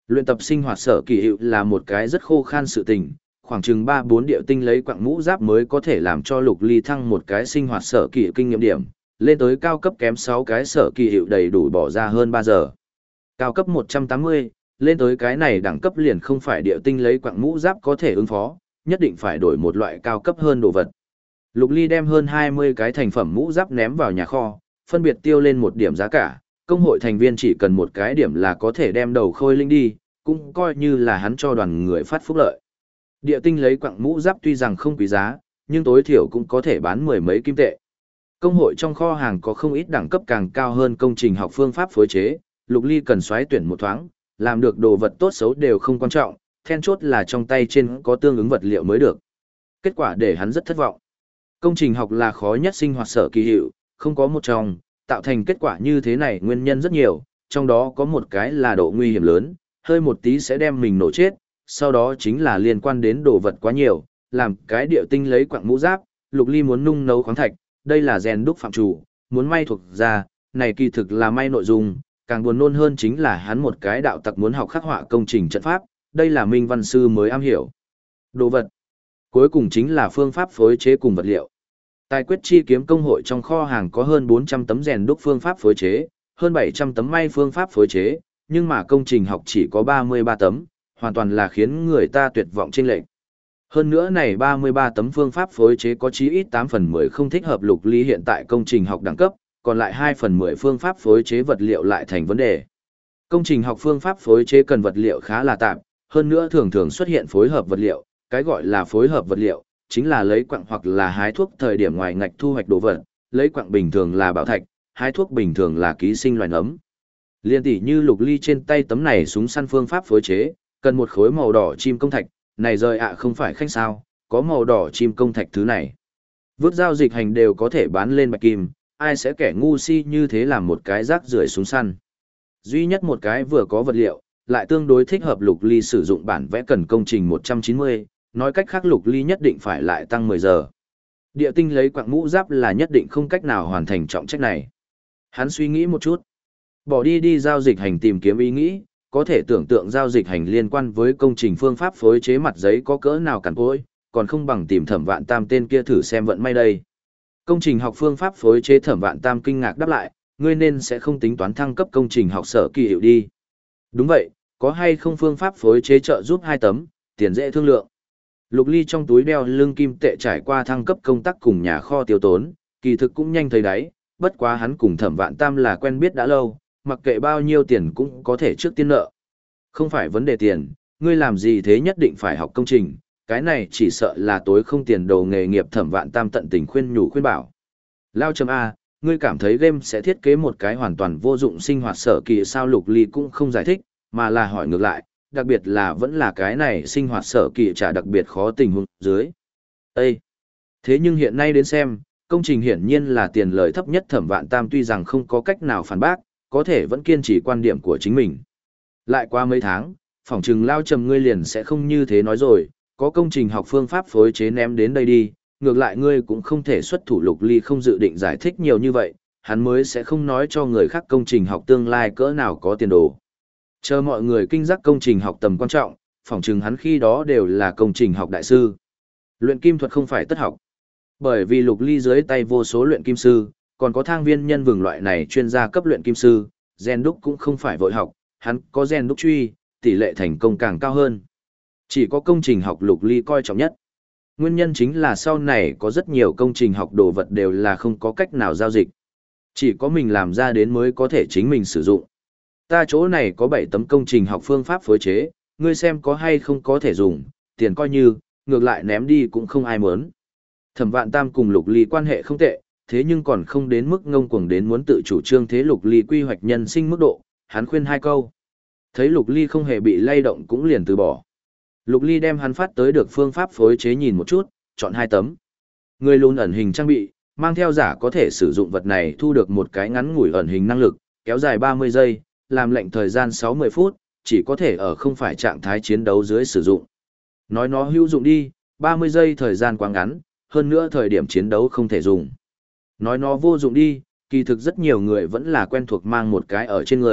Luyện tập sinh hoạt sở kỳ hiệu là một cái rất khô khan sự tình, khoảng chừng 3-4 điệu tinh lấy quặng mũ giáp mới có thể làm cho Lục Ly thăng một cái sinh hoạt sở kỳ hiệu kinh nghiệm điểm, lên tới cao cấp kém 6 cái sở kỳ hiệu đầy đủ bỏ ra hơn 3 giờ. Cao cấp 180, lên tới cái này đẳng cấp liền không phải điệu tinh lấy quặng mũ giáp có thể ứng phó, nhất định phải đổi một loại cao cấp hơn đồ vật. Lục Ly đem hơn 20 cái thành phẩm mũ giáp ném vào nhà kho, phân biệt tiêu lên một điểm giá cả, công hội thành viên chỉ cần một cái điểm là có thể đem đầu khôi linh đi, cũng coi như là hắn cho đoàn người phát phúc lợi. Địa tinh lấy quặng mũ giáp tuy rằng không quý giá, nhưng tối thiểu cũng có thể bán mười mấy kim tệ. Công hội trong kho hàng có không ít đẳng cấp càng cao hơn công trình học phương pháp phối chế, Lục Ly cần xoáy tuyển một thoáng, làm được đồ vật tốt xấu đều không quan trọng, then chốt là trong tay trên có tương ứng vật liệu mới được. Kết quả để hắn rất thất vọng. Công trình học là khó nhất sinh hoạt sở kỳ hiệu, không có một trong, tạo thành kết quả như thế này nguyên nhân rất nhiều, trong đó có một cái là độ nguy hiểm lớn, hơi một tí sẽ đem mình nổ chết, sau đó chính là liên quan đến đồ vật quá nhiều, làm cái điệu tinh lấy quặng mũ giáp, Lục Ly muốn nung nấu khoáng thạch, đây là rèn đúc phạm chủ, muốn may thuộc ra, này kỳ thực là may nội dung, càng buồn nôn hơn chính là hắn một cái đạo tặc muốn học khắc họa công trình trận pháp, đây là minh văn sư mới am hiểu. Đồ vật, cuối cùng chính là phương pháp phối chế cùng vật liệu. Tài quyết chi kiếm công hội trong kho hàng có hơn 400 tấm rèn đúc phương pháp phối chế, hơn 700 tấm may phương pháp phối chế, nhưng mà công trình học chỉ có 33 tấm, hoàn toàn là khiến người ta tuyệt vọng chênh lệch. Hơn nữa này 33 tấm phương pháp phối chế có chí ít 8 phần 10 không thích hợp Lục Ly hiện tại công trình học đẳng cấp, còn lại 2 phần 10 phương pháp phối chế vật liệu lại thành vấn đề. Công trình học phương pháp phối chế cần vật liệu khá là tạp, hơn nữa thường thường xuất hiện phối hợp vật liệu, cái gọi là phối hợp vật liệu, chính là lấy quặng hoặc là hái thuốc thời điểm ngoài ngạch thu hoạch đồ vật, lấy quặng bình thường là bảo thạch, hái thuốc bình thường là ký sinh loài nấm. Liên tỷ như Lục Ly trên tay tấm này súng săn phương pháp phối chế, cần một khối màu đỏ chim công thạch, này rời ạ không phải khanh sao, có màu đỏ chim công thạch thứ này. Vứt giao dịch hành đều có thể bán lên bạch kim, ai sẽ kẻ ngu si như thế làm một cái rác rưởi súng săn. Duy nhất một cái vừa có vật liệu, lại tương đối thích hợp Lục Ly sử dụng bản vẽ cần công trình 190, nói cách khác Lục Ly nhất định phải lại tăng 10 giờ. Địa tinh lấy quặng mũ giáp là nhất định không cách nào hoàn thành trọng trách này. Hắn suy nghĩ một chút, bỏ đi giao dịch hành tìm kiếm ý nghĩ, có thể tưởng tượng giao dịch hành liên quan với công trình phương pháp phối chế mặt giấy có cỡ nào cằn cỗi, còn không bằng tìm Thẩm Vạn Tam tên kia thử xem vận may đây. Công trình học phương pháp phối chế Thẩm Vạn Tam kinh ngạc đáp lại, ngươi nên sẽ không tính toán thăng cấp công trình học sở kỳ hiệu đi. Đúng vậy, có hay không phương pháp phối chế trợ giúp 2 tấm, tiền dễ thương lượng. Lục Ly trong túi đeo lưng kim tệ trải qua thăng cấp công tác cùng nhà kho tiêu tốn, kỳ thực cũng nhanh thấy đáy, bất quá hắn cùng Thẩm Vạn Tam là quen biết đã lâu, mặc kệ bao nhiêu tiền cũng có thể trước tiên nợ. Không phải vấn đề tiền, ngươi làm gì thế nhất định phải học công trình, cái này chỉ sợ là tối không tiền đồ nghề nghiệp. Thẩm Vạn Tam tận tình khuyên nhủ khuyên bảo. Lao chấm A, ngươi cảm thấy game sẽ thiết kế một cái hoàn toàn vô dụng sinh hoạt sở kỳ sao? Lục Ly cũng không giải thích, mà là hỏi ngược lại, đặc biệt là vẫn là cái này sinh hoạt sở kỳ trả đặc biệt khó tình huống dưới. Ê! Thế nhưng hiện nay đến xem, công trình hiển nhiên là tiền lợi thấp nhất. Thẩm Vạn Tam tuy rằng không có cách nào phản bác, có thể vẫn kiên trì quan điểm của chính mình. Lại qua mấy tháng, phỏng chừng Lao trầm ngươi liền sẽ không như thế nói rồi, có công trình học phương pháp phối chế ném đến đây đi, ngược lại ngươi cũng không thể xuất thủ. Lục Ly không dự định giải thích nhiều như vậy, hắn mới sẽ không nói cho người khác công trình học tương lai cỡ nào có tiền đồ. Chờ mọi người kinh giác công trình học tầm quan trọng, phỏng chừng hắn khi đó đều là công trình học đại sư. Luyện kim thuật không phải tất học. Bởi vì Lục Ly dưới tay vô số luyện kim sư, còn có thang viên nhân vừng loại này chuyên gia cấp luyện kim sư, gen đúc cũng không phải vội học, hắn có gen đúc truy, tỷ lệ thành công càng cao hơn. Chỉ có công trình học Lục Ly coi trọng nhất. Nguyên nhân chính là sau này có rất nhiều công trình học đồ vật đều là không có cách nào giao dịch. Chỉ có mình làm ra đến mới có thể chính mình sử dụng. Ta chỗ này có 7 tấm công trình học phương pháp phối chế, ngươi xem có hay không có thể dùng, tiền coi như, ngược lại ném đi cũng không ai muốn. Thẩm Vạn Tam cùng Lục Ly quan hệ không tệ, thế nhưng còn không đến mức ngông cuồng đến muốn tự chủ trương thế Lục Ly quy hoạch nhân sinh mức độ, hắn khuyên 2 câu. Thấy Lục Ly không hề bị lay động cũng liền từ bỏ. Lục Ly đem hắn phát tới được phương pháp phối chế nhìn một chút, chọn 2 tấm. Người lùn ẩn hình trang bị, mang theo giả có thể sử dụng vật này thu được một cái ngắn ngủi ẩn hình năng lực, kéo dài 30 giây, làm lệnh thời gian 60 phút, chỉ có thể ở không phải trạng thái chiến đấu dưới sử dụng. Nói nó hữu dụng đi, 30 giây thời gian quá ngắn, hơn nữa thời điểm chiến đấu không thể dùng. Nói nó vô dụng đi, kỳ thực rất nhiều người vẫn là quen thuộc mang một cái ở trên người,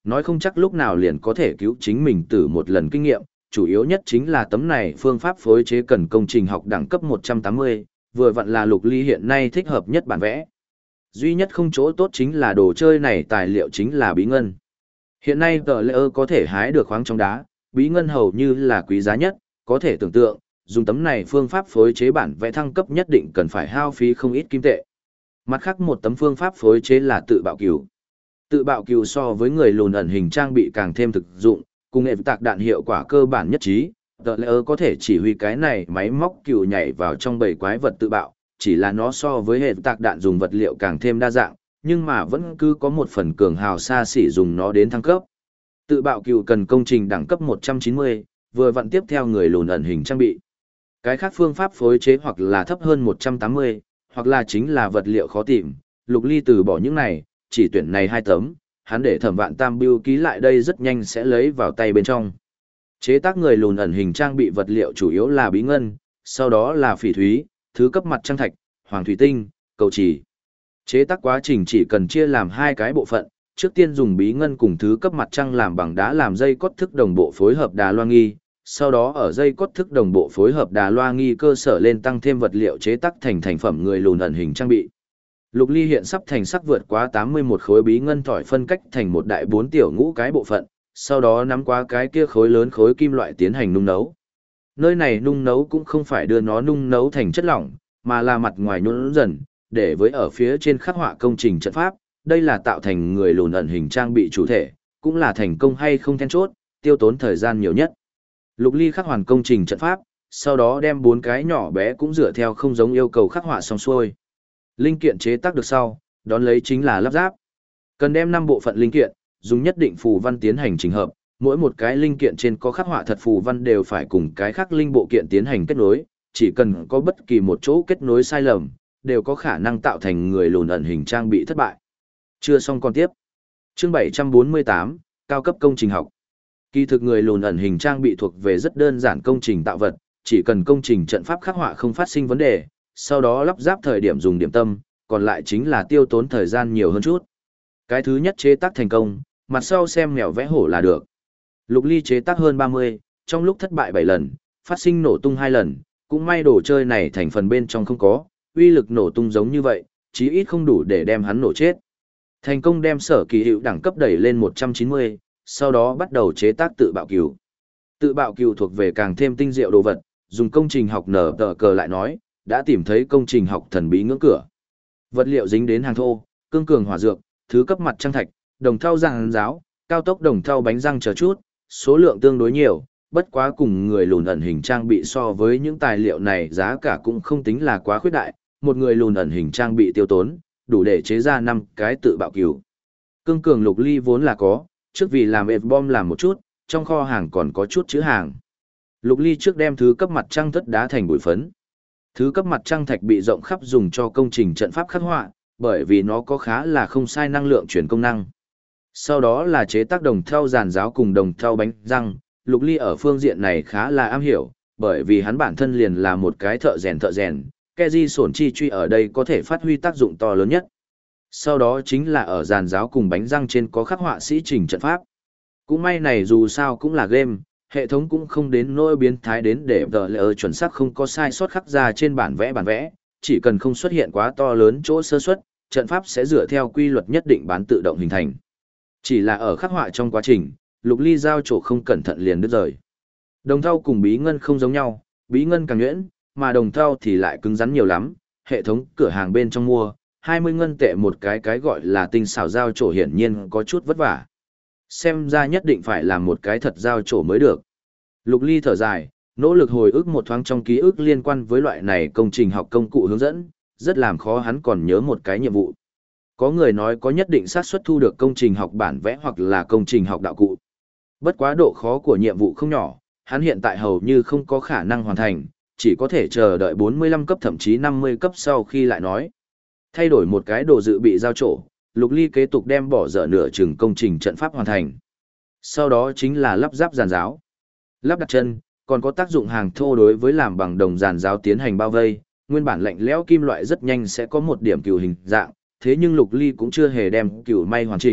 nói không chắc lúc nào liền có thể cứu chính mình từ một lần kinh nghiệm, chủ yếu nhất chính là tấm này phương pháp phối chế cần công trình học đẳng cấp 180, vừa vặn là Lục Ly hiện nay thích hợp nhất bản vẽ. Duy nhất không chỗ tốt chính là đồ chơi này tài liệu chính là bí ngân. Hiện nay tờ lễ có thể hái được khoáng trong đá, bí ngân hầu như là quý giá nhất, có thể tưởng tượng, dùng tấm này phương pháp phối chế bản vẽ thăng cấp nhất định cần phải hao phí không ít kim tệ. Mặt khác một tấm phương pháp phối chế là tự bạo cừu. Tự bạo cừu so với người lùn ẩn hình trang bị càng thêm thực dụng, cùng nghệ tạc đạn hiệu quả cơ bản nhất trí, tờ lễ có thể chỉ huy cái này máy móc cừu nhảy vào trong bầy quái vật tự bạo, chỉ là nó so với hệ tạc đạn dùng vật liệu càng thêm đa dạng, nhưng mà vẫn cứ có một phần cường hào xa xỉ dùng nó đến thăng cấp. Tự bạo cừu cần công trình đẳng cấp 190, vừa vặn tiếp theo người lùn ẩn hình trang bị. Cái khác phương pháp phối chế hoặc là thấp hơn 180, hoặc là chính là vật liệu khó tìm, Lục Ly từ bỏ những này, chỉ tuyển này 2 tấm, hắn để Thẩm Vạn Tam bưu ký lại đây rất nhanh sẽ lấy vào tay bên trong. Chế tác người lùn ẩn hình trang bị vật liệu chủ yếu là bí ngân, sau đó là phỉ thúy, thứ cấp mặt trăng thạch, hoàng thủy tinh, cầu chỉ. Chế tác quá trình chỉ cần chia làm 2 cái bộ phận, trước tiên dùng bí ngân cùng thứ cấp mặt trăng làm bằng đá làm dây cót thức đồng bộ phối hợp đà loa nghi, sau đó ở dây cót thức đồng bộ phối hợp đà loa nghi cơ sở lên tăng thêm vật liệu chế tác thành thành phẩm người lùn ẩn hình trang bị. Lục Ly hiện sắp thành sắc vượt quá 81 khối bí ngân thỏi phân cách thành một đại 4 tiểu ngũ cái bộ phận, sau đó nắm qua cái kia khối lớn khối kim loại tiến hành nung nấu. Nơi này nung nấu cũng không phải đưa nó nung nấu thành chất lỏng, mà là mặt ngoài nhũn dần, để với ở phía trên khắc họa công trình trận pháp, đây là tạo thành người lùn ẩn hình trang bị chủ thể, cũng là thành công hay không then chốt, tiêu tốn thời gian nhiều nhất. Lục Ly khắc hoàn công trình trận pháp, sau đó đem 4 cái nhỏ bé cũng dựa theo không giống yêu cầu khắc họa xong xuôi. Linh kiện chế tác được sau, đón lấy chính là lắp ráp. Cần đem 5 bộ phận linh kiện, dùng nhất định phù văn tiến hành chỉnh hợp, mỗi một cái linh kiện trên có khắc họa thật phù văn đều phải cùng cái khác linh bộ kiện tiến hành kết nối, chỉ cần có bất kỳ một chỗ kết nối sai lầm, đều có khả năng tạo thành người lùn ẩn hình trang bị thất bại. Chưa xong còn tiếp. Chương 748, cao cấp công trình học. Kỳ thực người lùn ẩn hình trang bị thuộc về rất đơn giản công trình tạo vật, chỉ cần công trình trận pháp khắc họa không phát sinh vấn đề, sau đó lắp ráp thời điểm dùng điểm tâm, còn lại chính là tiêu tốn thời gian nhiều hơn chút. Cái thứ nhất chế tác thành công, mặt sau xem mèo vẽ hổ là được. Lục Ly chế tác hơn 30, trong lúc thất bại 7 lần, phát sinh nổ tung 2 lần, cũng may đồ chơi này thành phần bên trong không có, uy lực nổ tung giống như vậy, chí ít không đủ để đem hắn nổ chết. Thành công đem sở kỳ hiệu đẳng cấp đẩy lên 190, sau đó bắt đầu chế tác tự bạo cừu. Tự bạo cừu thuộc về càng thêm tinh diệu đồ vật, dùng công trình học nở tờ cờ lại nói, đã tìm thấy công trình học thần bí ngưỡng cửa. Vật liệu dính đến hàng thô, cương cường hỏa dược, thứ cấp mặt trăng thạch, đồng thau giàn giáo, cao tốc đồng thau bánh răng chờ chút, số lượng tương đối nhiều, bất quá cùng người lùn ẩn hình trang bị so với những tài liệu này giá cả cũng không tính là quá khuyết đại, một người lùn ẩn hình trang bị tiêu tốn, đủ để chế ra 5 cái tự bạo cừu. Cương cường Lục Ly vốn là có, trước vì làm bom làm một chút, trong kho hàng còn có chút chữ hàng. Lục Ly trước đem thứ cấp mặt trăng thất đá thành bụi phấn. Thứ cấp mặt trăng thạch bị rộng khắp dùng cho công trình trận pháp khắc họa, bởi vì nó có khá là không sai năng lượng chuyển công năng. Sau đó là chế tác đồng thau giàn giáo cùng đồng thau bánh răng, Lục Ly ở phương diện này khá là am hiểu, bởi vì hắn bản thân liền là một cái thợ rèn, Keji sổn chi truy ở đây có thể phát huy tác dụng to lớn nhất. Sau đó chính là ở giàn giáo cùng bánh răng trên có khắc họa sĩ trình trận pháp. Cũng may này dù sao cũng là game, hệ thống cũng không đến nỗi biến thái đến để tờ lỡ chuẩn xác không có sai sót khắc ra trên bản vẽ, chỉ cần không xuất hiện quá to lớn chỗ sơ suất, trận pháp sẽ dựa theo quy luật nhất định bán tự động hình thành. Chỉ là ở khắc họa trong quá trình, Lục Ly giao chỗ không cẩn thận liền đứt rời. Đồng thau cùng bí ngân không giống nhau, bí ngân càng nhuyễn, mà đồng thau thì lại cứng rắn nhiều lắm, hệ thống cửa hàng bên trong mua, 20 ngân tệ một cái gọi là tinh xảo giao trổ hiển nhiên có chút vất vả. Xem ra nhất định phải làm một cái thật giao trổ mới được. Lục Ly thở dài, nỗ lực hồi ức một thoáng trong ký ức liên quan với loại này công trình học công cụ hướng dẫn, rất làm khó hắn còn nhớ một cái nhiệm vụ. Có người nói có nhất định xác suất thu được công trình học bản vẽ hoặc là công trình học đạo cụ. Bất quá độ khó của nhiệm vụ không nhỏ, hắn hiện tại hầu như không có khả năng hoàn thành, chỉ có thể chờ đợi 45 cấp thậm chí 50 cấp sau khi lại nói. Thay đổi một cái đồ dự bị giao trổ, Lục Ly kế tục đem bỏ dở nửa chừng công trình trận pháp hoàn thành. Sau đó chính là lắp ráp giàn giáo. Lắp đặt chân, còn có tác dụng hàng thô đối với làm bằng đồng giàn giáo tiến hành bao vây, nguyên bản lạnh lẽo kim loại rất nhanh sẽ có một điểm cừu hình dạng, thế nhưng Lục Ly cũng chưa hề đem cừu may hoàn chỉnh,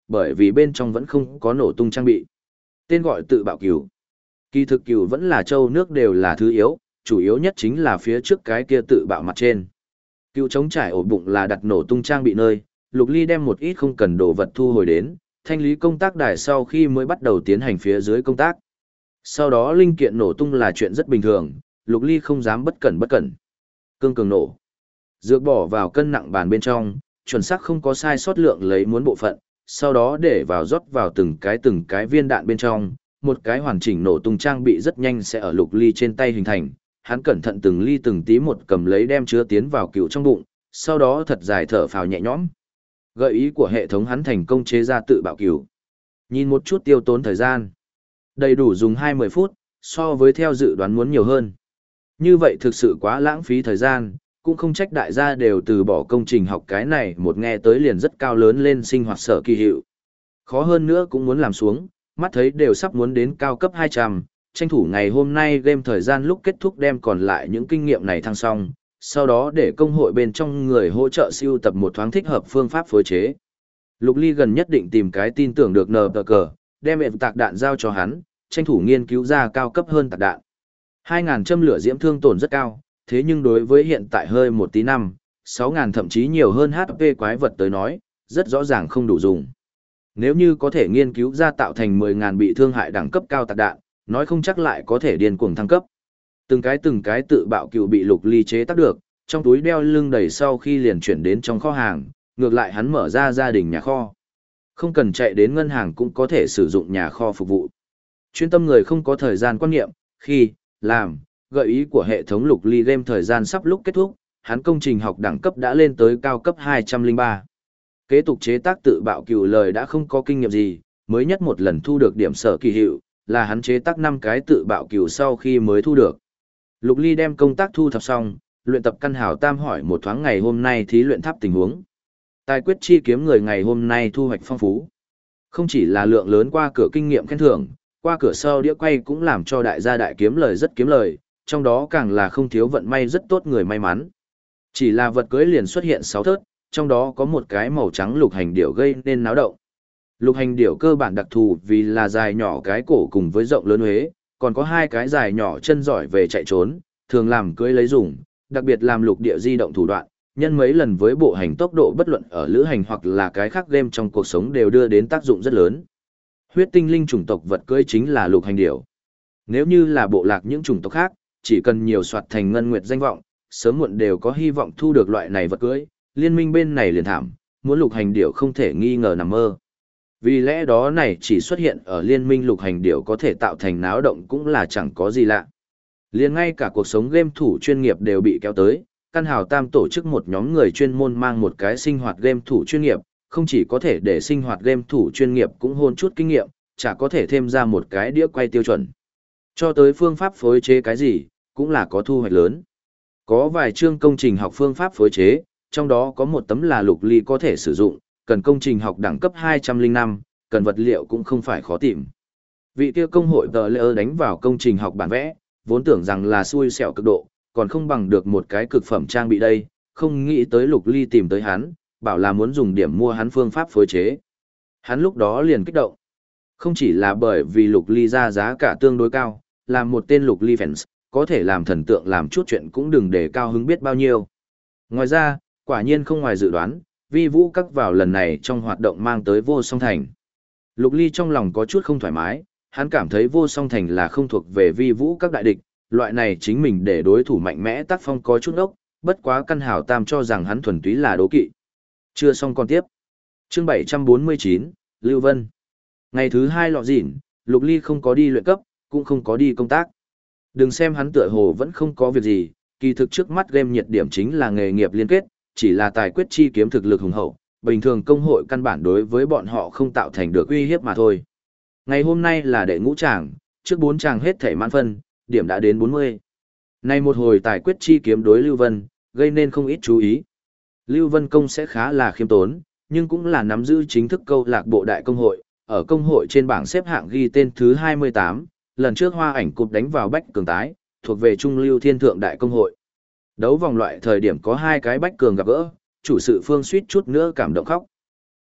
bởi vì bên trong vẫn không có nổ tung trang bị. Tên gọi tự bạo cừu. Kỳ thực cừu vẫn là châu nước đều là thứ yếu, chủ yếu nhất chính là phía trước cái kia tự bạo mặt trên. Cừu chống trải ổ bụng là đặt nổ tung trang bị nơi, Lục Ly đem một ít không cần đồ vật thu hồi đến, thanh lý công tác đài sau khi mới bắt đầu tiến hành phía dưới công tác. Sau đó linh kiện nổ tung là chuyện rất bình thường, Lục Ly không dám bất cẩn. Cương cường nổ. Dược bỏ vào cân nặng bàn bên trong, chuẩn xác không có sai sót lượng lấy muốn bộ phận, sau đó để vào rót vào từng cái viên đạn bên trong, một cái hoàn chỉnh nổ tung trang bị rất nhanh sẽ ở Lục Ly trên tay hình thành. Hắn cẩn thận từng ly từng tí một cầm lấy đem chứa tiến vào cừu trong bụng, sau đó thật dài thở phào nhẹ nhõm. Gợi ý của hệ thống hắn thành công chế ra tự bạo cừu. Nhìn một chút tiêu tốn thời gian. Đầy đủ dùng 20 phút, so với theo dự đoán muốn nhiều hơn. Như vậy thực sự quá lãng phí thời gian, cũng không trách đại gia đều từ bỏ công trình học cái này một nghe tới liền rất cao lớn lên sinh hoạt sở kỳ hiệu. Khó hơn nữa cũng muốn làm xuống, mắt thấy đều sắp muốn đến cao cấp 200, tranh thủ ngày hôm nay game thời gian lúc kết thúc đem còn lại những kinh nghiệm này thăng xong, sau đó để công hội bên trong người hỗ trợ siêu tập một thoáng thích hợp phương pháp phối chế. Lục Ly gần nhất định tìm cái tin tưởng được nờ tờ cờ, đem ệp tạc đạn giao cho hắn, tranh thủ nghiên cứu ra cao cấp hơn tạc đạn. 2.000 châm lửa diễm thương tổn rất cao, thế nhưng đối với hiện tại hơi một tí năm, 6.000 thậm chí nhiều hơn HP quái vật tới nói, rất rõ ràng không đủ dùng. Nếu như có thể nghiên cứu ra tạo thành 10.000 bị thương hại đẳng cấp cao tạc đạn, nói không chắc lại có thể điên cuồng thăng cấp. Từng cái tự bạo cừu bị Lục Ly chế tác được, trong túi đeo lưng đầy sau khi liền chuyển đến trong kho hàng, ngược lại hắn mở ra gia đình nhà kho. Không cần chạy đến ngân hàng cũng có thể sử dụng nhà kho phục vụ. Chuyên tâm người không có thời gian quan niệm, khi, làm, gợi ý của hệ thống Lục Ly game thời gian sắp lúc kết thúc, hắn công trình học đẳng cấp đã lên tới cao cấp 203. Kế tục chế tác tự bạo cừu lời đã không có kinh nghiệm gì, mới nhất một lần thu được điểm sở kỳ hiệu, là hắn chế tác 5 cái tự bạo cừu sau khi mới thu được. Lục Ly đem công tác thu thập xong, luyện tập căn hảo tam hỏi một thoáng ngày hôm nay thí luyện tháp tình huống. Tài quyết chi kiếm người ngày hôm nay thu hoạch phong phú. Không chỉ là lượng lớn qua cửa kinh nghiệm khen thưởng, qua cửa sau đĩa quay cũng làm cho đại gia đại kiếm lời rất kiếm lời, trong đó càng là không thiếu vận may rất tốt người may mắn. Chỉ là vật cưới liền xuất hiện 6 thớt, trong đó có một cái màu trắng lục hành điểu gây nên náo động. Lục hành điểu cơ bản đặc thù vì là dài nhỏ cái cổ cùng với rộng lớn huế, còn có 2 cái dài nhỏ chân giỏi về chạy trốn, thường làm cưới lấy dùng, đặc biệt làm lục địa di động thủ đoạn, nhân mấy lần với bộ hành tốc độ bất luận ở lữ hành hoặc là cái khác game trong cuộc sống đều đưa đến tác dụng rất lớn. Huyết tinh linh chủng tộc vật cưới chính là lục hành điểu. Nếu như là bộ lạc những chủng tộc khác, chỉ cần nhiều soạt thành ngân nguyệt danh vọng, sớm muộn đều có hy vọng thu được loại này vật cưới, liên minh bên này liền thảm, muốn lục hành điểu không thể nghi ngờ nằm mơ. Vì lẽ đó này chỉ xuất hiện ở liên minh lục hành điểu có thể tạo thành náo động cũng là chẳng có gì lạ. Liền ngay cả cuộc sống game thủ chuyên nghiệp đều bị kéo tới, căn hào tam tổ chức một nhóm người chuyên môn mang một cái sinh hoạt game thủ chuyên nghiệp, không chỉ có thể để sinh hoạt game thủ chuyên nghiệp cũng hôn chút kinh nghiệm, chả có thể thêm ra một cái đĩa quay tiêu chuẩn. Cho tới phương pháp phối chế cái gì, cũng là có thu hoạch lớn. Có vài chương công trình học phương pháp phối chế, trong đó có một tấm là Lục Ly có thể sử dụng, cần công trình học đẳng cấp 205, cần vật liệu cũng không phải khó tìm. Vị kia công hội tờ lỡ đánh vào công trình học bản vẽ, vốn tưởng rằng là xui xẻo cực độ, còn không bằng được một cái cực phẩm trang bị đây, không nghĩ tới Lục Ly tìm tới hắn, bảo là muốn dùng điểm mua hắn phương pháp phối chế. Hắn lúc đó liền kích động. Không chỉ là bởi vì Lục Ly ra giá cả tương đối cao, làm một tên Lục Ly fans, có thể làm thần tượng làm chút chuyện cũng đừng để cao hứng biết bao nhiêu. Ngoài ra, quả nhiên không ngoài dự đoán, vi vũ các vào lần này trong hoạt động mang tới vô song thành. Lục Ly trong lòng có chút không thoải mái, hắn cảm thấy vô song thành là không thuộc về vi vũ các đại địch, loại này chính mình để đối thủ mạnh mẽ tác phong có chút ốc, bất quá căn hảo tam cho rằng hắn thuần túy là đố kỵ. Chưa xong còn tiếp. Chương 749, Lưu Vân. Ngày thứ 2 lọ dỉn, Lục Ly không có đi luyện cấp, cũng không có đi công tác. Đừng xem hắn tựa hồ vẫn không có việc gì, kỳ thực trước mắt game nhiệt điểm chính là nghề nghiệp liên kết, chỉ là tài quyết chi kiếm thực lực hùng hậu, bình thường công hội căn bản đối với bọn họ không tạo thành được uy hiếp mà thôi. Ngày hôm nay là đệ ngũ tràng, trước 4 tràng hết thể mãn phân, điểm đã đến 40. Nay một hồi tài quyết chi kiếm đối Lưu Vân, gây nên không ít chú ý. Lưu Vân công sẽ khá là khiêm tốn, nhưng cũng là nắm giữ chính thức câu lạc bộ đại công hội, ở công hội trên bảng xếp hạng ghi tên thứ 28, lần trước hoa ảnh cục đánh vào bách cường tái, thuộc về trung lưu thiên thượng đại công hội. Đấu vòng loại thời điểm có 2 cái bách cường gặp gỡ, chủ sự phương suýt chút nữa cảm động khóc.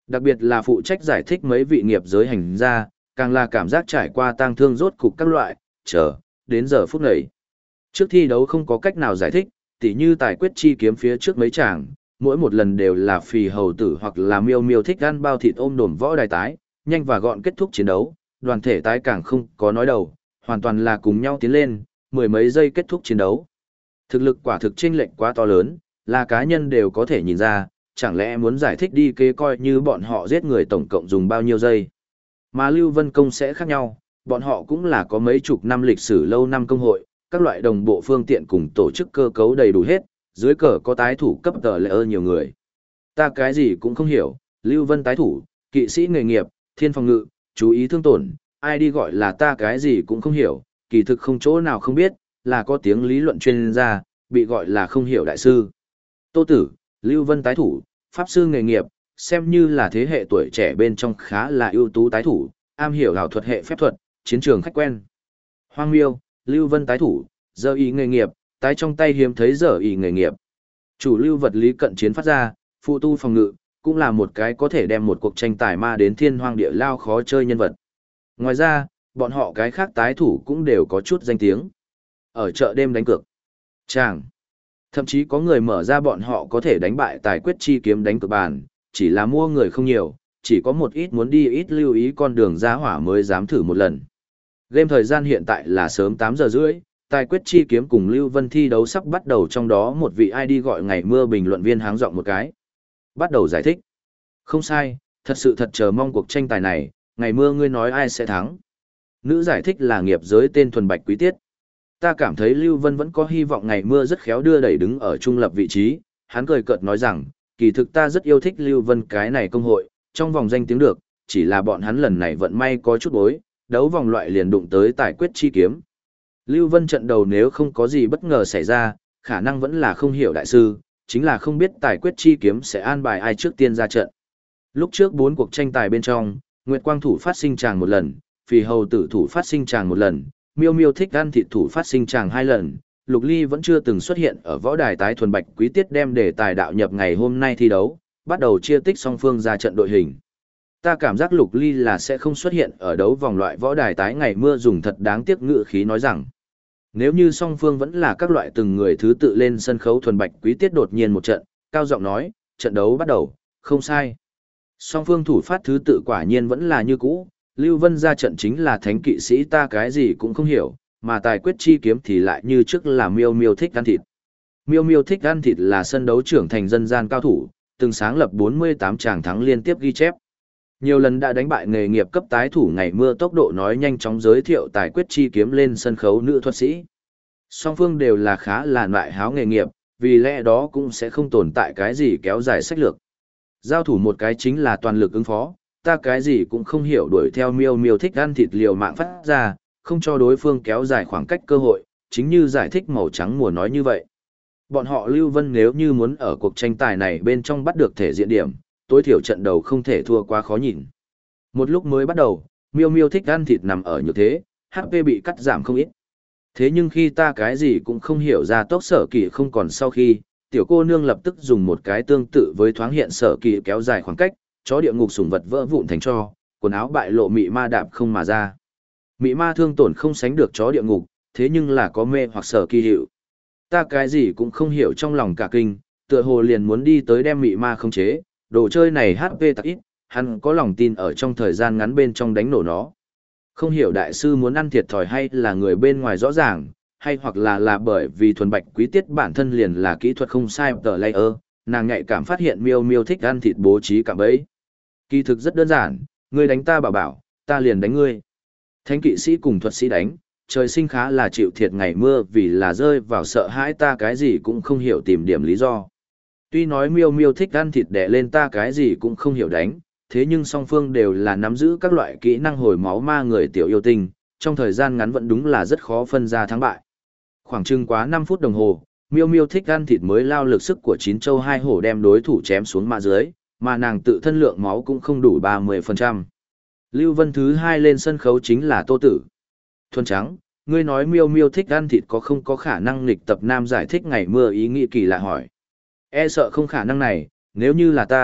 Đặc biệt là phụ trách giải thích mấy vị nghiệp giới hành gia, càng là cảm giác trải qua tang thương rốt cục các loại, đến giờ phút này. Trước thi đấu không có cách nào giải thích, tỉ như tài quyết chi kiếm phía trước mấy chàng, mỗi một lần đều là phì hầu tử hoặc là miêu miêu thích ăn bao thịt ôm đồm võ đài tái, nhanh và gọn kết thúc chiến đấu, đoàn thể tái càng không có nói đầu, hoàn toàn là cùng nhau tiến lên, mười mấy giây kết thúc chiến đấu. Thực lực quả thực chênh lệch quá to lớn, là cá nhân đều có thể nhìn ra, chẳng lẽ muốn giải thích đi kế coi như bọn họ giết người tổng cộng dùng bao nhiêu giây. Mà Lưu Vân Công sẽ khác nhau, bọn họ cũng là có mấy chục năm lịch sử lâu năm công hội, các loại đồng bộ phương tiện cùng tổ chức cơ cấu đầy đủ hết, dưới cờ có tái thủ cấp tờ lệ nhiều người. Ta cái gì cũng không hiểu, Lưu Vân tái thủ, kỵ sĩ nghề nghiệp, thiên phòng ngự, chú ý thương tổn, ai đi gọi là ta cái gì cũng không hiểu, kỳ thực không chỗ nào không biết, là có tiếng lý luận chuyên gia, bị gọi là không hiểu đại sư. Tô Tử, Lưu Vân tái thủ, pháp sư nghề nghiệp, xem như là thế hệ tuổi trẻ bên trong khá là ưu tú tái thủ, am hiểu ảo thuật hệ phép thuật, chiến trường khách quen. Hoang Miêu, Lưu Vân tái thủ, giờ ý nghề nghiệp, tái trong tay hiếm thấy giờ ý nghề nghiệp. Chủ lưu vật lý cận chiến phát ra, phụ tu phòng ngự, cũng là một cái có thể đem một cuộc tranh tài ma đến thiên hoang địa lao khó chơi nhân vật. Ngoài ra, bọn họ cái khác tái thủ cũng đều có chút danh tiếng. Ở chợ đêm đánh cược, chàng, thậm chí có người mở ra bọn họ có thể đánh bại tài quyết chi kiếm đánh cược bàn, chỉ là mua người không nhiều, chỉ có một ít muốn đi ít lưu ý con đường giá hỏa mới dám thử một lần. Game thời gian hiện tại là sớm 8 giờ rưỡi, tài quyết chi kiếm cùng Lưu Vân thi đấu sắp bắt đầu, trong đó một vị ID gọi ngày mưa bình luận viên háng giọng một cái. Bắt đầu giải thích. Không sai, thật sự thật chờ mong cuộc tranh tài này, ngày mưa ngươi nói ai sẽ thắng. Nữ giải thích là nghiệp giới tên thuần bạch quý tiết. Ta cảm thấy Lưu Vân vẫn có hy vọng ngày mưa rất khéo đưa đẩy đứng ở trung lập vị trí, hắn cười cợt nói rằng, kỳ thực ta rất yêu thích Lưu Vân cái này công hội, trong vòng danh tiếng được, chỉ là bọn hắn lần này vận may có chút bối, đấu vòng loại liền đụng tới tài quyết chi kiếm. Lưu Vân trận đầu nếu không có gì bất ngờ xảy ra, khả năng vẫn là không hiểu đại sư, chính là không biết tài quyết chi kiếm sẽ an bài ai trước tiên ra trận. Lúc trước 4 cuộc tranh tài bên trong, Nguyệt Quang thủ phát sinh tràng một lần, Phì Hầu tử thủ phát sinh tràng một lần, Miêu Miêu thích ăn thịt thủ phát sinh tràng 2 lần, Lục Ly vẫn chưa từng xuất hiện ở võ đài tái thuần bạch quý tiết đem đề tài đạo nhập ngày hôm nay thi đấu, bắt đầu chia tích song phương ra trận đội hình. Ta cảm giác Lục Ly là sẽ không xuất hiện ở đấu vòng loại võ đài tái ngày mưa dùng thật đáng tiếc ngữ khí nói rằng, nếu như song phương vẫn là các loại từng người thứ tự lên sân khấu thuần bạch quý tiết đột nhiên một trận, cao giọng nói, trận đấu bắt đầu, không sai. Song phương thủ phát thứ tự quả nhiên vẫn là như cũ, Lưu Vân ra trận chính là thánh kỵ sĩ ta cái gì cũng không hiểu, mà tài quyết chi kiếm thì lại như trước là Miêu Miêu thích ăn thịt. Miêu Miêu thích ăn thịt là sân đấu trưởng thành dân gian cao thủ, từng sáng lập 48 tràng thắng liên tiếp ghi chép. Nhiều lần đã đánh bại nghề nghiệp cấp tái thủ ngày mưa tốc độ nói nhanh chóng giới thiệu tài quyết chi kiếm lên sân khấu nữ thuật sĩ. Song phương đều là khá là loại háo nghề nghiệp, vì lẽ đó cũng sẽ không tồn tại cái gì kéo dài sách lược. Giao thủ một cái chính là toàn lực ứng phó, ta cái gì cũng không hiểu đuổi theo Miêu Miêu thích ăn thịt liều mạng phát ra, không cho đối phương kéo dài khoảng cách cơ hội, chính như giải thích màu trắng mùa nói như vậy. Bọn họ Lưu Vân nếu như muốn ở cuộc tranh tài này bên trong bắt được thể diện điểm, tối thiểu trận đầu không thể thua quá khó nhìn. Một lúc mới bắt đầu, Miêu Miêu thích ăn thịt nằm ở như thế, HP bị cắt giảm không ít. Thế nhưng khi ta cái gì cũng không hiểu ra tốc sở kỳ không còn sau khi, tiểu cô nương lập tức dùng một cái tương tự với thoáng hiện sở kỳ kéo dài khoảng cách, chó địa ngục sủng vật vỡ vụn thành tro, quần áo bại lộ mị ma đạp không mà ra. Mị ma thương tổn không sánh được chó địa ngục, thế nhưng là có mê hoặc sở kỳ hiệu. Ta cái gì cũng không hiểu trong lòng cả kinh, tựa hồ liền muốn đi tới đem mị ma khống chế, đồ chơi này HP tặc ít, hắn có lòng tin ở trong thời gian ngắn bên trong đánh nổ nó. Không hiểu đại sư muốn ăn thiệt thòi hay là người bên ngoài rõ ràng, hay hoặc là bởi vì thuần bạch quý tiết bản thân liền là kỹ thuật không sai tờ layer, nàng nhạy cảm phát hiện Miêu Miêu thích ăn thịt bố trí cạm bẫy. Kỳ thực rất đơn giản, ngươi đánh ta bảo, ta liền đánh ngươi. Thánh kỵ sĩ cùng thuật sĩ đánh, trời sinh khá là chịu thiệt ngày mưa vì là rơi vào sợ hãi ta cái gì cũng không hiểu tìm điểm lý do. Tuy nói Miêu Miêu thích ăn thịt đẻ lên ta cái gì cũng không hiểu đánh, thế nhưng song phương đều là nắm giữ các loại kỹ năng hồi máu ma người tiểu yêu tinh, trong thời gian ngắn vẫn đúng là rất khó phân ra thắng bại. Khoảng chừng quá 5 phút đồng hồ, Miêu Miêu thích ăn thịt mới lao lực sức của 9 châu 2 hổ đem đối thủ chém xuống mạ dưới, mà nàng tự thân lượng máu cũng không đủ 30%. Lưu Vân thứ 2 lên sân khấu chính là Tô Tử. Thuần trắng, ngươi nói Miêu Miêu thích ăn thịt có không có khả năng nghịch tập nam giải thích ngày mưa ý nghĩ kỳ lạ hỏi. E sợ không khả năng này, nếu như là ta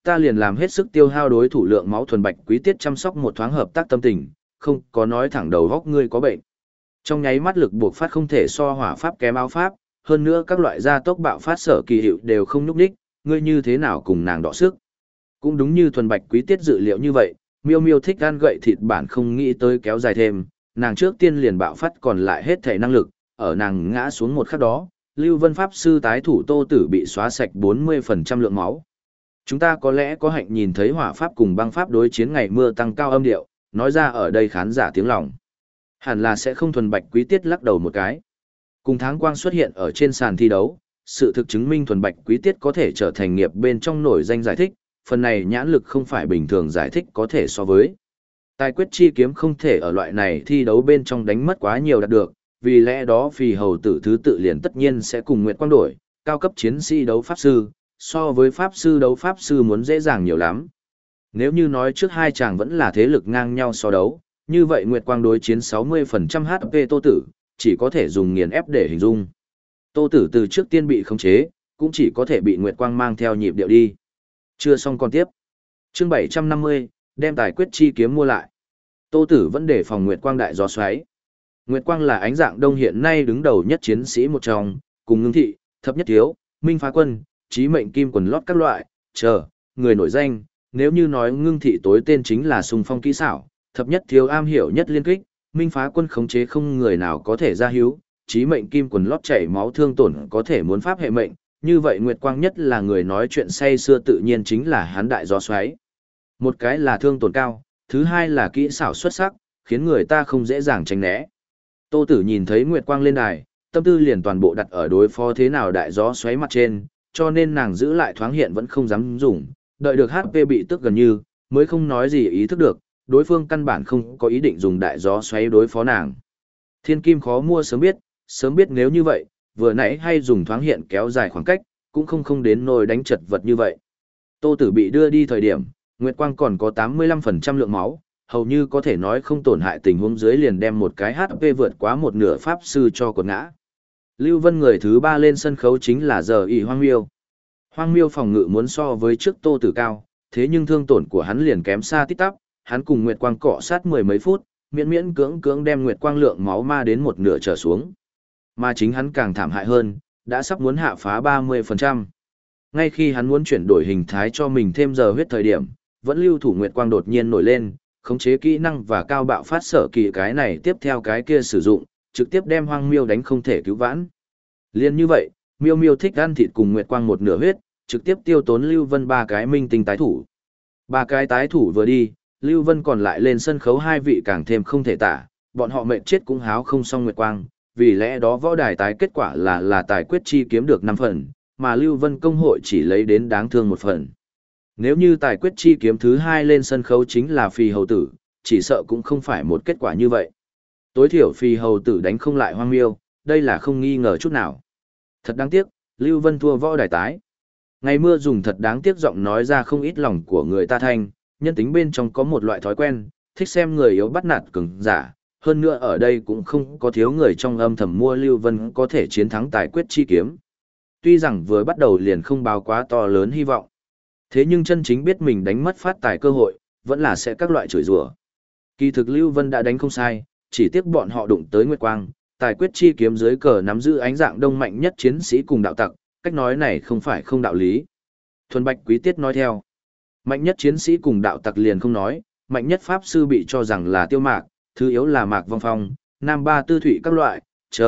ta liền làm hết sức tiêu hao đối thủ lượng máu thuần bạch quý tiết chăm sóc một thoáng hợp tác tâm tình, không có nói thẳng đầu góc ngươi có bệnh. Trong nháy mắt lực buộc phát không thể so hỏa pháp kém áo pháp, hơn nữa các loại gia tốc bạo phát sở kỳ hiệu đều không nhúc đích, ngươi như thế nào cùng nàng đọ sức. Cũng đúng như thuần bạch quý tiết dự liệu như vậy, miêu miêu thích ăn gậy thịt bản không nghĩ tới kéo dài thêm, nàng trước tiên liền bạo phát còn lại hết thể năng lực, ở nàng ngã xuống một khắc đó, Lưu Vân Pháp Sư tái thủ Tô Tử bị xóa sạch 40% lượng máu. Chúng ta có lẽ có hạnh nhìn thấy hỏa pháp cùng băng pháp đối chiến ngày mưa tăng cao âm điệu, nói ra ở đây khán giả tiếng lòng. Hẳn là sẽ không thuần bạch quý tiết lắc đầu một cái. Cùng tháng quang xuất hiện ở trên sàn thi đấu, sự thực chứng minh thuần bạch quý tiết có thể trở thành nghiệp bên trong nổi danh giải thích, phần này nhãn lực không phải bình thường giải thích có thể so với. Tài quyết chi kiếm không thể ở loại này thi đấu bên trong đánh mất quá nhiều đạt được, vì lẽ đó Phì Hầu Tử thứ tự liền tất nhiên sẽ cùng Nguyệt Quang đổi, cao cấp chiến sĩ đấu pháp sư, so với pháp sư đấu pháp sư muốn dễ dàng nhiều lắm. Nếu như nói trước hai chàng vẫn là thế lực ngang nhau so đấu, như vậy Nguyệt Quang đối chiến 60% HP Tô Tử, chỉ có thể dùng nghiền ép để hình dung. Tô Tử từ trước tiên bị khống chế, cũng chỉ có thể bị Nguyệt Quang mang theo nhịp điệu đi. Chưa xong còn tiếp. Chương 750, đem tài quyết chi kiếm mua lại. Tô Tử vẫn để phòng Nguyệt Quang đại gió xoáy. Nguyệt Quang là ánh dạng đông hiện nay đứng đầu nhất chiến sĩ một trong, cùng Ngưng Thị, Thập Nhất Thiếu, Minh Phá Quân, Chí Mệnh Kim Quần lót các loại, người nổi danh, nếu như nói Ngưng Thị tối tên chính là xung phong kỹ xảo, Thập Nhất Thiếu am hiểu nhất liên kích, Minh Phá Quân khống chế không người nào có thể ra hiếu, Chí Mệnh Kim Quần lót chảy máu thương tổn có thể muốn pháp hệ mệnh, như vậy Nguyệt Quang nhất là người nói chuyện say xưa tự nhiên chính là hắn đại gió xoáy. Một cái là thương tổn cao, thứ hai là kỹ xảo xuất sắc, khiến người ta không dễ dàng tránh né. Tô Tử nhìn thấy Nguyệt Quang lên đài, tâm tư liền toàn bộ đặt ở đối phó thế nào đại gió xoáy mặt trên, cho nên nàng giữ lại thoáng hiện vẫn không dám dùng, đợi được HP bị tức gần như, mới không nói gì ý thức được, đối phương căn bản không có ý định dùng đại gió xoáy đối phó nàng. Thiên kim khó mua sớm biết nếu như vậy, vừa nãy hay dùng thoáng hiện kéo dài khoảng cách, cũng không đến nỗi đánh chật vật như vậy. Tô Tử bị đưa đi thời điểm, Nguyệt Quang còn có 85% lượng máu, hầu như có thể nói không tổn hại tình huống dưới liền đem một cái HP vượt quá một nửa pháp sư cho quật ngã. Lưu Vân người thứ 3 lên sân khấu chính là giờ ỷ Hoang Miêu. Hoang Miêu phòng ngự muốn so với trước Tô Tử cao, thế nhưng thương tổn của hắn liền kém xa tít tắp, hắn cùng Nguyệt Quang cọ sát mười mấy phút, miễn cưỡng đem Nguyệt Quang lượng máu ma đến một nửa trở xuống. Mà chính hắn càng thảm hại hơn, đã sắp muốn hạ phá 30%. Ngay khi hắn muốn chuyển đổi hình thái cho mình thêm giờ huyết thời điểm, vẫn lưu thủ Nguyệt Quang đột nhiên nổi lên, khống chế kỹ năng và cao bạo phát sở kỳ cái này tiếp theo cái kia sử dụng, trực tiếp đem Hoang Miêu đánh không thể cứu vãn. Liên như vậy, Miêu Miêu thích ăn thịt cùng Nguyệt Quang một nửa huyết, trực tiếp tiêu tốn Lưu Vân ba cái minh tinh tái thủ. Ba cái tái thủ vừa đi, Lưu Vân còn lại lên sân khấu hai vị càng thêm không thể tả, bọn họ mệt chết cũng háo không xong Nguyệt Quang, vì lẽ đó võ đài tái kết quả là tài quyết chi kiếm được 5 phần, mà Lưu Vân công hội chỉ lấy đến đáng thương 1 phần. Nếu như tài quyết chi kiếm thứ 2 lên sân khấu chính là Phì Hầu Tử, chỉ sợ cũng không phải một kết quả như vậy. Tối thiểu Phì Hầu Tử đánh không lại Hoang Miêu, đây là không nghi ngờ chút nào. Thật đáng tiếc, Lưu Vân thua võ đài tái. Ngày mưa dùng thật đáng tiếc giọng nói ra không ít lòng của người ta thanh, nhân tính bên trong có một loại thói quen, thích xem người yếu bắt nạt cường giả. Hơn nữa ở đây cũng không có thiếu người trong âm thầm mua Lưu Vân có thể chiến thắng tài quyết chi kiếm. Tuy rằng vừa bắt đầu liền không báo quá to lớn hy vọng. Thế nhưng chân chính biết mình đánh mất phát tài cơ hội, vẫn là sẽ các loại chửi rủa. Kỳ thực Lưu Vân đã đánh không sai, chỉ tiếc bọn họ đụng tới Nguyệt Quang, tài quyết chi kiếm dưới cờ nắm giữ ánh dạng đông mạnh nhất chiến sĩ cùng đạo tặc, cách nói này không phải không đạo lý. Thuần Bạch Quý Tiết nói theo, mạnh nhất chiến sĩ cùng đạo tặc liền không nói, mạnh nhất pháp sư bị cho rằng là Tiêu Mạc, thứ yếu là Mạc Vong Phong, Nam Ba Tư Thụy các loại,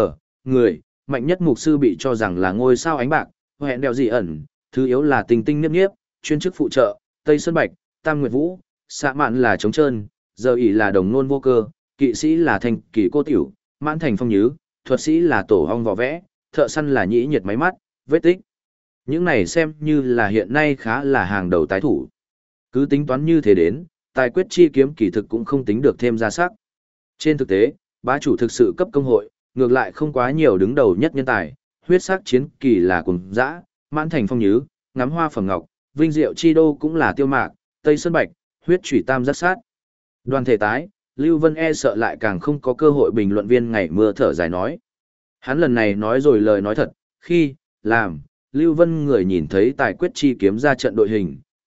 người, mạnh nhất mục sư bị cho rằng là Ngôi Sao Ánh Bạc, Hẹn Đèo Dị Ẩn, thứ yếu là Tình Tinh Niếp Niếp, chuyên chức phụ trợ, Tây Sơn Bạch, Tam Nguyệt Vũ, Xạ Mạn là Trống Trơn, Giờ ỷ là Đồng Nôn Vô Cơ, Kỵ sĩ là Thành Kỳ Cô Tiểu, Mãn Thành Phong Nhứ, Thuật sĩ là Tổ Hong Vỏ Vẽ, Thợ Săn là Nhĩ Nhiệt Máy Mắt, Vết Tích. Những này xem như là hiện nay khá là hàng đầu tái thủ. Cứ tính toán như thế đến, tài quyết chi kiếm kỳ thực cũng không tính được thêm ra sắc. Trên thực tế, bá chủ thực sự cấp công hội, ngược lại không quá nhiều đứng đầu nhất nhân tài, huyết sắc chiến kỳ là cùng dã, Mãn Thành Phong Nhứ, Ngắm Hoa Phẩm Ngọc, Vinh Diệu Chi Đô cũng là Tiêu Mạc, Tây Sơn Bạch, huyết chủy tam giác sát. Đoàn thể tái, Lưu Vân e sợ lại càng không có cơ hội bình luận viên ngày mưa thở dài nói. Hắn lần này nói rồi lời nói thật, khi, làm, Lưu Vân người nhìn thấy tài quyết chi kiếm ra trận đội hình,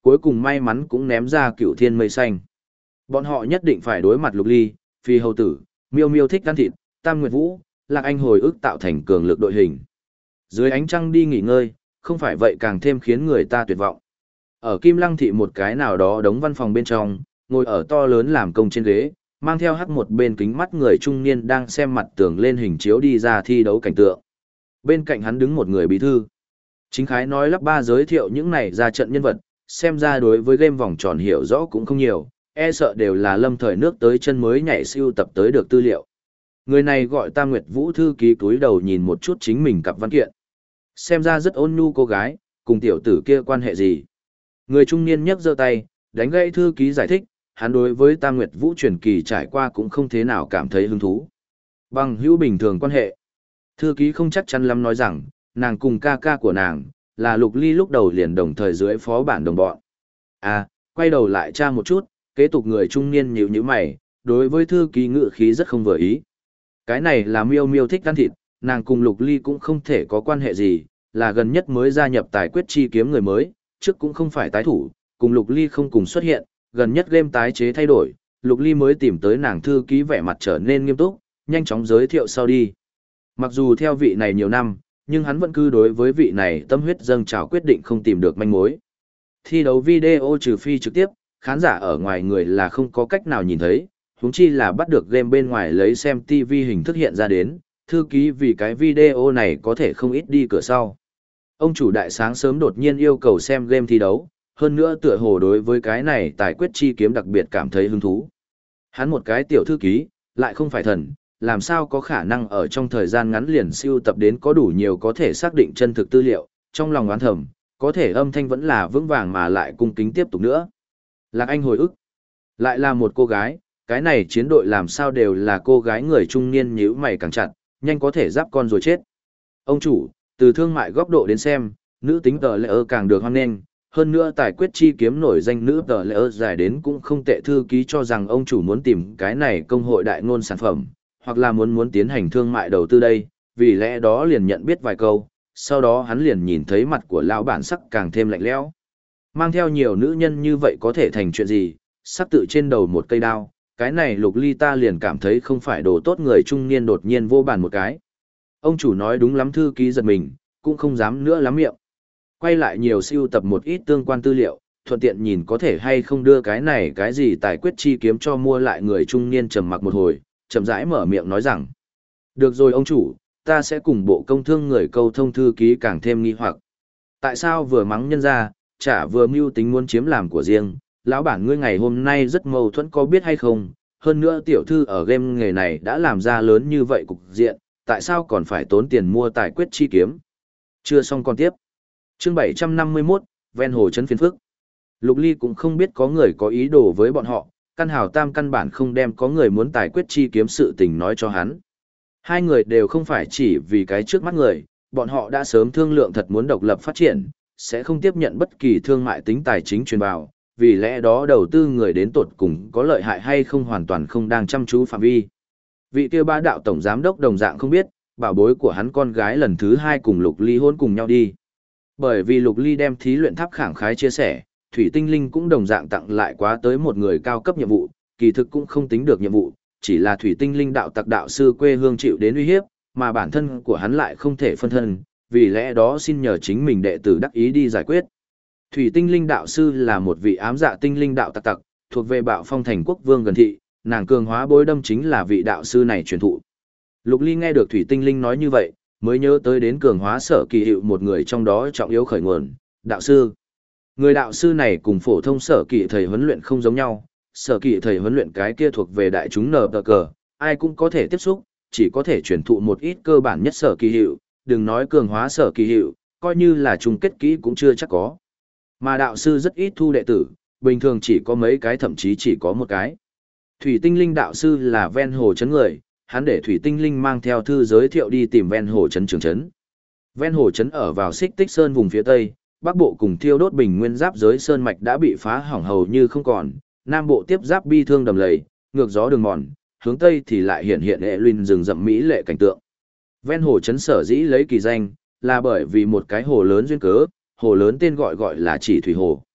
cuối cùng may mắn cũng ném ra cựu thiên mây xanh. Bọn họ nhất định phải đối mặt Lục Ly, Phi Hầu Tử, Miêu Miêu thích ăn thịt, Tam Nguyệt Vũ, Lạc Anh hồi ức tạo thành cường lực đội hình. Dưới ánh trăng đi nghỉ ngơi, không phải vậy càng thêm khiến người ta tuyệt vọng. Ở Kim Lăng thị một cái nào đó đống văn phòng bên trong, ngồi ở to lớn làm công trên ghế, mang theo hắc một bên kính mắt người trung niên đang xem mặt tường lên hình chiếu đi ra thi đấu cảnh tượng. Bên cạnh hắn đứng một người bí thư. Chính Khái nói lắp ba giới thiệu những này ra trận nhân vật, xem ra đối với game vòng tròn hiểu rõ cũng không nhiều, e sợ đều là lâm thời nước tới chân mới nhảy siêu tập tới được tư liệu. Người này gọi Tam Nguyệt Vũ thư ký túi đầu nhìn một chút chính mình cặp văn kiện. Xem ra rất ôn nhu cô gái, cùng tiểu tử kia quan hệ gì. Người trung niên nhấc giơ tay, đánh gãy thư ký giải thích, hắn đối với Tam Nguyệt Vũ truyền kỳ trải qua cũng không thế nào cảm thấy hứng thú. Bằng hữu bình thường quan hệ. Thư ký không chắc chắn lắm nói rằng, nàng cùng ca ca của nàng, là Lục Ly lúc đầu liền đồng thời dưới phó bản đồng bọn. À, quay đầu lại tra một chút, kế tục người trung niên nhíu nhíu mày, đối với thư ký ngự khí rất không vừa ý. Cái này là Miêu Miêu thích ăn thịt, nàng cùng Lục Ly cũng không thể có quan hệ gì, là gần nhất mới gia nhập tài quyết chi kiếm người mới, trước cũng không phải tái thủ, cùng Lục Ly không cùng xuất hiện, gần nhất game tái chế thay đổi, Lục Ly mới tìm tới nàng thư ký vẻ mặt trở nên nghiêm túc, nhanh chóng giới thiệu sau đi. Mặc dù theo vị này nhiều năm, nhưng hắn vẫn cứ đối với vị này tâm huyết dâng trào quyết định không tìm được manh mối. Thi đấu video trừ phi trực tiếp, khán giả ở ngoài người là không có cách nào nhìn thấy, huống chi là bắt được game bên ngoài lấy xem TV hình thức hiện ra đến, thư ký vì cái video này có thể không ít đi cửa sau. Ông chủ đại sáng sớm đột nhiên yêu cầu xem game thi đấu, hơn nữa tựa hồ đối với cái này tài quyết chi kiếm đặc biệt cảm thấy hứng thú. Hắn một cái tiểu thư ký, lại không phải thần, làm sao có khả năng ở trong thời gian ngắn liền siêu tập đến có đủ nhiều có thể xác định chân thực tư liệu, trong lòng oán thầm, có thể âm thanh vẫn là vững vàng mà lại cung kính tiếp tục nữa. Lạc Anh hồi ức, lại là một cô gái, cái này chiến đội làm sao đều là cô gái người trung niên nhíu mày càng chặt, nhanh có thể giáp con rồi chết. Ông chủ, từ thương mại góc độ đến xem, nữ tính tờ lệ ơ càng được hoan nghênh, hơn nữa tài quyết chi kiếm nổi danh nữ tờ lệ ơ dài đến cũng không tệ. Thư ký cho rằng ông chủ muốn tìm cái này công hội đại ngôn sản phẩm, hoặc là muốn tiến hành thương mại đầu tư đây, vì lẽ đó liền nhận biết vài câu, sau đó hắn liền nhìn thấy mặt của lão bản sắc càng thêm lạnh lẽo. Mang theo nhiều nữ nhân như vậy có thể thành chuyện gì, sắc tự trên đầu một cây đao, cái này Lục Ly ta liền cảm thấy không phải đồ tốt. Người trung niên đột nhiên vô bàn một cái. Ông chủ nói đúng lắm, thư ký giật mình, cũng không dám nữa lắm miệng. Quay lại nhiều siêu tập một ít tương quan tư liệu, thuận tiện nhìn có thể hay không đưa cái này cái gì tài quyết chi kiếm cho mua lại. Người trung niên trầm mặc một hồi, chậm rãi mở miệng nói rằng, được rồi ông chủ, ta sẽ cùng bộ công thương người câu thông. Thư ký càng thêm nghi hoặc. Tại sao vừa mắng nhân ra, chả vừa mưu tính muốn chiếm làm của riêng, lão bản ngươi ngày hôm nay rất mâu thuẫn có biết hay không, hơn nữa tiểu thư ở game nghề này đã làm ra lớn như vậy cục diện, tại sao còn phải tốn tiền mua tài quyết chi kiếm. Chưa xong còn tiếp. Chương 751, ven hồ trấn phiền phức. Lục Ly cũng không biết có người có ý đồ với bọn họ, căn hào tam căn bản không đem có người muốn tài quyết chi kiếm sự tình nói cho hắn. Hai người đều không phải chỉ vì cái trước mắt người, bọn họ đã sớm thương lượng thật muốn độc lập phát triển, sẽ không tiếp nhận bất kỳ thương mại tính tài chính truyền vào, vì lẽ đó đầu tư người đến tột cùng có lợi hại hay không hoàn toàn không đang chăm chú phạm vi. Vị kia ba đạo tổng giám đốc đồng dạng không biết, bảo bối của hắn con gái lần thứ hai cùng Lục Ly hôn cùng nhau đi. Bởi vì Lục Ly đem thí luyện tháp khẳng khái chia sẻ, Thủy Tinh Linh cũng đồng dạng tặng lại quá tới một người cao cấp nhiệm vụ, kỳ thực cũng không tính được nhiệm vụ, chỉ là Thủy Tinh Linh đạo tặc đạo sư quê hương chịu đến uy hiếp, mà bản thân của hắn lại không thể phân thân, vì lẽ đó xin nhờ chính mình đệ tử đắc ý đi giải quyết. Thủy Tinh Linh đạo sư là một vị ám dạ tinh linh đạo tặc, thuộc về Bạo Phong thành quốc vương gần thị, nàng cường hóa bối đâm chính là vị đạo sư này truyền thụ. Lục Ly nghe được Thủy Tinh Linh nói như vậy, mới nhớ tới đến cường hóa sở kỳ hiệu một người trong đó trọng yếu khởi nguồn, đạo sư. Người đạo sư này cùng phổ thông sở kỳ thầy huấn luyện không giống nhau, sở kỳ thầy huấn luyện cái kia thuộc về đại chúng nờ cờ, ai cũng có thể tiếp xúc, chỉ có thể truyền thụ một ít cơ bản nhất sở kỳ hiệu, đừng nói cường hóa sở kỳ hiệu, coi như là chung kết kỹ cũng chưa chắc có. Mà đạo sư rất ít thu đệ tử, bình thường chỉ có mấy cái, thậm chí chỉ có một cái. Thủy Tinh Linh đạo sư là ven hồ trấn người, hắn để Thủy Tinh Linh mang theo thư giới thiệu đi tìm ven hồ trấn trường trấn. Ven hồ trấn ở vào Xích Tích Sơn vùng phía tây, bắc bộ cùng thiêu đốt bình nguyên giáp giới sơn mạch đã bị phá hỏng hầu như không còn, nam bộ tiếp giáp bi thương đầm lầy, ngược gió đường mòn, hướng tây thì lại hiện hiện hệ luyện rừng rậm mỹ lệ cảnh tượng. Ven hồ trấn sở dĩ lấy kỳ danh, là bởi vì một cái hồ lớn duyên cớ, hồ lớn tên gọi là Chỉ Thủy Hồ.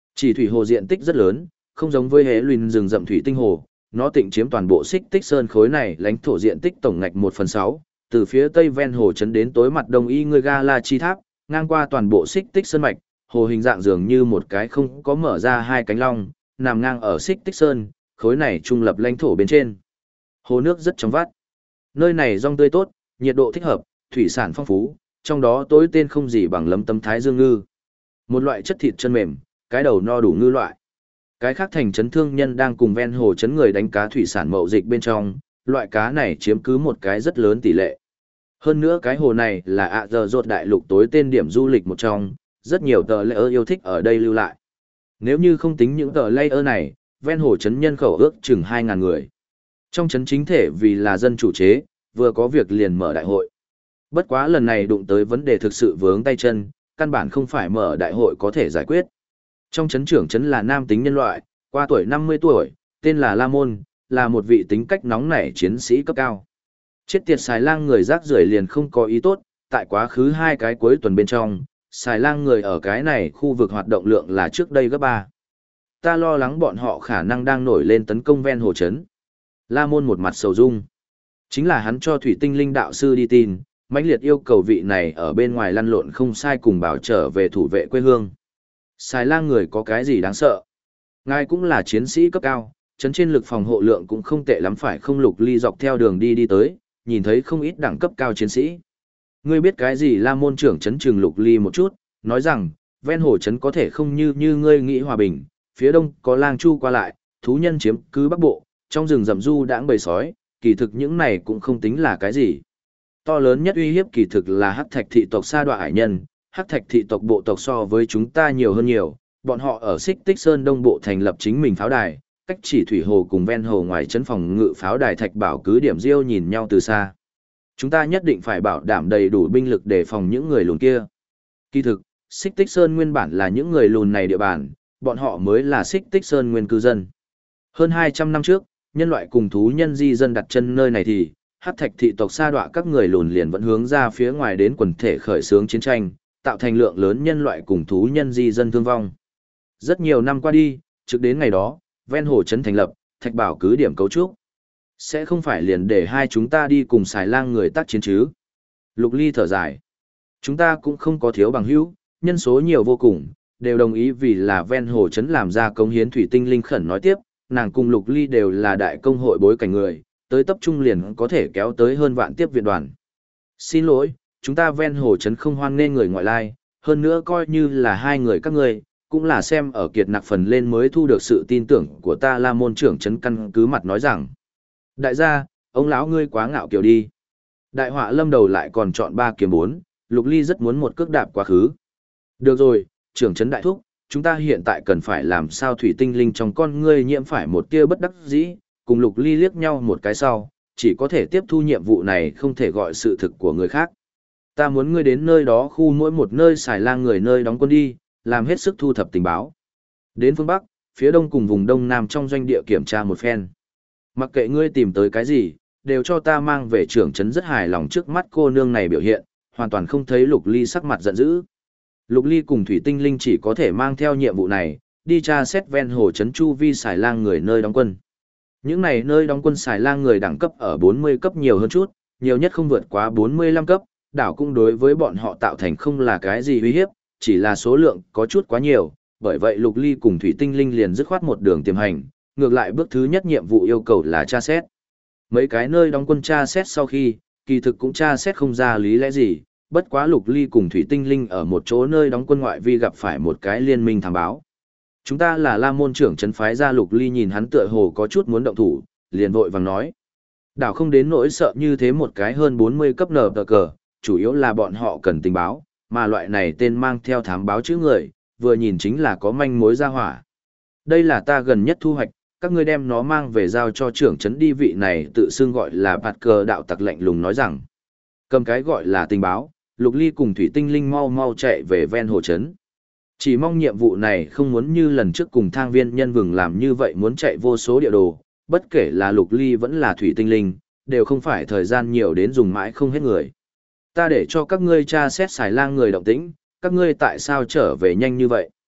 Chỉ thủy hồ diện tích rất lớn, không giống với hệ luyện rừng rậm thủy tinh hồ, nó tịnh chiếm toàn bộ xích tích sơn khối này lãnh thổ diện tích tổng ngạch 1/6, từ phía tây ven hồ trấn đến tối mặt đông y ngươi ga la chi tháp, ngang qua toàn bộ xích tích sơn mạch, hồ hình dạng dường như một cái không có mở ra hai cánh long, nằm ngang ở xích tích sơn, khối này trung lập lãnh thổ bên trên. Hồ nước rất trong vắt. Nơi này rong tươi tốt, nhiệt độ thích hợp, thủy sản phong phú, trong đó tối tên không gì bằng lấm tấm thái dương ngư. Một loại chất thịt chân mềm, cái đầu no đủ ngư loại. Cái khác thành trấn thương nhân đang cùng ven hồ trấn người đánh cá thủy sản mậu dịch bên trong, loại cá này chiếm cứ một cái rất lớn tỷ lệ. Hơn nữa cái hồ này là ạ giờ rột đại lục tối tên điểm du lịch một trong, rất nhiều tờ layer yêu thích ở đây lưu lại. Nếu như không tính những tờ layer này, ven hồ trấn nhân khẩu ước chừng 2.000 người. Trong trấn chính thể vì là dân chủ chế, vừa có việc liền mở đại hội. Bất quá lần này đụng tới vấn đề thực sự vướng tay chân, căn bản không phải mở đại hội có thể giải quyết. Trong trấn trưởng trấn là nam tính nhân loại, qua tuổi 50 tuổi, tên là La Môn, là một vị tính cách nóng nảy chiến sĩ cấp cao. Chết tiệt xài lang người rác rưởi liền không có ý tốt, tại quá khứ 2 cái cuối tuần bên trong, xài lang người ở cái này khu vực hoạt động lượng là trước đây gấp 3. Ta lo lắng bọn họ khả năng đang nổi lên tấn công ven hồ trấn. La Môn một mặt sầu dung. Chính là hắn cho Thủy Tinh Linh đạo sư đi tin, mãnh liệt yêu cầu vị này ở bên ngoài lăn lộn không sai cùng bảo trở về thủ vệ quê hương. Xài lang người có cái gì đáng sợ? Ngài cũng là chiến sĩ cấp cao, trấn trên lực phòng hộ lượng cũng không tệ lắm phải không? Lục Ly dọc theo đường đi tới, nhìn thấy không ít đẳng cấp cao chiến sĩ. Ngươi biết cái gì? La môn trưởng trấn trừng Lục Ly một chút, nói rằng, ven hồ trấn có thể không như ngươi nghĩ hòa bình, phía đông có lang chu qua lại, thú nhân chiếm cứ bắc bộ, trong rừng rậm du đãng bầy sói, kỳ thực những này cũng không tính là cái gì. To lớn nhất uy hiếp kỳ thực là hắc thạch thị tộc sa đoạ hải nhân, hắc thạch thị tộc bộ tộc so với chúng ta nhiều hơn nhiều, bọn họ ở Xích Tích Sơn Đông Bộ thành lập chính mình pháo đài, cách chỉ thủy hồ cùng ven hồ ngoài trấn phòng ngự pháo đài thạch bảo cứ điểm riêu nhìn nhau từ xa. Chúng ta nhất định phải bảo đảm đầy đủ binh lực để phòng những người lùn kia. Kỳ thực, Xích Tích Sơn nguyên bản là những người lùn này địa bàn, bọn họ mới là Xích Tích Sơn nguyên cư dân. Hơn 200 năm trước, nhân loại cùng thú nhân di dân đặt chân nơi này thì, hắc thạch thị tộc sa đọa các người lùn liền vẫn hướng ra phía ngoài đến quần thể khởi xướng chiến tranh, tạo thành lượng lớn nhân loại cùng thú nhân di dân thương vong. Rất nhiều năm qua đi, trực đến ngày đó, ven hồ trấn thành lập, thạch bảo cứ điểm cấu trúc. Sẽ không phải liền để hai chúng ta đi cùng xài lang người tác chiến chứ. Lục Ly thở dài. Chúng ta cũng không có thiếu bằng hữu, nhân số nhiều vô cùng, đều đồng ý vì là ven hồ trấn làm ra công hiến. Thủy Tinh Linh khẩn nói tiếp, nàng cùng Lục Ly đều là đại công hội bối cảnh người, tới tập trung liền có thể kéo tới hơn vạn tiếp viện đoàn. Xin lỗi, chúng ta ven hồ trấn không hoan nên người ngoại lai, hơn nữa coi như là hai người các ngươi, cũng là xem ở kiệt nặc phần lên mới thu được sự tin tưởng của ta. La môn trưởng trấn căn cứ mặt nói rằng, đại gia, ông lão ngươi quá ngạo kiểu đi. Đại họa lâm đầu lại còn chọn 3 kiếm 4, Lục Ly rất muốn một cước đạp quá khứ. Được rồi, trưởng trấn đại thúc, chúng ta hiện tại cần phải làm sao? Thủy Tinh Linh trong con ngươi nhiễm phải một tia bất đắc dĩ, cùng Lục Ly liếc nhau một cái sau, chỉ có thể tiếp thu nhiệm vụ này, không thể gọi sự thực của người khác. Ta muốn ngươi đến nơi đó khu mỗi một nơi xài lang người nơi đóng quân đi, làm hết sức thu thập tình báo. Đến phương Bắc, phía đông cùng vùng đông nam trong doanh địa kiểm tra một phen. Mặc kệ ngươi tìm tới cái gì, đều cho ta mang về. Trưởng trấn rất hài lòng trước mắt cô nương này biểu hiện, hoàn toàn không thấy Lục Ly sắc mặt giận dữ. Lục Ly cùng Thủy Tinh Linh chỉ có thể mang theo nhiệm vụ này, đi tra xét ven hồ trấn chu vi xài lang người nơi đóng quân. Những này nơi đóng quân xài lang người đẳng cấp ở 40 cấp nhiều hơn chút, nhiều nhất không vượt quá 45 cấp, đảo cũng đối với bọn họ tạo thành không là cái gì uy hiếp, chỉ là số lượng có chút quá nhiều, bởi vậy Lục Ly cùng Thủy Tinh Linh liền dứt khoát một đường tiềm hành, ngược lại bước thứ nhất nhiệm vụ yêu cầu là tra xét. Mấy cái nơi đóng quân tra xét sau khi, kỳ thực cũng tra xét không ra lý lẽ gì, bất quá Lục Ly cùng Thủy Tinh Linh ở một chỗ nơi đóng quân ngoại vi gặp phải một cái liên minh thám báo. Chúng ta là La môn trưởng trấn phái ra. Lục Ly nhìn hắn tựa hồ có chút muốn động thủ, liền vội vàng nói. Đảo không đến nỗi sợ như thế một cái hơn 40 cấp nở tờ cờ, chủ yếu là bọn họ cần tình báo, mà loại này tên mang theo thám báo chữ người, vừa nhìn chính là có manh mối ra hỏa. Đây là ta gần nhất thu hoạch, các ngươi đem nó mang về giao cho trưởng trấn đi. Vị này tự xưng gọi là bạt cờ đạo tặc lạnh lùng nói rằng, cầm cái gọi là tình báo. Lục Ly cùng Thủy Tinh Linh mau mau chạy về ven hồ trấn. Chỉ mong nhiệm vụ này không muốn như lần trước cùng thang viên nhân vừng làm như vậy muốn chạy vô số địa đồ, bất kể là Lục Ly vẫn là Thủy Tinh Linh, đều không phải thời gian nhiều đến dùng mãi không hết người. Ta để cho các ngươi tra xét xài lang người động tĩnh, các ngươi tại sao trở về nhanh như vậy?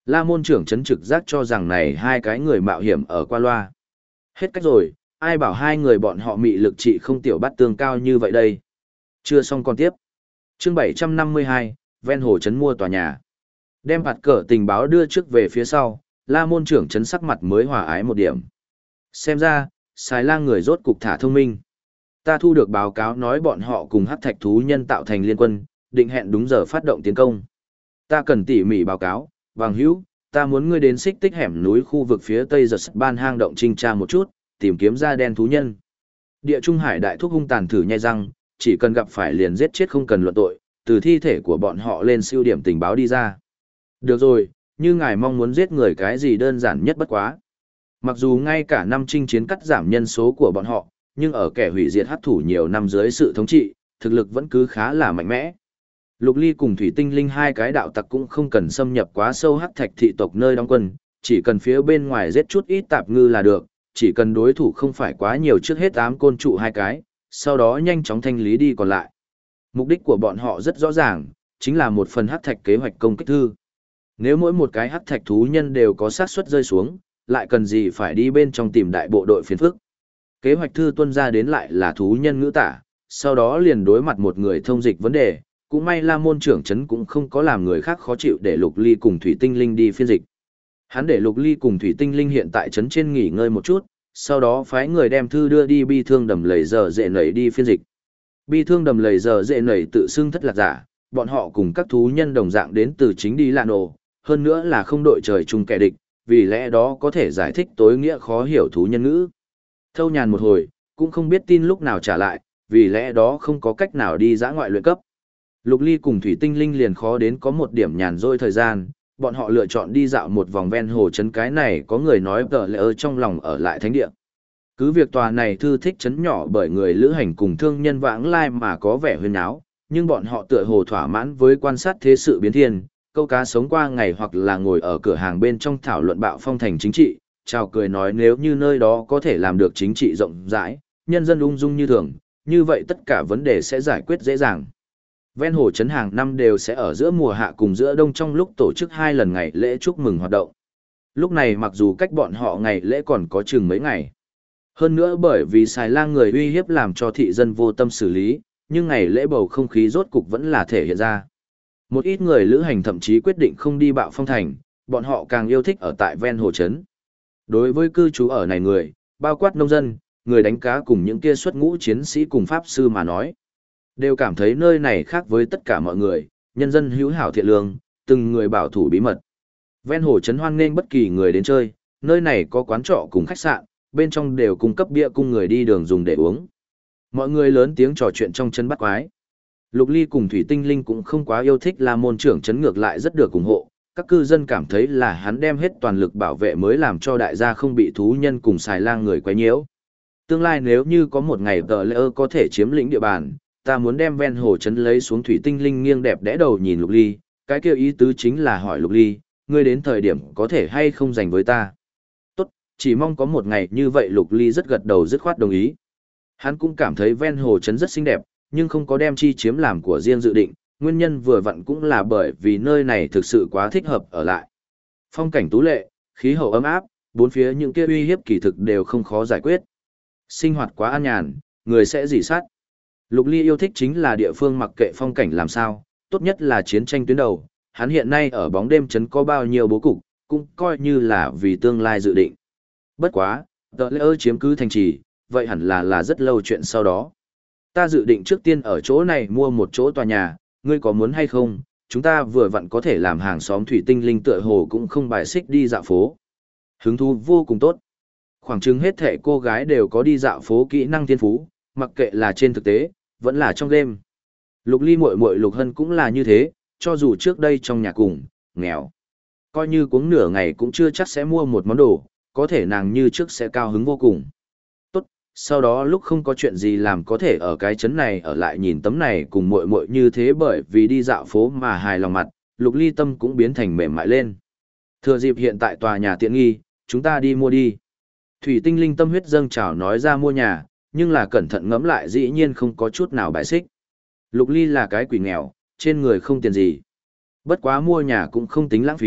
La môn trưởng trấn trực giác cho rằng này hai cái người mạo hiểm ở qua loa. Hết cách rồi, ai bảo hai người bọn họ mị lực trị không tiểu bát tương cao như vậy đây. Chưa xong còn tiếp. Chương 752, ven hồ trấn mua tòa nhà. Đem hạt cờ tình báo đưa trước về phía sau, La môn trưởng trấn sắc mặt mới hòa ái một điểm. Xem ra, xài lang người rốt cục thả thông minh. Ta thu được báo cáo nói bọn họ cùng hắc thạch thú nhân tạo thành liên quân, định hẹn đúng giờ phát động tiến công. Ta cần tỉ mỉ báo cáo, Vàng Hữu, ta muốn ngươi đến xích tích hẻm núi khu vực phía tây giật ban hang động trinh tra một chút, tìm kiếm da đen thú nhân. Địa Trung Hải đại thúc hung tàn thử nhai răng, chỉ cần gặp phải liền giết chết không cần luận tội, từ thi thể của bọn họ lên siêu điểm tình báo đi ra. Được rồi, như ngài mong muốn giết người cái gì đơn giản nhất bất quá. Mặc dù ngay cả năm chinh chiến cắt giảm nhân số của bọn họ, nhưng ở kẻ hủy diệt hắc thủ nhiều năm dưới sự thống trị, thực lực vẫn cứ khá là mạnh mẽ. Lục Ly cùng Thủy Tinh Linh hai cái đạo tặc cũng không cần xâm nhập quá sâu hắc thạch thị tộc nơi đóng quân, chỉ cần phía bên ngoài giết chút ít tạp ngư là được, chỉ cần đối thủ không phải quá nhiều trước hết ám côn trụ hai cái, sau đó nhanh chóng thanh lý đi còn lại. Mục đích của bọn họ rất rõ ràng, chính là một phần hắc thạch kế hoạch công kích thư. Nếu mỗi một cái hắc thạch thú nhân đều có xác suất rơi xuống, lại cần gì phải đi bên trong tìm đại bộ đội phiền phức. Kế hoạch thư tuân ra đến lại là thú nhân ngữ tả, sau đó liền đối mặt một người thông dịch vấn đề, cũng may La môn trưởng trấn cũng không có làm người khác khó chịu để Lục Ly cùng Thủy Tinh Linh đi phiên dịch. Hắn để Lục Ly cùng Thủy Tinh Linh hiện tại trấn trên nghỉ ngơi một chút, sau đó phái người đem thư đưa đi bi thương đầm lầy giờ dễ nảy đi phiên dịch. Bi thương đầm lầy giờ dễ nảy tự xưng thất lạc giả, bọn họ cùng các thú nhân đồng dạng đến từ chính đi lạn ổ, hơn nữa là không đội trời chung kẻ địch, vì lẽ đó có thể giải thích tối nghĩa khó hiểu thú nhân ngữ. Thâu nhàn một hồi, cũng không biết tin lúc nào trả lại, vì lẽ đó không có cách nào đi dã ngoại luyện cấp. Lục Ly cùng Thủy Tinh Linh liền khó đến có một điểm nhàn rỗi thời gian, bọn họ lựa chọn đi dạo một vòng ven hồ trấn cái này có người nói tờ lệ ở trong lòng ở lại thánh địa. Cứ việc tòa này thư thích trấn nhỏ bởi người lữ hành cùng thương nhân vãng lai mà có vẻ huyên náo, nhưng bọn họ tựa hồ thỏa mãn với quan sát thế sự biến thiên, câu cá sống qua ngày hoặc là ngồi ở cửa hàng bên trong thảo luận bạo phong thành chính trị, chào cười nói nếu như nơi đó có thể làm được chính trị rộng rãi, nhân dân ung dung như thường, như vậy tất cả vấn đề sẽ giải quyết dễ dàng. Ven hồ trấn hàng năm đều sẽ ở giữa mùa hạ cùng giữa đông trong lúc tổ chức 2 lần ngày lễ chúc mừng hoạt động. Lúc này mặc dù cách bọn họ ngày lễ còn có chừng mấy ngày. Hơn nữa bởi vì xài lang người uy hiếp làm cho thị dân vô tâm xử lý, nhưng ngày lễ bầu không khí rốt cục vẫn là thể hiện ra. Một ít người lữ hành thậm chí quyết định không đi bạo phong thành, bọn họ càng yêu thích ở tại ven hồ trấn. Đối với cư trú ở này người, bao quát nông dân, người đánh cá cùng những kia xuất ngũ chiến sĩ cùng pháp sư mà nói, đều cảm thấy nơi này khác với tất cả mọi người, nhân dân hữu hảo thiện lương, từng người bảo thủ bí mật. Ven hồ trấn hoan nghênh bất kỳ người đến chơi, nơi này có quán trọ cùng khách sạn, bên trong đều cung cấp bia cung người đi đường dùng để uống. Mọi người lớn tiếng trò chuyện trong trấn bắt quái. Lục Ly cùng Thủy Tinh Linh cũng không quá yêu thích là môn trưởng trấn ngược lại rất được ủng hộ, các cư dân cảm thấy là hắn đem hết toàn lực bảo vệ mới làm cho đại gia không bị thú nhân cùng xài lang người quấy nhiễu. Tương lai nếu như có một ngày tờ lễ có thể chiếm lĩnh địa bàn, ta muốn đem ven hồ trấn lấy xuống. Thủy Tinh Linh nghiêng đẹp đẽ đầu nhìn Lục Ly, cái kêu ý tứ chính là hỏi Lục Ly, ngươi đến thời điểm có thể hay không dành với ta. Tốt, chỉ mong có một ngày như vậy. Lục Ly rất gật đầu dứt khoát đồng ý. Hắn cũng cảm thấy ven hồ trấn rất xinh đẹp, nhưng không có đem chi chiếm làm của riêng dự định, nguyên nhân vừa vặn cũng là bởi vì nơi này thực sự quá thích hợp ở lại. Phong cảnh tú lệ, khí hậu ấm áp, bốn phía những kia uy hiếp kỳ thực đều không khó giải quyết. Sinh hoạt quá an nhàn, người sẽ rỉ sát. Lục Ly yêu thích chính là địa phương mặc kệ phong cảnh làm sao, tốt nhất là chiến tranh tuyến đầu. Hắn hiện nay ở bóng đêm trấn có bao nhiêu bố cục, cũng coi như là vì tương lai dự định. Bất quá, tờ lễ chiếm cứ thành trì, vậy hẳn là rất lâu chuyện sau đó. Ta dự định trước tiên ở chỗ này mua một chỗ tòa nhà, ngươi có muốn hay không? Chúng ta vừa vặn có thể làm hàng xóm. Thủy Tinh Linh tựa hồ cũng không bài xích đi dạo phố. Hứng thú vô cùng tốt. Khoảng chừng hết thảy cô gái đều có đi dạo phố kỹ năng thiên phú, mặc kệ là trên thực tế, vẫn là trong game. Lục Ly muội muội Lục Hân cũng là như thế, cho dù trước đây trong nhà cùng, nghèo. Coi như cuống nửa ngày cũng chưa chắc sẽ mua một món đồ, có thể nàng như trước sẽ cao hứng vô cùng. Tốt, sau đó lúc không có chuyện gì làm có thể ở cái trấn này ở lại nhìn tấm này cùng muội muội như thế, bởi vì đi dạo phố mà hài lòng mặt, Lục Ly tâm cũng biến thành mềm mại lên. Thừa dịp hiện tại tòa nhà tiện nghi, chúng ta đi mua đi. Thủy Tinh Linh tâm huyết dâng trào nói ra mua nhà, nhưng là cẩn thận ngẫm lại dĩ nhiên không có chút nào bài xích. Lục Ly là cái quỷ nghèo, trên người không tiền gì. Bất quá mua nhà cũng không tính lãng phí,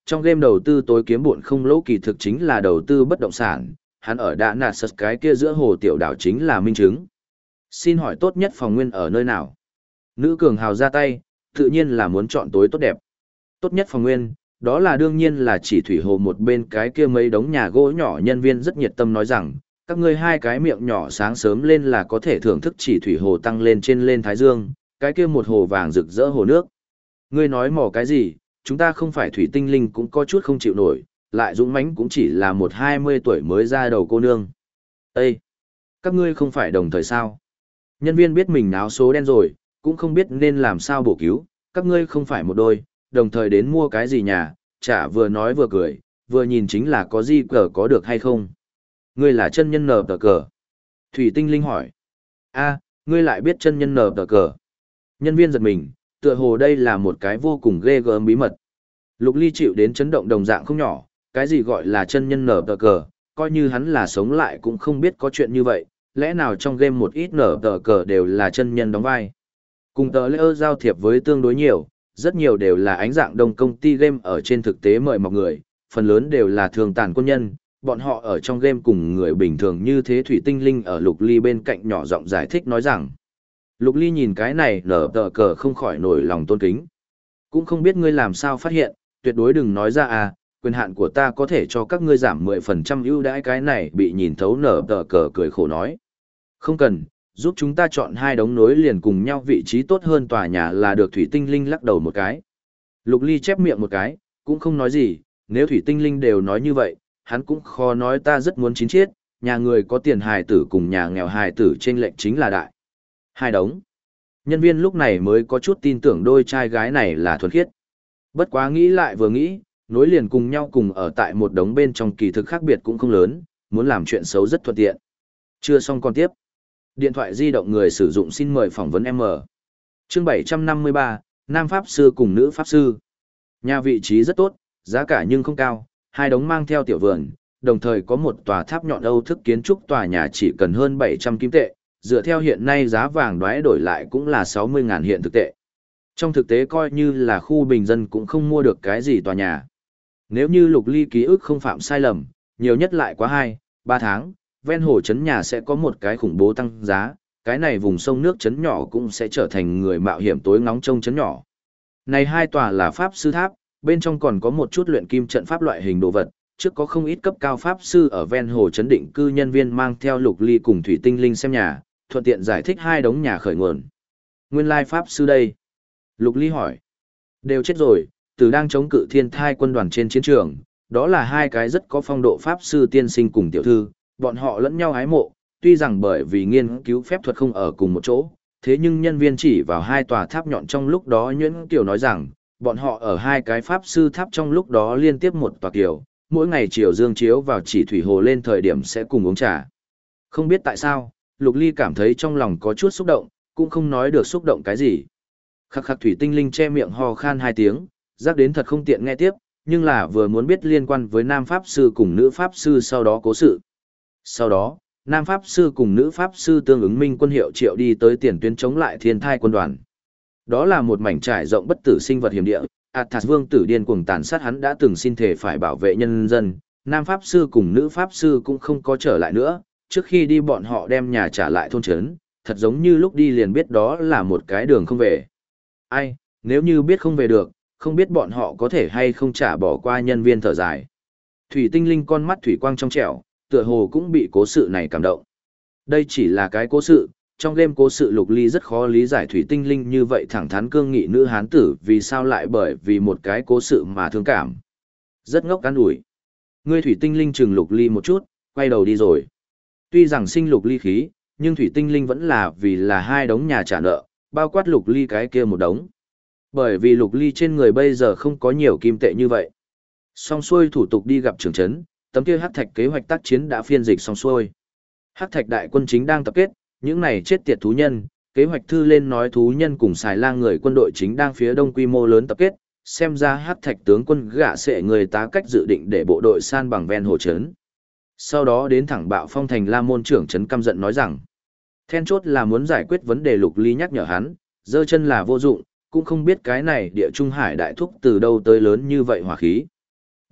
trong game đầu tư tối kiếm bộn không lỗ kỳ thực chính là đầu tư bất động sản, hắn ở Đạ Nạt Sật cái kia giữa hồ tiểu đảo chính là minh chứng. Xin hỏi tốt nhất phòng nguyên ở nơi nào? Nữ cường hào ra tay, tự nhiên là muốn chọn tối tốt đẹp. Tốt nhất phòng nguyên, đó là đương nhiên là chỉ thủy hồ một bên cái kia mấy đống nhà gỗ nhỏ. Nhân viên rất nhiệt tâm nói rằng, các ngươi hai cái miệng nhỏ sáng sớm lên là có thể thưởng thức chỉ thủy hồ tăng lên trên lên Thái Dương, cái kia một hồ vàng rực rỡ hồ nước. Ngươi nói mò cái gì, chúng ta không phải thủy tinh linh cũng có chút không chịu nổi, lại dũng mãnh cũng chỉ là một 20 tuổi mới ra đầu cô nương. Ê! Các ngươi không phải đồng thời sao? Nhân viên biết mình náo số đen rồi, cũng không biết nên làm sao bổ cứu, các ngươi không phải một đôi, đồng thời đến mua cái gì nhà, chả vừa nói vừa cười, vừa nhìn chính là có gì cờ có được hay không. Ngươi là chân nhân nở tờ cờ. Thủy tinh linh hỏi. A, ngươi lại biết chân nhân nở tờ cờ. Nhân viên giật mình, tựa hồ đây là một cái vô cùng ghê gớm bí mật. Lục Ly chịu đến chấn động đồng dạng không nhỏ, cái gì gọi là chân nhân nở tờ cờ, coi như hắn là sống lại cũng không biết có chuyện như vậy, lẽ nào trong game một ít nở tờ cờ đều là chân nhân đóng vai. Cùng tờ lễ giao thiệp với tương đối nhiều, rất nhiều đều là ánh dạng đông công ty game ở trên thực tế mời mọc người, phần lớn đều là thường tàn quân nhân, bọn họ ở trong game cùng người bình thường như thế. Thủy tinh linh ở Lục Ly bên cạnh nhỏ giọng giải thích nói rằng, Lục Ly nhìn cái này nở tờ cờ không khỏi nổi lòng tôn kính. Cũng không biết ngươi làm sao phát hiện, tuyệt đối đừng nói ra à, quyền hạn của ta có thể cho các ngươi giảm 10% ưu đãi. Cái này bị nhìn thấu nở tờ cờ cười khổ nói. Không cần, giúp chúng ta chọn hai đống nối liền cùng nhau vị trí tốt hơn tòa nhà là được. Thủy tinh linh lắc đầu một cái. Lục Ly chép miệng một cái, cũng không nói gì, nếu Thủy tinh linh đều nói như vậy, hắn cũng khó nói. Ta rất muốn chín chiết, nhà người có tiền hài tử cùng nhà nghèo hài tử trên lệnh chính là đại. Hai đống. Nhân viên lúc này mới có chút tin tưởng đôi trai gái này là thuần khiết. Bất quá nghĩ lại vừa nghĩ, nối liền cùng nhau cùng ở tại một đống bên trong kỳ thực khác biệt cũng không lớn, muốn làm chuyện xấu rất thuận tiện. Chưa xong còn tiếp. Điện thoại di động người sử dụng xin mời phỏng vấn M. Chương 753, Nam Pháp Sư cùng Nữ Pháp Sư. Nhà vị trí rất tốt, giá cả nhưng không cao, hai đống mang theo tiểu vườn, đồng thời có một tòa tháp nhọn Âu thức kiến trúc. Tòa nhà chỉ cần hơn 700 kim tệ, dựa theo hiện nay giá vàng đoái đổi lại cũng là 60.000 hiện thực tệ. Trong thực tế coi như là khu bình dân cũng không mua được cái gì tòa nhà. Nếu như Lục Ly ký ức không phạm sai lầm, nhiều nhất lại quá 2-3 tháng, ven hồ trấn nhà sẽ có một cái khủng bố tăng giá, cái này vùng sông nước trấn nhỏ cũng sẽ trở thành người mạo hiểm tối ngóng trông trấn nhỏ. Này hai tòa là Pháp Sư Tháp, bên trong còn có một chút luyện kim trận pháp loại hình đồ vật, trước có không ít cấp cao Pháp Sư ở ven hồ trấn định cư. Nhân viên mang theo Lục Ly cùng Thủy tinh linh xem nhà, thuận tiện giải thích hai đống nhà khởi nguồn. Nguyên lai Pháp Sư đây. Lục Ly hỏi. Đều chết rồi, từ đang chống cự thiên thai quân đoàn trên chiến trường, đó là hai cái rất có phong độ Pháp Sư tiên sinh cùng tiểu thư, bọn họ lẫn nhau ái mộ, tuy rằng bởi vì nghiên cứu phép thuật không ở cùng một chỗ, thế nhưng nhân viên chỉ vào hai tòa tháp nhọn trong lúc đó. Nhuyễn Kiều nói rằng, bọn họ ở hai cái Pháp Sư tháp trong lúc đó liên tiếp một tòa kiều, mỗi ngày chiều dương chiếu vào chỉ thủy hồ lên thời điểm sẽ cùng uống trà. Không biết tại sao, Lục Ly cảm thấy trong lòng có chút xúc động, cũng không nói được xúc động cái gì. Khắc khắc. Thủy tinh linh che miệng ho khan hai tiếng, giác đến thật không tiện nghe tiếp, nhưng là vừa muốn biết liên quan với Nam Pháp Sư cùng Nữ Pháp Sư sau đó cố sự. Sau đó, Nam Pháp Sư cùng Nữ Pháp Sư tương ứng minh quân hiệu triệu đi tới tiền tuyến chống lại thiên thai quân đoàn. Đó là một mảnh trải rộng bất tử sinh vật hiểm địa, Athas vương tử điên cuồng tàn sát hắn đã từng xin thể phải bảo vệ nhân dân. Nam Pháp Sư cùng Nữ Pháp Sư cũng không có trở lại nữa, trước khi đi bọn họ đem nhà trả lại thôn trấn, thật giống như lúc đi liền biết đó là một cái đường không về. Ai, nếu như biết không về được, không biết bọn họ có thể hay không trả bỏ qua. Nhân viên thở dài. Thủy tinh linh con mắt thủy quang trong trẻo, tựa hồ cũng bị cố sự này cảm động. Đây chỉ là cái cố sự, trong game cố sự Lục Ly rất khó lý giải thủy tinh linh như vậy thẳng thắn cương nghị nữ hán tử vì sao lại bởi vì một cái cố sự mà thương cảm. Rất ngốc an ủi. Ngươi thủy tinh linh chừng Lục Ly một chút, quay đầu đi rồi. Tuy rằng sinh Lục Ly khí, nhưng thủy tinh linh vẫn là vì là hai đống nhà trả nợ, bao quát Lục Ly cái kia một đống. Bởi vì Lục Ly trên người bây giờ không có nhiều kim tệ như vậy. Xong xuôi thủ tục đi gặp trưởng trấn, tấm kia hắc thạch kế hoạch tác chiến đã phiên dịch xong xuôi. Hắc thạch đại quân chính đang tập kết, những này chết tiệt thú nhân, kế hoạch thư lên nói thú nhân cùng xài lang người quân đội chính đang phía đông quy mô lớn tập kết, xem ra hắc thạch tướng quân gạ sệ người tá cách dự định để bộ đội san bằng ven hồ trấn. Sau đó đến thẳng bạo phong thành La môn trưởng trấn căm giận nói rằng, then chốt là muốn giải quyết vấn đề. Lục Ly nhắc nhở hắn, giơ chân là vô dụng, cũng không biết cái này địa trung hải đại thúc từ đâu tới lớn như vậy hỏa khí.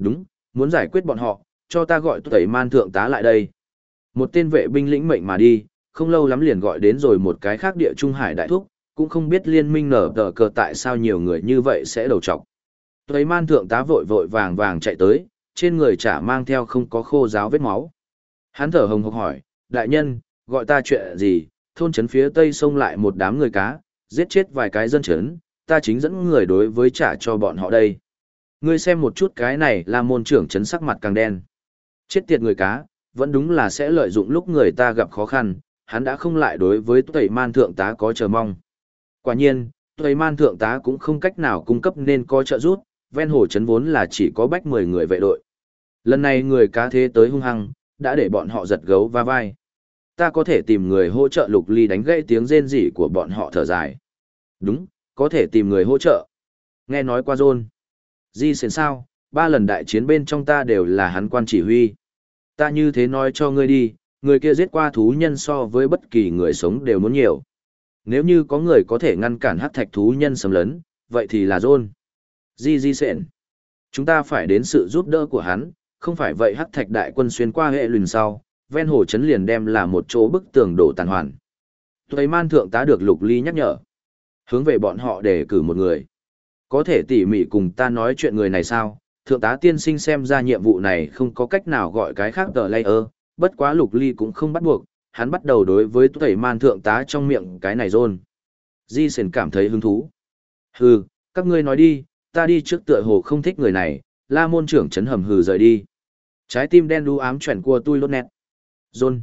Đúng, muốn giải quyết bọn họ, cho ta gọi tẩy man thượng tá lại đây. Một tên vệ binh lĩnh mệnh mà đi, không lâu lắm liền gọi đến rồi một cái khác địa trung hải đại thúc, cũng không biết liên minh nở tờ cờ tại sao nhiều người như vậy sẽ đầu trọc. Tẩy man thượng tá vội vội vàng vàng chạy tới, trên người chả mang theo không có khô ráo vết máu. Hắn thở hồng hộc hỏi, đại nhân, gọi ta chuyện gì, thôn trấn phía tây sông lại một đám người cá, giết chết vài cái dân trấn, ta chính dẫn người đối với trả cho bọn họ đây. Ngươi xem một chút cái này là môn trưởng trấn sắc mặt càng đen. Chết tiệt người cá, vẫn đúng là sẽ lợi dụng lúc người ta gặp khó khăn, hắn đã không lại đối với tẩy man thượng tá có chờ mong. Quả nhiên, tẩy man thượng tá cũng không cách nào cung cấp nên có trợ giúp, ven hồ trấn vốn là chỉ có bách 10 người vệ đội. Lần này người cá thế tới hung hăng, đã để bọn họ giật gấu va vai. Ta có thể tìm người hỗ trợ Lục Ly đánh gãy tiếng rên rỉ của bọn họ thở dài. Đúng, có thể tìm người hỗ trợ. Nghe nói qua John. Di Sến sao, 3 lần đại chiến bên trong ta đều là hắn quan chỉ huy. Ta như thế nói cho ngươi đi, người kia giết qua thú nhân so với bất kỳ người sống đều muốn nhiều. Nếu như có người có thể ngăn cản hắc thạch thú nhân xâm lấn, vậy thì là John. Di Sến. Chúng ta phải đến sự giúp đỡ của hắn, không phải vậy hắc thạch đại quân xuyên qua hệ lùn sau, ven hồ trấn liền đem là một chỗ bức tường đổ tàn hoàn. Tuầy man thượng tá được Lục Ly nhắc nhở. Hướng về bọn họ để cử một người. Có thể tỉ mỉ cùng ta nói chuyện người này sao? Thượng tá tiên sinh xem ra nhiệm vụ này không có cách nào gọi cái khác tờ layer, bất quá Lục Ly cũng không bắt buộc, hắn bắt đầu đối với tuầy man thượng tá trong miệng cái này rôn. Di Sến cảm thấy hứng thú. Hừ, các ngươi nói đi, ta đi trước tựa hồ không thích người này, la môn trưởng trấn hầm hừ rời đi. Trái tim đen đu ám chuyển của tôi lốt nét. John.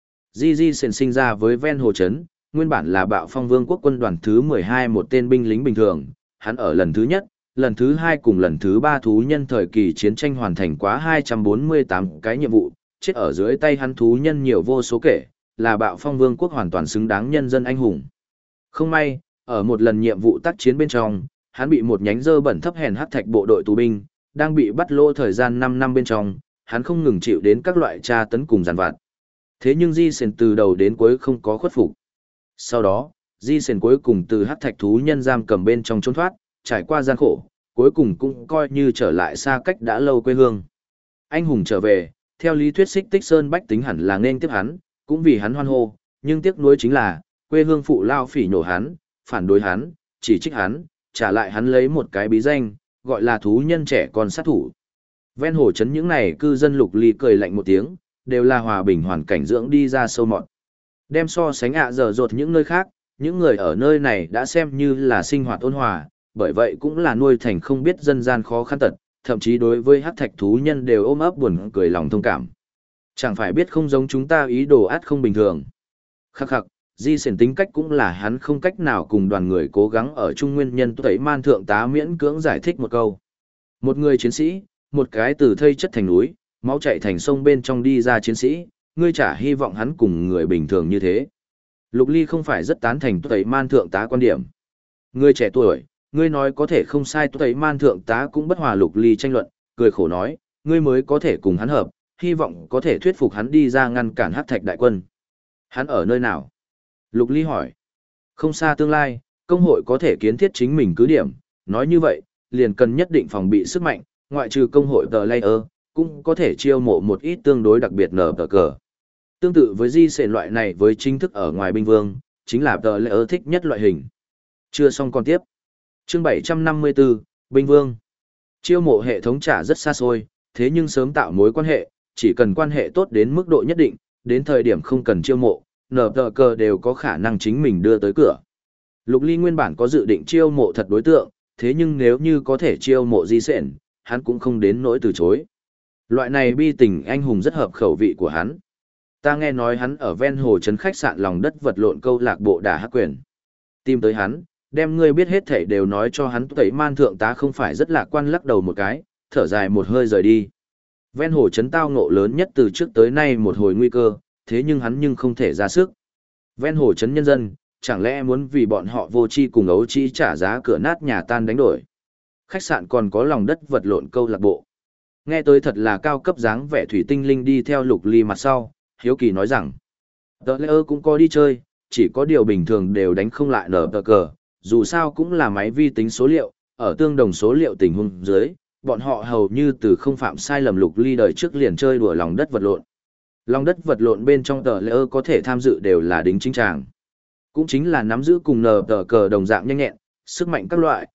Di Sến sinh ra với ven hồ trấn, nguyên bản là bạo phong vương quốc quân đoàn thứ 12 một tên binh lính bình thường. Hắn ở lần thứ nhất, lần thứ 2 cùng lần thứ 3 thú nhân thời kỳ chiến tranh hoàn thành quá 248 cái nhiệm vụ, chết ở dưới tay hắn thú nhân nhiều vô số kể, là bạo phong vương quốc hoàn toàn xứng đáng nhân dân anh hùng. Không may, ở một lần nhiệm vụ tác chiến bên trong, hắn bị một nhánh dơ bẩn thấp hèn hắc thạch bộ đội tù binh, đang bị bắt lỗ thời gian 5 năm bên trong, hắn không ngừng chịu đến các loại tra tấn cùng giàn vặt. Thế nhưng Di Sến từ đầu đến cuối không có khuất phục. Sau đó, Di Sến cuối cùng từ hắc thạch thú nhân giam cầm bên trong trốn thoát, trải qua gian khổ, cuối cùng cũng coi như trở lại xa cách đã lâu quê hương. Anh hùng trở về, theo lý thuyết Xích Tích Sơn bách tính hẳn là nên tiếp hắn, cũng vì hắn hoan hô, nhưng tiếc nuối chính là, quê hương phụ lao phỉ nhổ hắn, phản đối hắn, chỉ trích hắn, trả lại hắn lấy một cái bí danh, gọi là thú nhân trẻ con sát thủ. Ven hồ trấn những này cư dân Lục Ly cười lạnh một tiếng, đều là hòa bình hoàn cảnh dưỡng đi ra sâu mọt. Đem so sánh dở dột những nơi khác, những người ở nơi này đã xem như là sinh hoạt ôn hòa, bởi vậy cũng là nuôi thành không biết dân gian khó khăn tật, thậm chí đối với hắc thạch thú nhân đều ôm ấp buồn cười lòng thông cảm. Chẳng phải biết không giống chúng ta ý đồ át không bình thường. Khắc khắc, Di Sến tính cách cũng là hắn không cách nào cùng đoàn người cố gắng ở chung nguyên nhân tẩy man thượng tá miễn cưỡng giải thích một câu. Một người chiến sĩ, một cái từ thây chất thành núi, máu chảy thành sông bên trong đi ra chiến sĩ, ngươi chả hy vọng hắn cùng người bình thường như thế. Lục Ly không phải rất tán thành tẩy man thượng tá quan điểm. Ngươi trẻ tuổi, ngươi nói có thể không sai, tẩy man thượng tá cũng bất hòa Lục Ly tranh luận, cười khổ nói, ngươi mới có thể cùng hắn hợp, hy vọng có thể thuyết phục hắn đi ra ngăn cản hắc thạch đại quân. Hắn ở nơi nào? Lục Ly hỏi. Không xa tương lai, công hội có thể kiến thiết chính mình cứ điểm, nói như vậy, liền cần nhất định phòng bị sức mạnh, ngoại trừ công hội The Layer, cũng có thể chiêu mộ một ít tương đối đặc biệt nở tờ cờ. Tương tự với Di Sến loại này với chính thức ở ngoài binh vương, chính là The Layer thích nhất loại hình. Chưa xong còn tiếp. Chương 754, Binh Vương. Chiêu mộ hệ thống trả rất xa xôi, thế nhưng sớm tạo mối quan hệ, chỉ cần quan hệ tốt đến mức độ nhất định, đến thời điểm không cần chiêu mộ, nở tờ cờ đều có khả năng chính mình đưa tới cửa. Lục Ly nguyên bản có dự định chiêu mộ thật đối tượng, thế nhưng nếu như có thể chiêu mộ Di Sến, hắn cũng không đến nỗi từ chối. Loại này bi tình anh hùng rất hợp khẩu vị của hắn. Ta nghe nói hắn ở ven hồ trấn khách sạn lòng đất vật lộn câu lạc bộ đả hắc quyền. Tìm tới hắn, đem ngươi biết hết thảy đều nói cho hắn. Tẩy man thượng tá không phải rất lạc quan, lắc đầu một cái, thở dài một hơi rời đi. Ven hồ trấn tao ngộ lớn nhất từ trước tới nay một hồi nguy cơ, thế nhưng hắn nhưng không thể ra sức. Ven hồ trấn nhân dân, chẳng lẽ muốn vì bọn họ vô tri cùng ấu tri trả giá cửa nát nhà tan đánh đổi. Khách sạn còn có lòng đất vật lộn câu lạc bộ. Nghe tới thật là cao cấp dáng vẻ thủy tinh linh đi theo Lục Ly mặt sau, hiếu kỳ nói rằng. The Layer cũng có đi chơi, chỉ có điều bình thường đều đánh không lại nở tờ cờ, dù sao cũng là máy vi tính số liệu, ở tương đồng số liệu tình huống dưới, bọn họ hầu như từ không phạm sai lầm Lục Ly đời trước liền chơi đùa lòng đất vật lộn. Lòng đất vật lộn bên trong tờ lỡ có thể tham dự đều là đính chính tràng. Cũng chính là nắm giữ cùng nờ tờ cờ đồng dạng nhanh nhẹn, sức mạnh các loại,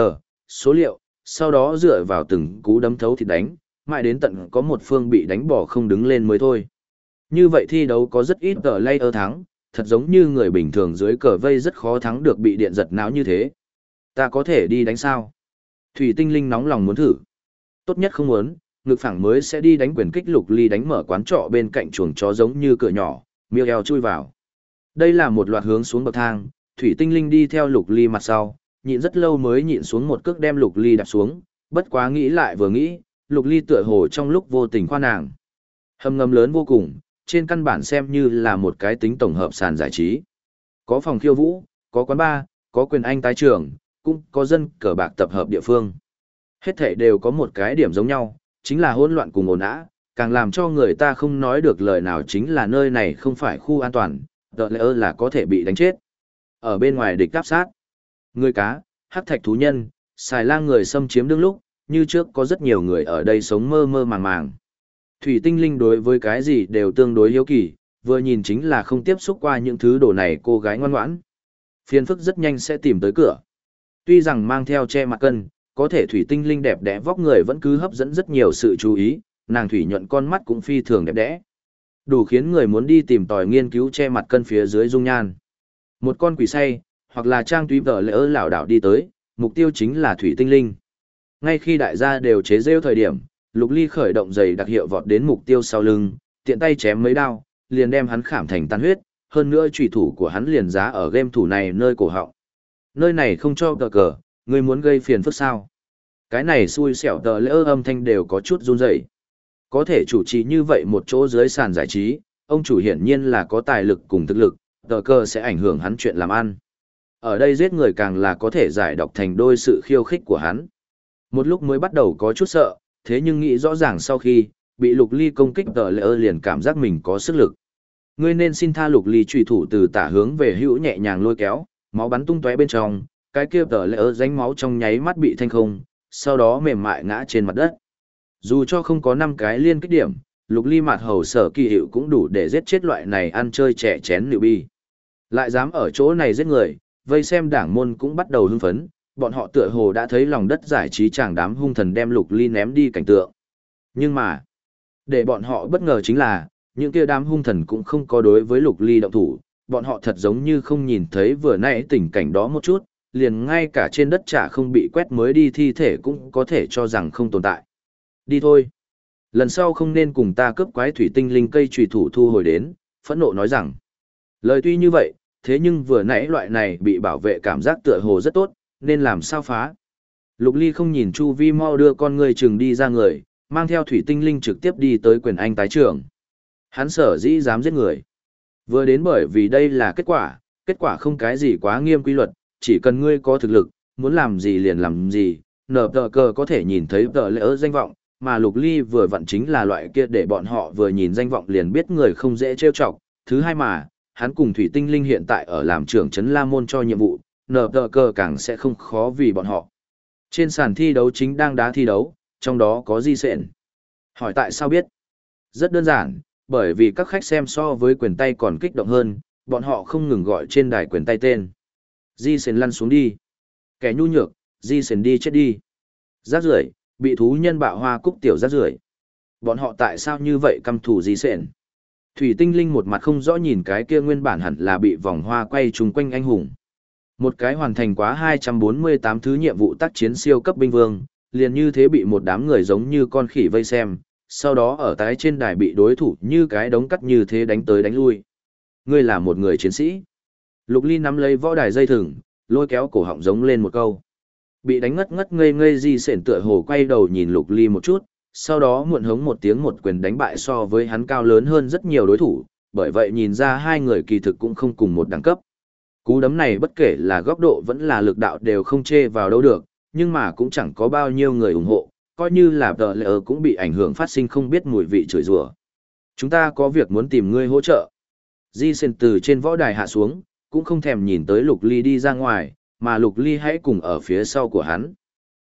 số liệu, sau đó dựa vào từng cú đấm thấu thịt đánh, mãi đến tận có một phương bị đánh bỏ không đứng lên mới thôi. Như vậy thi đấu có rất ít tờ layer thắng, thật giống như người bình thường dưới cờ vây rất khó thắng được bị điện giật não như thế. Ta có thể đi đánh sao? Thủy Tinh Linh nóng lòng muốn thử. Tốt nhất không muốn, ngực phẳng mới sẽ đi đánh quyền kích. Lục Ly đánh mở quán trọ bên cạnh chuồng chó giống như cửa nhỏ, miêu eo chui vào. Đây là một loạt hướng xuống bậc thang, Thủy Tinh Linh đi theo Lục Ly mặt sau, nhịn rất lâu mới nhịn xuống một cước đem Lục Ly đạp xuống, bất quá nghĩ lại vừa nghĩ, Lục Ly tựa hồ trong lúc vô tình khoa nàng. Hầm ngầm lớn vô cùng, trên căn bản xem như là một cái tính tổng hợp sàn giải trí. Có phòng khiêu vũ, có quán bar, có quyền anh tái trường, cũng có dân cờ bạc tập hợp địa phương. Hết thảy đều có một cái điểm giống nhau, chính là hỗn loạn cùng ồn ào, càng làm cho người ta không nói được lời nào chính là nơi này không phải khu an toàn, tờ lỡ là có thể bị đánh chết. Ở bên ngoài địch áp sát, người cá, hắc thạch thú nhân, xài lang người xâm chiếm đương lúc, như trước có rất nhiều người ở đây sống mơ mơ màng màng. Thủy Tinh Linh đối với cái gì đều tương đối hiếu kỳ, vừa nhìn chính là không tiếp xúc qua những thứ đồ này cô gái ngoan ngoãn. Phiền phức rất nhanh sẽ tìm tới cửa. Tuy rằng mang theo che mặt cân, có thể Thủy Tinh Linh đẹp đẽ vóc người vẫn cứ hấp dẫn rất nhiều sự chú ý, nàng thủy nhuận con mắt cũng phi thường đẹp đẽ. Đủ khiến người muốn đi tìm tòi nghiên cứu che mặt cân phía dưới dung nhan. Một con quỷ say, hoặc là trang túy vợ lỡ lảo đảo đi tới, mục tiêu chính là Thủy Tinh Linh. Ngay khi đại gia đều chế rêu thời điểm, Lục Ly khởi động giày đặc hiệu vọt đến mục tiêu sau lưng, tiện tay chém mấy đao, liền đem hắn khảm thành tan huyết, hơn nữa chủy thủ của hắn liền giá ở game thủ này nơi cổ họng. Nơi này không cho cờ cờ, ngươi muốn gây phiền phức sao? Cái này xui xẻo tờ lỡ âm thanh đều có chút run rẩy. Có thể chủ trì như vậy một chỗ dưới sàn giải trí, ông chủ hiển nhiên là có tài lực cùng thực lực, tờ cờ sẽ ảnh hưởng hắn chuyện làm ăn. Ở đây giết người càng là có thể giải độc thành đôi sự khiêu khích của hắn. Một lúc mới bắt đầu có chút sợ, thế nhưng nghĩ rõ ràng sau khi bị Lục Ly công kích tờ lỡ liền cảm giác mình có sức lực. Ngươi nên xin tha. Lục Ly chủy thủ từ tả hướng về hữu nhẹ nhàng lôi kéo, máu bắn tung tóe bên trong, cái kia tờ lỡ ránh máu trong nháy mắt bị thanh không, sau đó mềm mại ngã trên mặt đất. Dù cho không có 5 cái liên kích điểm, Lục Ly mặt hầu sở kỳ hiệu cũng đủ để giết chết loại này ăn chơi trẻ chén liệu bi. Lại dám ở chỗ này giết người, vây xem đảng môn cũng bắt đầu hưng phấn, bọn họ tựa hồ đã thấy lòng đất giải trí chàng đám hung thần đem Lục Ly ném đi cảnh tượng. Nhưng mà, để bọn họ bất ngờ chính là, những kia đám hung thần cũng không có đối với Lục Ly động thủ, bọn họ thật giống như không nhìn thấy vừa nãy tình cảnh đó một chút, liền ngay cả trên đất chả không bị quét mới đi thi thể cũng có thể cho rằng không tồn tại. Đi thôi. Lần sau không nên cùng ta cướp quái Thủy Tinh Linh cây chùy thủ thu hồi đến, phẫn nộ nói rằng. Lời tuy như vậy, thế nhưng vừa nãy loại này bị bảo vệ cảm giác tựa hồ rất tốt, nên làm sao phá. Lục Ly không nhìn chu vi, mau đưa con người chừng đi ra người, mang theo Thủy Tinh Linh trực tiếp đi tới quyền anh tái trường. Hắn sở dĩ dám giết người. Vừa đến bởi vì đây là kết quả không cái gì quá nghiêm quy luật, chỉ cần ngươi có thực lực, muốn làm gì liền làm gì, nở tờ cờ có thể nhìn thấy tờ lỡ danh vọng, mà Lục Ly vừa vặn chính là loại kia để bọn họ vừa nhìn danh vọng liền biết người không dễ trêu chọc. Thứ hai mà, hắn cùng Thủy Tinh Linh hiện tại ở làm trưởng trấn La Môn cho nhiệm vụ, nở tờ cờ càng sẽ không khó vì bọn họ. Trên sàn thi đấu chính đang đá thi đấu, trong đó có Di Sện. Hỏi tại sao biết? Rất đơn giản, bởi vì các khách xem so với quyền tay còn kích động hơn, bọn họ không ngừng gọi trên đài quyền tay tên. Di Sến lăn xuống đi. Kẻ nhu nhược, Di Sến đi chết đi. Rác rưởi, bị thú nhân bạo hoa cúc tiểu rác rưởi. Bọn họ tại sao như vậy căm thù Di Sến? Thủy Tinh Linh một mặt không rõ nhìn cái kia nguyên bản hẳn là bị vòng hoa quay chung quanh anh hùng. Một cái hoàn thành quá 248 thứ nhiệm vụ tác chiến siêu cấp binh vương, liền như thế bị một đám người giống như con khỉ vây xem, sau đó ở tái trên đài bị đối thủ như cái đống cắt như thế đánh tới đánh lui. Ngươi là một người chiến sĩ. Lục Ly nắm lấy võ đài dây thừng, lôi kéo cổ họng giống lên một câu. Bị đánh ngất ngất ngây ngây Di Sến tựa hồ quay đầu nhìn Lục Ly một chút, sau đó muộn hống một tiếng một quyền đánh bại so với hắn cao lớn hơn rất nhiều đối thủ, bởi vậy nhìn ra hai người kỳ thực cũng không cùng một đẳng cấp. Cú đấm này bất kể là góc độ vẫn là lực đạo đều không chê vào đâu được, nhưng mà cũng chẳng có bao nhiêu người ủng hộ, coi như là tờ lỡ cũng bị ảnh hưởng phát sinh không biết mùi vị chửi rủa. Chúng ta có việc muốn tìm ngươi hỗ trợ. Di Sến từ trên võ đài hạ xuống, cũng không thèm nhìn tới Lục Ly đi ra ngoài, mà Lục Ly hãy cùng ở phía sau của hắn.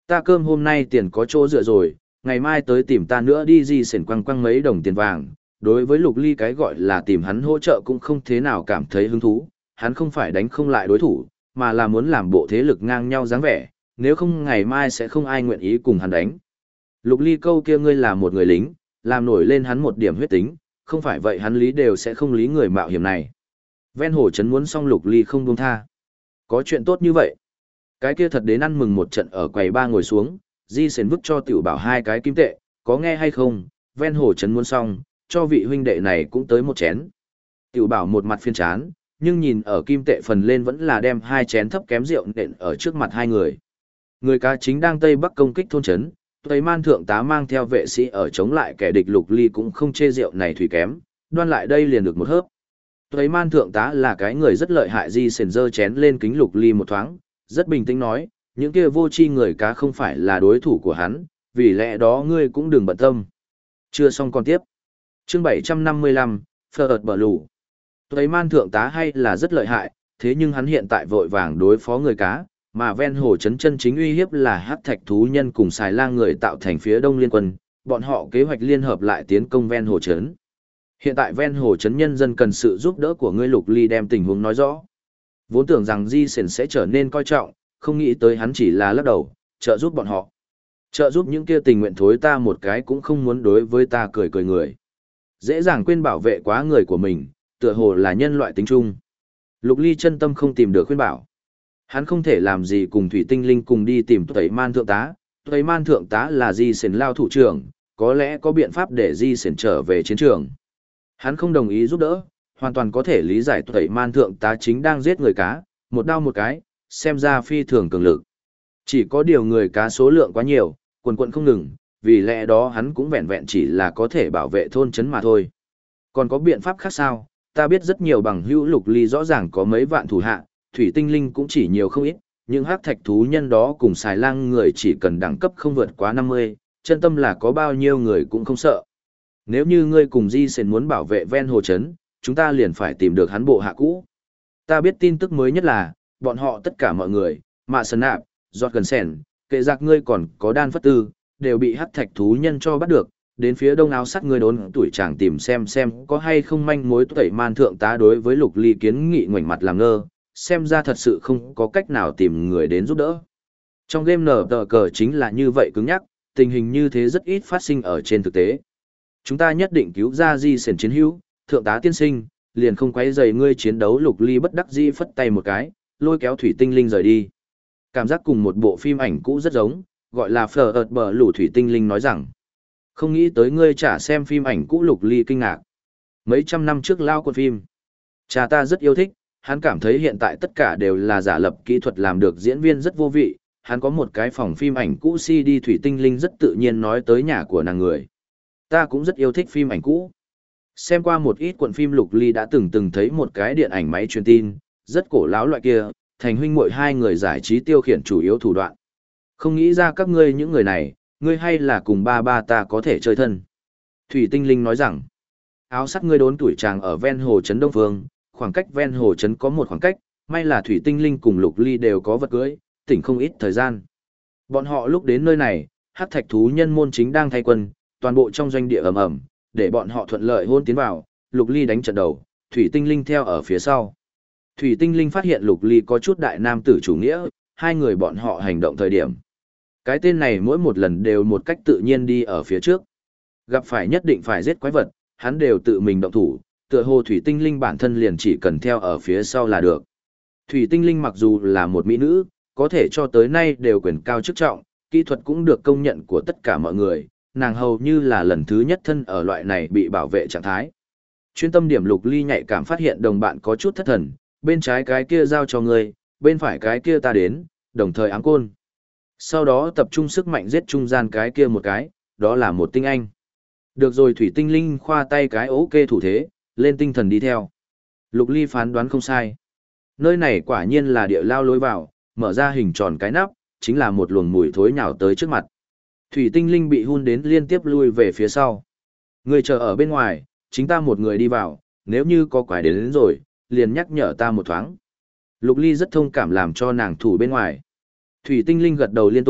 Ta cơm hôm nay tiền có chỗ dựa rồi, ngày mai tới tìm ta nữa đi di sển quăng quăng mấy đồng tiền vàng. Đối với Lục Ly cái gọi là tìm hắn hỗ trợ cũng không thế nào cảm thấy hứng thú, hắn không phải đánh không lại đối thủ, mà là muốn làm bộ thế lực ngang nhau dáng vẻ, nếu không ngày mai sẽ không ai nguyện ý cùng hắn đánh. Lục Ly câu kia ngươi là một người lính, làm nổi lên hắn một điểm huyết tính, không phải vậy hắn lý đều sẽ không lý người mạo hiểm này. Ven hồ trấn muốn xong Lục Ly không buông tha. Có chuyện tốt như vậy. Cái kia thật đến ăn mừng một trận ở quầy ba ngồi xuống, di sến vứt cho tiểu bảo 2 cái kim tệ, có nghe hay không, ven hồ trấn muốn xong, cho vị huynh đệ này cũng tới một chén. Tiểu bảo một mặt phiền chán, nhưng nhìn ở kim tệ phần lên vẫn là đem 2 chén thấp kém rượu nện ở trước mặt 2 người. Người cá chính đang Tây Bắc công kích thôn trấn, Tây Man thượng tá mang theo vệ sĩ ở chống lại kẻ địch. Lục Ly cũng không chê rượu này thủy kém, đoan lại đây liền được một hớp. Tây Man thượng tá là cái người rất lợi hại, di sền dơ chén lên kính Lục Ly một thoáng, rất bình tĩnh nói, những kia vô tri người cá không phải là đối thủ của hắn, vì lẽ đó ngươi cũng đừng bận tâm. Chưa xong còn tiếp. Chương 755, Phở ợt bờ lù. Tây Man thượng tá hay là rất lợi hại, thế nhưng hắn hiện tại vội vàng đối phó người cá, mà ven hồ trấn chân chính uy hiếp là hắc thạch thú nhân cùng xài lang người tạo thành phía đông liên quân, bọn họ kế hoạch liên hợp lại tiến công ven hồ trấn. Hiện tại ven hồ trấn nhân dân cần sự giúp đỡ của ngươi. Lục Ly đem tình huống nói rõ. Vốn tưởng rằng Di Sển sẽ trở nên coi trọng, không nghĩ tới hắn chỉ là lắc đầu, trợ giúp bọn họ. Trợ giúp những kia tình nguyện thối ta một cái cũng không muốn đối với ta cười cười người. Dễ dàng quên bảo vệ quá người của mình, tựa hồ là nhân loại tính chung. Lục Ly chân tâm không tìm được khuyên bảo. Hắn không thể làm gì cùng Thủy Tinh Linh cùng đi tìm Tuệ Man thượng tá. Tuệ Man thượng tá là Di Sển lao thủ trưởng, có lẽ có biện pháp để Di Sển trở về chiến trường. Hắn không đồng ý giúp đỡ, hoàn toàn có thể lý giải Tuệ Man thượng tá chính đang giết người cá, một đao một cái, xem ra phi thường cường lực. Chỉ có điều người cá số lượng quá nhiều, quần quận không ngừng, vì lẽ đó hắn cũng vẹn vẹn chỉ là có thể bảo vệ thôn trấn mà thôi. Còn có biện pháp khác sao? Ta biết rất nhiều bằng hữu. Lục Ly rõ ràng có mấy vạn thủ hạ, Thủy Tinh Linh cũng chỉ nhiều không ít, nhưng hắc thạch thú nhân đó cùng xài lang người chỉ cần đẳng cấp không vượt quá 50, chân tâm là có bao nhiêu người cũng không sợ. Nếu như ngươi cùng Di Sến muốn bảo vệ ven hồ trấn, chúng ta liền phải tìm được hắn bộ hạ cũ. Ta biết tin tức mới nhất là, bọn họ tất cả mọi người, Mạ Sơn Nạp, Giọt Gần Sẻn, kệ giặc ngươi còn có Đan Phất Tư, đều bị hắc thạch thú nhân cho bắt được, đến phía đông áo sắt ngươi đốn tuổi chàng tìm xem có hay không manh mối. Tuệ Man thượng tá đối với Lục Ly kiến nghị ngoảnh mặt làm ngơ, xem ra thật sự không có cách nào tìm người đến giúp đỡ. Trong game nở tờ cờ chính là như vậy cứng nhắc, tình hình như thế rất ít phát sinh ở trên thực tế. Chúng ta nhất định cứu ra Di Sển chiến hữu, thượng tá tiên sinh, liền không quấy rầy ngươi chiến đấu. Lục Ly bất đắc dĩ phất tay một cái, lôi kéo Thủy Tinh Linh rời đi. Cảm giác cùng một bộ phim ảnh cũ rất giống, gọi là Phở ợt bờ lũ. Thủy Tinh Linh nói rằng, không nghĩ tới ngươi chả xem phim ảnh cũ. Lục Ly kinh ngạc. Mấy trăm năm trước lao quân phim. Cha ta rất yêu thích, hắn cảm thấy hiện tại tất cả đều là giả lập kỹ thuật làm được, diễn viên rất vô vị. Hắn có một cái phòng phim ảnh cũ CD. Thủy Tinh Linh rất tự nhiên nói tới nhà của nàng người. Ta cũng rất yêu thích phim ảnh cũ. Xem qua một ít cuộn phim. Lục Ly đã từng thấy một cái điện ảnh máy truyền tin, rất cổ láo loại kia, thành huynh muội 2 người giải trí tiêu khiển chủ yếu thủ đoạn. Không nghĩ ra các ngươi những người này, ngươi hay là cùng ba ta có thể chơi thân. Thủy Tinh Linh nói rằng, áo sắt ngươi đốn tuổi chàng ở ven hồ trấn Đông Phương, khoảng cách ven hồ trấn có một khoảng cách, may là Thủy Tinh Linh cùng Lục Ly đều có vật cưới, tỉnh không ít thời gian. Bọn họ lúc đến nơi này, hắc thạch thú nhân môn chính đang thay quân, toàn bộ trong doanh địa ầm ầm, để bọn họ thuận lợi hôn tiến vào. Lục Ly đánh trận đầu, Thủy Tinh Linh theo ở phía sau. Thủy Tinh Linh phát hiện Lục Ly có chút đại nam tử chủ nghĩa, 2 người bọn họ hành động thời điểm. Cái tên này mỗi một lần đều một cách tự nhiên đi ở phía trước. Gặp phải nhất định phải giết quái vật, hắn đều tự mình động thủ, tựa hồ Thủy Tinh Linh bản thân liền chỉ cần theo ở phía sau là được. Thủy Tinh Linh mặc dù là một mỹ nữ, có thể cho tới nay đều quyền cao chức trọng, kỹ thuật cũng được công nhận của tất cả mọi người, nàng hầu như là lần thứ nhất thân ở loại này bị bảo vệ trạng thái. Chuyên tâm điểm. Lục Ly nhạy cảm phát hiện đồng bạn có chút thất thần, bên trái cái kia giao cho ngươi, bên phải cái kia ta đến, đồng thời áng côn. Sau đó tập trung sức mạnh giết trung gian cái kia một cái, đó là một tinh anh. Được rồi. Thủy Tinh Linh khoa tay cái ok thủ thế, lên tinh thần đi theo. Lục Ly phán đoán không sai. Nơi này quả nhiên là địa lao lối vào, mở ra hình tròn cái nắp, chính là một luồng mùi thối nhào tới trước mặt. Thủy Tinh Linh bị hun đến liên tiếp lui về phía sau. Người chờ ở bên ngoài, chính ta một người đi vào, nếu như có quái đến rồi, liền nhắc nhở ta một thoáng. Lục Ly rất thông cảm làm cho nàng thủ bên ngoài. Thủy Tinh Linh gật đầu liên tục,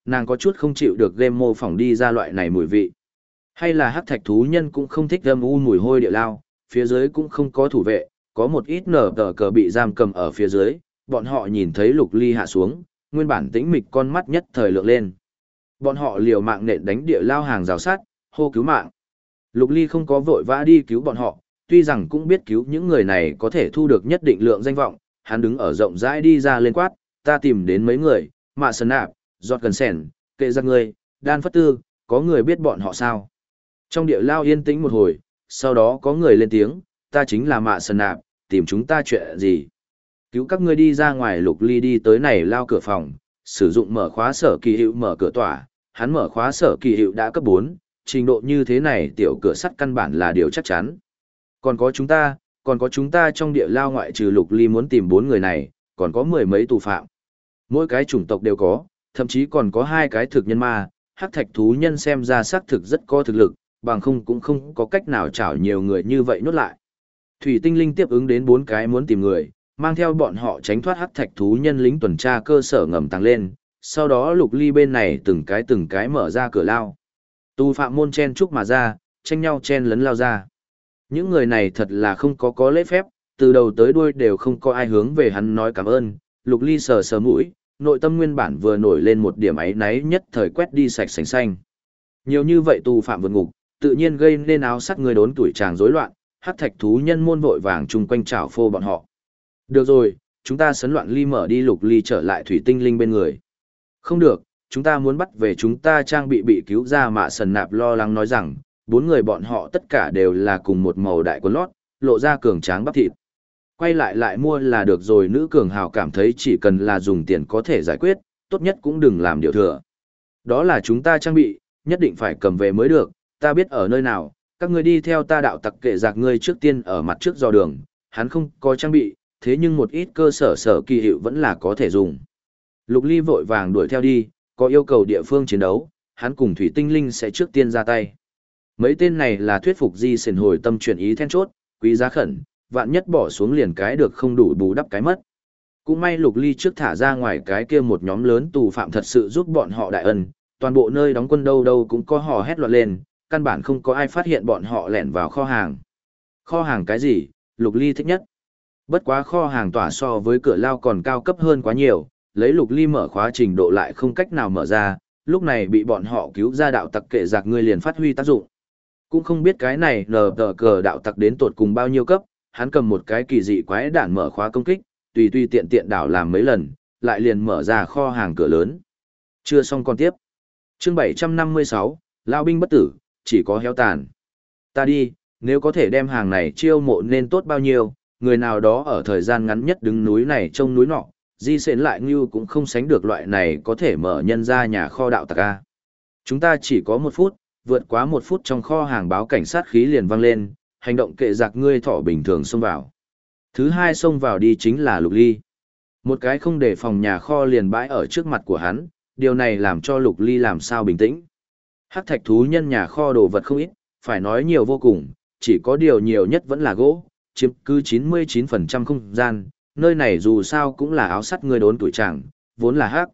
nàng có chút không chịu được game mô phỏng đi ra loại này mùi vị. Hay là hắc thạch thú nhân cũng không thích âm u mùi hôi địa lao, phía dưới cũng không có thủ vệ, có một ít nở tờ cờ bị giam cầm ở phía dưới, bọn họ nhìn thấy Lục Ly hạ xuống, nguyên bản tĩnh mịch con mắt nhất thời lượng lên. Bọn họ liều mạng nện đánh địa lao hàng rào sát, hô cứu mạng. Lục Ly không có vội vã đi cứu bọn họ, tuy rằng cũng biết cứu những người này có thể thu được nhất định lượng danh vọng, hắn đứng ở rộng rãi đi ra lên quát, ta tìm đến mấy người, Mạ Sơn Nạp, Giọt Gần Sẻn, kệ ra người, Đan Phất Tư, có người biết bọn họ sao? Trong địa lao yên tĩnh một hồi, sau đó có người lên tiếng, ta chính là Mạ Sơn Nạp, tìm chúng ta chuyện gì? Cứu các ngươi đi ra ngoài. Lục Ly đi tới này lao cửa phòng, sử dụng mở khóa sở kỳ hiệu mở cửa tỏa, hắn mở khóa sở kỳ hiệu đã cấp 4, trình độ như thế này tiểu cửa sắt căn bản là điều chắc chắn. Còn có chúng ta trong địa lao ngoại trừ Lục Ly muốn tìm 4 người này, còn có 10 mấy tù phạm. Mỗi cái chủng tộc đều có, thậm chí còn có 2 cái thực nhân ma, hắc thạch thú nhân xem ra xác thực rất có thực lực, bằng không cũng không có cách nào chảo nhiều người như vậy nhốt lại. Thủy Tinh Linh tiếp ứng đến 4 cái muốn tìm người, mang theo bọn họ tránh thoát hắc thạch thú nhân lính tuần tra cơ sở ngầm tăng lên, sau đó Lục Ly bên này từng cái mở ra cửa lao. Tù phạm môn chen chúc mà ra, tranh nhau chen lấn lao ra. Những người này thật là không có lễ phép, từ đầu tới đuôi đều không có ai hướng về hắn nói cảm ơn. Lục Ly sờ sờ mũi, nội tâm nguyên bản vừa nổi lên một điểm áy náy nhất thời quét đi sạch sành xanh. Nhiều như vậy tù phạm vượt ngục, tự nhiên gây nên áo sắt người đốn tuổi tràng rối loạn, hắc thạch thú nhân môn vội vàng chung quanh chảo phô bọn họ. Được rồi, chúng ta sấn loạn ly mở đi. Lục Ly trở lại Thủy Tinh Linh bên người. Không được, chúng ta muốn bắt về chúng ta trang bị cứu ra. Mạ Sần Nạp lo lắng nói rằng, 4 người bọn họ tất cả đều là cùng một màu đại quần lót, lộ ra cường tráng bắp thịt. Quay lại mua là được rồi. Nữ cường hào cảm thấy chỉ cần là dùng tiền có thể giải quyết, tốt nhất cũng đừng làm điều thừa. Đó là chúng ta trang bị, nhất định phải cầm về mới được, ta biết ở nơi nào, các ngươi đi theo ta. Đạo tặc kệ giặc ngươi trước tiên ở mặt trước dò đường, hắn không có trang bị, thế nhưng một ít cơ sở kỳ hiệu vẫn là có thể dùng. Lục Ly vội vàng đuổi theo đi, có yêu cầu địa phương chiến đấu, hắn cùng Thủy Tinh Linh sẽ trước tiên ra tay. Mấy tên này là thuyết phục Di Sền hồi tâm chuyển ý then chốt, quý giá khẩn, vạn nhất bỏ xuống liền cái được không đủ bù đắp cái mất. Cũng may Lục Ly trước thả ra ngoài cái kia một nhóm lớn tù phạm thật sự giúp bọn họ đại ân, toàn bộ nơi đóng quân đâu đâu cũng có hò hét loạn lên, căn bản không có ai phát hiện bọn họ lẻn vào kho hàng. Kho hàng cái gì, Lục Ly thích nhất. Bất quá kho hàng tỏa so với cửa lao còn cao cấp hơn quá nhiều, lấy Lục Ly mở khóa trình độ lại không cách nào mở ra, lúc này bị bọn họ cứu ra. Đạo tặc kệ giặc ngươi liền phát huy tác dụng. Cũng không biết cái này nờ tờ cờ đạo tặc đến tột cùng bao nhiêu cấp, hắn cầm một cái kỳ dị quái đản mở khóa công kích, tùy tiện đảo làm mấy lần, lại liền mở ra kho hàng cửa lớn. Chưa xong còn tiếp. Chương 756, Lao binh bất tử, chỉ có héo tàn. Ta đi, nếu có thể đem hàng này chiêu mộ nên tốt bao nhiêu, người nào đó ở thời gian ngắn nhất đứng núi này trông núi nọ, Di Sến lại như cũng không sánh được loại này có thể mở nhân ra nhà kho đạo tặc a. Chúng ta chỉ có 1 phút, vượt quá 1 phút trong kho hàng báo cảnh sát khí liền vang lên, hành động kệ giặc ngươi thỏ bình thường xông vào. Thứ hai xông vào đi chính là Lục Ly. Một cái không để phòng nhà kho liền bãi ở trước mặt của hắn, điều này làm cho Lục Ly làm sao bình tĩnh. Hắc thạch thú nhân nhà kho đồ vật không ít, phải nói nhiều vô cùng, chỉ có điều nhiều nhất vẫn là gỗ, chiếm cứ 99% không gian, nơi này dù sao cũng là áo sắt người đốn tuổi tràng, vốn là hắc.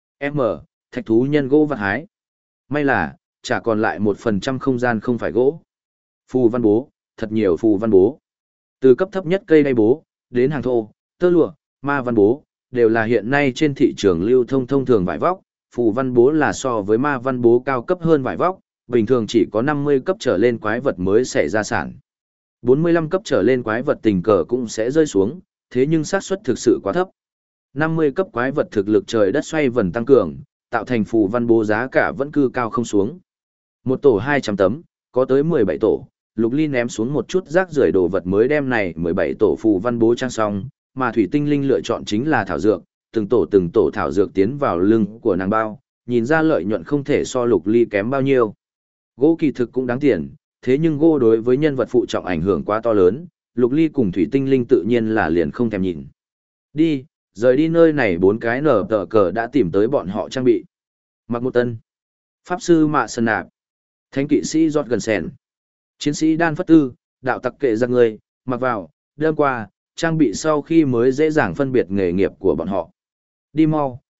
Thạch thú nhân gỗ vặt hái. May là, chả còn lại 1% không gian không phải gỗ. Phù văn bố, thật nhiều phù văn bố. Từ cấp thấp nhất cây đay bố, đến hàng thô, tơ lụa, ma văn bố, đều là hiện nay trên thị trường lưu thông thường vải vóc. Phù văn bố là so với ma văn bố cao cấp hơn vải vóc, bình thường chỉ có 50 cấp trở lên quái vật mới sẽ ra sản. 45 cấp trở lên quái vật tình cờ cũng sẽ rơi xuống, thế nhưng xác suất thực sự quá thấp. 50 cấp quái vật thực lực trời đất xoay vần tăng cường, tạo thành phù văn bố giá cả vẫn cư cao không xuống. Một tổ 200 tấm, có tới 17 tổ, Lục Ly ném xuống một chút rác rưởi đồ vật mới đem này 17 tổ phù văn bố trang xong, mà Thủy Tinh Linh lựa chọn chính là thảo dược, từng tổ thảo dược tiến vào lưng của nàng bao, nhìn ra lợi nhuận không thể so Lục Ly kém bao nhiêu. Gỗ kỳ thực cũng đáng tiền, thế nhưng gỗ đối với nhân vật phụ trọng ảnh hưởng quá to lớn, Lục Ly cùng Thủy Tinh Linh tự nhiên là liền không thèm nhìn. Đi, rời đi nơi này 4 cái nở tờ cờ đã tìm tới bọn họ trang bị. Mặc một tân, Pháp sư Mạ Sơn Nạp, Thánh kỵ sĩ Giọt Gần Sẻn, Chiến sĩ Đan Phất Tư, đạo tặc kệ giặc người, mặc vào, đêm qua, trang bị sau khi mới dễ dàng phân biệt nghề nghiệp của bọn họ. Đi mau,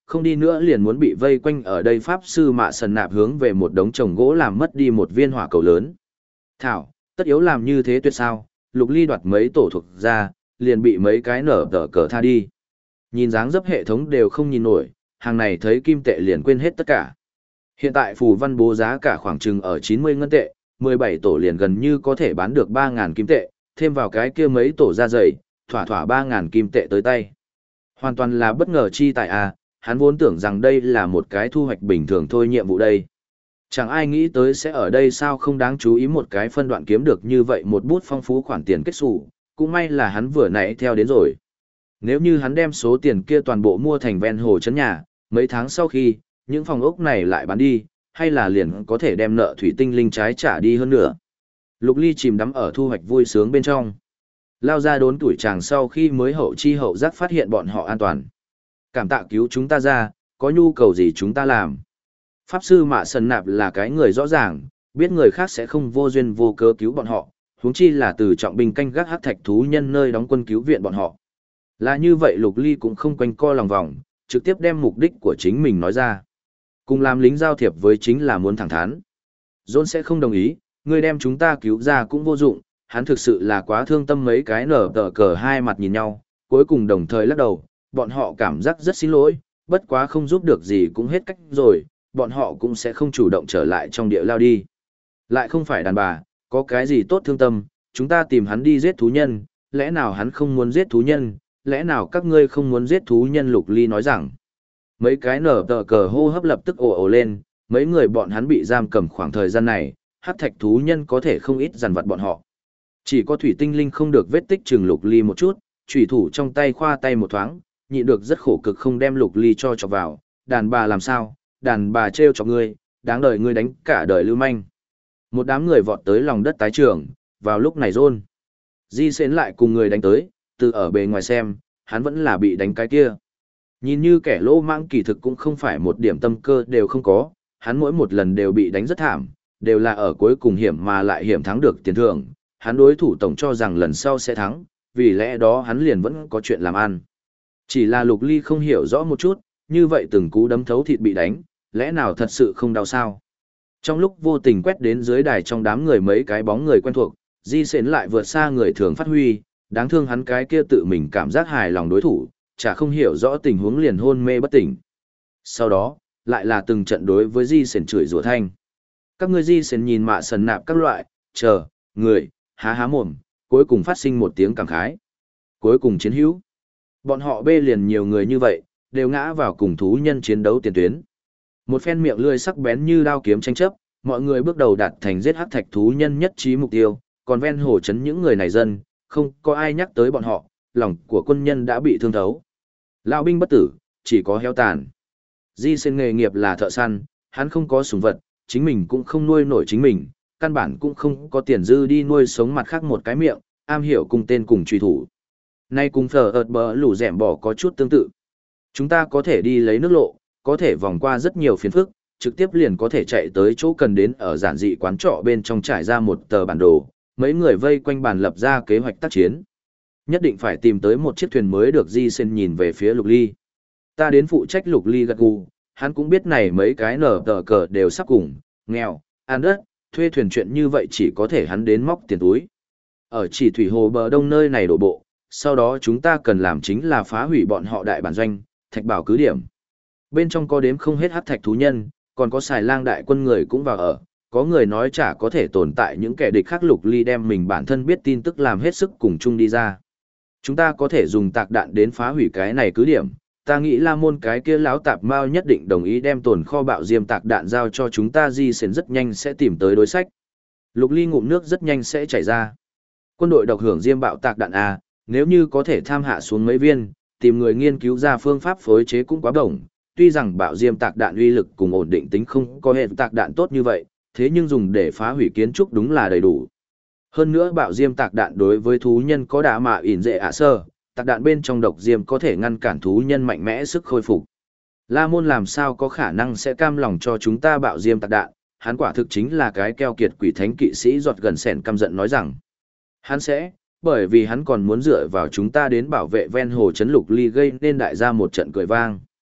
không đi nữa liền muốn bị vây quanh ở đây. Pháp sư Mạ Sần Nạp hướng về một đống chồng gỗ làm mất đi một viên hỏa cầu lớn. Thảo, tất yếu làm như thế tuyệt sao, Lục Ly đoạt mấy tổ thuộc ra, liền bị mấy cái nở tờ cờ tha đi. Nhìn dáng dấp hệ thống đều không nhìn nổi, hàng này thấy kim tệ liền quên hết tất cả. Hiện tại phù văn bố giá cả khoảng chừng ở 90 ngân tệ, 17 tổ liền gần như có thể bán được 3.000 kim tệ, thêm vào cái kia mấy tổ da dày, thỏa thỏa 3.000 kim tệ tới tay. Hoàn toàn là bất ngờ chi tại à, hắn vốn tưởng rằng đây là một cái thu hoạch bình thường thôi nhiệm vụ đây. Chẳng ai nghĩ tới sẽ ở đây sao không đáng chú ý một cái phân đoạn kiếm được như vậy một bút phong phú khoản tiền kết xù, cũng may là hắn vừa nãy theo đến rồi. Nếu như hắn đem số tiền kia toàn bộ mua thành ven hồ trấn nhà, mấy tháng sau khi, những phòng ốc này lại bán đi, hay là liền có thể đem nợ thủy tinh linh trái trả đi hơn nữa. Lục Ly chìm đắm ở thu hoạch vui sướng bên trong. Lao ra đốn tuổi chàng sau khi mới hậu chi hậu giác phát hiện bọn họ an toàn. Cảm tạ cứu chúng ta ra, có nhu cầu gì chúng ta làm. Pháp sư Mạ Sần Nạp là cái người rõ ràng, biết người khác sẽ không vô duyên vô cớ cứu bọn họ, huống chi là từ trọng binh canh gác hắc thạch thú nhân nơi đóng quân cứu viện bọn họ. Là như vậy Lục Ly cũng không quanh co lòng vòng, trực tiếp đem mục đích của chính mình nói ra. Cùng làm lính giao thiệp với chính là muốn thẳng thắn. John sẽ không đồng ý, người đem chúng ta cứu ra cũng vô dụng, hắn thực sự là quá thương tâm. Mấy cái nở tờ cờ hai mặt nhìn nhau, cuối cùng đồng thời lắc đầu, bọn họ cảm giác rất xin lỗi, bất quá không giúp được gì cũng hết cách rồi, bọn họ cũng sẽ không chủ động trở lại trong địa lao đi. Lại không phải đàn bà, có cái gì tốt thương tâm, chúng ta tìm hắn đi giết thú nhân, lẽ nào hắn không muốn giết thú nhân, lẽ nào các ngươi không muốn giết thú nhân. Lục Ly nói rằng, mấy cái nở tờ cờ hô hấp lập tức ồ ồ lên, mấy người bọn hắn bị giam cầm khoảng thời gian này, hắc thạch thú nhân có thể không ít dằn vặt bọn họ. Chỉ có thủy tinh linh không được vết tích chừng Lục Ly một chút, chủy thủ trong tay khoa tay một thoáng, nhịn được rất khổ cực không đem Lục Ly cho chọc vào. Đàn bà làm sao, đàn bà trêu chọc ngươi, đáng đời ngươi đánh cả đời lưu manh. Một đám người vọt tới lòng đất tái trường, vào lúc này John Di Sến lại cùng người đánh tới, từ ở bề ngoài xem, hắn vẫn là bị đánh cái kia. Nhìn như kẻ lỗ mãng kỳ thực cũng không phải một điểm tâm cơ đều không có, hắn mỗi một lần đều bị đánh rất thảm, đều là ở cuối cùng hiểm mà lại hiểm thắng được tiền thưởng. Hắn đối thủ tổng cho rằng lần sau sẽ thắng, vì lẽ đó hắn liền vẫn có chuyện làm ăn. Chỉ là Lục Ly không hiểu rõ một chút, như vậy từng cú đấm thấu thịt bị đánh, lẽ nào thật sự không đau sao? Trong lúc vô tình quét đến dưới đài trong đám người mấy cái bóng người quen thuộc, Di Sến lại vượt xa người thường phát huy, đáng thương hắn cái kia tự mình cảm giác hài lòng đối thủ, chả không hiểu rõ tình huống liền hôn mê bất tỉnh. Sau đó, lại là từng trận đối với Di Sến chửi rủa thanh. Các ngươi Di Sến nhìn Mạ Sần Nạp các loại, chờ, người, há há mồm, cuối cùng phát sinh một tiếng cảm khái. Cuối cùng chiến hữu. Bọn họ bê liền nhiều người như vậy, đều ngã vào cùng thú nhân chiến đấu tiền tuyến. Một phen miệng lưỡi sắc bén như đao kiếm tranh chấp, mọi người bước đầu đạt thành giết hắc thạch thú nhân nhất trí mục tiêu, còn ven hồ chấn những người này dân, không có ai nhắc tới bọn họ, lòng của quân nhân đã bị thương thấu. Lão binh bất tử, chỉ có heo tàn. Di Sến nghề nghiệp là thợ săn, hắn không có sủng vật, chính mình cũng không nuôi nổi chính mình, căn bản cũng không có tiền dư đi nuôi sống mặt khác một cái miệng, am hiểu cùng tên cùng truy thủ. Nay cùng phở ợt bờ lũ rẻm bỏ có chút tương tự. Chúng ta có thể đi lấy nước lộ, có thể vòng qua rất nhiều phiền phức, trực tiếp liền có thể chạy tới chỗ cần đến ở giản dị quán trọ bên trong trải ra một tờ bản đồ, mấy người vây quanh bàn lập ra kế hoạch tác chiến. Nhất định phải tìm tới một chiếc thuyền mới được. Di Sến nhìn về phía Lục Ly. Ta đến phụ trách. Lục Ly gật gù, hắn cũng biết này mấy cái nở tờ cờ đều sắp cùng, nghèo, ăn đất, thuê thuyền chuyện như vậy chỉ có thể hắn đến móc tiền túi. Ở chỉ thủy hồ bờ đông nơi này đổ bộ, sau đó chúng ta cần làm chính là phá hủy bọn họ đại bản doanh, thạch bảo cứ điểm. Bên trong có đếm không hết hắc thạch thú nhân, còn có xài lang đại quân người cũng vào ở, có người nói chả có thể tồn tại những kẻ địch khác. Lục Ly đem mình bản thân biết tin tức làm hết sức cùng chung đi ra. Chúng ta có thể dùng tạc đạn đến phá hủy cái này cứ điểm, ta nghĩ La Môn cái kia láo tạp mao nhất định đồng ý đem tồn kho bạo diêm tạc đạn giao cho chúng ta. Di Sến rất nhanh sẽ tìm tới đối sách. Lục Ly ngụm nước rất nhanh sẽ chảy ra. Quân đội độc hưởng diêm bạo tạc đạn A, nếu như có thể tham hạ xuống mấy viên, tìm người nghiên cứu ra phương pháp phối chế cũng quá đồng. Tuy rằng bạo diêm tạc đạn uy lực cùng ổn định tính không có hệ tạc đạn tốt như vậy, thế nhưng dùng để phá hủy kiến trúc đúng là đầy đủ. Hơn nữa bạo diêm tạc đạn đối với thú nhân có đá mạ ỉn dệ ạ sơ, tạc đạn bên trong độc diêm có thể ngăn cản thú nhân mạnh mẽ sức khôi phục. La Môn làm sao có khả năng sẽ cam lòng cho chúng ta bạo diêm tạc đạn, hắn quả thực chính là cái keo kiệt quỷ thánh kỵ sĩ giọt gần sẻn căm giận nói rằng. Hắn sẽ, bởi vì hắn còn muốn dựa vào chúng ta đến bảo vệ ven hồ chấn. Lục Ly gây nên đại gia một trận cười vang.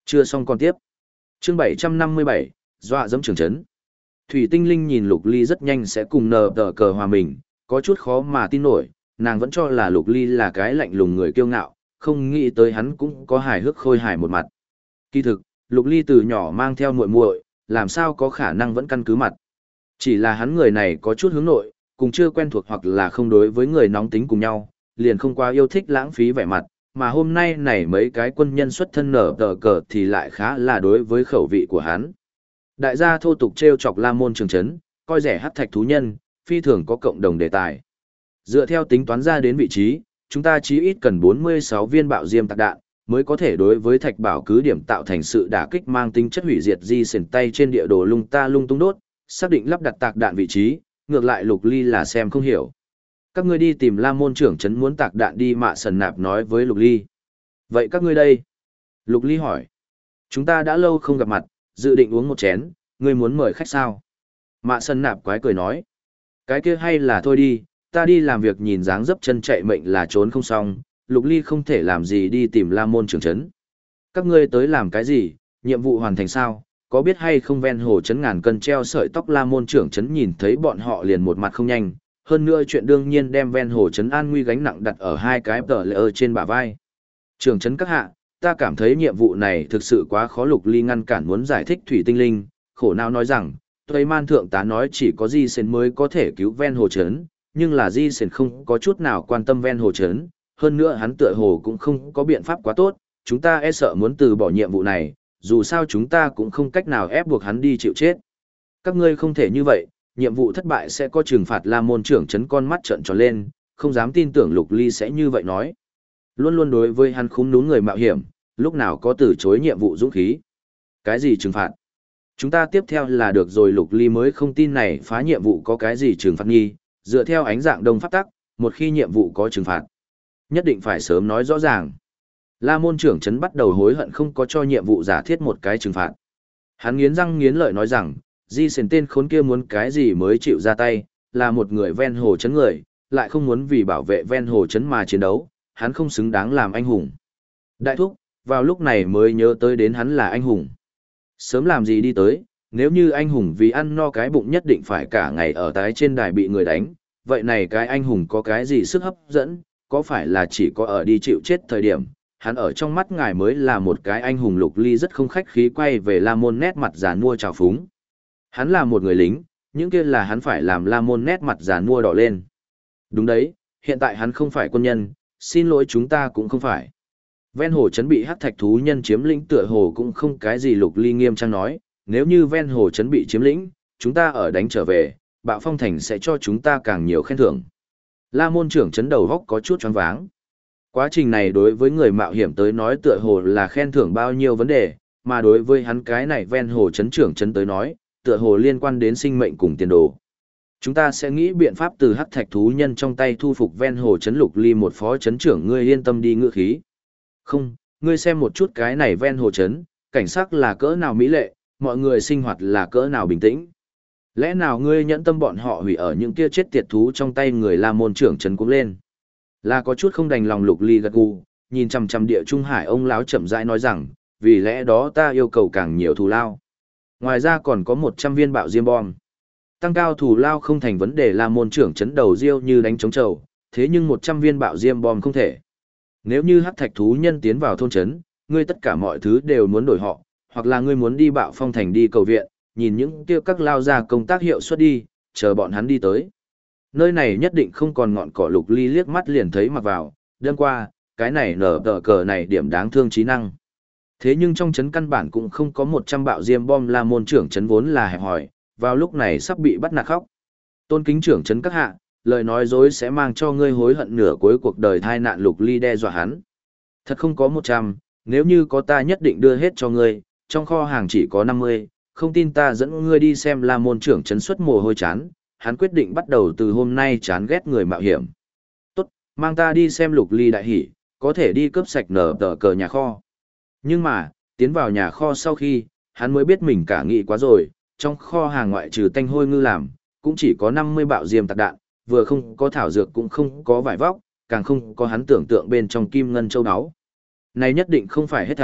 Chưa xong còn tiếp. Chương 757, dọa dẫm trường trấn. Thủy Tinh Linh nhìn Lục Ly rất nhanh sẽ cùng nờ tờ cờ hòa mình, có chút khó mà tin nổi, nàng vẫn cho là Lục Ly là cái lạnh lùng người kiêu ngạo, không nghĩ tới hắn cũng có hài hước khôi hài một mặt. Kỳ thực, Lục Ly từ nhỏ mang theo muội muội, làm sao có khả năng vẫn căn cứ mặt. Chỉ là hắn người này có chút hướng nội, cùng chưa quen thuộc hoặc là không đối với người nóng tính cùng nhau, liền không quá yêu thích lãng phí vẻ mặt, mà hôm nay này mấy cái quân nhân xuất thân nở tờ cờ thì lại khá là đối với khẩu vị của hắn. Đại gia thô tục trêu chọc La Môn Trường Trấn, coi rẻ hắc thạch thú nhân, phi thường có cộng đồng đề tài. Dựa theo tính toán ra đến vị trí, chúng ta chí ít cần 46 viên bạo diêm tạc đạn, mới có thể đối với thạch bảo cứ điểm tạo thành sự đả kích mang tính chất hủy diệt di sển tay trên địa đồ lung ta lung tung đốt, xác định lắp đặt tạc đạn vị trí, ngược lại Lục Ly là xem không hiểu. Các ngươi đi tìm La Môn Trưởng Trấn muốn tạc đạn đi, Mạ Sần Nạp nói với Lục Ly. Vậy các ngươi đây? Lục Ly hỏi. Chúng ta đã lâu không gặp mặt, dự định uống một chén, ngươi muốn mời khách sao? Mạ Sần Nạp quái cười nói. Cái kia hay là thôi đi, ta đi làm việc nhìn dáng dấp chân chạy mệnh là trốn không xong, Lục Ly không thể làm gì đi tìm La Môn Trưởng Trấn. Các ngươi tới làm cái gì, nhiệm vụ hoàn thành sao? Có biết hay không ven hồ trấn ngàn cân treo sợi tóc La Môn Trưởng Trấn nhìn thấy bọn họ liền một mặt không nhanh, hơn nữa chuyện đương nhiên đem ven hồ trấn an nguy gánh nặng đặt ở hai cái tờ lệ trên bả vai. Trưởng trấn các hạ, ta cảm thấy nhiệm vụ này thực sự quá khó. Lục Ly ngăn cản muốn giải thích Thủy Tinh Linh, khổ não nói rằng, Tây Man thượng tá nói chỉ có Di Sến mới có thể cứu ven hồ trấn, nhưng là Di Sến không có chút nào quan tâm ven hồ trấn, hơn nữa hắn tựa hồ cũng không có biện pháp quá tốt, chúng ta e sợ muốn từ bỏ nhiệm vụ này, dù sao chúng ta cũng không cách nào ép buộc hắn đi chịu chết. Các ngươi không thể như vậy, nhiệm vụ thất bại sẽ có trừng phạt. La Môn Trưởng Trấn con mắt trợn tròn lên, không dám tin tưởng Lục Ly sẽ như vậy nói. Luôn luôn đối với hắn khúm núm người mạo hiểm, lúc nào có từ chối nhiệm vụ dũng khí. Cái gì trừng phạt? Chúng ta tiếp theo là được rồi. Lục Ly mới không tin này phá nhiệm vụ có cái gì trừng phạt nghi, dựa theo ánh dạng đông pháp tắc, một khi nhiệm vụ có trừng phạt, nhất định phải sớm nói rõ ràng. La Môn Trưởng Trấn bắt đầu hối hận không có cho nhiệm vụ giả thiết một cái trừng phạt. Hắn nghiến răng nghiến lợi nói rằng, Di Sến tên khốn kia muốn cái gì mới chịu ra tay, là một người ven hồ trấn người, lại không muốn vì bảo vệ ven hồ trấn mà chiến đấu, hắn không xứng đáng làm anh hùng. Đại thúc, vào lúc này mới nhớ tới đến hắn là anh hùng. Sớm làm gì đi tới, nếu như anh hùng vì ăn no cái bụng nhất định phải cả ngày ở tái trên đài bị người đánh, vậy này cái anh hùng có cái gì sức hấp dẫn, có phải là chỉ có ở đi chịu chết thời điểm, hắn ở trong mắt ngài mới là một cái anh hùng. Lục Ly rất không khách khí quay về La Môn nét mặt già nua trào phúng. Hắn là một người lính, những kia là hắn phải làm. La Môn nét mặt già nua đỏ lên. Đúng đấy, hiện tại hắn không phải quân nhân, xin lỗi chúng ta cũng không phải. Ven hồ trấn bị hắc thạch thú nhân chiếm lĩnh tựa hồ cũng không cái gì. Lục Ly nghiêm trang nói, nếu như ven hồ trấn bị chiếm lĩnh, chúng ta ở đánh trở về, Bạo Phong Thành sẽ cho chúng ta càng nhiều khen thưởng. La Môn Trưởng Trấn đầu góc có chút choáng váng. Quá trình này đối với người mạo hiểm tới nói tựa hồ là khen thưởng bao nhiêu vấn đề, mà đối với hắn cái này ven hồ trấn trưởng trấn tới nói, tựa hồ liên quan đến sinh mệnh cùng tiền đồ. Chúng ta sẽ nghĩ biện pháp từ hắc thạch thú nhân trong tay thu phục ven hồ trấn. Lục Ly một phó trấn trưởng, ngươi yên tâm đi. Ngựa khí. Không, ngươi xem một chút cái này ven hồ trấn, cảnh sắc là cỡ nào mỹ lệ, mọi người sinh hoạt là cỡ nào bình tĩnh. Lẽ nào ngươi nhẫn tâm bọn họ hủy ở những kia chết tiệt thú trong tay người? La Môn Trưởng trấn cũng lên. Là có chút không đành lòng. Lục Ly gật gù, nhìn chằm chằm địa trung hải ông lão chậm rãi nói rằng, vì lẽ đó ta yêu cầu càng nhiều thù lao. Ngoài ra còn có 100 viên bạo diêm bom. Tăng cao thù lao không thành vấn đề. La Môn Trưởng trấn đầu riêu như đánh trống trầu, thế nhưng 100 viên bạo diêm bom không thể. Nếu như hắc thạch thú nhân tiến vào thôn trấn, ngươi tất cả mọi thứ đều muốn đổi họ, hoặc là ngươi muốn đi Bạo Phong Thành đi cầu viện, nhìn những kia các lao ra công tác hiệu suất đi, chờ bọn hắn đi tới. Nơi này nhất định không còn ngọn cỏ. Lục Ly liếc mắt liền thấy mặc vào, đêm qua, cái này nở tờ cờ này điểm đáng thương trí năng. Thế nhưng trong trấn căn bản cũng không có 100 bạo diêm bom. La Môn Trưởng trấn vốn là hẹp hòi, vào lúc này sắp bị bắt nạt khóc. Tôn kính trưởng trấn các hạ, lời nói dối sẽ mang cho ngươi hối hận nửa cuối cuộc đời. Tai nạn. Lục Ly đe dọa hắn. Thật không có 100, nếu như có ta nhất định đưa hết cho ngươi, trong kho hàng chỉ có 50, không tin ta dẫn ngươi đi xem. La Môn Trưởng trấn xuất mồ hôi chán, hắn quyết định bắt đầu từ hôm nay chán ghét người mạo hiểm. Tốt, mang ta đi xem. Lục Ly đại hỉ, có thể đi cướp sạch nở tờ cờ nhà kho. Nhưng mà, tiến vào nhà kho sau khi, hắn mới biết mình cả nghĩ quá rồi, trong kho hàng ngoại trừ tanh hôi ngư làm, cũng chỉ có 50 bạo diêm tạc đạn, vừa không có thảo dược cũng không có vải vóc, càng không có hắn tưởng tượng bên trong kim ngân châu áo. Này nhất định không phải hết thảy,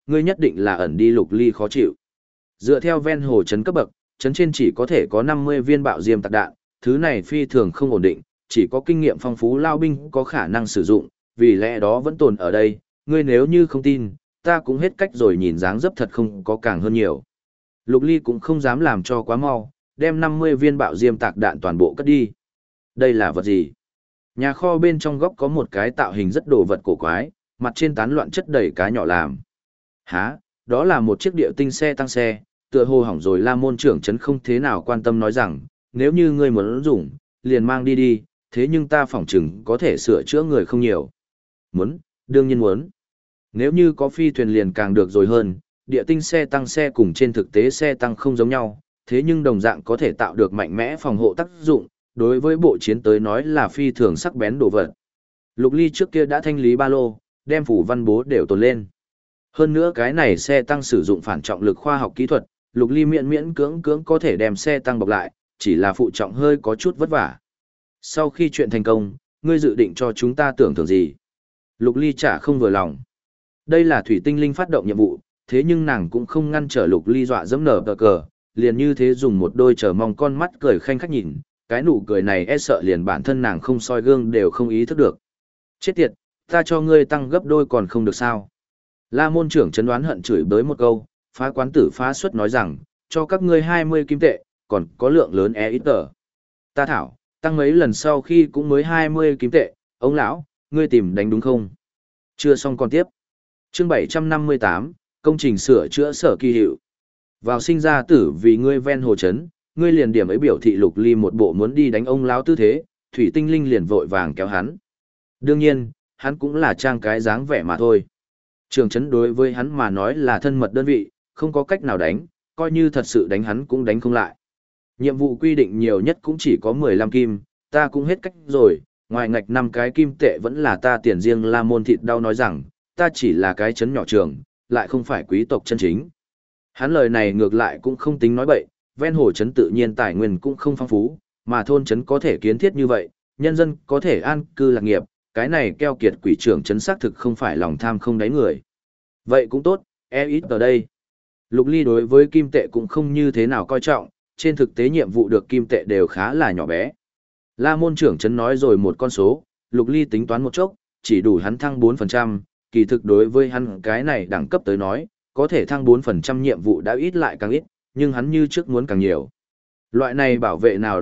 ngươi nhất định là ẩn đi Lục Ly khó chịu. Dựa theo ven hồ trấn cấp bậc, trấn trên chỉ có thể có 50 viên bạo diêm tạc đạn, thứ này phi thường không ổn định, chỉ có kinh nghiệm phong phú lao binh có khả năng sử dụng, vì lẽ đó vẫn tồn ở đây, ngươi nếu như không tin, ta cũng hết cách rồi, nhìn dáng dấp thật không có càng hơn nhiều. Lục Ly cũng không dám làm cho quá mau, đem 50 viên bạo diêm tạc đạn toàn bộ cất đi. Đây là vật gì? Nhà kho bên trong góc có một cái tạo hình rất đồ vật cổ quái, mặt trên tán loạn chất đầy cá nhỏ làm. Hả, đó là một chiếc điệu tinh xe tăng xe, tựa hồ hỏng rồi. La môn trưởng trấn không thế nào quan tâm nói rằng, nếu như ngươi muốn dùng, liền mang đi đi, thế nhưng ta phỏng chừng có thể sửa chữa người không nhiều. Muốn, đương nhiên muốn. Nếu như có phi thuyền liền càng được rồi hơn, địa tinh xe tăng xe cùng trên thực tế xe tăng không giống nhau, thế nhưng đồng dạng có thể tạo được mạnh mẽ phòng hộ tác dụng, đối với bộ chiến tới nói là phi thường sắc bén đồ vật. Lục Ly trước kia đã thanh lý ba lô, đem phủ văn bố đều tồn lên. Hơn nữa cái này xe tăng sử dụng phản trọng lực khoa học kỹ thuật, Lục Ly miễn miễn cưỡng cưỡng có thể đem xe tăng bọc lại, chỉ là phụ trọng hơi có chút vất vả. Sau khi chuyện thành công, ngươi dự định cho chúng ta tưởng thưởng gì? Lục Ly chả không vừa lòng. Đây là thủy tinh linh phát động nhiệm vụ, thế nhưng nàng cũng không ngăn trở Lục Ly dọa dẫm nở cờ, liền như thế dùng một đôi chờ mong con mắt cười khanh khách nhìn, cái nụ cười này e sợ liền bản thân nàng không soi gương đều không ý thức được. Chết tiệt, ta cho ngươi tăng gấp đôi còn không được sao? La môn trưởng trấn đoán hận chửi bới một câu, phá quán tử phá xuất nói rằng, cho các ngươi 20 kim tệ, còn có lượng lớn ít tờ. Ta thảo, tăng mấy lần sau khi cũng mới 20 kim tệ, ông lão, ngươi tìm đánh đúng không? Chưa xong còn tiếp. Chương 758, công trình sửa chữa sở kỳ hiệu. Vào sinh ra tử vì ngươi ven hồ trấn, ngươi liền điểm ấy biểu thị Lục Ly một bộ muốn đi đánh ông lão tư thế, thủy tinh linh liền vội vàng kéo hắn. Đương nhiên, hắn cũng là trang cái dáng vẻ mà thôi. Trường trấn đối với hắn mà nói là thân mật đơn vị, không có cách nào đánh, coi như thật sự đánh hắn cũng đánh không lại. Nhiệm vụ quy định nhiều nhất cũng chỉ có 15 kim, ta cũng hết cách rồi, ngoài ngạch 5 cái kim tệ vẫn là ta tiền riêng. La môn thịt đau nói rằng, ta chỉ là cái trấn nhỏ trường, lại không phải quý tộc chân chính. Hắn lời này ngược lại cũng không tính nói bậy, ven hồ trấn tự nhiên tài nguyên cũng không phong phú, mà thôn trấn có thể kiến thiết như vậy, nhân dân có thể an cư lạc nghiệp, cái này keo kiệt quỷ trưởng trấn xác thực không phải lòng tham không đáy người. Vậy cũng tốt, ít ở đây. Lục Ly đối với kim tệ cũng không như thế nào coi trọng, trên thực tế nhiệm vụ được kim tệ đều khá là nhỏ bé. La môn trưởng trấn nói rồi một con số, Lục Ly tính toán một chốc, chỉ đủ hắn thăng 4%, kỳ thực đối với hắn cái này đẳng cấp tới nói, có thể thăng 4% nhiệm vụ đã ít lại càng ít, nhưng hắn như trước muốn càng nhiều. Loại này bảo vệ nào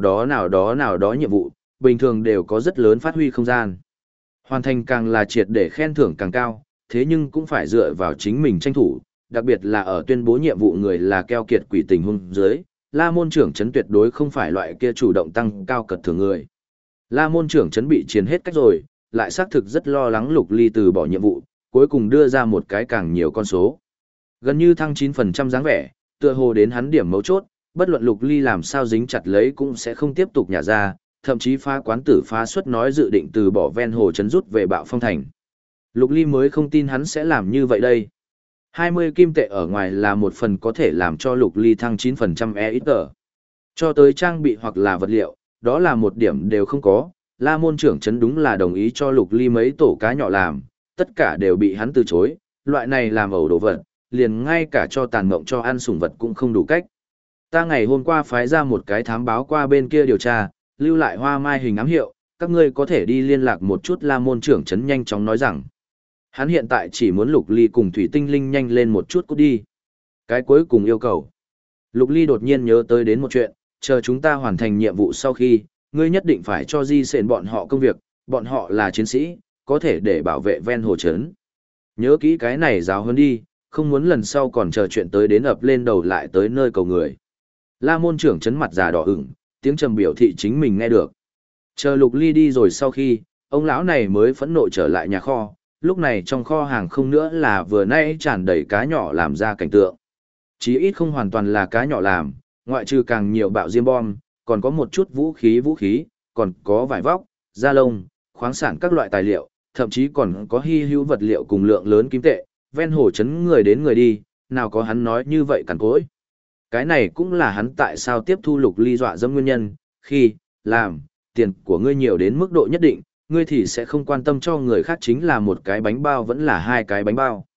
đó nhiệm vụ, bình thường đều có rất lớn phát huy không gian. Hoàn thành càng là triệt để khen thưởng càng cao, thế nhưng cũng phải dựa vào chính mình tranh thủ, đặc biệt là ở tuyên bố nhiệm vụ người là keo kiệt quỷ tình huống dưới, La môn trưởng trấn tuyệt đối không phải loại kia chủ động tăng cao cật thường người. La môn trưởng trấn bị chiến hết cách rồi, lại xác thực rất lo lắng Lục Ly từ bỏ nhiệm vụ, cuối cùng đưa ra một cái càng nhiều con số. Gần như thăng 9% dáng vẻ, tựa hồ đến hắn điểm mấu chốt, bất luận Lục Ly làm sao dính chặt lấy cũng sẽ không tiếp tục nhả ra, thậm chí phá quán tử phá xuất nói dự định từ bỏ ven hồ trấn rút về Bạo Phong thành. Lục Ly mới không tin hắn sẽ làm như vậy đây. 20 kim tệ ở ngoài là một phần có thể làm cho Lục Ly thăng 9% ít tờ. Cho tới trang bị hoặc là vật liệu, đó là một điểm đều không có. La môn trưởng trấn đúng là đồng ý cho Lục Ly mấy tổ cá nhỏ làm, tất cả đều bị hắn từ chối, loại này làm ẩu đồ vật, liền ngay cả cho tàn mộng cho ăn sủng vật cũng không đủ cách. Ta ngày hôm qua phái ra một cái thám báo qua bên kia điều tra, lưu lại hoa mai hình ám hiệu, các ngươi có thể đi liên lạc một chút. La môn trưởng trấn nhanh chóng nói rằng, hắn hiện tại chỉ muốn Lục Ly cùng thủy tinh linh nhanh lên một chút cút đi. Cái cuối cùng yêu cầu. Lục Ly đột nhiên nhớ tới đến một chuyện, chờ chúng ta hoàn thành nhiệm vụ sau khi, ngươi nhất định phải cho di sện bọn họ công việc, bọn họ là chiến sĩ, có thể để bảo vệ ven hồ trấn. Nhớ kỹ cái này giáo hơn đi, không muốn lần sau còn chờ chuyện tới đến ập lên đầu lại tới nơi cầu người. La môn trưởng trấn mặt già đỏ ửng, tiếng trầm biểu thị chính mình nghe được. Chờ Lục Ly đi rồi sau khi, ông lão này mới phẫn nộ trở lại nhà kho, lúc này trong kho hàng không nữa là vừa nay tràn đầy cá nhỏ làm ra cảnh tượng. Chí ít không hoàn toàn là cá nhỏ làm, ngoại trừ càng nhiều bạo diêm bom, còn có một chút vũ khí, còn có vải vóc, da lông, khoáng sản các loại tài liệu, thậm chí còn có hy hữu vật liệu cùng lượng lớn kim tệ, ven hồ trấn người đến người đi, nào có hắn nói như vậy cằn cỗi. Cái này cũng là hắn tại sao tiếp thu Lục Ly dọa dẫm nguyên nhân, khi làm tiền của ngươi nhiều đến mức độ nhất định, ngươi thì sẽ không quan tâm cho người khác chính là một cái bánh bao vẫn là hai cái bánh bao.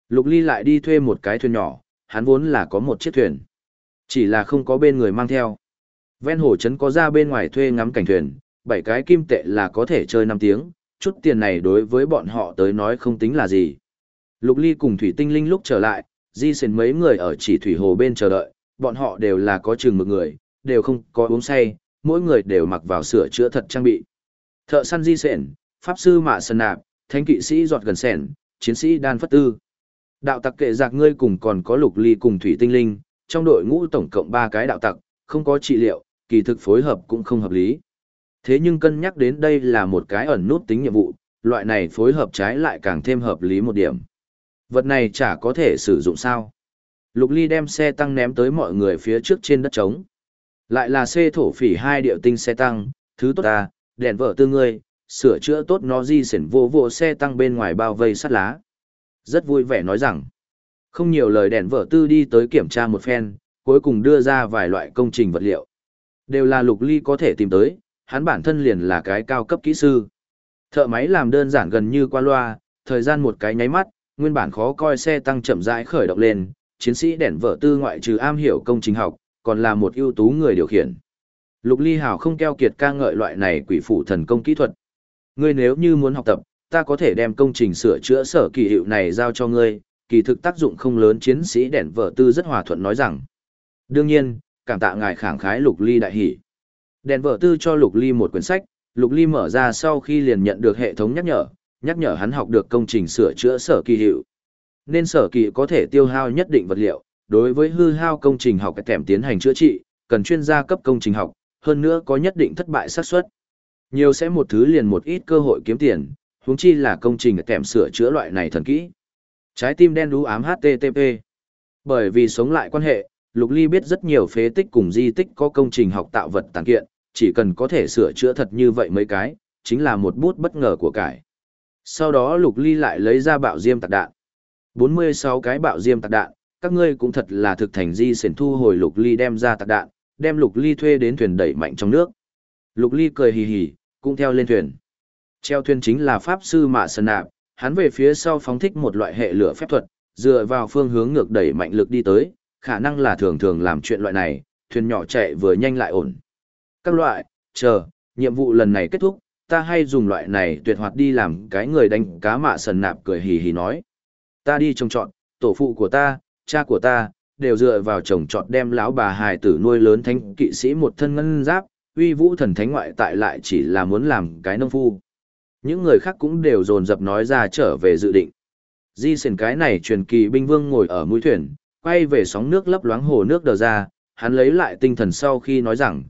Lục Ly lại đi thuê một cái thuyền nhỏ, hắn vốn là có một chiếc thuyền. Chỉ là không có bên người mang theo. Ven hồ trấn có ra bên ngoài thuê ngắm cảnh thuyền, 7 cái kim tệ là có thể chơi 5 tiếng, chút tiền này đối với bọn họ tới nói không tính là gì. Lục Ly cùng Thủy Tinh Linh lúc trở lại, Di Sến mấy người ở chỉ thủy hồ bên chờ đợi, bọn họ đều là có chừng 10 người, đều không có uống say, mỗi người đều mặc vào sửa chữa thật trang bị. Thợ săn Di Sến, pháp sư Mạ Sơn Nạp, thánh kỵ sĩ Giọt Gần Sẻn, chiến sĩ Đan Phất Tư. Đạo tặc kệ giặc ngươi cùng còn có Lục Ly cùng Thủy Tinh Linh, trong đội ngũ tổng cộng 3 cái đạo tặc, không có trị liệu, kỳ thực phối hợp cũng không hợp lý. Thế nhưng cân nhắc đến đây là một cái ẩn nút tính nhiệm vụ, loại này phối hợp trái lại càng thêm hợp lý một điểm. Vật này chả có thể sử dụng sao. Lục Ly đem xe tăng ném tới mọi người phía trước trên đất trống. Lại là xe thổ phỉ 2 điệu tinh xe tăng, thứ tốt ta, đèn vợ tư ngươi, sửa chữa tốt nó Di Sến vô xe tăng bên ngoài bao vây sắt lá. Rất vui vẻ nói rằng, không nhiều lời đèn vợ tư đi tới kiểm tra một phen, cuối cùng đưa ra vài loại công trình vật liệu. Đều là Lục Ly có thể tìm tới, hắn bản thân liền là cái cao cấp kỹ sư. Thợ máy làm đơn giản gần như qua loa, thời gian một cái nháy mắt, nguyên bản khó coi xe tăng chậm rãi khởi động lên, chiến sĩ đèn vợ tư ngoại trừ am hiểu công trình học, còn là một ưu tú người điều khiển. Lục Ly hào không keo kiệt ca ngợi loại này quỷ phụ thần công kỹ thuật. Ngươi nếu như muốn học tập, ta có thể đem công trình sửa chữa sở kỳ hiệu này giao cho ngươi, kỳ thực tác dụng không lớn chiến sĩ đèn vợ tư rất hòa thuận nói rằng. Đương nhiên, cảm tạ ngài khẳng khái Lục Ly đại hỉ. Đèn vợ tư cho Lục Ly một quyển sách, Lục Ly mở ra sau khi liền nhận được hệ thống nhắc nhở hắn học được công trình sửa chữa sở kỳ hiệu. Nên sở kỳ có thể tiêu hao nhất định vật liệu, đối với hư hao công trình học kèm tiến hành chữa trị, cần chuyên gia cấp công trình học, hơn nữa có nhất định thất bại xác suất. Nhiều sẽ một thứ liền một ít cơ hội kiếm tiền, huống chi là công trình kèm sửa chữa loại này thần kỹ. Trái tim đen đú ám HTTP. Bởi vì sống lại quan hệ, Lục Ly biết rất nhiều phế tích cùng di tích có công trình học tạo vật tàn kiện, chỉ cần có thể sửa chữa thật như vậy mấy cái, chính là một bút bất ngờ của cải. Sau đó Lục Ly lại lấy ra bạo diêm tạc đạn. 46 cái bạo diêm tạc đạn, các ngươi cũng thật là thực thành Di Sến thu hồi Lục Ly đem ra tạc đạn, đem Lục Ly thuê đến thuyền đẩy mạnh trong nước. Lục Ly cười hì hì, cũng theo lên thuyền. Treo thuyền chính là pháp sư Mạ Sơn Nạp, hắn về phía sau phóng thích một loại hệ lửa phép thuật, dựa vào phương hướng ngược đẩy mạnh lực đi tới, khả năng là thường thường làm chuyện loại này, thuyền nhỏ chạy vừa nhanh lại ổn. Các loại, nhiệm vụ lần này kết thúc, ta hay dùng loại này tuyệt hoạt đi làm cái người đánh cá. Mạ Sơn Nạp cười hì hì nói. Ta đi trồng trọt, tổ phụ của ta, cha của ta, đều dựa vào trồng trọt đem lão bà hài tử nuôi lớn thánh kỵ sĩ một thân ngân giáp, uy vũ thần thánh ngoại tại lại chỉ là muốn làm cái nông phu. Những người khác cũng đều dồn dập nói ra trở về dự định. Di Sến cái này truyền kỳ binh vương ngồi ở mũi thuyền, quay về sóng nước lấp loáng hồ nước đờ ra, hắn lấy lại tinh thần sau khi nói rằng,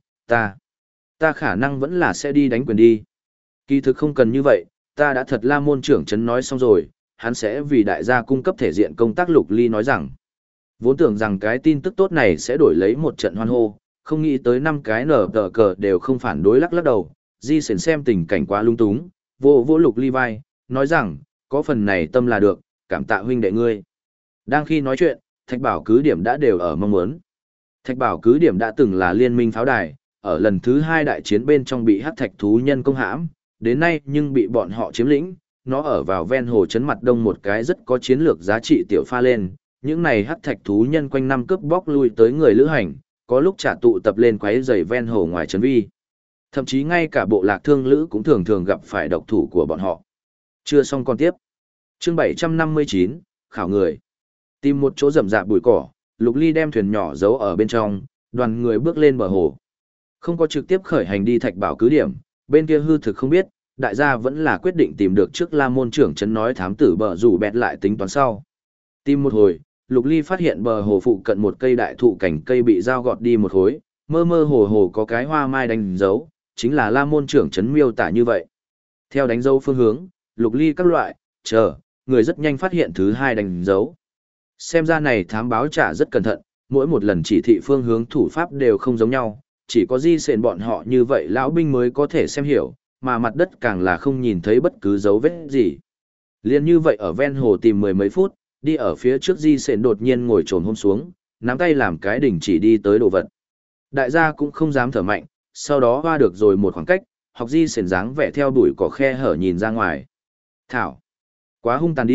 ta khả năng vẫn là sẽ đi đánh quyền đi. Kỳ thực không cần như vậy, ta đã thật La môn trưởng trấn nói xong rồi, hắn sẽ vì đại gia cung cấp thể diện công tác. Lục Ly nói rằng, vốn tưởng rằng cái tin tức tốt này sẽ đổi lấy một trận hoan hô, không nghĩ tới 5 cái nở tờ cờ đều không phản đối lắc đầu. Di Sến xem tình cảnh quá lung túng, vô Lục Ly vai, nói rằng, có phần này tâm là được, cảm tạ huynh đệ ngươi. Đang khi nói chuyện, Thạch Bảo cứ điểm đã đều ở mong muốn. Thạch Bảo cứ điểm đã từng là liên minh pháo đài, ở lần thứ 2 đại chiến bên trong bị hắc thạch thú nhân công hãm, đến nay nhưng bị bọn họ chiếm lĩnh, nó ở vào ven hồ trấn mặt đông một cái rất có chiến lược giá trị tiểu pha lên, những này hắc thạch thú nhân quanh năm cướp bóc lui tới người lữ hành, có lúc trả tụ tập lên quấy rầy ven hồ ngoài trấn vi. Thậm chí ngay cả bộ lạc thương lữ cũng thường thường gặp phải độc thủ của bọn họ. Chưa xong còn tiếp. Chương 759, khảo người. Tìm một chỗ rậm rạp bụi cỏ, Lục Ly đem thuyền nhỏ giấu ở bên trong, đoàn người bước lên bờ hồ. Không có trực tiếp khởi hành đi Thạch Bảo cứ điểm, bên kia hư thực không biết, đại gia vẫn là quyết định tìm được trước La môn trưởng trấn nói thám tử bờ rủ bẹt lại tính toán sau. Tìm một hồi, Lục Ly phát hiện bờ hồ phụ cận một cây đại thụ cành cây bị dao gọt đi một khối, mơ mơ hồ hồ có cái hoa mai đánh dấu, chính là La môn trưởng trấn miêu tả như vậy. Theo đánh dấu phương hướng, Lục Ly các loại, người rất nhanh phát hiện thứ 2 đánh dấu. Xem ra này thám báo trả rất cẩn thận, mỗi một lần chỉ thị phương hướng thủ pháp đều không giống nhau, chỉ có Di Sến bọn họ như vậy lão binh mới có thể xem hiểu, mà mặt đất càng là không nhìn thấy bất cứ dấu vết gì. Liên như vậy ở ven hồ tìm 10 mấy phút, đi ở phía trước Di Sến đột nhiên ngồi trồm hôm xuống, nắm tay làm cái đỉnh chỉ đi tới đồ vật. Đại gia cũng không dám thở mạnh, sau đó hoa được rồi một khoảng cách, học Di Sến dáng vẻ theo đuổi cỏ khe hở nhìn ra ngoài. Thảo! Quá hung tàn đi,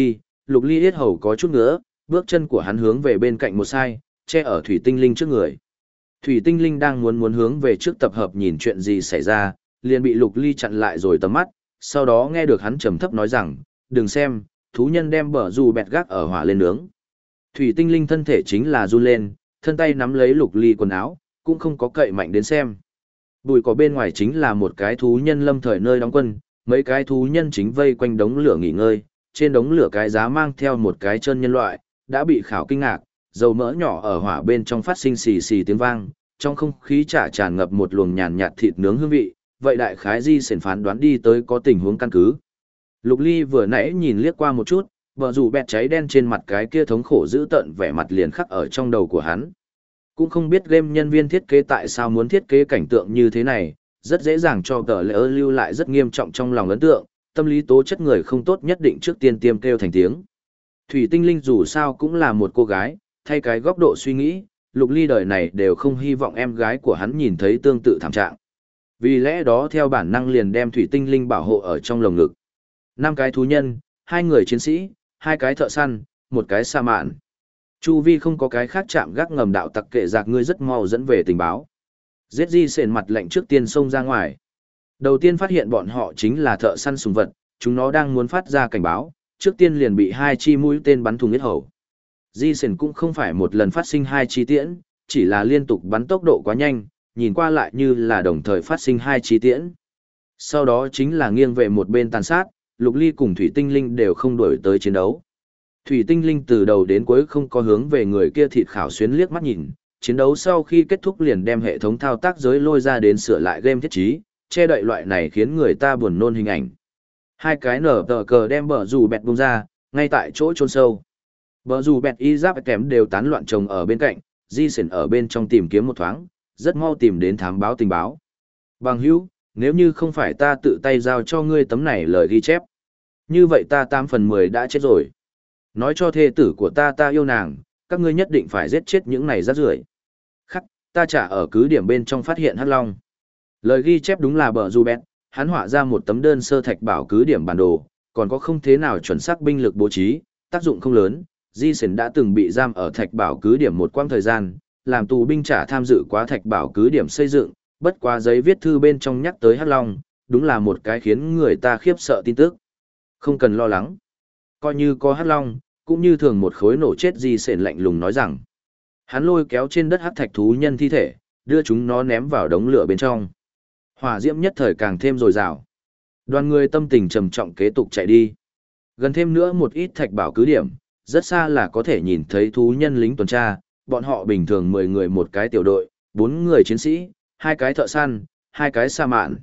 Lục Ly yết hầu có chút ngứa, bước chân của hắn hướng về bên cạnh một sai, che ở thủy tinh linh trước người. Thủy tinh linh đang muốn hướng về trước tập hợp nhìn chuyện gì xảy ra, liền bị Lục Ly chặn lại rồi tầm mắt, sau đó nghe được hắn trầm thấp nói rằng, đừng xem, thú nhân đem bờ dù bẹt gác ở hỏa lên nướng. Thủy tinh linh thân thể chính là run lên, thân tay nắm lấy Lục Ly quần áo, cũng không có cậy mạnh đến xem. Bụi cỏ bên ngoài chính là một cái thú nhân lâm thời nơi đóng quân, mấy cái thú nhân chính vây quanh đống lửa nghỉ ngơi, trên đống lửa cái giá mang theo một cái chân nhân loại, đã bị khảo kinh ngạc, dầu mỡ nhỏ ở hỏa bên trong phát sinh xì xì tiếng vang, trong không khí tràn ngập một luồng nhàn nhạt thịt nướng hương vị, vậy đại khái Di Sển phán đoán đi tới có tình huống căn cứ. Lục Ly vừa nãy nhìn liếc qua một chút, vợ dù bẹt cháy đen trên mặt cái kia thống khổ dữ tợn vẻ mặt liền khắc ở trong đầu của hắn. Cũng không biết game nhân viên thiết kế tại sao muốn thiết kế cảnh tượng như thế này, rất dễ dàng cho tờ lễ lưu lại rất nghiêm trọng trong lòng ấn tượng, tâm lý tố chất người không tốt nhất định trước tiên tiêm kêu thành tiếng. Thủy tinh linh dù sao cũng là một cô gái, thay cái góc độ suy nghĩ, Lục Ly đời này đều không hy vọng em gái của hắn nhìn thấy tương tự thảm trạng. Vì lẽ đó theo bản năng liền đem thủy tinh linh bảo hộ ở trong lồng ngực. 5 cái thú nhân, 2 người chiến sĩ, 2 cái thợ săn, 1 cái sa mạn. Chu vi không có cái khác chạm gác ngầm đạo tặc kệ giặc ngươi rất mau dẫn về tình báo. Giết Di sền mặt lệnh trước tiên xông ra ngoài. Đầu tiên phát hiện bọn họ chính là thợ săn sùng vật, chúng nó đang muốn phát ra cảnh báo, trước tiên liền bị 2 chi mũi tên bắn thủng huyết hầu. Di sền cũng không phải một lần phát sinh 2 chi tiễn, chỉ là liên tục bắn tốc độ quá nhanh, nhìn qua lại như là đồng thời phát sinh 2 chi tiễn. Sau đó chính là nghiêng về một bên tàn sát, Lục Ly cùng Thủy Tinh Linh đều không đuổi tới chiến đấu. Thủy Tinh Linh từ đầu đến cuối không có hướng về người kia thịt khảo xuyến liếc mắt nhìn, chiến đấu sau khi kết thúc liền đem hệ thống thao tác giới lôi ra đến sửa lại game thiết trí, che đậy loại này khiến người ta buồn nôn hình ảnh. 2 cái nở tờ cờ đem bờ rủ bẹt bung ra, ngay tại chỗ chôn sâu. Bờ rủ bẹt y giáp kém đều tán loạn chồng ở bên cạnh, Di Sển ở bên trong tìm kiếm một thoáng, rất mau tìm đến thám báo tình báo. Bằng hữu, nếu như không phải ta tự tay giao cho ngươi tấm này lời ghi chép, như vậy ta 8/10 đã chết rồi. Nói cho thê tử của ta yêu nàng, các ngươi nhất định phải giết chết những này rác rưởi. Khắc, ta trả ở cứ điểm bên trong phát hiện hắc long. Lời ghi chép đúng là bờ du bẹt, hắn họa ra một tấm đơn sơ thạch bảo cứ điểm bản đồ, còn có không thế nào chuẩn xác binh lực bố trí, tác dụng không lớn. Di Sển đã từng bị giam ở thạch bảo cứ điểm một quãng thời gian, làm tù binh trả tham dự quá thạch bảo cứ điểm xây dựng, bất quá giấy viết thư bên trong nhắc tới hắc long, đúng là một cái khiến người ta khiếp sợ tin tức. Không cần lo lắng. Coi như có hắc long, cũng như thường một khối nổ chết. Di Sển lạnh lùng nói rằng. Hắn lôi kéo trên đất hắc thạch thú nhân thi thể, đưa chúng nó ném vào đống lửa bên trong. Hỏa diễm nhất thời càng thêm dồi dào. Đoàn người tâm tình trầm trọng kế tục chạy đi. Gần thêm nữa một ít thạch bảo cứ điểm, rất xa là có thể nhìn thấy thú nhân lính tuần tra, bọn họ bình thường 10 người một cái tiểu đội, 4 người chiến sĩ, 2 cái thợ săn, 2 cái sa mạn,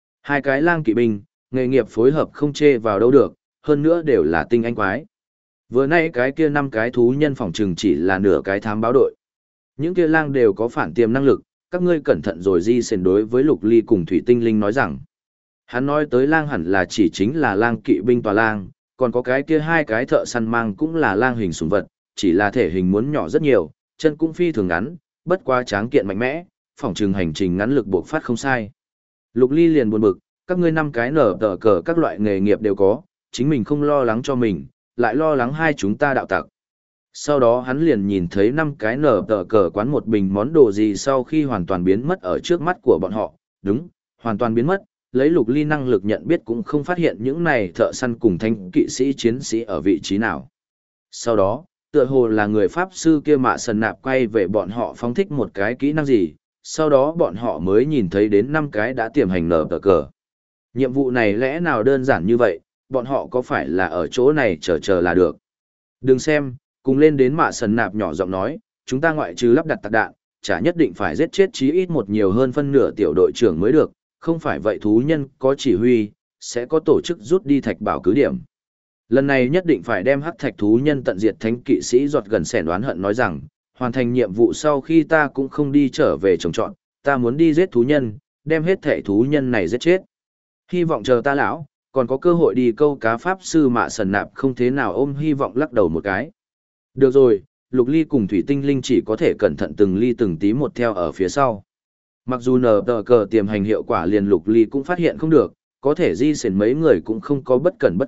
2 cái lang kỵ binh, nghề nghiệp phối hợp không chê vào đâu được, hơn nữa đều là tinh anh quái. Vừa nãy cái kia 5 cái thú nhân phòng trừng chỉ là nửa cái thám báo đội. Những kia lang đều có phản tiềm năng lực, các ngươi cẩn thận rồi. Di Sển đối với Lục Ly cùng Thủy Tinh Linh nói rằng. Hắn nói tới lang hẳn là chỉ chính là lang kỵ binh tòa lang, còn có cái kia 2 cái thợ săn mang cũng là lang hình sủng vật, chỉ là thể hình muốn nhỏ rất nhiều, chân cũng phi thường ngắn, bất quá tráng kiện mạnh mẽ, phòng trừng hành trình ngắn lực buộc phát không sai. Lục Ly liền buồn bực, các ngươi 5 cái nở tờ cờ các loại nghề nghiệp đều có, chính mình không lo lắng cho mình, lại lo lắng hai chúng ta đạo tặc. Sau đó hắn liền nhìn thấy 5 cái nở tờ cờ quán một bình món đồ gì sau khi hoàn toàn biến mất ở trước mắt của bọn họ, đúng, hoàn toàn biến mất, lấy Lục Ly năng lực nhận biết cũng không phát hiện những này thợ săn cùng thanh kỵ sĩ chiến sĩ ở vị trí nào. Sau đó, tựa hồ là người Pháp sư kia Mạ Sần Nạp quay về bọn họ phóng thích một cái kỹ năng gì, sau đó bọn họ mới nhìn thấy đến 5 cái đã tiềm hành nở tờ cờ. Nhiệm vụ này lẽ nào đơn giản như vậy, bọn họ có phải là ở chỗ này chờ là được. Đừng xem, cùng lên đến Mạ Sần Nạp nhỏ giọng nói, chúng ta ngoại trừ lắp đặt tạc đạn, chả nhất định phải giết chết chí ít một nhiều hơn phân nửa tiểu đội trưởng mới được, không phải vậy thú nhân có chỉ huy, sẽ có tổ chức rút đi thạch bảo cứ điểm. Lần này nhất định phải đem hắc thạch thú nhân tận diệt. Thánh kỵ sĩ giọt gần sẻn đoán hận nói rằng, hoàn thành nhiệm vụ sau khi ta cũng không đi trở về trồng trọt, ta muốn đi giết thú nhân, đem hết thể thú nhân này giết chết. Hy vọng chờ ta lão, còn có cơ hội đi câu cá. Pháp sư Mạ Sần Nạp không thế nào ôm hy vọng lắc đầu một cái. Được rồi, Lục Ly cùng Thủy Tinh Linh chỉ có thể cẩn thận từng ly từng tí một theo ở phía sau. Mặc dù nở tờ cờ tiềm hành hiệu quả liền Lục Ly cũng phát hiện không được, có thể Di Sển mấy người cũng không có bất cẩn,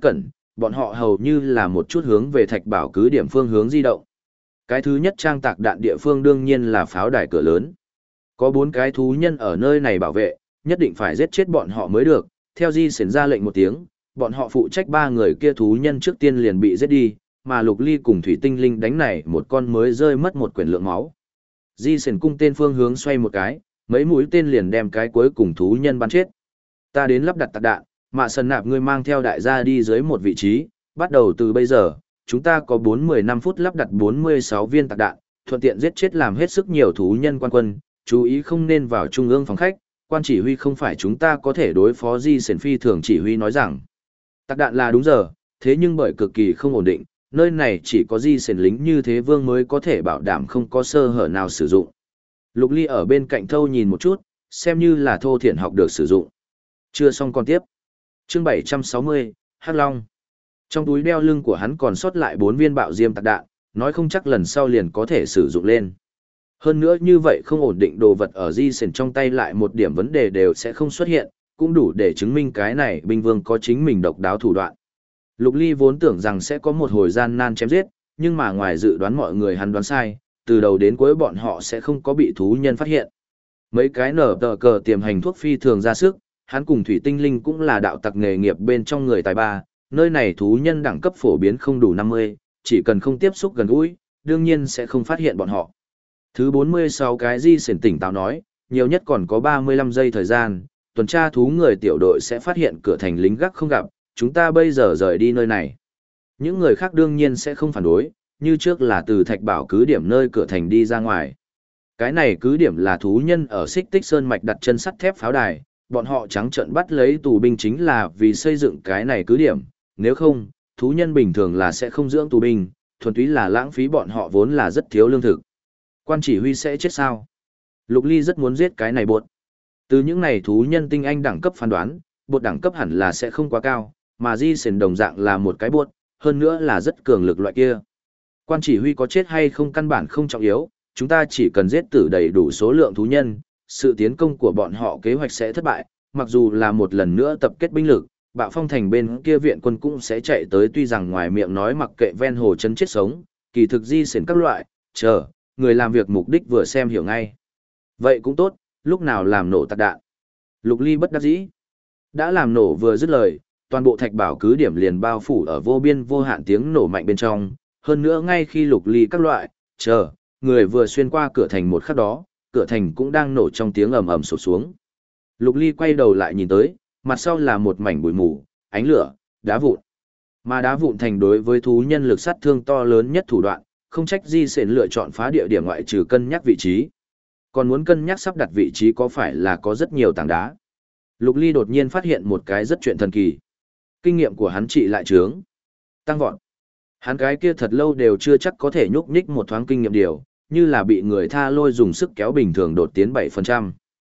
bọn họ hầu như là một chút hướng về thạch bảo cứ điểm phương hướng di động. Cái thứ nhất trang tạc đạn địa phương đương nhiên là pháo đài cửa lớn. Có 4 cái thú nhân ở nơi này bảo vệ, nhất định phải giết chết bọn họ mới được. Theo Di Sển ra lệnh một tiếng, bọn họ phụ trách 3 người kia thú nhân trước tiên liền bị giết đi, mà Lục Ly cùng Thủy Tinh Linh đánh này một con mới rơi mất một quyển lượng máu. Di Sển cung tên phương hướng xoay một cái, mấy mũi tên liền đem cái cuối cùng thú nhân bắn chết. Ta đến lắp đặt tạc đạn, Mạ Sần Nạp ngươi mang theo đại gia đi dưới một vị trí, bắt đầu từ bây giờ, chúng ta có 4-15 phút lắp đặt 46 viên tạc đạn, thuận tiện giết chết làm hết sức nhiều thú nhân quan quân, chú ý không nên vào trung ương phòng khách, quan chỉ huy không phải chúng ta có thể đối phó. Di Sển phi thường chỉ huy nói rằng, tạc đạn là đúng giờ, thế nhưng bởi cực kỳ không ổn định, nơi này chỉ có Di Sển lính như thế vương mới có thể bảo đảm không có sơ hở nào sử dụng. Lục Ly ở bên cạnh thâu nhìn một chút, xem như là thô thiển học được sử dụng. Chưa xong còn tiếp. Chương 760, Hắc Long. Trong túi đeo lưng của hắn còn sót lại 4 viên bạo diêm tạc đạn, nói không chắc lần sau liền có thể sử dụng lên. Hơn nữa như vậy không ổn định đồ vật ở Di Sển trong tay lại một điểm vấn đề đều sẽ không xuất hiện, cũng đủ để chứng minh cái này binh vương có chính mình độc đáo thủ đoạn. Lục Ly vốn tưởng rằng sẽ có một hồi gian nan chém giết, nhưng mà ngoài dự đoán mọi người hắn đoán sai, từ đầu đến cuối bọn họ sẽ không có bị thú nhân phát hiện. Mấy cái nở tờ cờ tiềm hành thuốc phi thường ra sức, hắn cùng Thủy Tinh Linh cũng là đạo tặc nghề nghiệp bên trong người tài ba, nơi này thú nhân đẳng cấp phổ biến không đủ 50, chỉ cần không tiếp xúc gần gũi, đương nhiên sẽ không phát hiện bọn họ. Thứ 46 cái Di Sển tỉnh táo nói, nhiều nhất còn có 35 giây thời gian, tuần tra thú người tiểu đội sẽ phát hiện cửa thành lính gác không gặp, chúng ta bây giờ rời đi nơi này. Những người khác đương nhiên sẽ không phản đối, như trước là từ Thạch Bảo cứ điểm nơi cửa thành đi ra ngoài. Cái này cứ điểm là thú nhân ở Xích Tích Sơn mạch đặt chân sắt thép pháo đài, bọn họ trắng trợn bắt lấy tù binh chính là vì xây dựng cái này cứ điểm, nếu không, thú nhân bình thường là sẽ không dưỡng tù binh, thuần túy là lãng phí, bọn họ vốn là rất thiếu lương thực. Quan chỉ huy sẽ chết sao? Lục Ly rất muốn giết cái này bột. Từ những này thú nhân tinh anh đẳng cấp phán đoán, bột đẳng cấp hẳn là sẽ không quá cao, mà Di Sển đồng dạng là một cái bột, hơn nữa là rất cường lực loại kia. Quan chỉ huy có chết hay không căn bản không trọng yếu, chúng ta chỉ cần giết tử đầy đủ số lượng thú nhân, sự tiến công của bọn họ kế hoạch sẽ thất bại, mặc dù là một lần nữa tập kết binh lực, Bạo Phong thành bên kia viện quân cũng sẽ chạy tới, tuy rằng ngoài miệng nói mặc kệ ven hồ chấn chết sống, kỳ thực Di Sển các loại, người làm việc mục đích vừa xem hiểu ngay. Vậy cũng tốt, lúc nào làm nổ tạc đạn? Lục Ly bất đắc dĩ. Đã làm nổ vừa dứt lời, toàn bộ Thạch Bảo cứ điểm liền bao phủ ở vô biên vô hạn tiếng nổ mạnh bên trong, hơn nữa ngay khi Lục Ly các loại, người vừa xuyên qua cửa thành một khắc đó, cửa thành cũng đang nổ trong tiếng ầm ầm sụp xuống. Lục Ly quay đầu lại nhìn tới, mặt sau là một mảnh bụi mù, ánh lửa, đá vụn. Mà đá vụn thành đối với thú nhân lực sát thương to lớn nhất thủ đoạn, không trách Di Sển lựa chọn phá địa điểm ngoại trừ cân nhắc vị trí. Còn muốn cân nhắc sắp đặt vị trí có phải là có rất nhiều tảng đá. Lục Ly đột nhiên phát hiện một cái rất chuyện thần kỳ. Kinh nghiệm của hắn trị lại trướng, tăng vọt. Hắn cái kia thật lâu đều chưa chắc có thể nhúc nhích một thoáng kinh nghiệm điều, như là bị người tha lôi dùng sức kéo bình thường đột tiến 7%.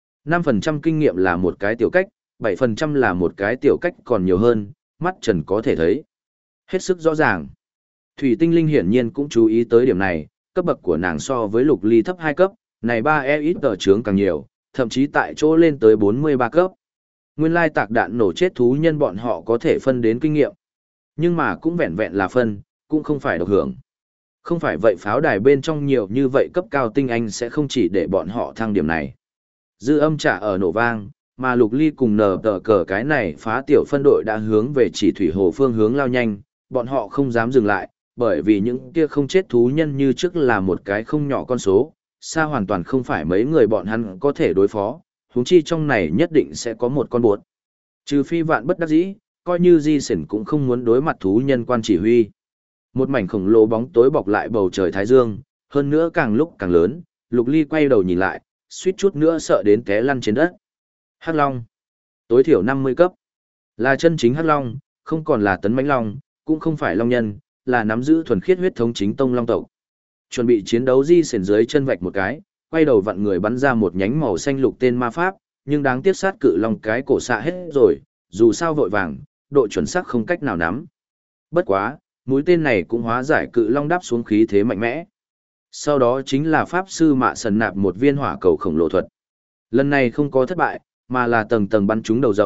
5% kinh nghiệm là một cái tiểu cách, 7% là một cái tiểu cách còn nhiều hơn, mắt trần có thể thấy. Hết sức rõ ràng. Thủy Tinh Linh hiển nhiên cũng chú ý tới điểm này, cấp bậc của nàng so với Lục Ly thấp 2 cấp, này 3 ít tờ trướng càng nhiều, thậm chí tại chỗ lên tới 43 cấp. Nguyên lai tạc đạn nổ chết thú nhân bọn họ có thể phân đến kinh nghiệm. Nhưng mà cũng vẹn vẹn là phân, cũng không phải độc hưởng. Không phải vậy pháo đài bên trong nhiều như vậy cấp cao tinh anh sẽ không chỉ để bọn họ thăng điểm này. Dư âm trả ở nổ vang, mà Lục Ly cùng nờ tờ cờ cái này phá tiểu phân đội đã hướng về chỉ thủy hồ phương hướng lao nhanh, bọn họ không dám dừng lại, bởi vì những kia không chết thú nhân như trước là một cái không nhỏ con số, xa hoàn toàn không phải mấy người bọn hắn có thể đối phó, huống chi trong này nhất định sẽ có một con bột. Trừ phi vạn bất đắc dĩ, coi như Di Sển cũng không muốn đối mặt thú nhân quan chỉ huy. Một mảnh khổng lồ bóng tối bọc lại bầu trời thái dương, hơn nữa càng lúc càng lớn, Lục Ly quay đầu nhìn lại, suýt chút nữa sợ đến té lăn trên đất. Hắc Long, tối thiểu 50 cấp, là chân chính Hắc Long, không còn là tấn mãnh long, cũng không phải long nhân, là nắm giữ thuần khiết huyết thống chính tông long tộc. Chuẩn bị chiến đấu Di Sển dưới chân vạch một cái, quay đầu vặn người bắn ra một nhánh màu xanh lục tên ma pháp, nhưng đáng tiếc sát cự long cái cổ xạ hết rồi, dù sao vội vàng, độ chuẩn xác không cách nào nắm. Bất quá, mũi tên này cũng hóa giải cự long đáp xuống khí thế mạnh mẽ. Sau đó chính là pháp sư Mạ Sần Nạp một viên hỏa cầu khổng lồ thuật. Lần này không có thất bại, mà là tầng tầng bắn trúng đầu rồng,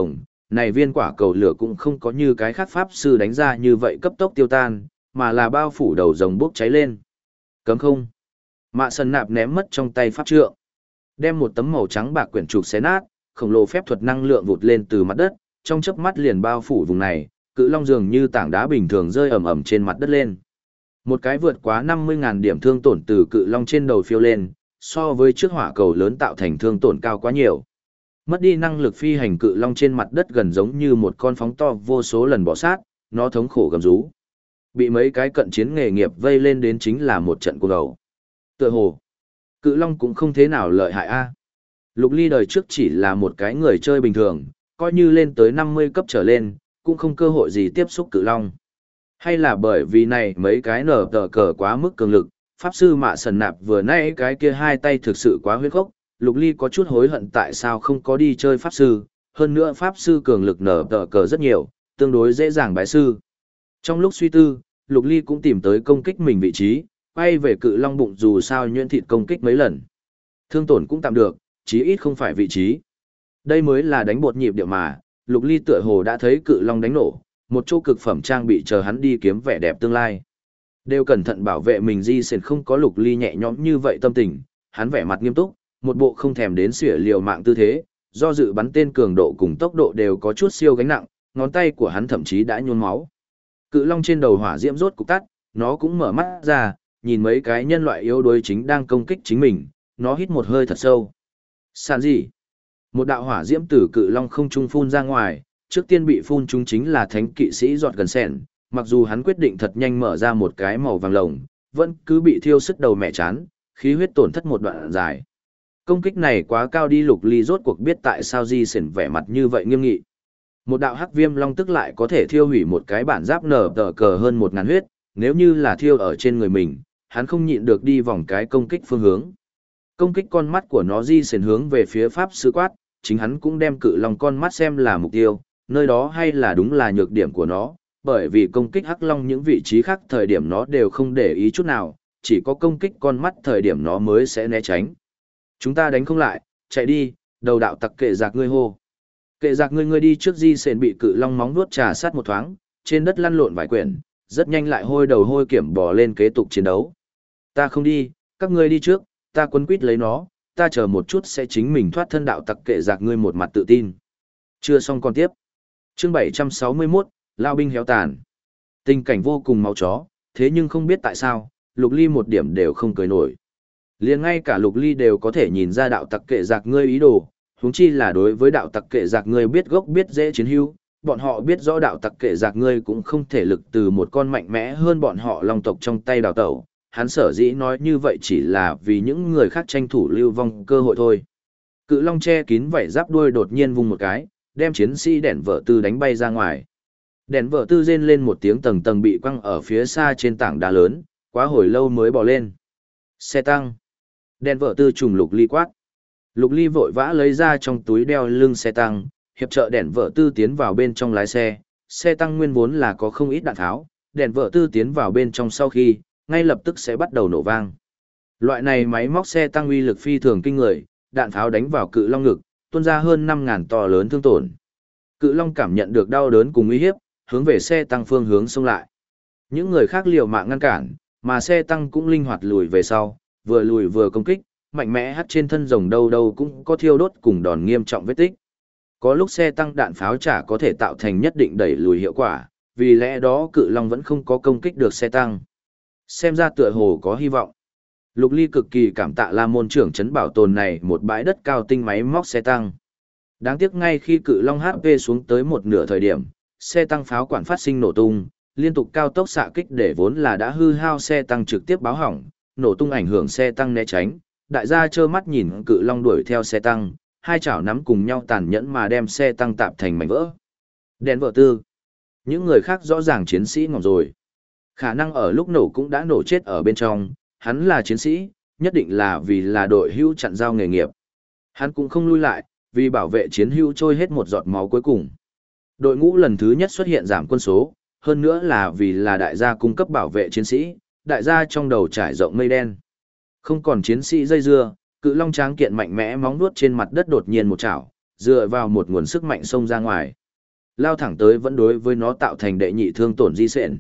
này viên quả cầu lửa cũng không có như cái khác pháp sư đánh ra như vậy cấp tốc tiêu tan, mà là bao phủ đầu rồng bốc cháy lên. Cấm không. Mạ Sần Nạp ném mất trong tay pháp trượng, đem một tấm màu trắng bạc quyển trục xé nát, khổng lồ phép thuật năng lượng vụt lên từ mặt đất, trong chớp mắt liền bao phủ vùng này, cự long dường như tảng đá bình thường rơi ầm ầm trên mặt đất lên. Một cái vượt quá 50.000 điểm thương tổn từ cự long trên đầu phiêu lên, so với trước hỏa cầu lớn tạo thành thương tổn cao quá nhiều. Mất đi năng lực phi hành cự long trên mặt đất gần giống như một con phóng to vô số lần bò sát, nó thống khổ gầm rú. Bị mấy cái cận chiến nghề nghiệp vây lên đến chính là một trận cuồng đầu. Tựa hồ, cự long cũng không thế nào lợi hại a. Lục Ly đời trước chỉ là một cái người chơi bình thường, coi như lên tới 50 cấp trở lên, cũng không cơ hội gì tiếp xúc cự long. Hay là bởi vì này mấy cái nở tờ cờ quá mức cường lực, Pháp sư Mạ Sần Nạp vừa nãy cái kia hai tay thực sự quá huyết khốc, Lục Ly có chút hối hận tại sao không có đi chơi Pháp sư, hơn nữa Pháp sư cường lực nở tờ cờ rất nhiều, tương đối dễ dàng bái sư. Trong lúc suy tư, Lục Ly cũng tìm tới công kích mình vị trí, quay về cự long bụng dù sao nhuyễn thịt công kích mấy lần. Thương tổn cũng tạm được, chí ít không phải vị trí. Đây mới là đánh bột nhịp điệu mà, Lục Ly tựa hồ đã thấy cự long đánh nổ, một chỗ cực phẩm trang bị chờ hắn đi kiếm vẻ đẹp tương lai. Đều cẩn thận bảo vệ mình di sền không có Lục Ly nhẹ nhõm như vậy tâm tình, hắn vẻ mặt nghiêm túc, một bộ không thèm đến xỉa liều mạng tư thế, do dự bắn tên cường độ cùng tốc độ đều có chút siêu gánh nặng, ngón tay của hắn thậm chí đã nhuôn máu. Cự long trên đầu hỏa diễm rốt cục tắt, nó cũng mở mắt ra, nhìn mấy cái nhân loại yếu đuối chính đang công kích chính mình, nó hít một hơi thật sâu. Sàn gì? Một đạo hỏa diễm từ cự long không trung phun ra ngoài, trước tiên bị phun trúng chính là thánh kỵ sĩ giọt gần sẻn, mặc dù hắn quyết định thật nhanh mở ra một cái màu vàng lồng, vẫn cứ bị thiêu sức đầu mẹ chán, khí huyết tổn thất một đoạn dài. Công kích này quá cao đi. Lục Ly rốt cuộc biết tại sao di sển vẻ mặt như vậy nghiêm nghị. Một đạo hắc viêm long tức lại có thể thiêu hủy một cái bản giáp nở tờ cờ hơn 1.000 huyết, nếu như là thiêu ở trên người mình, hắn không nhịn được đi vòng cái công kích phương hướng. Công kích con mắt của nó di sển hướng về phía pháp sư quát, chính hắn cũng đem cự long con mắt xem là mục tiêu, nơi đó hay là đúng là nhược điểm của nó, bởi vì công kích hắc long những vị trí khác thời điểm nó đều không để ý chút nào, chỉ có công kích con mắt thời điểm nó mới sẽ né tránh. Chúng ta đánh không lại, chạy đi, đầu đạo tặc kệ giặc ngươi hô. Kệ giặc ngươi đi trước. Di sền bị cự long móng vuốt trà sát một thoáng, trên đất lăn lộn vài quyển, rất nhanh lại hôi đầu hôi kiểm bò lên kế tục chiến đấu. Ta không đi, các ngươi đi trước, ta quấn quýt lấy nó, ta chờ một chút sẽ chính mình thoát thân. Đạo tặc kệ giặc ngươi một mặt tự tin. Chưa xong còn tiếp. Chương 761, Lao binh héo tàn. Tình cảnh vô cùng máu chó, thế nhưng không biết tại sao, Lục Ly một điểm đều không cười nổi. Liền ngay cả Lục Ly đều có thể nhìn ra đạo tặc kệ giặc ngươi ý đồ, huống chi là đối với đạo tặc kệ giặc ngươi biết gốc biết dễ chiến hữu, bọn họ biết rõ đạo tặc kệ giặc ngươi cũng không thể lực từ một con mạnh mẽ hơn bọn họ long tộc trong tay đào tẩu. Hắn sở dĩ nói như vậy chỉ là vì những người khác tranh thủ lưu vong cơ hội thôi. Cự long che kín vảy giáp đuôi đột nhiên vung một cái, đem chiến sĩ đèn vợ tư đánh bay ra ngoài. Đèn vợ tư rên lên một tiếng tầng tầng bị quăng ở phía xa trên tảng đá lớn, quá hồi lâu mới bò lên. Xe tăng. Đèn vợ tư trùng Lục Ly quát. Lục Ly vội vã lấy ra trong túi đeo lưng xe tăng, hiệp trợ đèn vợ tư tiến vào bên trong lái xe. Xe tăng nguyên vốn là có không ít đạn tháo, đèn vợ tư tiến vào bên trong sau khi, ngay lập tức sẽ bắt đầu nổ vang. Loại này máy móc xe tăng uy lực phi thường kinh người, đạn tháo đánh vào cự long ngực, tuôn ra hơn 5.000 to lớn thương tổn. Cự long cảm nhận được đau đớn cùng uy hiếp, hướng về xe tăng phương hướng xông lại. Những người khác liều mạng ngăn cản, mà xe tăng cũng linh hoạt lùi về sau, vừa lùi vừa công kích, mạnh mẽ hắt trên thân rồng đâu đâu cũng có thiêu đốt cùng đòn nghiêm trọng vết tích. Có lúc xe tăng đạn pháo chả có thể tạo thành nhất định đẩy lùi hiệu quả, vì lẽ đó cự long vẫn không có công kích được xe tăng. Xem ra tựa hồ có hy vọng. Lục Ly cực kỳ cảm tạ La môn trưởng trấn bảo tồn này một bãi đất cao tinh máy móc xe tăng. Đáng tiếc ngay khi cự long HP xuống tới một nửa thời điểm, xe tăng pháo quản phát sinh nổ tung, liên tục cao tốc xạ kích để vốn là đã hư hao xe tăng trực tiếp báo hỏng, nổ tung ảnh hưởng xe tăng né tránh. Đại gia trơ mắt nhìn cự long đuổi theo xe tăng, hai chảo nắm cùng nhau tàn nhẫn mà đem xe tăng tạp thành mảnh vỡ. Đèn vợ tư. Những người khác rõ ràng chiến sĩ ngỏm rồi. Khả năng ở lúc nổ cũng đã nổ chết ở bên trong, hắn là chiến sĩ, nhất định là vì là đội hữu chặn giao nghề nghiệp. Hắn cũng không lui lại, vì bảo vệ chiến hữu trôi hết một giọt máu cuối cùng. Đội ngũ lần thứ nhất xuất hiện giảm quân số, hơn nữa là vì là đại gia cung cấp bảo vệ chiến sĩ, đại gia trong đầu trải rộng mây đen. Không còn chiến sĩ dây dưa, cự long tráng kiện mạnh mẽ móng vuốt trên mặt đất đột nhiên một chảo, dựa vào một nguồn sức mạnh xông ra ngoài. lao thẳng tới vẫn đối với nó tạo thành đệ nhị thương tổn Di Sện.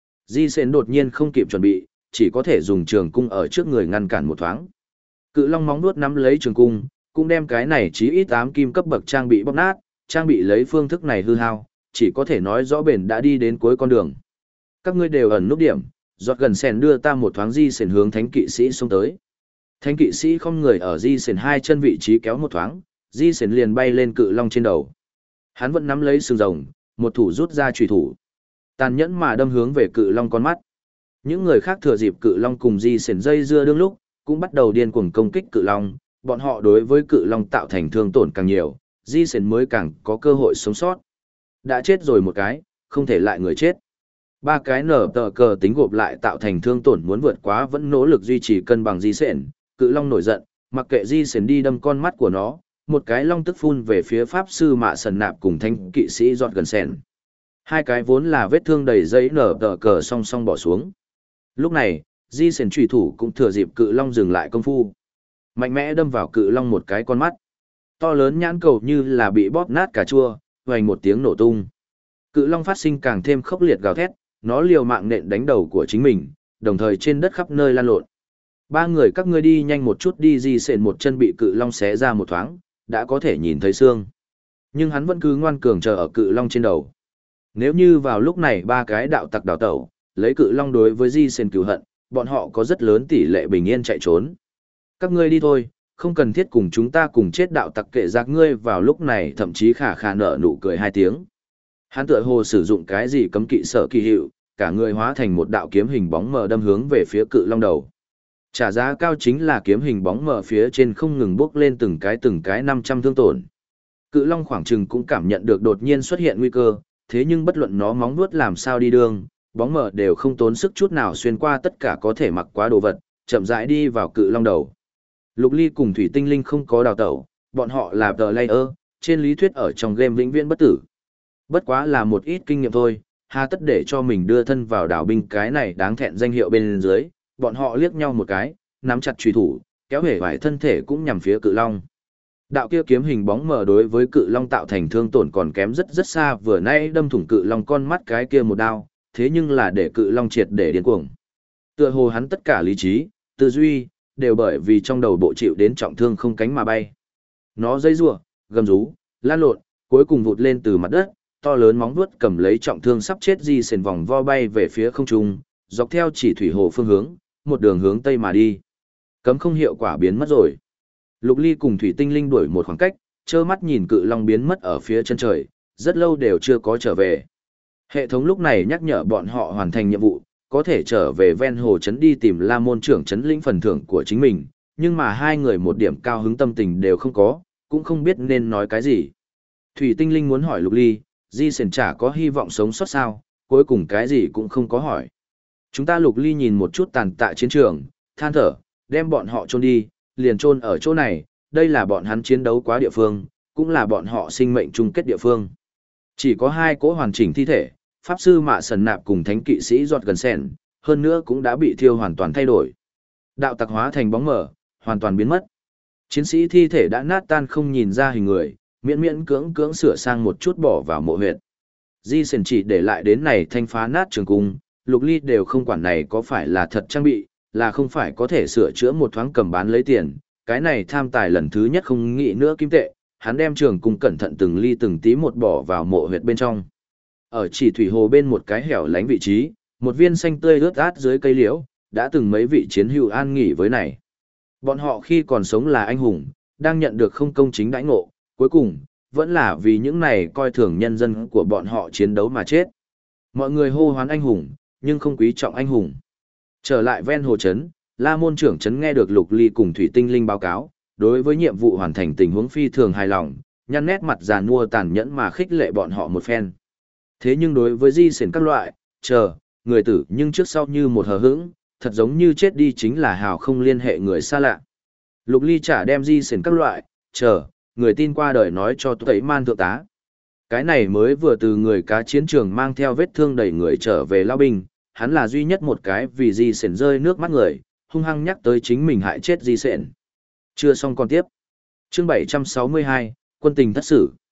Di Sện đột nhiên không kịp chuẩn bị, chỉ có thể dùng trường cung ở trước người ngăn cản một thoáng. Cự long móng vuốt nắm lấy trường cung, cũng đem cái này chí ít 8 kim cấp bậc trang bị bóc nát, trang bị lấy phương thức này hư hao, chỉ có thể nói rõ bền đã đi đến cuối con đường. Các ngươi đều ẩn nút điểm, giọt gần sèn đưa ta một thoáng Di Sện hướng thánh kỵ sĩ xông tới. Thánh kỵ sĩ không người ở Di Sện hai chân vị trí kéo một thoáng, Di Sện liền bay lên cự long trên đầu. Hắn vẫn nắm lấy sừng rồng, một thủ rút ra chùy thủ, tàn nhẫn mà đâm hướng về cự long con mắt. Những người khác thừa dịp cự long cùng Di Sện dây dưa đương lúc, cũng bắt đầu điên cuồng công kích cự long, bọn họ đối với cự long tạo thành thương tổn càng nhiều, Di Sện mới càng có cơ hội sống sót. Đã chết rồi một cái, không thể lại người chết. Ba cái nở tờ cờ tính gộp lại tạo thành thương tổn muốn vượt quá vẫn nỗ lực duy trì cân bằng Di Sện, cự long nổi giận, mặc kệ Di Sện đi đâm con mắt của nó, một cái long tức phun về phía pháp sư Mạ Sần Nạp cùng thanh kỵ sĩ giọt gần sèn. Hai cái vốn là vết thương đầy giấy nở tờ cờ song song bỏ xuống. Lúc này, Di Sển trùy thủ cũng thừa dịp cự long dừng lại công phu. Mạnh mẽ đâm vào cự long một cái con mắt. To lớn nhãn cầu như là bị bóp nát cà chua, vành một tiếng nổ tung. Cự long phát sinh càng thêm khốc liệt gào thét, nó liều mạng nện đánh đầu của chính mình, đồng thời trên đất khắp nơi lan lộn. Ba người các ngươi đi nhanh một chút đi. Di Sển một chân bị cự long xé ra một thoáng, đã có thể nhìn thấy xương. Nhưng hắn vẫn cứ ngoan cường chờ ở cự long trên đầu. Nếu như vào lúc này ba cái đạo tặc đào tẩu, lấy cự long đối với Di Sển cứu hận, bọn họ có rất lớn tỷ lệ bình yên chạy trốn. Các ngươi đi thôi, không cần thiết cùng chúng ta cùng chết. Đạo tặc kệ giặc ngươi vào lúc này thậm chí khả khả nở nụ cười hai tiếng. Hắn tựa hồ sử dụng cái gì cấm kỵ sở kỳ hiệu, cả người hóa thành một đạo kiếm hình bóng mờ đâm hướng về phía cự long đầu. Trả giá cao chính là kiếm hình bóng mờ phía trên không ngừng bốc lên từng cái 500 thương tổn. Cự long khoảng chừng cũng cảm nhận được đột nhiên xuất hiện nguy cơ, thế nhưng bất luận nó móng vuốt làm sao đi đường, bóng mờ đều không tốn sức chút nào xuyên qua tất cả có thể mặc quá đồ vật, chậm rãi đi vào cự long đầu. Lục Ly cùng Thủy Tinh Linh không có đào tẩu, bọn họ là The Layer, trên lý thuyết ở trong game vĩnh viễn bất tử. Bất quá là một ít kinh nghiệm thôi, hà tất để cho mình đưa thân vào đảo binh cái này đáng thẹn danh hiệu bên dưới, bọn họ liếc nhau một cái, nắm chặt chùy thủ, kéo hể vải thân thể cũng nhằm phía cự long. Đạo kia kiếm hình bóng mờ đối với cự long tạo thành thương tổn còn kém rất rất xa, vừa nay đâm thủng cự long con mắt cái kia một đao, thế nhưng là để cự long triệt để điên cuồng. Tựa hồ hắn tất cả lý trí, tư duy, đều bởi vì trong đầu bộ chịu đến trọng thương không cánh mà bay. Nó dây rủa, gầm rú, lan lộn, cuối cùng vụt lên từ mặt đất, to lớn móng vuốt cầm lấy trọng thương sắp chết Di Sển vòng vo bay về phía không trung, dọc theo chỉ thủy hồ phương hướng, một đường hướng tây mà đi. Cấm không hiệu quả biến mất rồi. Lục Ly cùng Thủy Tinh Linh đuổi một khoảng cách, trơ mắt nhìn cự long biến mất ở phía chân trời, rất lâu đều chưa có trở về. Hệ thống lúc này nhắc nhở bọn họ hoàn thành nhiệm vụ, có thể trở về ven hồ trấn đi tìm La môn trưởng trấn lĩnh phần thưởng của chính mình, nhưng mà hai người một điểm cao hứng tâm tình đều không có, cũng không biết nên nói cái gì. Thủy Tinh Linh muốn hỏi Lục Ly, Di Sển chả có hy vọng sống sót sao, cuối cùng cái gì cũng không có hỏi. Chúng ta Lục Ly nhìn một chút tàn tạ chiến trường, than thở, đem bọn họ chôn đi, liền chôn ở chỗ này, đây là bọn hắn chiến đấu quá địa phương, cũng là bọn họ sinh mệnh chung kết địa phương. Chỉ có hai cỗ hoàn chỉnh thi thể, Pháp sư Mạ Sần Nạp cùng Thánh kỵ sĩ giọt gần sèn, hơn nữa cũng đã bị thiêu hoàn toàn thay đổi. Đạo tặc hóa thành bóng mờ, hoàn toàn biến mất. Chiến sĩ thi thể đã nát tan không nhìn ra hình người, miễn miễn cưỡng sửa sang một chút bỏ vào mộ huyệt. Di Sển chỉ để lại đến này thanh phá nát trường cung, Lục Ly đều không quản này có phải là thật trang bị, là không phải có thể sửa chữa một thoáng cầm bán lấy tiền, cái này tham tài lần thứ nhất không nghĩ nữa kim tệ, hắn đem trường cung cẩn thận từng ly từng tí một bỏ vào mộ huyệt bên trong. Ở chỉ thủy hồ bên một cái hẻo lánh vị trí, một viên xanh tươi ướt át dưới cây liễu, đã từng mấy vị chiến hữu an nghỉ với này. Bọn họ khi còn sống là anh hùng, đang nhận được không công chính đãi ngộ, cuối cùng, vẫn là vì những này coi thường nhân dân của bọn họ chiến đấu mà chết. Mọi người hô hoán anh hùng, nhưng không quý trọng anh hùng. Trở lại ven hồ trấn, La môn trưởng trấn nghe được Lục Ly cùng Thủy Tinh Linh báo cáo, đối với nhiệm vụ hoàn thành tình huống phi thường hài lòng, nhăn nét mặt già nua tàn nhẫn mà khích lệ bọn họ một phen. Thế nhưng đối với Di Sển các loại, người tử nhưng trước sau như một hờ hững, thật giống như chết đi chính là hào không liên hệ người xa lạ. Lục Ly chả đem Di Sển các loại, người tin qua đời nói cho Tẩy Man thượng tá. Cái này mới vừa từ người cá chiến trường mang theo vết thương đầy người trở về lao binh, hắn là duy nhất một cái vì Di Sển rơi nước mắt người, hung hăng nhắc tới chính mình hại chết Di Sển. Chưa xong còn tiếp. Chương 762, quân tình thất sử.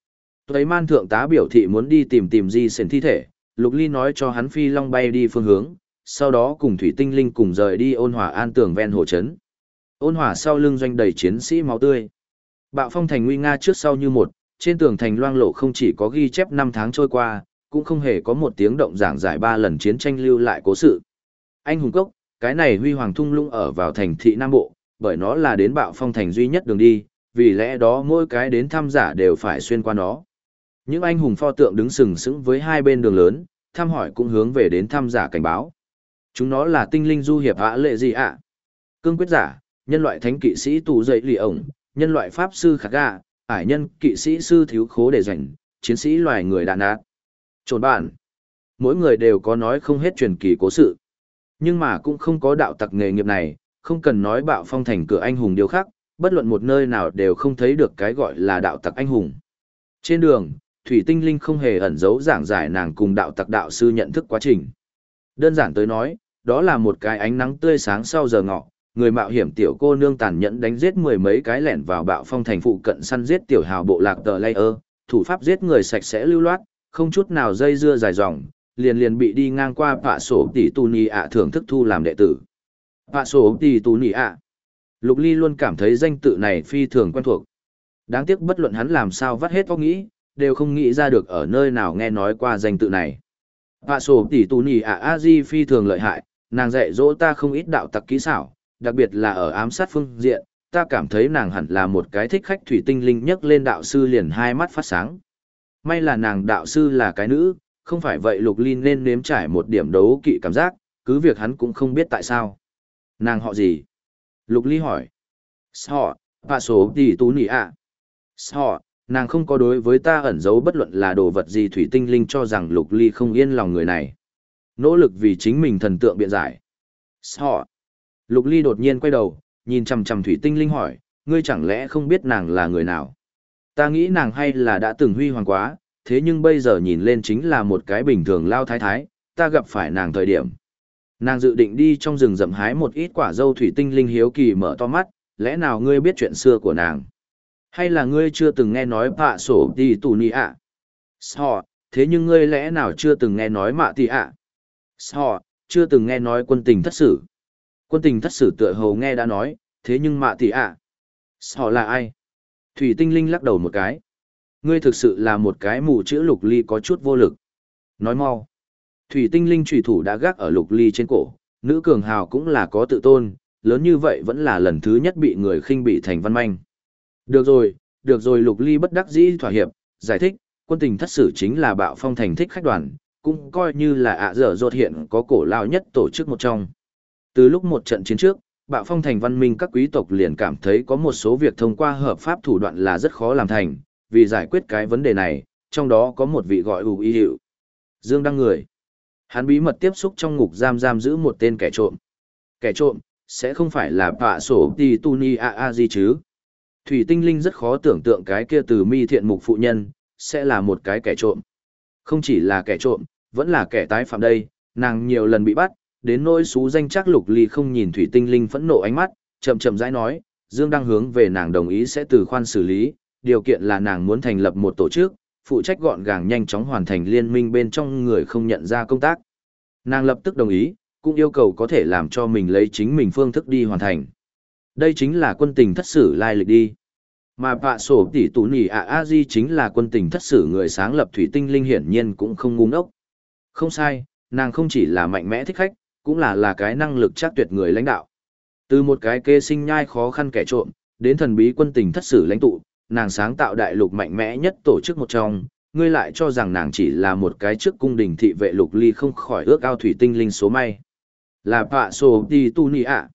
Tuấy man thượng tá biểu thị muốn đi tìm Di Sển thi thể, Lục Ly nói cho hắn phi long bay đi phương hướng, sau đó cùng Thủy Tinh Linh cùng rời đi Ôn Hòa an tường ven hồ trấn. Ôn Hòa sau lưng doanh đầy chiến sĩ máu tươi. Bạo phong thành nguy nga trước sau như một, trên tường thành loang lộ không chỉ có ghi chép 5 tháng trôi qua, cũng không hề có một tiếng động giảng giải 3 lần chiến tranh lưu lại cố sự. Anh hùng cốc, cái này huy hoàng thung lũng ở vào thành thị Nam Bộ, bởi nó là đến bạo phong thành duy nhất đường đi, vì lẽ đó mỗi cái đến thăm giả đều phải xuyên qua nó. Những anh hùng pho tượng đứng sừng sững với hai bên đường lớn, thăm hỏi cũng hướng về đến thăm giả cảnh báo. Chúng nó là tinh linh du hiệp ạ lệ gì ạ? Cương quyết giả, nhân loại thánh kỵ sĩ tù dậy lì ổng, nhân loại pháp sư khạc gà, ải nhân kỵ sĩ sư thiếu khố để rảnh, chiến sĩ loài người đàn ác. Trốn bạn. Mỗi người đều có nói không hết truyền kỳ cố sự. Nhưng mà cũng không có đạo tặc nghề nghiệp này, không cần nói bạo phong thành cửa anh hùng điều khác, bất luận một nơi nào đều không thấy được cái gọi là đạo tặc anh hùng. Trên đường, Thủy Tinh Linh không hề ẩn giấu giảng giải nàng cùng đạo tặc đạo sư nhận thức quá trình. Đơn giản tới nói, đó là một cái ánh nắng tươi sáng sau giờ ngọ, người mạo hiểm tiểu cô nương tàn nhẫn đánh giết 10 mấy cái lẻn vào bạo phong thành phụ cận săn giết tiểu hào bộ lạc tờ layer, thủ pháp giết người sạch sẽ lưu loát, không chút nào dây dưa dài dòng, liền bị đi ngang qua Pạ Sổ Tỷ Tù Nì ạ thưởng thức thu làm đệ tử. Pạ Sổ Tỷ Tù Nì ạ. Lục Ly luôn cảm thấy danh tự này phi thường quen thuộc. Đáng tiếc bất luận hắn làm sao vắt hết óc nghĩ, đều không nghĩ ra được ở nơi nào nghe nói qua danh tự này. Pạ Sổ Tỷ Tù Nì ạ A-di phi thường lợi hại, nàng dạy dỗ ta không ít đạo tặc kỹ xảo, đặc biệt là ở ám sát phương diện, ta cảm thấy nàng hẳn là một cái thích khách. Thủy Tinh Linh nhấc lên đạo sư liền hai mắt phát sáng. May là nàng đạo sư là cái nữ, không phải vậy Lục Ly nên nếm trải một điểm đấu kỵ cảm giác, cứ việc hắn cũng không biết tại sao. Nàng họ gì? Lục Ly hỏi. Họ, Pạ Sổ Tỷ Tú Nì ạ. Họ, nàng không có đối với ta ẩn giấu bất luận là đồ vật gì. Thủy Tinh Linh cho rằng Lục Ly không yên lòng người này. Nỗ lực vì chính mình thần tượng biện giải. Họ. Lục Ly đột nhiên quay đầu, nhìn chằm chằm Thủy Tinh Linh hỏi, ngươi chẳng lẽ không biết nàng là người nào? Ta nghĩ nàng hay là đã từng huy hoàng quá, thế nhưng bây giờ nhìn lên chính là một cái bình thường lao thái thái, ta gặp phải nàng thời điểm. Nàng dự định đi trong rừng rậm hái một ít quả dâu. Thủy Tinh Linh hiếu kỳ mở to mắt, lẽ nào ngươi biết chuyện xưa của nàng? Hay là ngươi chưa từng nghe nói Pạ Sổ Tỷ Tù Nì ạ? Họ, thế nhưng ngươi lẽ nào chưa từng nghe nói Mạ Tì ạ? Họ, chưa từng nghe nói quân tình thất sử. Quân tình thất sử tựa hồ nghe đã nói, thế nhưng Mạ Tì ạ? Họ là ai? Thủy Tinh Linh lắc đầu một cái. Ngươi thực sự là một cái mù chữ. Lục Ly có chút vô lực. Nói mau. Thủy Tinh Linh chủy thủ đã gác ở Lục Ly trên cổ, nữ cường hào cũng là có tự tôn, lớn như vậy vẫn là lần thứ nhất bị người khinh bị thành văn manh. Được rồi. Lục Ly bất đắc dĩ thỏa hiệp, giải thích, quân tình thất sử chính là bạo phong thành thích khách đoàn, cũng coi như là ạ dở dột hiện có cổ lao nhất tổ chức một trong. Từ lúc một trận chiến trước, bạo phong thành văn minh các quý tộc liền cảm thấy có một số việc thông qua hợp pháp thủ đoạn là rất khó làm thành, vì giải quyết cái vấn đề này, trong đó có một vị gọi ủ y hiệu. Dương Đăng người. Hắn bí mật tiếp xúc trong ngục giam giữ một tên kẻ trộm. Kẻ trộm, sẽ không phải là Pạ Sổ Tỷ Tù Nì ạ gì chứ? Thủy Tinh Linh rất khó tưởng tượng cái kia từ mi thiện mục phụ nhân, sẽ là một cái kẻ trộm. Không chỉ là kẻ trộm, vẫn là kẻ tái phạm đây, nàng nhiều lần bị bắt, đến nỗi xú danh chắc. Lục Ly không nhìn Thủy Tinh Linh phẫn nộ ánh mắt, chậm rãi nói, Dương Đăng hướng về nàng đồng ý sẽ từ khoan xử lý, điều kiện là nàng muốn thành lập một tổ chức, phụ trách gọn gàng nhanh chóng hoàn thành liên minh bên trong người không nhận ra công tác. Nàng lập tức đồng ý, cũng yêu cầu có thể làm cho mình lấy chính mình phương thức đi hoàn thành. Đây chính là quân tình thất sử lai lịch đi. Mà Pạ Sổ Tỷ Tù Nì ạ A-di chính là quân tình thất sử người sáng lập. Thủy Tinh Linh hiển nhiên cũng không ngu ngốc. Không sai, nàng không chỉ là mạnh mẽ thích khách, cũng là cái năng lực chắc tuyệt người lãnh đạo. Từ một cái kê sinh nhai khó khăn kẻ trộm, đến thần bí quân tình thất sử lãnh tụ, nàng sáng tạo đại lục mạnh mẽ nhất tổ chức một trong, ngươi lại cho rằng nàng chỉ là một cái trước cung đình thị vệ. Lục Ly không khỏi ước ao Thủy Tinh Linh số may. Là Pạ Sổ Tỷ Tù Nì ạ.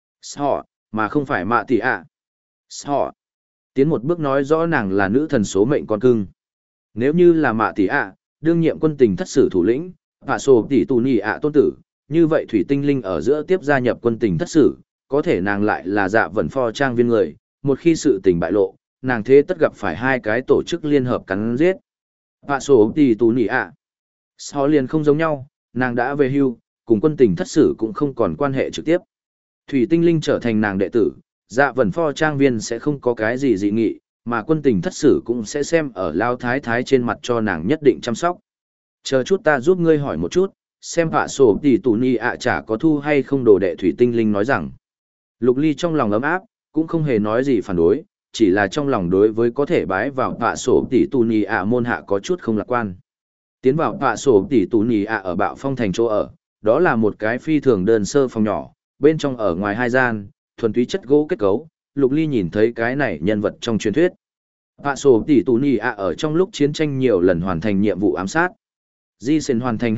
Họ, mà không phải Mạ Tì ạ. Họ. Tiến một bước nói rõ nàng là nữ thần số mệnh con cưng. Nếu như là Mạ Tì ạ, đương nhiệm quân tình thất sử thủ lĩnh, Pạ Sổ Tỷ Tù Nì ạ tôn tử, như vậy Thủy Tinh Linh ở giữa tiếp gia nhập quân tình thất sử, có thể nàng lại là Dạ Vẩn Pho trang viên người, một khi sự tình bại lộ, nàng thế tất gặp phải hai cái tổ chức liên hợp cắn giết. Pạ Sổ Tỷ Tù Nì ạ. Họ liền không giống nhau, nàng đã về hưu, cùng quân tình thất sử cũng không còn quan hệ trực tiếp. Thủy Tinh Linh trở thành nàng đệ tử, Dạ Vẩn Pho trang viên sẽ không có cái gì dị nghị, mà quân tình thất sử cũng sẽ xem ở lao thái thái trên mặt cho nàng nhất định chăm sóc. Chờ chút ta giúp ngươi hỏi một chút, xem hạ sổ tỷ tù ni ạ chả có thu hay không, đồ đệ thủy tinh linh nói rằng. Lục Ly trong lòng ấm áp, cũng không hề nói gì phản đối, chỉ là trong lòng đối với có thể bái vào hạ sổ tỷ tù ni ạ môn hạ có chút không lạc quan. Tiến vào hạ sổ tỷ tù ni ạ ở Bạo Phong thành chỗ ở, đó là một cái phi thường đơn sơ phòng nhỏ, bên trong ở ngoài hai gian, thuần túy chất gỗ kết cấu. Lục Ly nhìn thấy cái này nhân vật trong truyền thuyết. Hạ sổ tỷ tù ni ạ ở trong lúc chiến tranh nhiều lần hoàn thành nhiệm vụ ám sát. Di Sền hoàn thành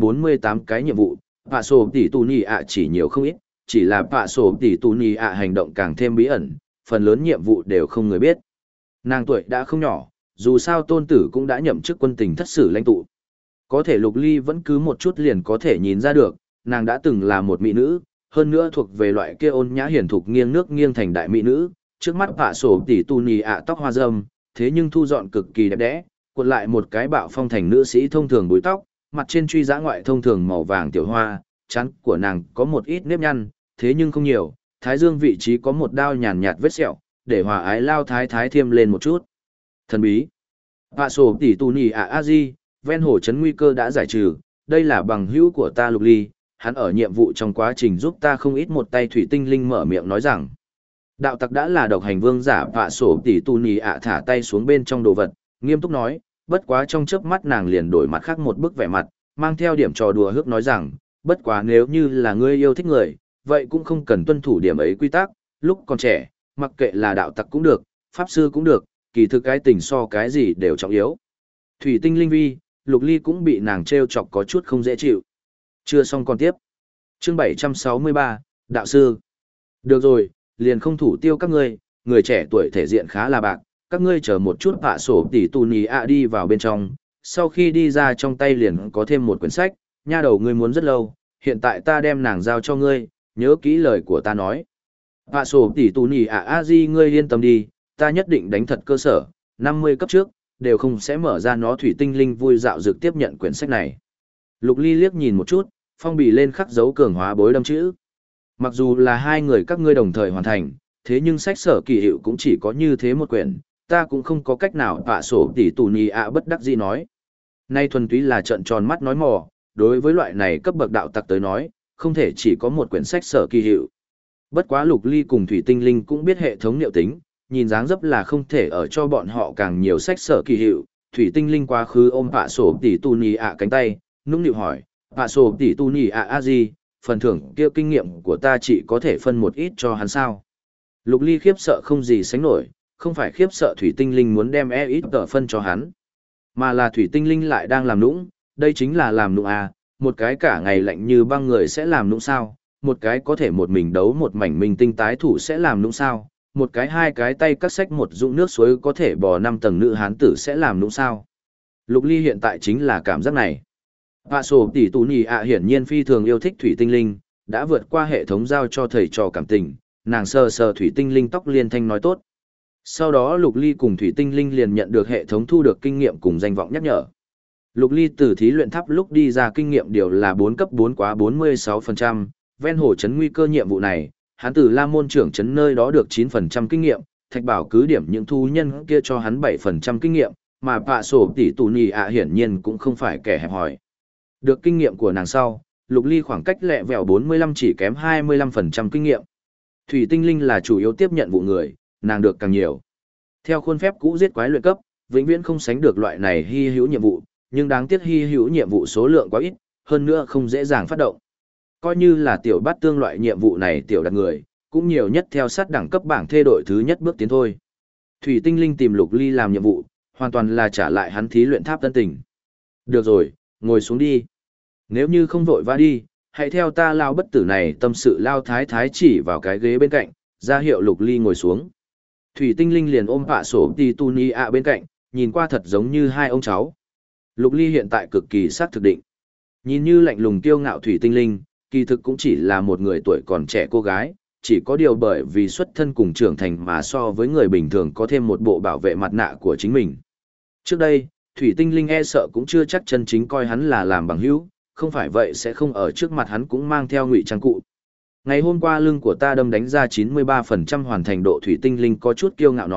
248 cái nhiệm vụ, Pạ Sổ Tỷ Tù Nì ạ chỉ nhiều không ít, chỉ là Pạ Sổ Tỷ Tù Nì ạ hành động càng thêm bí ẩn, phần lớn nhiệm vụ đều không người biết. Nàng tuổi đã không nhỏ, dù sao tôn tử cũng đã nhậm chức quân tình thất sử lãnh tụ. Có thể Lục Ly vẫn cứ một chút liền có thể nhìn ra được, nàng đã từng là một mỹ nữ, hơn nữa thuộc về loại kia ôn nhã hiển thục nghiêng nước nghiêng thành đại mỹ nữ. Trước mắt Pạ Sổ Tỷ Tù Nì ạ tóc hoa râm, thế nhưng thu dọn cực kỳ đẹp đẽ, cuộn lại một cái Bạo Phong thành nữ sĩ thông thường búi tóc, mặt trên truy dã ngoại thông thường màu vàng tiểu hoa, trán của nàng có một ít nếp nhăn, thế nhưng không nhiều, thái dương vị trí có một đao nhàn nhạt vết sẹo, để hòa ái lao thái thái thêm lên một chút. Thần bí. Pạ Sổ Tỷ Tù Nì ạ a di, ven hồ chấn nguy cơ đã giải trừ, đây là bằng hữu của ta Lục Ly, hắn ở nhiệm vụ trong quá trình giúp ta không ít, một tay thủy tinh linh mở miệng nói rằng. Đạo tặc đã là độc hành vương giả. Pạ Sổ Tỷ Tù Nì ạ thả tay xuống bên trong đồ vật, nghiêm túc nói, bất quá trong chớp mắt nàng liền đổi mặt khác một bức vẻ mặt, mang theo điểm trò đùa hước nói rằng, bất quá nếu như là ngươi yêu thích người, vậy cũng không cần tuân thủ điểm ấy quy tắc, lúc còn trẻ, mặc kệ là đạo tặc cũng được, pháp sư cũng được, kỳ thực cái tình so cái gì đều trọng yếu. Thủy tinh linh vi, Lục Ly cũng bị nàng trêu chọc có chút không dễ chịu. Chưa xong còn tiếp. Chương 763, Đạo sư. Được rồi, liền không thủ tiêu các ngươi, người trẻ tuổi thể diện khá là bạc, các ngươi chờ một chút. Pạ Sổ Tỷ Tù Nì ạ đi vào bên trong, sau khi đi ra trong tay liền có thêm một quyển sách, nha đầu ngươi muốn rất lâu, hiện tại ta đem nàng giao cho ngươi, nhớ kỹ lời của ta nói. Pạ Sổ Tỷ Tù Nì ạ a di, ngươi yên tâm đi, ta nhất định đánh thật cơ sở, 50 cấp trước, đều không sẽ mở ra nó. Thủy tinh linh vui dạo dược tiếp nhận quyển sách này. Lục Ly liếc nhìn một chút, phong bì lên khắc dấu cường hóa bối đâm chữ. Mặc dù là hai người các ngươi đồng thời hoàn thành, thế nhưng sách sở kỳ hiệu cũng chỉ có như thế một quyển, ta cũng không có cách nào. Pạ Sổ Tỷ Tù Nì ạ bất đắc dĩ nói. Nay thuần túy là trợn tròn mắt nói mò, đối với loại này cấp bậc đạo tặc tới nói, không thể chỉ có một quyển sách sở kỳ hiệu. Bất quá Lục Ly cùng Thủy tinh linh cũng biết hệ thống niệu tính, nhìn dáng dấp là không thể ở cho bọn họ càng nhiều sách sở kỳ hiệu. Thủy tinh linh quá khứ ôm Pạ Sổ Tỷ Tù Nì ạ cánh tay, nũng nịu hỏi, Pạ Sổ Tỷ Tù Nì ạ a gì, phần thưởng kia kinh nghiệm của ta chỉ có thể phân một ít cho hắn sao? Lục Ly khiếp sợ không gì sánh nổi, không phải khiếp sợ Thủy tinh linh muốn đem ít tờ phân cho hắn, mà là Thủy tinh linh lại đang làm nũng. Đây chính là làm nũng à, một cái cả ngày lạnh như băng người sẽ làm nũng sao? Một cái có thể một mình đấu một mảnh minh tinh tái thủ sẽ làm nũng sao? Một cái hai cái tay cắt sách một dũng nước suối có thể bò 5 tầng nữ hán tử sẽ làm nũng sao? Lục Ly hiện tại chính là cảm giác này. Pạ Sổ Tỷ Tù Nì ạ hiển nhiên phi thường yêu thích Thủy tinh linh, đã vượt qua hệ thống giao cho thầy trò cảm tình, nàng sờ sờ Thủy tinh linh tóc liên thanh nói tốt. Sau đó Lục Ly cùng Thủy tinh linh liền nhận được hệ thống thu được kinh nghiệm cùng danh vọng nhắc nhở. Lục Ly từ thí luyện tháp lúc đi ra kinh nghiệm điều là 4 cấp 4 quá 46%, ven hồ chấn nguy cơ nhiệm vụ này, hắn từ La môn trưởng chấn nơi đó được 9% kinh nghiệm, Thạch Bảo cứ điểm những thú nhân kia cho hắn 7% kinh nghiệm, mà Pạ Sổ Tỷ Tù Nì ạ hiển nhiên cũng không phải kẻ hẹp hòi. Được kinh nghiệm của nàng sau, Lục Ly khoảng cách lẹ vẹo 45 chỉ kém 25% kinh nghiệm. Thủy tinh linh là chủ yếu tiếp nhận vụ người, nàng được càng nhiều. Theo khuôn phép cũ giết quái luyện cấp, vĩnh viễn không sánh được loại này hy hữu nhiệm vụ, nhưng đáng tiếc hy hữu nhiệm vụ số lượng quá ít, hơn nữa không dễ dàng phát động. Coi như là tiểu bát tương loại nhiệm vụ này tiểu đặt người, cũng nhiều nhất theo sát đẳng cấp bảng thê đội thứ nhất bước tiến thôi. Thủy tinh linh tìm Lục Ly làm nhiệm vụ, hoàn toàn là trả lại hắn thí luyện tháp tân tình. Được rồi, ngồi xuống đi. Nếu như không vội vã đi, hãy theo ta lao bất tử này. Tâm sự lao thái thái chỉ vào cái ghế bên cạnh, ra hiệu Lục Ly ngồi xuống. Thủy tinh linh liền ôm Pạ Sổ Tỷ Tù Nì ạ bên cạnh, nhìn qua thật giống như hai ông cháu. Lục Ly hiện tại cực kỳ xác thực định. Nhìn như lạnh lùng kiêu ngạo Thủy tinh linh, kỳ thực cũng chỉ là một người tuổi còn trẻ cô gái, chỉ có điều bởi vì xuất thân cùng trưởng thành mà so với người bình thường có thêm một bộ bảo vệ mặt nạ của chính mình. Trước đây, Thủy tinh linh e sợ cũng chưa chắc chân chính coi hắn là làm bằng hữu, không phải vậy sẽ không ở trước mặt hắn cũng mang theo ngụy trang cụ. Ngày hôm qua lưng của ta đâm đánh ra 93% hoàn thành độ. Thủy tinh linh có chút kiêu ngạo nói,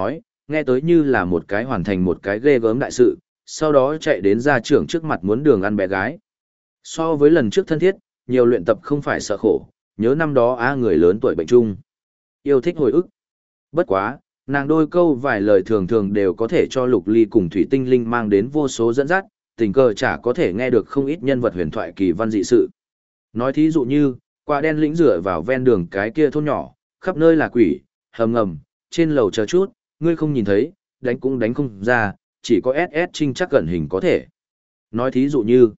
nghe tới như là một cái hoàn thành một cái ghê gớm đại sự, sau đó chạy đến gia trưởng trước mặt muốn đường ăn bé gái. So với lần trước thân thiết, nhiều luyện tập không phải sợ khổ, nhớ năm đó người lớn tuổi bệnh chung. Yêu thích hồi ức. Bất quá, nàng đôi câu vài lời thường thường đều có thể cho Lục Ly cùng Thủy Tinh Linh mang đến vô số dẫn dắt, tình cờ chả có thể nghe được không ít nhân vật huyền thoại kỳ văn dị sự. Nói thí dụ như, quả đen lĩnh rửa vào ven đường cái kia thôn nhỏ, khắp nơi là quỷ, hầm ngầm, trên lầu chờ chút, ngươi không nhìn thấy, đánh cũng đánh không ra, chỉ có SS trinh chắc gần hình có thể. Nói thí dụ như,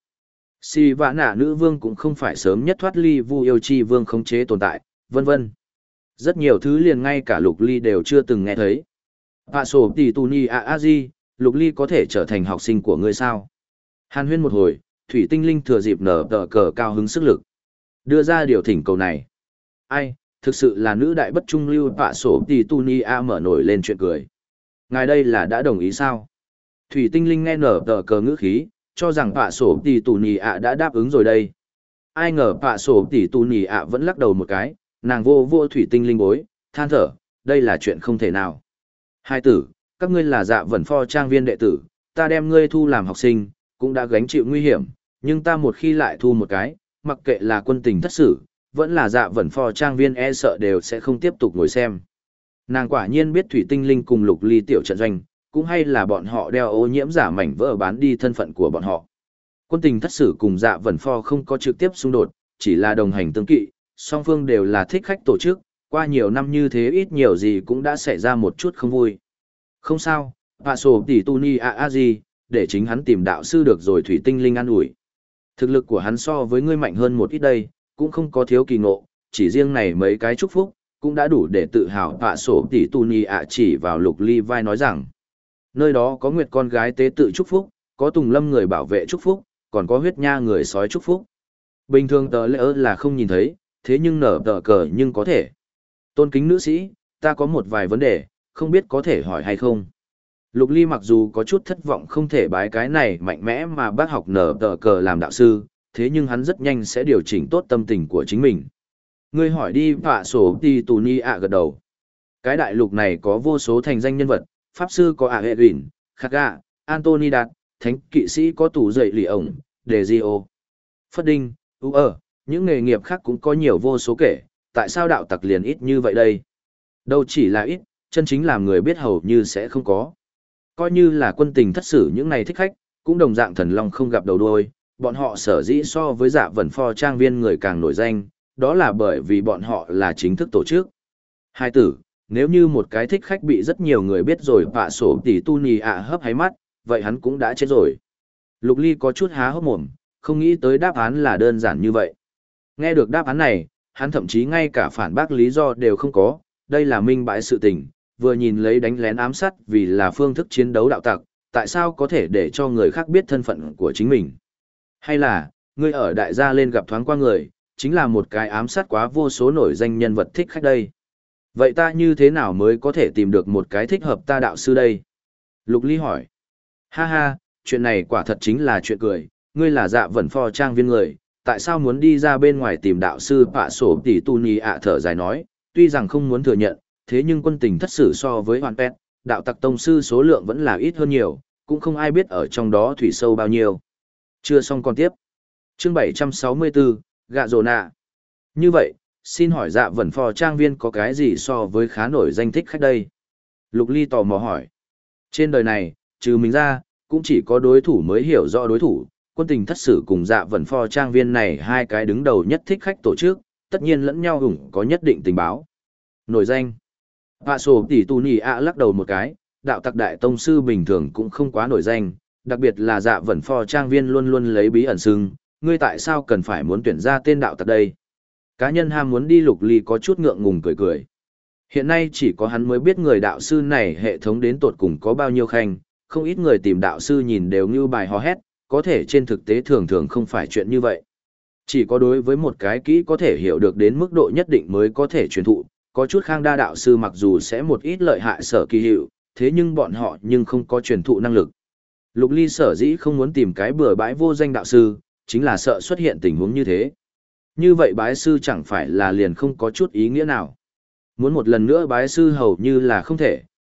Si vã nạ nữ vương cũng không phải sớm nhất thoát ly Vu yêu chi vương khống chế tồn tại, vân vân. Rất nhiều thứ liền ngay cả Lục Ly đều chưa từng nghe thấy. Hạ sổ tỷ tù ni a di, Lục Ly có thể trở thành học sinh của ngươi sao? Hàn huyên một hồi, Thủy Tinh Linh thừa dịp nở tờ cờ cao hứng sức lực. Đưa ra điều thỉnh cầu này. Ai, thực sự là nữ đại bất trung lưu Hạ sổ tỷ tù ni a mở nổi lên chuyện cười. Ngài đây là đã đồng ý sao? Thủy Tinh Linh nghe nở tờ cờ ngữ khí, cho rằng Hạ sổ tỷ tù ni a đã đáp ứng rồi đây. Ai ngờ Hạ sổ tỷ tù ni a vẫn lắc đầu một cái, nàng vô vô Thủy Tinh Linh bối, than thở, đây là chuyện không thể nào. Hai tử, các ngươi là Dạ Vẩn Pho trang viên đệ tử, ta đem ngươi thu làm học sinh, cũng đã gánh chịu nguy hiểm, nhưng ta một khi lại thu một cái, mặc kệ là quân tình thất sử, vẫn là Dạ Vẩn Pho trang viên e sợ đều sẽ không tiếp tục ngồi xem. Nàng quả nhiên biết Thủy Tinh Linh cùng Lục Ly tiểu trận doanh, cũng hay là bọn họ đeo ô nhiễm giả mảnh vỡ bán đi thân phận của bọn họ. Quân tình thất sử cùng Dạ Vẩn Pho không có trực tiếp xung đột, chỉ là đồng hành tương kỵ, song phương đều là thích khách tổ chức, qua nhiều năm như thế ít nhiều gì cũng đã xảy ra một chút không vui. Không sao, Hạ sổ tỷ tu ni a gì, để chính hắn tìm đạo sư được rồi. Thủy Tinh Linh an ủi. Thực lực của hắn so với ngươi mạnh hơn một ít đây, cũng không có thiếu kỳ ngộ, chỉ riêng này mấy cái chúc phúc, cũng đã đủ để tự hào. Hạ sổ tỷ tu ni a chỉ vào Lục Ly vai nói rằng, nơi đó có nguyệt con gái tế tự chúc phúc, có Tùng Lâm người bảo vệ chúc phúc, còn có huyết nha người sói chúc phúc. Bình thường tờ lỡ là không nhìn thấy, thế nhưng nở tờ cờ nhưng có thể. Tôn kính nữ sĩ, ta có một vài vấn đề, không biết có thể hỏi hay không. Lục Ly mặc dù có chút thất vọng không thể bái cái này mạnh mẽ mà bác học nở tờ cờ làm đạo sư, thế nhưng hắn rất nhanh sẽ điều chỉnh tốt tâm tình của chính mình. Ngươi hỏi đi. Hạ sổ tỷ tù ni ạ gật đầu. Cái đại lục này có vô số thành danh nhân vật, pháp sư có hệ Huỳnh, Khắc Gạ, Anthony Đạt, thánh kỵ sĩ có tủ dậy lì ổng, Đề Diô, Phất Đinh, những nghề nghiệp khác cũng có nhiều vô số kể, tại sao đạo tặc liền ít như vậy đây? Đâu chỉ là ít, chân chính làm người biết hầu như sẽ không có. Coi như là quân tình thất sử những này thích khách, cũng đồng dạng thần long không gặp đầu đuôi, bọn họ sở dĩ so với Dạ Vẩn Pho trang viên người càng nổi danh, đó là bởi vì bọn họ là chính thức tổ chức. Hai tử, nếu như một cái thích khách bị rất nhiều người biết rồi Hạ sổ tỷ tu nì ạ hấp háy mắt, vậy hắn cũng đã chết rồi. Lục Ly có chút há hốc mồm, không nghĩ tới đáp án là đơn giản như vậy. Nghe được đáp án này, hắn thậm chí ngay cả phản bác lý do đều không có, đây là minh bãi sự tình, vừa nhìn lấy đánh lén ám sát vì là phương thức chiến đấu đạo tặc, tại sao có thể để cho người khác biết thân phận của chính mình? Hay là, ngươi ở đại gia lên gặp thoáng qua người, chính là một cái ám sát quá vô số nổi danh nhân vật thích khách đây. Vậy ta như thế nào mới có thể tìm được một cái thích hợp ta đạo sư đây? Lục Ly hỏi. Ha ha, chuyện này quả thật chính là chuyện cười, ngươi là Dạ Vẩn Pho trang viên người, tại sao muốn đi ra bên ngoài tìm đạo sư? Hạ sổ tỷ tu ni ạ thở dài nói, tuy rằng không muốn thừa nhận, thế nhưng quân tình thất sử so với hoàn pet, đạo tặc tông sư số lượng vẫn là ít hơn nhiều, cũng không ai biết ở trong đó thủy sâu bao nhiêu. Chưa xong còn tiếp. Chương 764, Gạ Rồ Nạ. Như vậy, xin hỏi Dạ Vẩn Pho trang viên có cái gì so với khá nổi danh thích khách đây? Lục Ly tò mò hỏi. Trên đời này, trừ mình ra, cũng chỉ có đối thủ mới hiểu rõ đối thủ, quân tình thất sử cùng Dạ Vẩn Pho trang viên này hai cái đứng đầu nhất thích khách tổ chức, tất nhiên lẫn nhau hùng có nhất định tình báo. Nổi danh. Hạ sổ tỷ tu nì ạ lắc đầu một cái, đạo tặc đại tông sư bình thường cũng không quá nổi danh, đặc biệt là Dạ Vẩn Pho trang viên luôn luôn lấy bí ẩn xưng, ngươi tại sao cần phải muốn tuyển ra tên đạo tặc đây? Cá nhân ham muốn đi. Lục Ly có chút ngượng ngùng cười cười. Hiện nay chỉ có hắn mới biết người đạo sư này hệ thống đến tột cùng có bao nhiêu khanh, không ít người tìm đạo sư nhìn đều như bài hò hét, có thể trên thực tế thường thường không phải chuyện như vậy. Chỉ có đối với một cái kỹ có thể hiểu được đến mức độ nhất định mới có thể truyền thụ, có chút khang đa đạo sư mặc dù sẽ một ít lợi hại sở kỳ hiệu, thế nhưng bọn họ nhưng không có truyền thụ năng lực. Lục Ly sở dĩ không muốn tìm cái bừa bãi vô danh đạo sư, chính là sợ xuất hiện tình huống như thế. Như vậy bái sư chẳng phải là liền không có chút ý nghĩa nào. Muốn một lần nữa bái sư hầu như là không thể,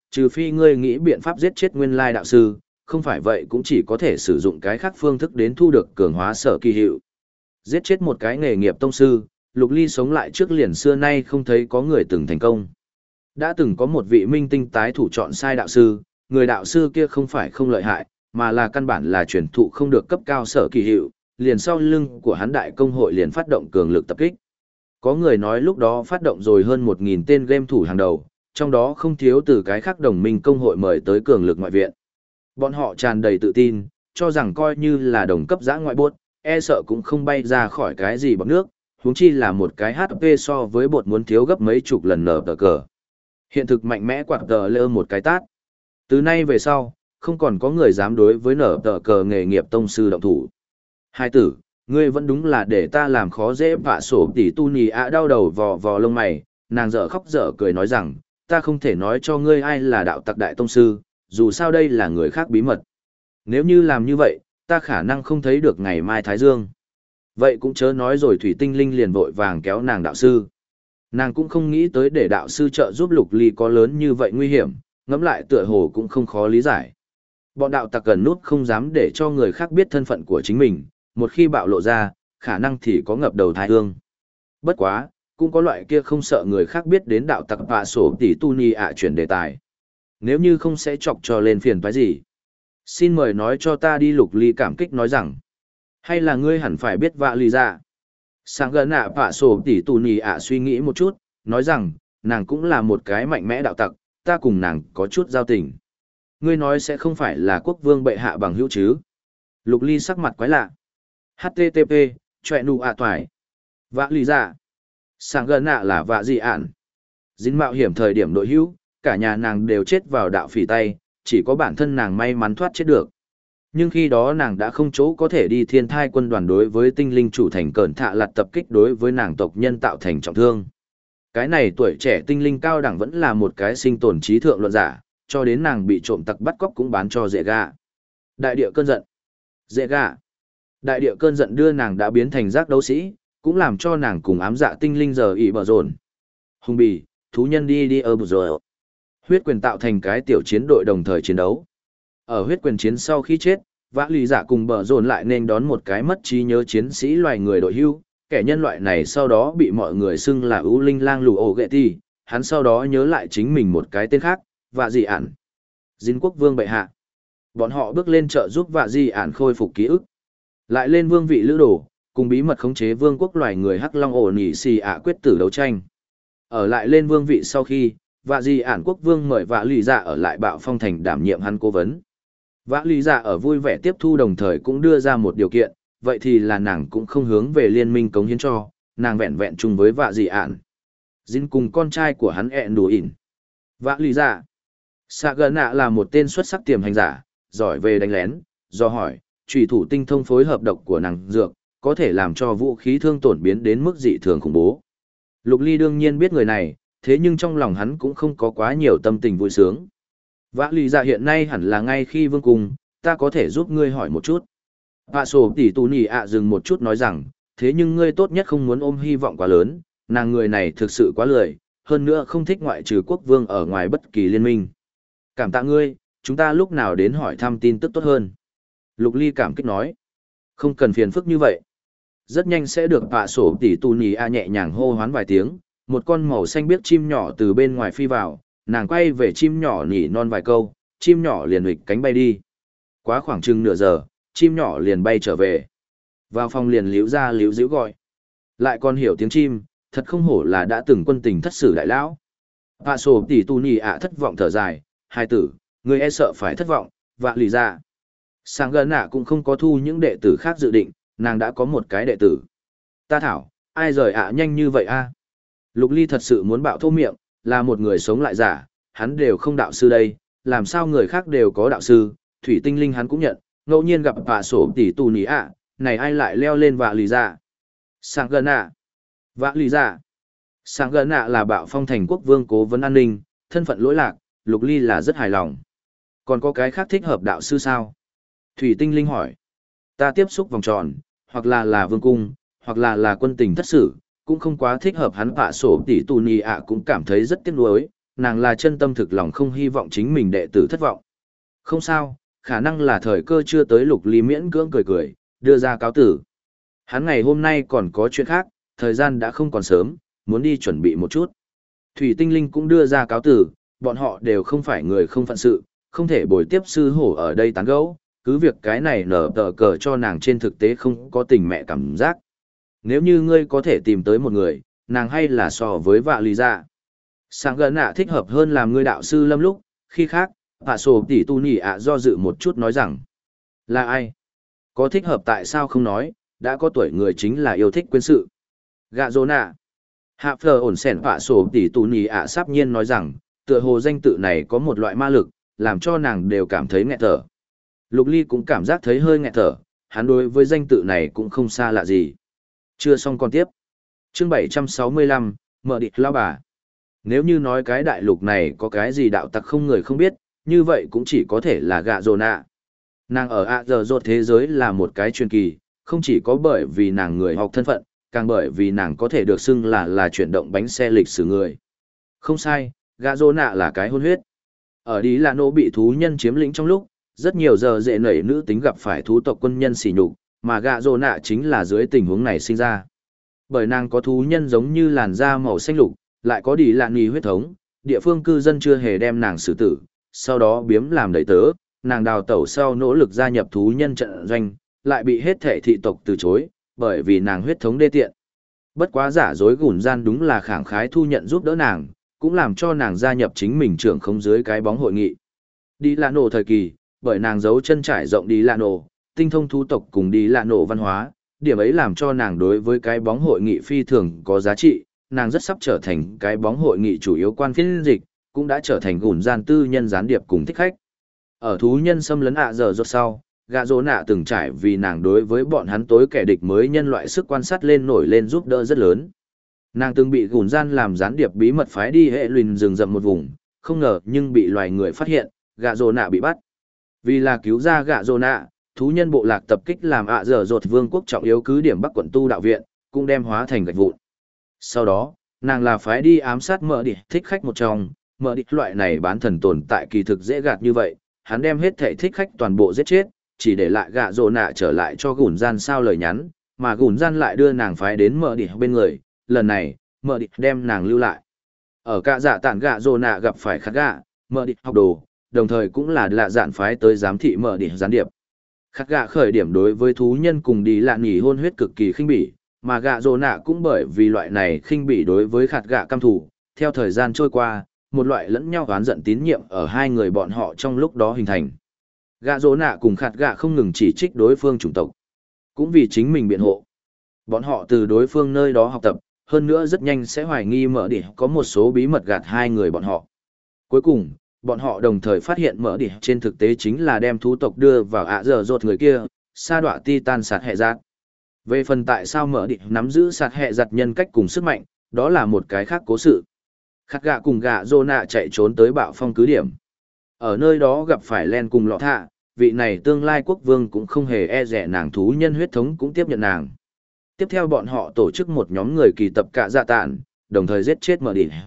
trừ phi ngươi nghĩ biện pháp giết chết nguyên lai đạo sư, không phải vậy cũng chỉ có thể sử dụng cái khác phương thức đến thu được cường hóa sở kỳ hiệu. Giết chết một cái nghề nghiệp tông sư, Lục Ly sống lại trước liền xưa nay không thấy có người từng thành công. Đã từng có một vị minh tinh tái thủ chọn sai đạo sư, người đạo sư kia không phải không lợi hại, mà là căn bản là truyền thụ không được cấp cao sở kỳ hiệu, liền sau lưng của hắn đại công hội liền phát động cường lực tập kích. Có người nói lúc đó phát động rồi hơn 1.000 tên game thủ hàng đầu, trong đó không thiếu từ cái khác đồng minh công hội mời tới cường lực ngoại viện. Bọn họ tràn đầy tự tin, cho rằng coi như là đồng cấp giã ngoại bột, e sợ cũng không bay ra khỏi cái gì bọt nước, huống chi là một cái HP so với bột muốn thiếu gấp mấy chục lần nở tờ cờ. Hiện thực mạnh mẽ quạt tờ lơ một cái tát. Từ nay về sau, không còn có người dám đối với nở tờ cờ nghề nghiệp tông sư động thủ. Hai tử, ngươi vẫn đúng là để ta làm khó dễ vạ sổ tỷ tu nhì ạ đau đầu vò vò lông mày, nàng dở khóc dở cười nói rằng, ta không thể nói cho ngươi ai là đạo tặc đại tông sư, dù sao đây là người khác bí mật. Nếu như làm như vậy, ta khả năng không thấy được ngày mai Thái Dương. Vậy cũng chớ nói rồi Thủy Tinh Linh liền vội vàng kéo nàng đạo sư. Nàng cũng không nghĩ tới để đạo sư trợ giúp Lục Ly có lớn như vậy nguy hiểm, ngẫm lại tựa hồ cũng không khó lý giải. Bọn đạo tặc gần nút không dám để cho người khác biết thân phận của chính mình, một khi bạo lộ ra, khả năng thì có ngập đầu thái hương. Bất quá, cũng có loại kia không sợ người khác biết đến đạo tặc vạ sổ tỷ tu ni ạ chuyển đề tài. Nếu như không sẽ chọc cho lên phiền phải gì. Xin mời nói cho ta đi. Lục Ly cảm kích nói rằng, hay là ngươi hẳn phải biết vạ lì ra. Sáng gần ạ vạ sổ tỷ tu ni ạ suy nghĩ một chút, nói rằng, nàng cũng là một cái mạnh mẽ đạo tặc, ta cùng nàng có chút giao tình. Ngươi nói sẽ không phải là quốc vương bệ hạ bằng hữu chứ? Lục Ly sắc mặt quái lạ. HTTP, chọe nụ ạ toài. Vạ lì ra. Sáng gần ạ là vạ dị ản. Dính mạo hiểm thời điểm đội hữu, cả nhà nàng đều chết vào đạo phỉ tay, chỉ có bản thân nàng may mắn thoát chết được. Nhưng khi đó nàng đã không chỗ có thể đi thiên thai quân đoàn đối với tinh linh chủ thành cẩn thạ lặt tập kích đối với nàng tộc nhân tạo thành trọng thương. Cái này tuổi trẻ tinh linh cao đẳng vẫn là một cái sinh tồn trí thượng luận giả, cho đến nàng bị trộm tặc bắt cóc cũng bán cho dễ gà. Đại địa cơn giận. Dễ gà. Đại địa cơn giận đưa nàng đã biến thành giác đấu sĩ, cũng làm cho nàng cùng ám dạ tinh linh giờ ỉ bờ rồn. Hùng bì, thú nhân đi ở bờ rồi. Huyết quyền tạo thành cái tiểu chiến đội đồng thời chiến đấu. Ở huyết quyền chiến sau khi chết, vã lì dạ cùng bờ rồn lại nên đón một cái mất trí nhớ chiến sĩ loài người đội hưu. Kẻ nhân loại này sau đó bị mọi người xưng là ưu linh lang lù ổ ghệ ti, hắn sau đó nhớ lại chính mình một cái tên khác, vạ dị ản. Dính quốc vương bệ hạ. Bọn họ bước lên trợ giúp vạ dị ản khôi phục ký ức. Lại lên vương vị lữ đồ, cùng bí mật khống chế vương quốc loài người Hắc Long ổ nỉ xì ạ quyết tử đấu tranh. Ở lại lên vương vị sau khi, vạ dị ản quốc vương mời vạ lì dạ ở lại Bạo Phong thành đảm nhiệm hắn cố vấn. Vạ lì dạ ở vui vẻ tiếp thu đồng thời cũng đưa ra một điều kiện, vậy thì là nàng cũng không hướng về liên minh cống hiến cho, nàng vẹn vẹn chung với vạ dị ản. Dính cùng con trai của hắn ẹn đủ ỉn. Vạ lì dạ. Sạ gần nạ là một tên xuất sắc tiềm hành giả, giỏi về đánh lén, do hỏi, trùy thủ tinh thông phối hợp độc của nàng dược, có thể làm cho vũ khí thương tổn biến đến mức dị thường khủng bố. Lục Ly đương nhiên biết người này, thế nhưng trong lòng hắn cũng không có quá nhiều tâm tình vui sướng. Vã lì dạ hiện nay hẳn là ngay khi vương cung, ta có thể giúp ngươi hỏi một chút. Vạ sổ tỷ tù nỉ ạ dừng một chút nói rằng, thế nhưng ngươi tốt nhất không muốn ôm hy vọng quá lớn, nàng người này thực sự quá lười, hơn nữa không thích ngoại trừ quốc vương ở ngoài bất kỳ liên minh. Cảm tạ ngươi, chúng ta lúc nào đến hỏi thăm tin tức tốt hơn. Lục Ly cảm kích nói, không cần phiền phức như vậy. Rất nhanh sẽ được vạ sổ tỷ tù nỉ ạ nhẹ nhàng hô hoán vài tiếng, một con màu xanh biếc chim nhỏ từ bên ngoài phi vào, nàng quay về chim nhỏ nỉ non vài câu, chim nhỏ liền huỵch cánh bay đi. Quá khoảng chừng nửa giờ, chim nhỏ liền bay trở về. Vào phòng liền líu ra líu díu gọi. Lại còn hiểu tiếng chim, thật không hổ là đã từng quân tình thất sử đại lão. Vạ sổ tỷ tù nỉ ạ thất vọng thở dài, hai tử, người e sợ phải thất vọng, vạ lì ra. Sáng gần ạ cũng không có thu những đệ tử khác dự định, nàng đã có một cái đệ tử. Ta thảo, ai rời ạ nhanh như vậy a? Lục Ly thật sự muốn bạo thô miệng, là một người sống lại giả, hắn đều không đạo sư đây, làm sao người khác đều có đạo sư, thủy tinh linh hắn cũng nhận, ngẫu nhiên gặp vạ sổ tỷ tù nỉ ạ, này ai lại leo lên vạ lì ra. Sáng gần ạ. Vạ lì ra. Sáng gần ạ là Bạo Phong thành quốc vương cố vấn an ninh, thân phận lỗi lạc, Lục Ly là rất hài lòng. Còn có cái khác thích hợp đạo sư sao? Thủy tinh linh hỏi. Ta tiếp xúc vòng tròn, hoặc là vương cung, hoặc là quân tình thất sử, cũng không quá thích hợp hắn. Vạ sổ tỷ tù nỉ ạ cũng cảm thấy rất tiếc nuối, nàng là chân tâm thực lòng không hy vọng chính mình đệ tử thất vọng. Không sao, khả năng là thời cơ chưa tới. Lục Ly miễn cưỡng cười cười, đưa ra cáo tử. Hắn ngày hôm nay còn có chuyện khác, thời gian đã không còn sớm, muốn đi chuẩn bị một chút. Thủy Tinh Linh cũng đưa ra cáo tử, bọn họ đều không phải người không phận sự, không thể bồi tiếp sư hổ ở đây tán gẫu, cứ việc cái này nở tờ cờ cho nàng trên thực tế không có tình mẹ cảm giác. Nếu như ngươi có thể tìm tới một người, nàng hay là so với vạ lý dạ. Sáng gần ạ thích hợp hơn làm ngươi đạo sư Lâm lúc, khi khác, hạ sổ tỷ tu nhỉ ạ do dự một chút nói rằng. Là ai? Có thích hợp tại sao không nói, đã có tuổi người chính là yêu thích quên sự. Gạ dỗ nạ. Hạ phờ ổn sẻn hạ sổ tỷ tu nhỉ ạ sắp nhiên nói rằng, tựa hồ danh tự này có một loại ma lực, làm cho nàng đều cảm thấy nghẹt thở. Lục Ly cũng cảm giác thấy hơi nghẹt thở, hắn đối với danh tự này cũng không xa lạ gì. Chưa xong còn tiếp. Chương 765, mở địch lao bà. Nếu như nói cái đại lục này có cái gì đạo tặc không người không biết, như vậy cũng chỉ có thể là gạ dồ nạ. Nàng ở ạ giờ rột thế giới là một cái truyền kỳ, không chỉ có bởi vì nàng người học thân phận, càng bởi vì nàng có thể được xưng là chuyển động bánh xe lịch sử người. Không sai, gạ dồ nạ là cái hôn huyết. Ở Đi Lạ Nô bị thú nhân chiếm lĩnh trong lúc, rất nhiều giờ dễ nảy nữ tính gặp phải thú tộc quân nhân sỉ nhục, mà gạ dồ nạ chính là dưới tình huống này sinh ra. Bởi nàng có thú nhân giống như làn da màu xanh lục, lại có Đi Lạ Nì huyết thống, địa phương cư dân chưa hề đem nàng xử tử, sau đó biếm làm đầy tớ, nàng đào tẩu sau nỗ lực gia nhập thú nhân trận doanh, lại bị hết thể thị tộc từ chối, bởi vì nàng huyết thống đê tiện. Bất quá giả dối gùn gian đúng là khẳng khái thu nhận giúp đỡ nàng, cũng làm cho nàng gia nhập chính mình trưởng không dưới cái bóng hội nghị. Đi Lạ Nổ thời kỳ, bởi nàng giấu chân trải rộng Đi Lạ Nổ, tinh thông thú tộc cùng Đi Lạ Nổ văn hóa, điểm ấy làm cho nàng đối với cái bóng hội nghị phi thường có giá trị, nàng rất sắp trở thành cái bóng hội nghị chủ yếu quan phiên dịch, cũng đã trở thành gùn gian tư nhân gián điệp cùng thích khách. Ở thú nhân xâm lấn ạ giờ rốt sau, gạ dỗ nạ từng trải vì nàng đối với bọn hắn tối kẻ địch mới nhân loại sức quan sát lên nổi lên giúp đỡ rất lớn. Nàng từng bị gùn gian làm gián điệp bí mật phái đi hệ lùn rừng rậm một vùng, không ngờ nhưng bị loài người phát hiện, gạ dỗ nạ bị bắt. Vì là cứu ra gạ dỗ nạ, thú nhân bộ lạc tập kích làm ạ giờ rột vương quốc trọng yếu cứ điểm Bắc quận tu đạo viện, cũng đem hóa thành gạch vụn. Sau đó, nàng là phái đi ám sát mở địch thích khách một trong, mở địch loại này bán thần tồn tại kỳ thực dễ gạt như vậy, hắn đem hết thể thích khách toàn bộ giết chết, chỉ để lại gạ dỗ nạ trở lại cho gùn gian sao lời nhắn, mà gùn gian lại đưa nàng phái đến mở địch bên người, lần này, mở địch đem nàng lưu lại. Ở cả dạ tản gạ dỗ nạ gặp phải khát gạ, mở địch học đồ, đồng thời cũng là lạ dạn phái tới giám thị mở địch gián điệp. Khát gạ khởi điểm đối với thú nhân cùng đi lạ nghỉ hôn huyết cực kỳ khinh bỉ, mà gạ dỗ nạ cũng bởi vì loại này khinh bỉ đối với khát gạ căm thủ, theo thời gian trôi qua, một loại lẫn nhau oán giận tín nhiệm ở hai người bọn họ trong lúc đó hình thành. Gạ dỗ nạ cùng khát gạ không ngừng chỉ trích đối phương chủng tộc, cũng vì chính mình biện hộ. Bọn họ từ đối phương nơi đó học tập, hơn nữa rất nhanh sẽ hoài nghi mở đỉ có một số bí mật gạt hai người bọn họ. Cuối cùng, bọn họ đồng thời phát hiện mở đỉ trên thực tế chính là đem thú tộc đưa vào ạ giờ rột người kia, sa đọa titan sạt hệ giặt. Về phần tại sao mở đỉ nắm giữ sạt hệ giặt nhân cách cùng sức mạnh, đó là một cái khác cố sự. Khát gạ cùng gạ dỗ nạ chạy trốn tới bạo phong cứ điểm. Ở nơi đó gặp phải Len cùng lọ thạ, vị này tương lai quốc vương cũng không hề e rẻ nàng, thú nhân huyết thống cũng tiếp nhận nàng. Tiếp theo bọn họ tổ chức một nhóm người kỳ tập cả dạ tản, đồng thời giết chết mở đỉ.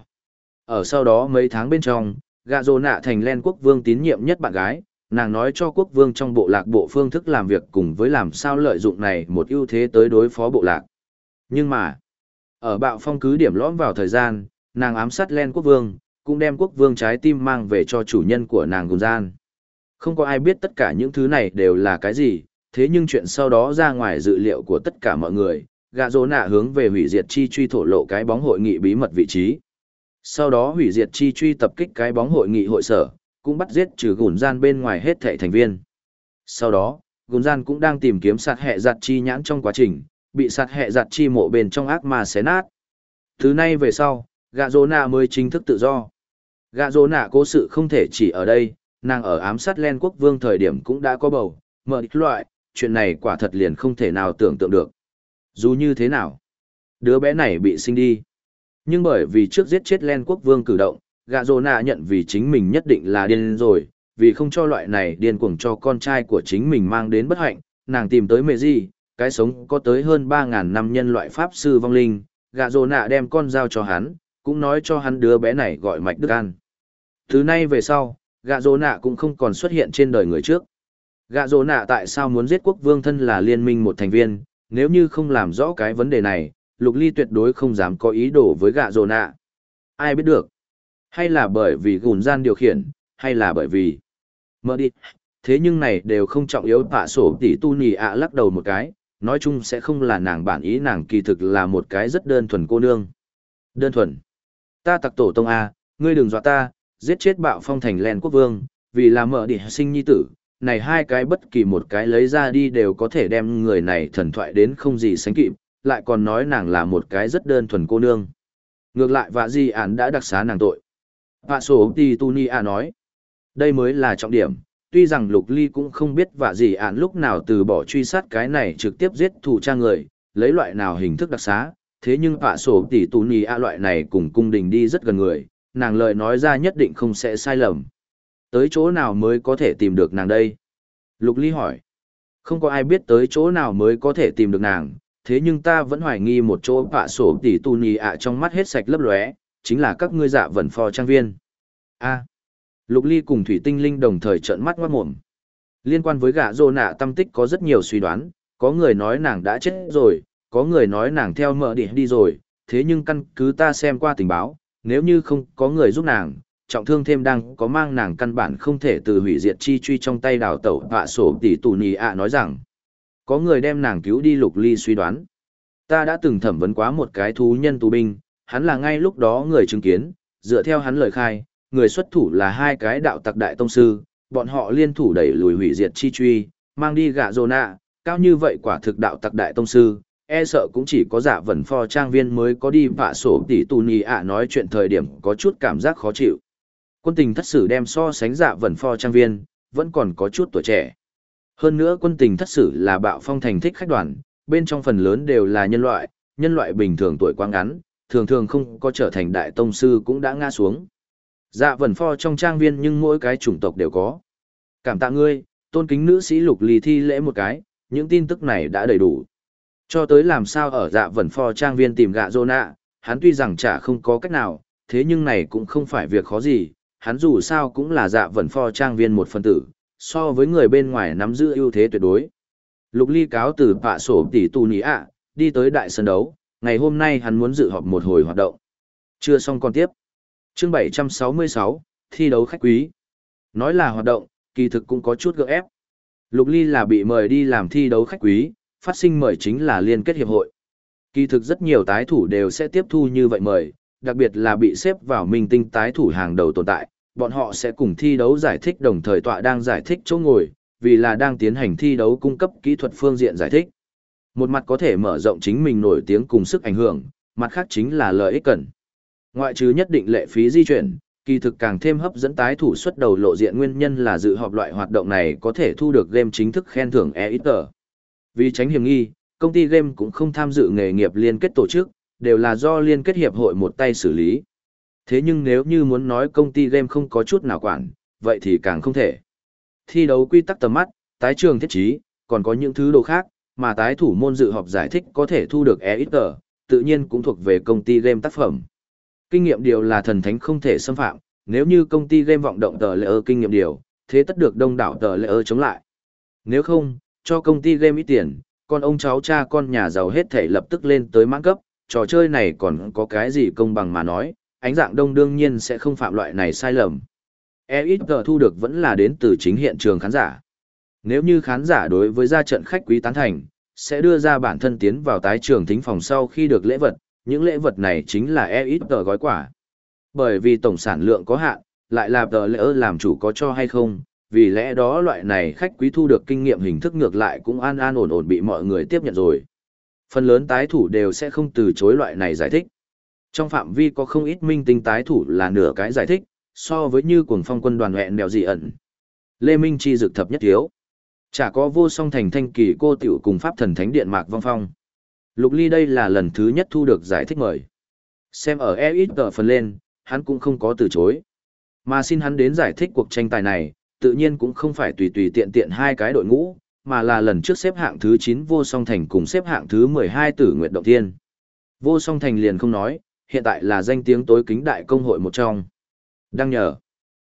Ở sau đó mấy tháng bên trong, gạ dỗ nạ thành Len quốc vương tín nhiệm nhất bạn gái, nàng nói cho quốc vương trong bộ lạc bộ phương thức làm việc cùng với làm sao lợi dụng này một ưu thế tới đối phó bộ lạc. Nhưng mà, ở bạo phong cứ điểm lõm vào thời gian, nàng ám sát Len quốc vương, cũng đem quốc vương trái tim mang về cho chủ nhân của nàng gùn gian. Không có ai biết tất cả những thứ này đều là cái gì, thế nhưng chuyện sau đó ra ngoài dự liệu của tất cả mọi người, gạ dỗ nạ hướng về hủy diệt chi truy thổ lộ cái bóng hội nghị bí mật vị trí. Sau đó hủy diệt chi truy tập kích cái bóng hội nghị hội sở, cũng bắt giết trừ gùn gian bên ngoài hết thảy thành viên. Sau đó, gùn gian cũng đang tìm kiếm sạt hệ giặt chi nhãn trong quá trình, bị sạt hệ giặt chi mộ bên trong ác ma xé nát. Thứ nay về sau, gạ dỗ nạ mới chính thức tự do. Gạ dỗ nạ cố sự không thể chỉ ở đây, nàng ở ám sát Len quốc vương thời điểm cũng đã có bầu, mở địch loại, chuyện này quả thật liền không thể nào tưởng tượng được. Dù như thế nào, đứa bé này bị sinh đi. Nhưng bởi vì trước giết chết Len quốc vương cử động, gạ dỗ nạ nhận vì chính mình nhất định là điên rồi, vì không cho loại này điên cuồng cho con trai của chính mình mang đến bất hạnh, nàng tìm tới mẹ gì, cái sống có tới hơn 3.000 năm nhân loại pháp sư vong linh, gạ dỗ nạ đem con dao cho hắn, cũng nói cho hắn đứa bé này gọi Mạch Đức An. Từ nay về sau, gạ rồ nạ cũng không còn xuất hiện trên đời người trước. Gạ rồ nạ tại sao muốn giết quốc vương thân là liên minh một thành viên, nếu như không làm rõ cái vấn đề này, Lục Ly tuyệt đối không dám có ý đồ với gạ rồ nạ. Ai biết được? Hay là bởi vì gùn gian điều khiển, hay là bởi vì... Mở đi. Thế nhưng này đều không trọng yếu. Bạ sổ tỷ tu nì ạ lắc đầu một cái, nói chung sẽ không là nàng bản ý, nàng kỳ thực là một cái rất đơn thuần cô nương. Đơn thuần. Ta tặc tổ tông A, ngươi đừng dọa ta, giết chết bạo phong thành len quốc vương, vì là mở đi sinh nhi tử. Này hai cái bất kỳ một cái lấy ra đi đều có thể đem người này thần thoại đến không gì sánh kịp, lại còn nói nàng là một cái rất đơn thuần cô nương. Ngược lại vạ di án đã đặc xá nàng tội. Bạ sổ tỷ tu nì ạ nói. Đây mới là trọng điểm. Tuy rằng Lục Ly cũng không biết vạ gì án lúc nào từ bỏ truy sát cái này trực tiếp giết thủ cha người, lấy loại nào hình thức đặc xá, thế nhưng vạ sổ tỷ tù nì a loại này cùng cung đình đi rất gần người, nàng lời nói ra nhất định không sẽ sai lầm. Tới chỗ nào mới có thể tìm được nàng đây? Lục Ly hỏi. Không có ai biết tới chỗ nào mới có thể tìm được nàng, thế nhưng ta vẫn hoài nghi một chỗ vạ sổ tỷ tù nì a trong mắt hết sạch lấp lóe, chính là các ngươi dạ vần phò trang viên. A. Lục Ly cùng Thủy Tinh Linh đồng thời trợn mắt ngoát mồm. Liên quan với gã rồ nạ tâm tích có rất nhiều suy đoán, có người nói nàng đã chết rồi, có người nói nàng theo mợ địa đi rồi, thế nhưng căn cứ ta xem qua tình báo, nếu như không có người giúp nàng, trọng thương thêm đang có mang nàng căn bản không thể từ hủy diệt chi truy trong tay đào tẩu. Vạ sổ tỷ tù nì ạ nói rằng, có người đem nàng cứu đi. Lục Ly suy đoán. Ta đã từng thẩm vấn quá một cái thú nhân tù binh, hắn là ngay lúc đó người chứng kiến, dựa theo hắn lời khai, người xuất thủ là hai cái đạo tặc đại tông sư, bọn họ liên thủ đẩy lùi hủy diệt chi truy, mang đi gạ rồ nạ, cao như vậy quả thực đạo tặc đại tông sư, e sợ cũng chỉ có dạ vần pho trang viên mới có đi. Vạ sổ tỷ tù nì ạ nói chuyện thời điểm có chút cảm giác khó chịu. Quân tình thất sử đem so sánh dạ vần pho trang viên, vẫn còn có chút tuổi trẻ. Hơn nữa quân tình thất sử là bạo phong thành thích khách đoàn, bên trong phần lớn đều là nhân loại bình thường tuổi quá ngắn, thường thường không có trở thành đại tông sư cũng đã ngã xuống. Dạ vần pho trong trang viên nhưng mỗi cái chủng tộc đều có. Cảm tạ ngươi, tôn kính nữ sĩ. Lục Ly thi lễ một cái, những tin tức này đã đầy đủ. Cho tới làm sao ở dạ vần pho trang viên tìm gạ rồ nạ, hắn tuy rằng chả không có cách nào, thế nhưng này cũng không phải việc khó gì, hắn dù sao cũng là dạ vần pho trang viên một phân tử, so với người bên ngoài nắm giữ ưu thế tuyệt đối. Lục Ly cáo từ vạ sổ tỷ tù nì ạ, đi tới đại sân đấu, ngày hôm nay hắn muốn dự họp một hồi hoạt động. Chưa xong còn tiếp. Chương 766, thi đấu khách quý. Nói là hoạt động, kỳ thực cũng có chút gượng ép. Lục Ly là bị mời đi làm thi đấu khách quý, phát sinh mời chính là liên kết hiệp hội. Kỳ thực rất nhiều tái thủ đều sẽ tiếp thu như vậy mời, đặc biệt là bị xếp vào minh tinh tái thủ hàng đầu tồn tại, bọn họ sẽ cùng thi đấu giải thích đồng thời tọa đang giải thích chỗ ngồi, vì là đang tiến hành thi đấu cung cấp kỹ thuật phương diện giải thích. Một mặt có thể mở rộng chính mình nổi tiếng cùng sức ảnh hưởng, mặt khác chính là lợi ích cần. Ngoại trừ nhất định lệ phí di chuyển, kỳ thực càng thêm hấp dẫn tái thủ xuất đầu lộ diện nguyên nhân là dự họp loại hoạt động này có thể thu được game chính thức khen thưởng EXP. Vì tránh hiểm nghi, công ty game cũng không tham dự nghề nghiệp liên kết tổ chức, đều là do liên kết hiệp hội một tay xử lý. Thế nhưng nếu như muốn nói công ty game không có chút nào quản, vậy thì càng không thể. Thi đấu quy tắc tầm mắt, tái trường thiết trí, còn có những thứ đồ khác, mà tái thủ môn dự họp giải thích có thể thu được EXP, tự nhiên cũng thuộc về công ty game tác phẩm. Kinh nghiệm điều là thần thánh không thể xâm phạm, nếu như công ty game vọng động tờ layer kinh nghiệm điều, thế tất được đông đảo tờ layer chống lại. Nếu không, cho công ty game ít tiền, con ông cháu cha con nhà giàu hết thể lập tức lên tới mãn cấp, trò chơi này còn có cái gì công bằng mà nói, ánh dạng đông đương nhiên sẽ không phạm loại này sai lầm. EXP thu được vẫn là đến từ chính hiện trường khán giả. Nếu như khán giả đối với ra trận khách quý tán thành, sẽ đưa ra bản thân tiến vào tái trường thính phòng sau khi được lễ vật, những lễ vật này chính là EXP gói quả. Bởi vì tổng sản lượng có hạn, lại là tờ lễ làm chủ có cho hay không, vì lẽ đó loại này khách quý thu được kinh nghiệm hình thức ngược lại cũng an an ổn ổn bị mọi người tiếp nhận rồi. Phần lớn tái thủ đều sẽ không từ chối loại này giải thích. Trong phạm vi có không ít minh tinh tái thủ là nửa cái giải thích, so với như cuồng phong quân đoàn hẹn đèo dị ẩn. Lê Minh chi dực thập nhất thiếu. Chả có vô song thành thanh kỳ cô tiểu cùng pháp thần thánh điện mạc vong phong. Lục Ly đây là lần thứ nhất thu được giải thích mời. Xem ở EXP phần lên, hắn cũng không có từ chối. Mà xin hắn đến giải thích cuộc tranh tài này, tự nhiên cũng không phải tùy tùy tiện tiện hai cái đội ngũ, mà là lần trước xếp hạng thứ 9 vô song thành cùng xếp hạng thứ 12 Tử Nguyệt Động Thiên. Vô song thành liền không nói, hiện tại là danh tiếng tối kính đại công hội một trong. Đăng nhờ.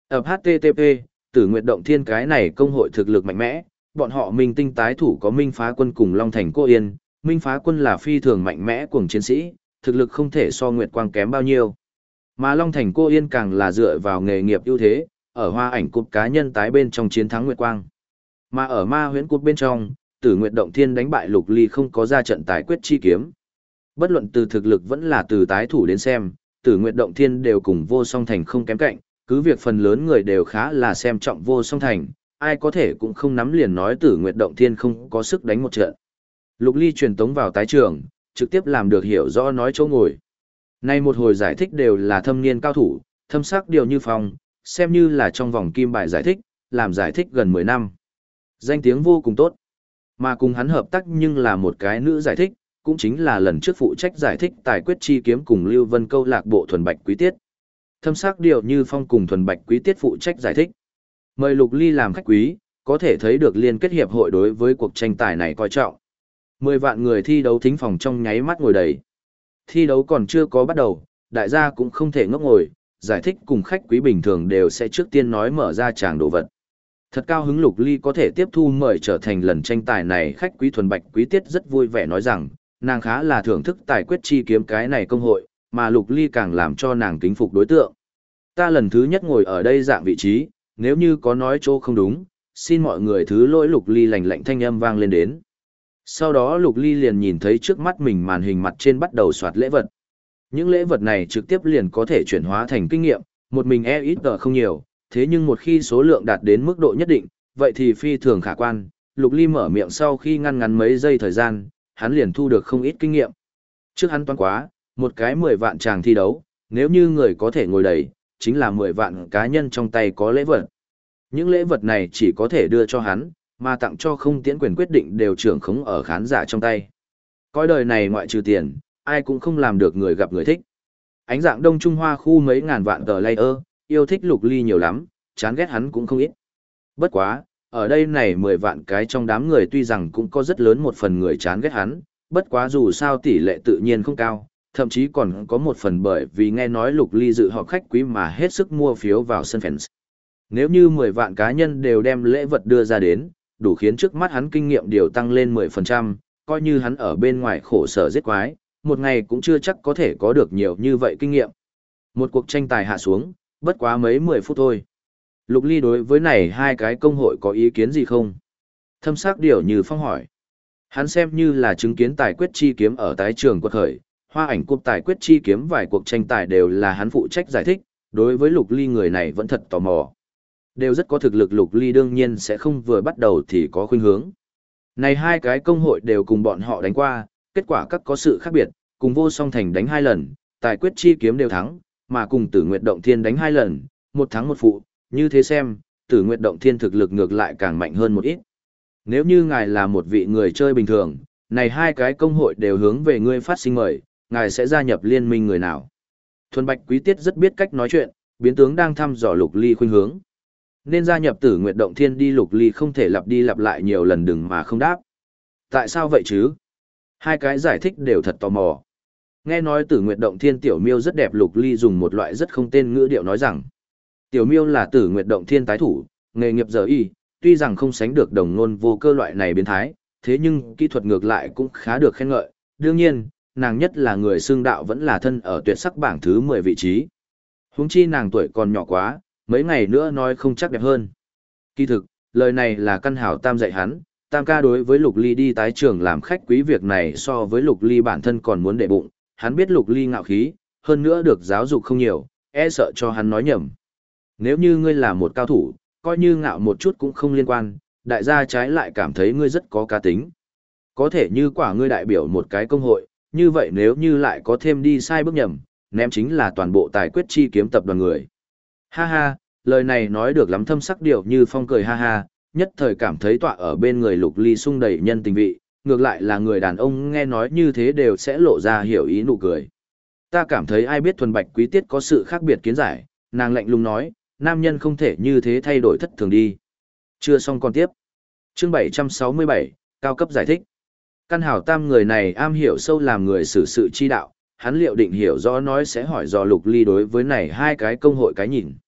Ập HTTP, Tử Nguyệt Động Thiên cái này công hội thực lực mạnh mẽ, bọn họ minh tinh tái thủ có Minh Phá Quân cùng Long Thành Cô Yên, Minh Phá Quân là phi thường mạnh mẽ cuồng chiến sĩ, thực lực không thể so Nguyệt Quang kém bao nhiêu. Mà Long Thành Cô Yên càng là dựa vào nghề nghiệp ưu thế, ở Hoa Ảnh Cúp cá nhân tái bên trong chiến thắng Nguyệt Quang. Mà ở Ma Huyễn Cúp bên trong, Tử Nguyệt Động Thiên đánh bại Lục Ly không có ra trận tái quyết chi kiếm. Bất luận từ thực lực vẫn là từ tái thủ đến xem, Tử Nguyệt Động Thiên đều cùng Vô Song Thành không kém cạnh, cứ việc phần lớn người đều khá là xem trọng Vô Song Thành, ai có thể cũng không nắm liền nói Tử Nguyệt Động Thiên không có sức đánh một trận. Lục Ly truyền tống vào tái trường, trực tiếp làm được hiểu rõ nói chỗ ngồi. Nay một hồi giải thích đều là thâm niên cao thủ, thâm sắc điều như phong, xem như là trong vòng kim bài giải thích, làm giải thích gần 10 năm. Danh tiếng vô cùng tốt. Mà cùng hắn hợp tác nhưng là một cái nữ giải thích, cũng chính là lần trước phụ trách giải thích tài quyết chi kiếm cùng Lưu Vân câu lạc bộ thuần bạch quý tiết. Thâm sắc điều như phong cùng thuần bạch quý tiết phụ trách giải thích. Mời Lục Ly làm khách quý, có thể thấy được liên kết hiệp hội đối với cuộc tranh tài này coi trọng. 10 vạn người thi đấu thính phòng trong nháy mắt ngồi đầy. Thi đấu còn chưa có bắt đầu, đại gia cũng không thể ngốc ngồi, giải thích cùng khách quý bình thường đều sẽ trước tiên nói mở ra tràng đồ vật. Thật cao hứng Lục Ly có thể tiếp thu mời trở thành lần tranh tài này khách quý thuần bạch quý tiết rất vui vẻ nói rằng, nàng khá là thưởng thức tài quyết chi kiếm cái này công hội, mà Lục Ly càng làm cho nàng kính phục đối tượng. Ta lần thứ nhất ngồi ở đây dạng vị trí, nếu như có nói chỗ không đúng, xin mọi người thứ lỗi. Lục Ly lạnh lạnh thanh âm vang lên đến. Sau đó Lục Ly liền nhìn thấy trước mắt mình màn hình mặt trên bắt đầu soạt lễ vật. Những lễ vật này trực tiếp liền có thể chuyển hóa thành kinh nghiệm, một mình ít không nhiều, thế nhưng một khi số lượng đạt đến mức độ nhất định, vậy thì phi thường khả quan. Lục Ly mở miệng sau khi ngăn ngắn mấy giây thời gian, hắn liền thu được không ít kinh nghiệm. Trước hắn toán quá, một cái 10 vạn tràng thi đấu, nếu như người có thể ngồi đầy, chính là 10 vạn cá nhân trong tay có lễ vật. Những lễ vật này chỉ có thể đưa cho hắn, mà tặng cho không tiễn quyền quyết định đều trưởng khống ở khán giả trong tay. Coi đời này ngoại trừ tiền, ai cũng không làm được người gặp người thích. Ánh dạng Đông Trung Hoa khu mấy ngàn vạn tờ layer, yêu thích Lục Ly nhiều lắm, chán ghét hắn cũng không ít. Bất quá, ở đây này 10 vạn cái trong đám người tuy rằng cũng có rất lớn một phần người chán ghét hắn, bất quá dù sao tỷ lệ tự nhiên không cao, thậm chí còn có một phần bởi vì nghe nói Lục Ly dự họp khách quý mà hết sức mua phiếu vào sân fans. Nếu như 10 vạn cá nhân đều đem lễ vật đưa ra đến, đủ khiến trước mắt hắn kinh nghiệm điều tăng lên 10%, coi như hắn ở bên ngoài khổ sở giết quái, một ngày cũng chưa chắc có thể có được nhiều như vậy kinh nghiệm. Một cuộc tranh tài hạ xuống, bất quá mấy 10 phút thôi. Lục Ly đối với này hai cái công hội có ý kiến gì không? Thâm sắc điều như phong hỏi. Hắn xem như là chứng kiến tài quyết chi kiếm ở tái trường quật khởi, Hoa Ảnh Cúp tài quyết chi kiếm vài cuộc tranh tài đều là hắn phụ trách giải thích, đối với Lục Ly người này vẫn thật tò mò. Đều rất có thực lực, Lục Ly đương nhiên sẽ không vừa bắt đầu thì có khuynh hướng. Này hai cái công hội đều cùng bọn họ đánh qua, kết quả các có sự khác biệt, cùng Vô Song Thành đánh 2 lần, tài quyết chi kiếm đều thắng, mà cùng Tử Nguyệt Động Thiên đánh 2 lần, một thắng một phụ, như thế xem, Tử Nguyệt Động Thiên thực lực ngược lại càng mạnh hơn một ít. Nếu như ngài là một vị người chơi bình thường, này hai cái công hội đều hướng về ngươi phát sinh mời, ngài sẽ gia nhập liên minh người nào? Thuần Bạch Quý Tiết rất biết cách nói chuyện, biến tướng đang thăm dò Lục Ly khuynh hướng. Nên gia nhập Tử Nguyệt Động Thiên đi. Lục Ly không thể lặp đi lặp lại nhiều lần đừng mà không đáp. Tại sao vậy chứ? Hai cái giải thích đều thật tò mò. Nghe nói Tử Nguyệt Động Thiên tiểu miêu rất đẹp, Lục Ly dùng một loại rất không tên ngữ điệu nói rằng. Tiểu miêu là Tử Nguyệt Động Thiên tái thủ, nghề nghiệp giờ y, tuy rằng không sánh được đồng nôn vô cơ loại này biến thái, thế nhưng kỹ thuật ngược lại cũng khá được khen ngợi. Đương nhiên, nàng nhất là người xương đạo vẫn là thân ở tuyệt sắc bảng thứ 10 vị trí. Huống chi nàng tuổi còn nhỏ quá, mấy ngày nữa nói không chắc đẹp hơn. Kỳ thực, lời này là căn hảo Tam dạy hắn, Tam ca đối với Lục Ly đi tái trường làm khách quý việc này so với Lục Ly bản thân còn muốn để bụng, hắn biết Lục Ly ngạo khí, hơn nữa được giáo dục không nhiều, e sợ cho hắn nói nhầm. Nếu như ngươi là một cao thủ, coi như ngạo một chút cũng không liên quan, đại gia trái lại cảm thấy ngươi rất có cá tính. Có thể như quả ngươi đại biểu một cái công hội, như vậy nếu như lại có thêm đi sai bước nhầm, ném chính là toàn bộ tài quyết chi kiếm tập đoàn người. Ha ha, lời này nói được lắm. Thâm sắc điệu như phong cười ha ha, nhất thời cảm thấy tọa ở bên người Lục Ly sung đầy nhân tình vị, ngược lại là người đàn ông nghe nói như thế đều sẽ lộ ra hiểu ý nụ cười. Ta cảm thấy ai biết Thuần Bạch Quý Tiết có sự khác biệt kiến giải, nàng lạnh lùng nói, nam nhân không thể như thế thay đổi thất thường đi. Chưa xong còn tiếp. Chương 767, cao cấp giải thích. Căn hảo Tam người này am hiểu sâu làm người xử sự chi đạo, hắn liệu định hiểu rõ nói sẽ hỏi do Lục Ly đối với này hai cái công hội cái nhìn.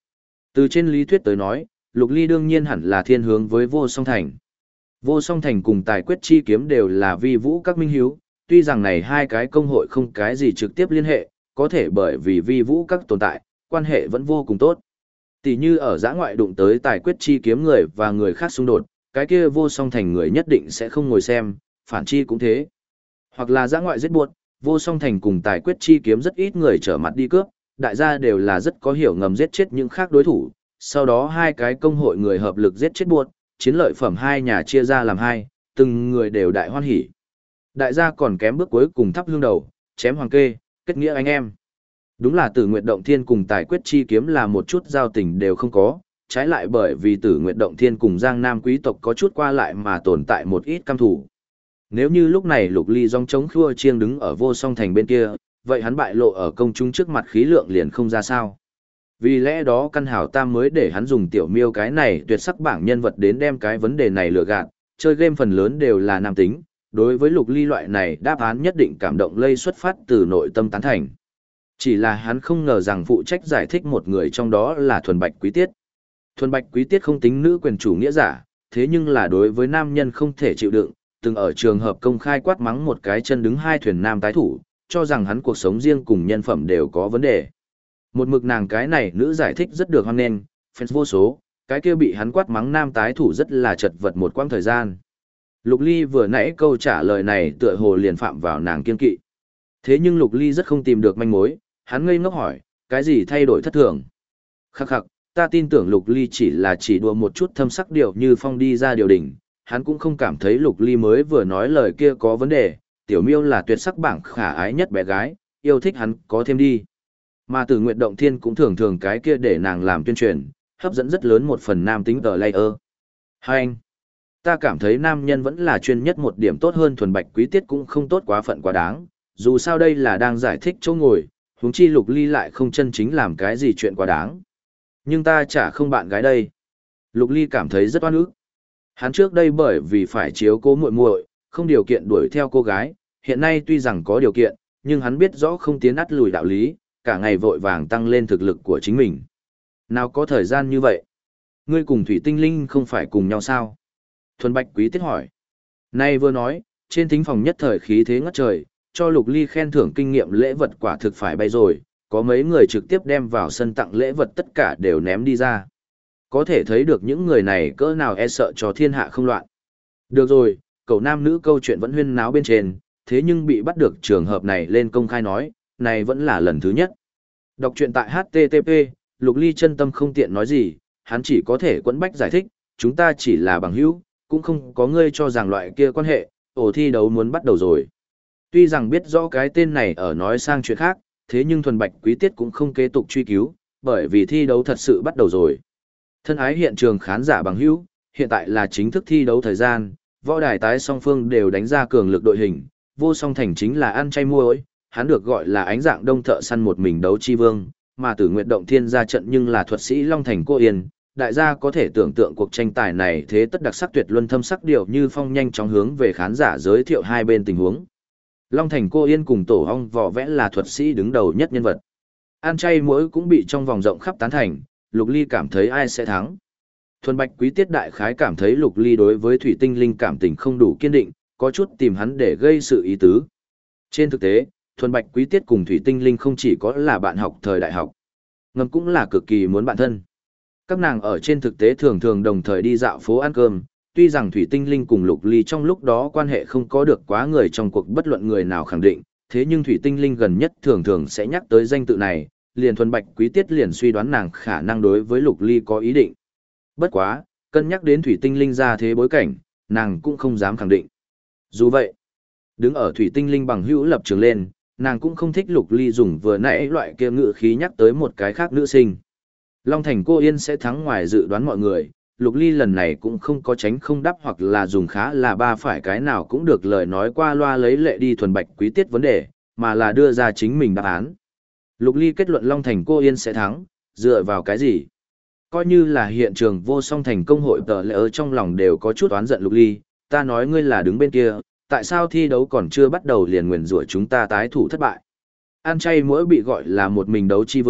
Từ trên lý thuyết tới nói, Lục Ly đương nhiên hẳn là thiên hướng với Vô Song Thành. Vô Song Thành cùng Tài Quyết Chi Kiếm đều là vi vũ các minh hiếu, tuy rằng này hai cái công hội không cái gì trực tiếp liên hệ, có thể bởi vì vi vũ các tồn tại, quan hệ vẫn vô cùng tốt. Tỷ như ở giã ngoại đụng tới Tài Quyết Chi Kiếm người và người khác xung đột, cái kia Vô Song Thành người nhất định sẽ không ngồi xem, phản chi cũng thế. Hoặc là giã ngoại giết buộc, Vô Song Thành cùng Tài Quyết Chi Kiếm rất ít người trở mặt đi cướp, đại gia đều là rất có hiểu ngầm giết chết những khác đối thủ, sau đó hai cái công hội người hợp lực giết chết buộc, chiến lợi phẩm hai nhà chia ra làm hai, từng người đều đại hoan hỉ. Đại gia còn kém bước cuối cùng thắp hương đầu, chém hoàng kê, kết nghĩa anh em. Đúng là Tử Nguyệt Động Thiên cùng Tài Quyết Chi Kiếm là một chút giao tình đều không có, trái lại bởi vì Tử Nguyệt Động Thiên cùng Giang Nam quý tộc có chút qua lại mà tồn tại một ít căm thù. Nếu như lúc này Lục Ly dòng chống khua chiêng đứng ở Vô Song Thành bên kia, vậy hắn bại lộ ở công chúng trước mặt khí lượng liền không ra sao. Vì lẽ đó Căn Hảo Tam mới để hắn dùng Tiểu Miêu cái này tuyệt sắc bảng nhân vật đến đem cái vấn đề này lừa gạt, chơi game phần lớn đều là nam tính, đối với Lục Ly loại này đáp án nhất định cảm động lây xuất phát từ nội tâm tán thành. Chỉ là hắn không ngờ rằng phụ trách giải thích một người trong đó là Thuần Bạch Quý Tiết. Thuần Bạch Quý Tiết không tính nữ quyền chủ nghĩa giả, thế nhưng là đối với nam nhân không thể chịu đựng, từng ở trường hợp công khai quát mắng một cái chân đứng hai thuyền nam tái thủ, cho rằng hắn cuộc sống riêng cùng nhân phẩm đều có vấn đề. Một mực nàng cái này nữ giải thích rất được hoan nghênh, fans vô số, cái kia bị hắn quát mắng nam tái thủ rất là chật vật một quãng thời gian. Lục Ly vừa nãy câu trả lời này tựa hồ liền phạm vào nàng kiên kỵ. Thế nhưng Lục Ly rất không tìm được manh mối, hắn ngây ngốc hỏi, cái gì thay đổi thất thường? Khắc khắc, ta tin tưởng Lục Ly chỉ đùa một chút thâm sắc điệu như phong đi ra điều đỉnh, hắn cũng không cảm thấy Lục Ly mới vừa nói lời kia có vấn đề, Tiểu Miêu là tuyệt sắc bảng khả ái nhất bé gái, yêu thích hắn có thêm đi. Mà Tử Nguyệt Động Thiên cũng thường thường cái kia để nàng làm tuyên truyền, hấp dẫn rất lớn một phần nam tính tờ layer. Hai anh, ta cảm thấy nam nhân vẫn là chuyên nhất một điểm tốt hơn Thuần Bạch Quý Tiết cũng không tốt quá phận quá đáng, dù sao đây là đang giải thích chỗ ngồi, huống chi Lục Ly lại không chân chính làm cái gì chuyện quá đáng. Nhưng ta chả không bạn gái đây. Lục Ly cảm thấy rất oan ức. Hắn trước đây bởi vì phải chiếu cố muội muội, không điều kiện đuổi theo cô gái, hiện nay tuy rằng có điều kiện, nhưng hắn biết rõ không tiến ắt lùi đạo lý, cả ngày vội vàng tăng lên thực lực của chính mình. Nào có thời gian như vậy? Ngươi cùng Thủy Tinh Linh không phải cùng nhau sao? Thuần Bạch Quý Tiết hỏi. Nay vừa nói, trên thính phòng nhất thời khí thế ngất trời, cho Lục Ly khen thưởng kinh nghiệm lễ vật quả thực phải bay rồi, có mấy người trực tiếp đem vào sân tặng lễ vật tất cả đều ném đi ra. Có thể thấy được những người này cỡ nào e sợ cho thiên hạ không loạn. Được rồi, cậu nam nữ câu chuyện vẫn huyên náo bên trên, thế nhưng bị bắt được trường hợp này lên công khai nói, này vẫn là lần thứ nhất. Đọc truyện tại HTTP, Lục Ly chân tâm không tiện nói gì, hắn chỉ có thể quẫn bách giải thích, chúng ta chỉ là bằng hữu, cũng không có ngươi cho rằng loại kia quan hệ, ổ thi đấu muốn bắt đầu rồi. Tuy rằng biết rõ cái tên này ở nói sang chuyện khác, thế nhưng Thuần Bạch Quý Tiết cũng không kế tục truy cứu, bởi vì thi đấu thật sự bắt đầu rồi. Thân ái hiện trường khán giả bằng hữu, hiện tại là chính thức thi đấu thời gian, võ đài tái song phương đều đánh ra cường lực đội hình, Vô Song Thành chính là ăn chay muối, hắn được gọi là ánh dạng đông thợ săn một mình đấu chi vương, mà Tử Nguyệt Động Thiên ra trận nhưng là thuật sĩ Long Thành Cô Yên. Đại gia có thể tưởng tượng cuộc tranh tài này thế tất đặc sắc tuyệt luân thâm sắc điệu như phong nhanh chóng hướng về khán giả giới thiệu hai bên tình huống. Long Thành Cô Yên cùng Tổ Ong Vò Vẽ là thuật sĩ đứng đầu nhất nhân vật. Ăn chay muối cũng bị trong vòng rộng khắp tán thành, Lục Ly cảm thấy ai sẽ thắng. Thuần Bạch Quý Tiết đại khái cảm thấy Lục Ly đối với Thủy Tinh Linh cảm tình không đủ kiên định, có chút tìm hắn để gây sự ý tứ. Trên thực tế, Thuần Bạch Quý Tiết cùng Thủy Tinh Linh không chỉ có là bạn học thời đại học, ngầm cũng là cực kỳ muốn bạn thân. Các nàng ở trên thực tế thường thường đồng thời đi dạo phố ăn cơm, tuy rằng Thủy Tinh Linh cùng Lục Ly trong lúc đó quan hệ không có được quá người trong cuộc bất luận người nào khẳng định, thế nhưng Thủy Tinh Linh gần nhất thường thường sẽ nhắc tới danh tự này, liền Thuần Bạch Quý Tiết liền suy đoán nàng khả năng đối với Lục Ly có ý định. Bất quá, cân nhắc đến Thủy Tinh Linh ra thế bối cảnh, nàng cũng không dám khẳng định. Dù vậy, đứng ở Thủy Tinh Linh bằng hữu lập trường lên, nàng cũng không thích Lục Ly dùng vừa nãy loại kia ngữ khí nhắc tới một cái khác nữ sinh. Long Thành Cô Yên sẽ thắng ngoài dự đoán mọi người, Lục Ly lần này cũng không có tránh không đáp hoặc là dùng khá là ba phải cái nào cũng được lời nói qua loa lấy lệ đi Thuần Bạch Quý Tiết vấn đề, mà là đưa ra chính mình đáp án. Lục Ly kết luận Long Thành Cô Yên sẽ thắng, dựa vào cái gì? Coi như là hiện trường Vô Song Thành công hội tờ lệ ở trong lòng đều có chút oán giận Lục Ly, ta nói ngươi là đứng bên kia, tại sao thi đấu còn chưa bắt đầu liền nguyền rủa chúng ta tái thủ thất bại? Ăn chay mỗi bị gọi là một mình đấu chi vương,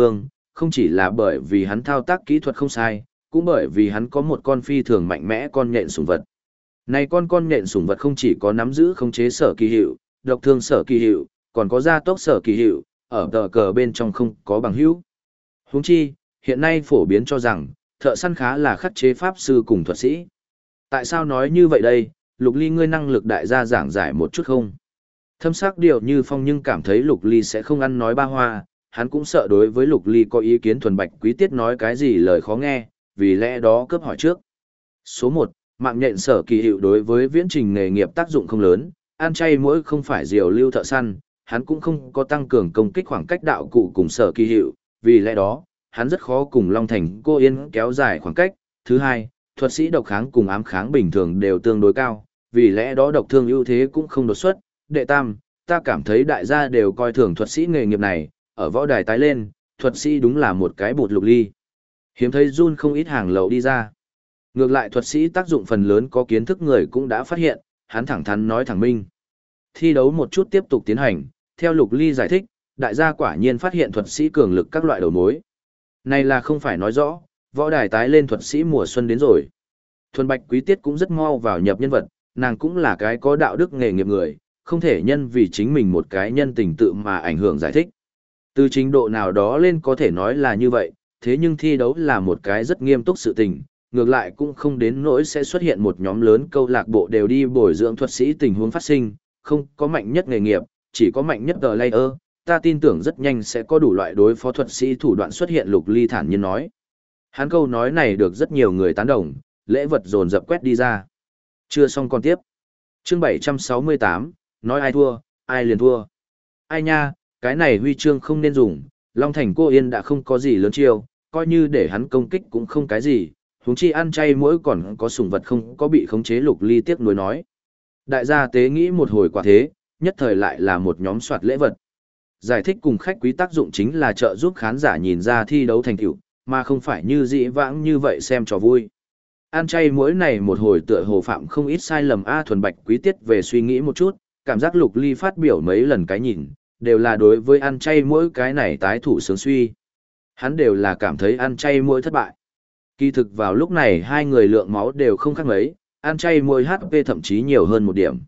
không chỉ là bởi vì hắn thao tác kỹ thuật không sai, cũng bởi vì hắn có một con phi thường mạnh mẽ con nhện sủng vật. Này con nhện sủng vật không chỉ có nắm giữ khống chế sở kỳ hiệu, độc thương sở kỳ hiệu, còn có gia tốc sở kỳ hiệu, ở tờ cờ bên trong không có bằng hữu. Huống chi, hiện nay phổ biến cho rằng, thợ săn khá là khắc chế pháp sư cùng thuật sĩ. Tại sao nói như vậy đây, Lục Ly ngươi năng lực đại gia giảng giải một chút không? Thâm sắc điều như phong nhưng cảm thấy Lục Ly sẽ không ăn nói ba hoa, hắn cũng sợ đối với Lục Ly có ý kiến thuần bạch quý tiết nói cái gì lời khó nghe, vì lẽ đó cướp hỏi trước. Số 1, mạng nhện sở kỳ hiệu đối với viễn trình nghề nghiệp tác dụng không lớn, ăn chay mỗi không phải diều lưu thợ săn, hắn cũng không có tăng cường công kích khoảng cách đạo cụ cùng sở kỳ hiệu, vì lẽ đó, hắn rất khó cùng Long Thành Cô Yên kéo dài khoảng cách. Thứ hai, thuật sĩ độc kháng cùng ám kháng bình thường đều tương đối cao, vì lẽ đó độc thương ưu thế cũng không đột xuất. Đệ tam, ta cảm thấy đại gia đều coi thường thuật sĩ nghề nghiệp này, ở võ đài tái lên, thuật sĩ đúng là một cái bột Lục Ly. Hiếm thấy run không ít hàng lậu đi ra. Ngược lại thuật sĩ tác dụng phần lớn có kiến thức người cũng đã phát hiện, hắn thẳng thắn nói thẳng minh. Thi đấu một chút tiếp tục tiến hành, theo Lục Ly giải thích, đại gia quả nhiên phát hiện thuật sĩ cường lực các loại đầu mối. Này là không phải nói rõ, võ đài tái lên thuật sĩ mùa xuân đến rồi. Thuần Bạch Quý Tiết cũng rất mau vào nhập nhân vật, nàng cũng là cái có đạo đức nghề nghiệp người, không thể nhân vì chính mình một cái nhân tình tự mà ảnh hưởng giải thích. Từ trình độ nào đó lên có thể nói là như vậy, thế nhưng thi đấu là một cái rất nghiêm túc sự tình, ngược lại cũng không đến nỗi sẽ xuất hiện một nhóm lớn câu lạc bộ đều đi bồi dưỡng thuật sĩ tình huống phát sinh, không có mạnh nhất nghề nghiệp, chỉ có mạnh nhất tờ layer, ta tin tưởng rất nhanh sẽ có đủ loại đối phó thuật sĩ thủ đoạn xuất hiện. Lục Ly thản nhiên nói. Hắn câu nói này được rất nhiều người tán đồng, lễ vật dồn dập quét đi ra. Chưa xong còn tiếp. Chương 768, nói ai thua, ai liền thua. Ai nha, cái này huy chương không nên dùng, Long Thành Cô Yên đã không có gì lớn chiêu, coi như để hắn công kích cũng không cái gì, huống chi ăn chay mỗi còn có sủng vật không có bị khống chế. Lục Ly tiếc nuối nói. Đại gia tế nghĩ một hồi quả thế, nhất thời lại là một nhóm soạt lễ vật. Giải thích cùng khách quý tác dụng chính là trợ giúp khán giả nhìn ra thi đấu thành tựu, mà không phải như dĩ vãng như vậy xem trò vui. Ăn chay mỗi này một hồi tựa hồ phạm không ít sai lầm. Thuần Bạch Quý Tiết về suy nghĩ một chút, cảm giác Lục Ly phát biểu mấy lần cái nhìn, đều là đối với ăn chay mỗi cái này tái thủ sướng suy. Hắn đều là cảm thấy ăn chay mỗi thất bại. Kỳ thực vào lúc này hai người lượng máu đều không khác mấy, ăn chay mỗi HP thậm chí nhiều hơn một điểm.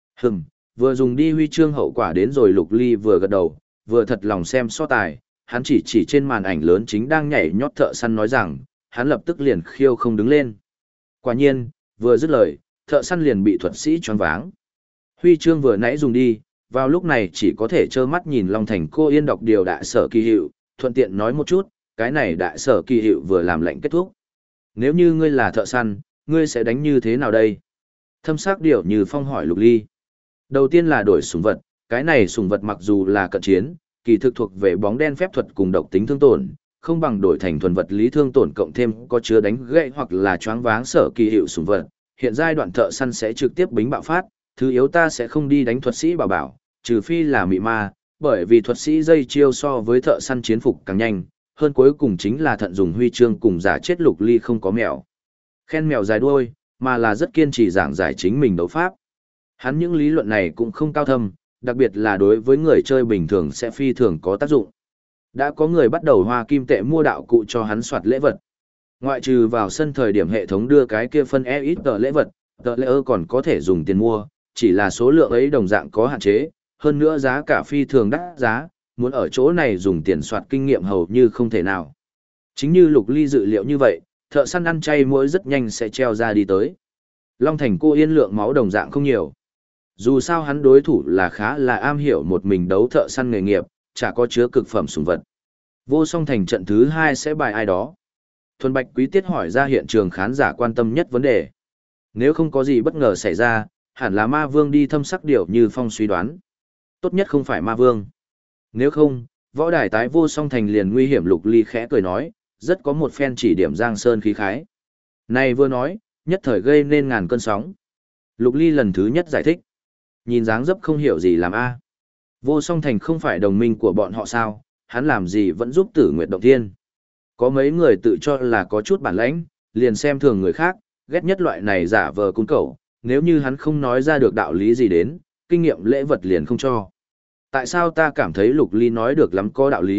Vừa dùng đi huy chương hậu quả đến rồi. Lục Ly vừa gật đầu, vừa thật lòng xem so tài, hắn chỉ trên màn ảnh lớn chính đang nhảy nhót thợ săn nói rằng, hắn lập tức liền khiêu không đứng lên. Quả nhiên, vừa dứt lời, thợ săn liền bị thuật sĩ choáng váng. Huy chương vừa nãy dùng đi, vào lúc này chỉ có thể trơ mắt nhìn Long Thành Cô Yên đọc điều đại sở kỳ hiệu, thuận tiện nói một chút, cái này đại sở kỳ hiệu vừa làm lệnh kết thúc. Nếu như ngươi là thợ săn, ngươi sẽ đánh như thế nào đây? Thâm sắc điệu như phong hỏi Lục Ly. Đầu tiên là đổi sủng vật, cái này sủng vật mặc dù là cận chiến, kỳ thực thuộc về bóng đen phép thuật cùng độc tính thương tổn, không bằng đổi thành thuần vật lý thương tổn cộng thêm có chứa đánh gãy hoặc là choáng váng sở kỳ hiệu sủng vật. Hiện giai đoạn thợ săn sẽ trực tiếp bính bạo phát, thứ yếu ta sẽ không đi đánh thuật sĩ bảo bảo, trừ phi là mị ma, bởi vì thuật sĩ dây chiêu so với thợ săn chiến phục càng nhanh, hơn cuối cùng chính là thận dùng huy chương cùng giả chết. Lục Ly không có mèo khen mèo dài đuôi, mà là rất kiên trì giảng giải chính mình đấu pháp. Hắn những lý luận này cũng không cao thâm, đặc biệt là đối với người chơi bình thường sẽ phi thường có tác dụng. Đã có người bắt đầu hoa kim tệ mua đạo cụ cho hắn soạt lễ vật. Ngoại trừ vào sân thời điểm hệ thống đưa cái kia phân ít tờ lễ vật, tờ lễ còn có thể dùng tiền mua, chỉ là số lượng ấy đồng dạng có hạn chế, hơn nữa giá cả phi thường đắt giá, muốn ở chỗ này dùng tiền soạt kinh nghiệm hầu như không thể nào. Chính như Lục Ly dự liệu như vậy, thợ săn ăn chay mỗi rất nhanh sẽ treo ra đi tới. Long Thành Cô Yên lượng máu đồng dạng không nhiều. Dù sao hắn đối thủ là khá là am hiểu một mình đấu thợ săn nghề nghiệp, chả có chứa cực phẩm sủng vật. Vô Song Thành trận thứ 2 sẽ bài ai đó? Thuần Bạch Quý Tiết hỏi ra hiện trường khán giả quan tâm nhất vấn đề. Nếu không có gì bất ngờ xảy ra, hẳn là Ma Vương đi. Thâm sắc điệu như phong suy đoán. Tốt nhất không phải Ma Vương. Nếu không, võ đài tái Vô Song Thành liền nguy hiểm. Lục Ly khẽ cười nói, rất có một phen chỉ điểm Giang Sơn khí khái. Này vừa nói, nhất thời gây nên ngàn cơn sóng. Lục Ly lần thứ nhất giải thích. Nhìn dáng dấp không hiểu gì làm a. Vô Song Thành không phải đồng minh của bọn họ sao, hắn làm gì vẫn giúp Tử Nguyệt Động Thiên. Có mấy người tự cho là có chút bản lãnh, liền xem thường người khác, ghét nhất loại này giả vờ cung cẩu, nếu như hắn không nói ra được đạo lý gì đến, kinh nghiệm lễ vật liền không cho. Tại sao ta cảm thấy Lục Ly nói được lắm có đạo lý,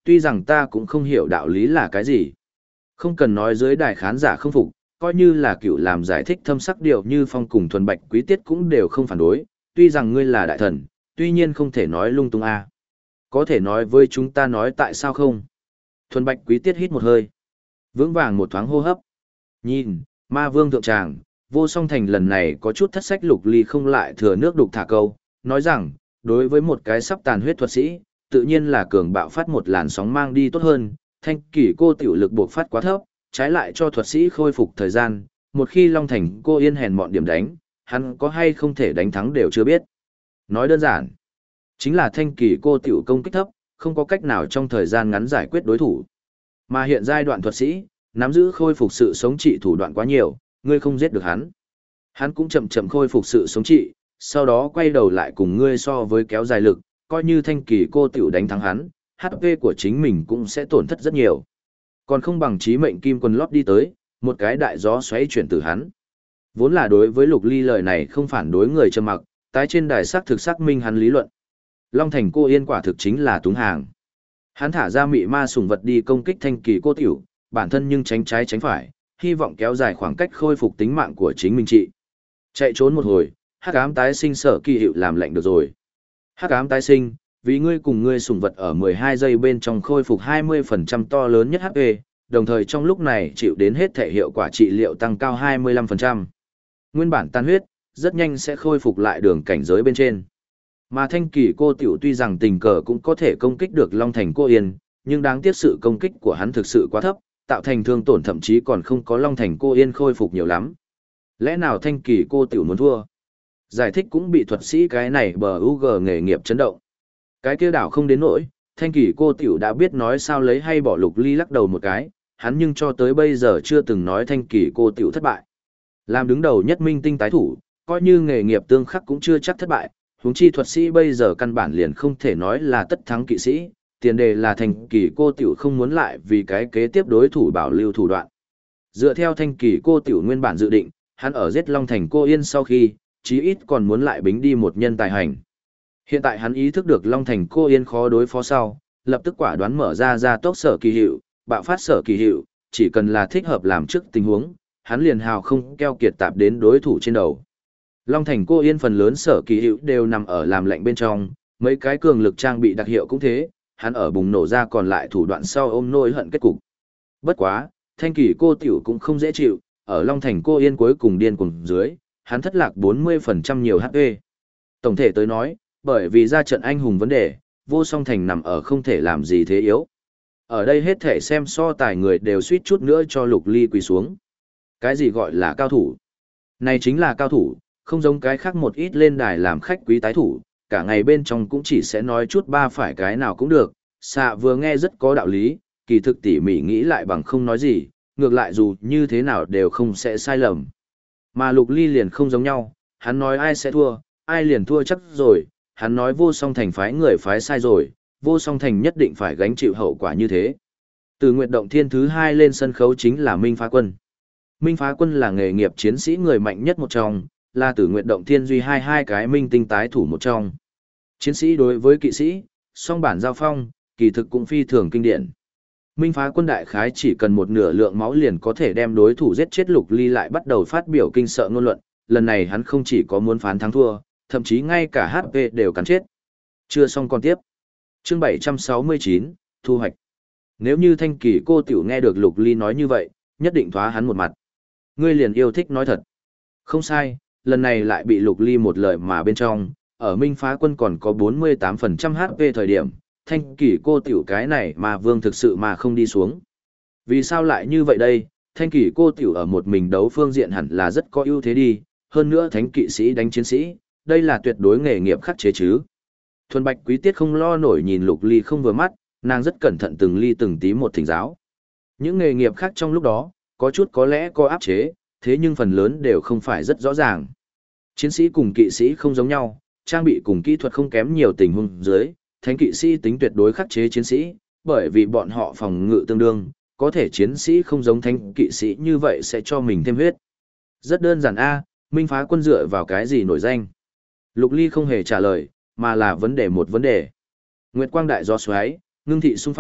tuy rằng ta cũng không hiểu đạo lý là cái gì. Không cần nói dưới đài khán giả không phục, coi như là cựu làm giải thích thâm sắc điều như phong cùng thuần bạch quý tiết cũng đều không phản đối, tuy rằng ngươi là đại thần, tuy nhiên không thể nói lung tung a. Có thể nói với chúng ta nói tại sao không? Thuần bạch quý tiết hít một hơi. Vững vàng một thoáng hô hấp. Nhìn, ma vương thượng tràng, vô song thành lần này có chút thất sách Lục Ly không lại thừa nước đục thả câu, nói rằng, đối với một cái sắp tàn huyết thuật sĩ, tự nhiên là cường bạo phát một làn sóng mang đi tốt hơn, thanh kỷ cô tiểu lực buộc phát quá thấp, trái lại cho thuật sĩ khôi phục thời gian, một khi Long Thành cô yên hèn mọn điểm đánh, hắn có hay không thể đánh thắng đều chưa biết. Nói đơn giản, chính là thanh kỷ cô tiểu công kích thấp, không có cách nào trong thời gian ngắn giải quyết đối thủ. Mà hiện giai đoạn thuật sĩ, nắm giữ khôi phục sự sống trị thủ đoạn quá nhiều, ngươi không giết được hắn. Hắn cũng chậm chậm khôi phục sự sống trị, sau đó quay đầu lại cùng ngươi so với kéo dài lực, coi như thanh kỳ cô tiểu đánh thắng hắn, HP của chính mình cũng sẽ tổn thất rất nhiều. Còn không bằng chí mệnh kim quần lót đi tới, một cái đại gió xoáy chuyển từ hắn. Vốn là đối với Lục Ly lời này không phản đối người trầm mặc, tái trên đài xác thực xác minh hắn lý luận. Long Thành cô yên quả thực chính là túng hàng. Hắn thả ra mị ma sủng vật đi công kích thanh kỳ cô tiểu, bản thân nhưng tránh trái tránh phải, hy vọng kéo dài khoảng cách khôi phục tính mạng của chính mình trị. Chạy trốn một hồi, hắc ám tái sinh sở kỳ hiệu làm lệnh được rồi. Hắc ám tái sinh, vì ngươi cùng ngươi sủng vật ở 12 giây bên trong khôi phục 20% to lớn nhất HP, đồng thời trong lúc này chịu đến hết thể hiệu quả trị liệu tăng cao 25%. Nguyên bản tan huyết, rất nhanh sẽ khôi phục lại đường cảnh giới bên trên. Mà thanh kỳ cô tiểu tuy rằng tình cờ cũng có thể công kích được Long Thành cô yên, nhưng đáng tiếc sự công kích của hắn thực sự quá thấp, tạo thành thương tổn thậm chí còn không có Long Thành cô yên khôi phục nhiều lắm. Lẽ nào thanh kỳ cô tiểu muốn thua? Giải thích cũng bị thuật sĩ cái này bờ UG nghề nghiệp chấn động. Cái kia đảo không đến nỗi, thanh kỳ cô tiểu đã biết nói sao lấy hay bỏ Lục Ly lắc đầu một cái, hắn nhưng cho tới bây giờ chưa từng nói thanh kỳ cô tiểu thất bại. Làm đứng đầu nhất minh tinh tái thủ, coi như nghề nghiệp tương khắc cũng chưa chắc thất bại, huống chi thuật sĩ bây giờ căn bản liền không thể nói là tất thắng kỵ sĩ, tiền đề là thanh kỳ cô tiểu không muốn lại vì cái kế tiếp đối thủ bảo lưu thủ đoạn. Dựa theo thanh kỳ cô tiểu nguyên bản dự định, hắn ở giết Long Thành cô yên sau khi, chí ít còn muốn lại bính đi một nhân tài hành. Hiện tại hắn ý thức được Long Thành cô yên khó đối phó sau, lập tức quả đoán mở ra tốc sở kỳ hiệu, bạo phát sở kỳ hiệu, chỉ cần là thích hợp làm trước tình huống, hắn liền hào không keo kiệt tạp đến đối thủ trên đầu. Long Thành cô yên phần lớn sở kỳ hiệu đều nằm ở làm lệnh bên trong, mấy cái cường lực trang bị đặc hiệu cũng thế, hắn ở bùng nổ ra còn lại thủ đoạn sau ôm nỗi hận kết cục. Bất quá, thanh kỳ cô tiểu cũng không dễ chịu, ở Long Thành cô yên cuối cùng điên cuồng dưới, hắn thất lạc 40% nhiều HP. Tổng thể tới nói, bởi vì ra trận anh hùng vấn đề, vô song thành nằm ở không thể làm gì thế yếu. Ở đây hết thể xem so tài người đều suýt chút nữa cho Lục Ly quỳ xuống. Cái gì gọi là cao thủ? Này chính là cao thủ, không giống cái khác một ít lên đài làm khách quý tái thủ, cả ngày bên trong cũng chỉ sẽ nói chút ba phải cái nào cũng được. Xạ vừa nghe rất có đạo lý, kỳ thực tỉ mỉ nghĩ lại bằng không nói gì, ngược lại dù như thế nào đều không sẽ sai lầm. Mà Lục Ly liền không giống nhau, hắn nói ai sẽ thua, ai liền thua chắc rồi, hắn nói vô song thành phái người phái sai rồi, vô song thành nhất định phải gánh chịu hậu quả như thế. Từ Nguyệt Động Thiên thứ 2 lên sân khấu chính là Minh Phá Quân. Minh Phá Quân là nghề nghiệp chiến sĩ người mạnh nhất một trong, là Từ Nguyệt Động Thiên duy hai cái minh tinh tái thủ một trong. Chiến sĩ đối với kỵ sĩ, song bản giao phong, kỳ thực cũng phi thường kinh điển. Minh Phá Quân đại khái chỉ cần một nửa lượng máu liền có thể đem đối thủ giết chết. Lục Ly lại bắt đầu phát biểu kinh sợ ngôn luận, lần này hắn không chỉ có muốn phán thắng thua, thậm chí ngay cả HP đều cắn chết. Chưa xong còn tiếp. Chương 769, thu hoạch. Nếu như thanh kỳ cô tiểu nghe được Lục Ly nói như vậy, nhất định thoá hắn một mặt. Ngươi liền yêu thích nói thật. Không sai, lần này lại bị Lục Ly một lời mà bên trong, ở Minh Phá Quân còn có 48% HP thời điểm, thanh kỳ cô tiểu cái này mà vương thực sự mà không đi xuống. Vì sao lại như vậy đây? Thanh kỳ cô tiểu ở một mình đấu phương diện hẳn là rất có ưu thế đi, hơn nữa thánh kỵ sĩ đánh chiến sĩ, đây là tuyệt đối nghề nghiệp khắc chế chứ. Thuần Bạch Quý Tiết không lo nổi nhìn Lục Ly không vừa mắt, nàng rất cẩn thận từng ly từng tí một thỉnh giáo. Những nghề nghiệp khác trong lúc đó, có chút có lẽ có áp chế, thế nhưng phần lớn đều không phải rất rõ ràng. Chiến sĩ cùng kỵ sĩ không giống nhau, trang bị cùng kỹ thuật không kém nhiều tình huống dưới, thánh kỵ sĩ tính tuyệt đối khắc chế chiến sĩ, bởi vì bọn họ phòng ngự tương đương, có thể chiến sĩ không giống thánh kỵ sĩ như vậy sẽ cho mình thêm huyết. Rất đơn giản a, Minh Phá Quân dựa vào cái gì nổi danh? Lục Ly không hề trả lời, mà là vấn đề một vấn đề. Nguyệt quang đại gió xoáy, ngưng thị xung phong,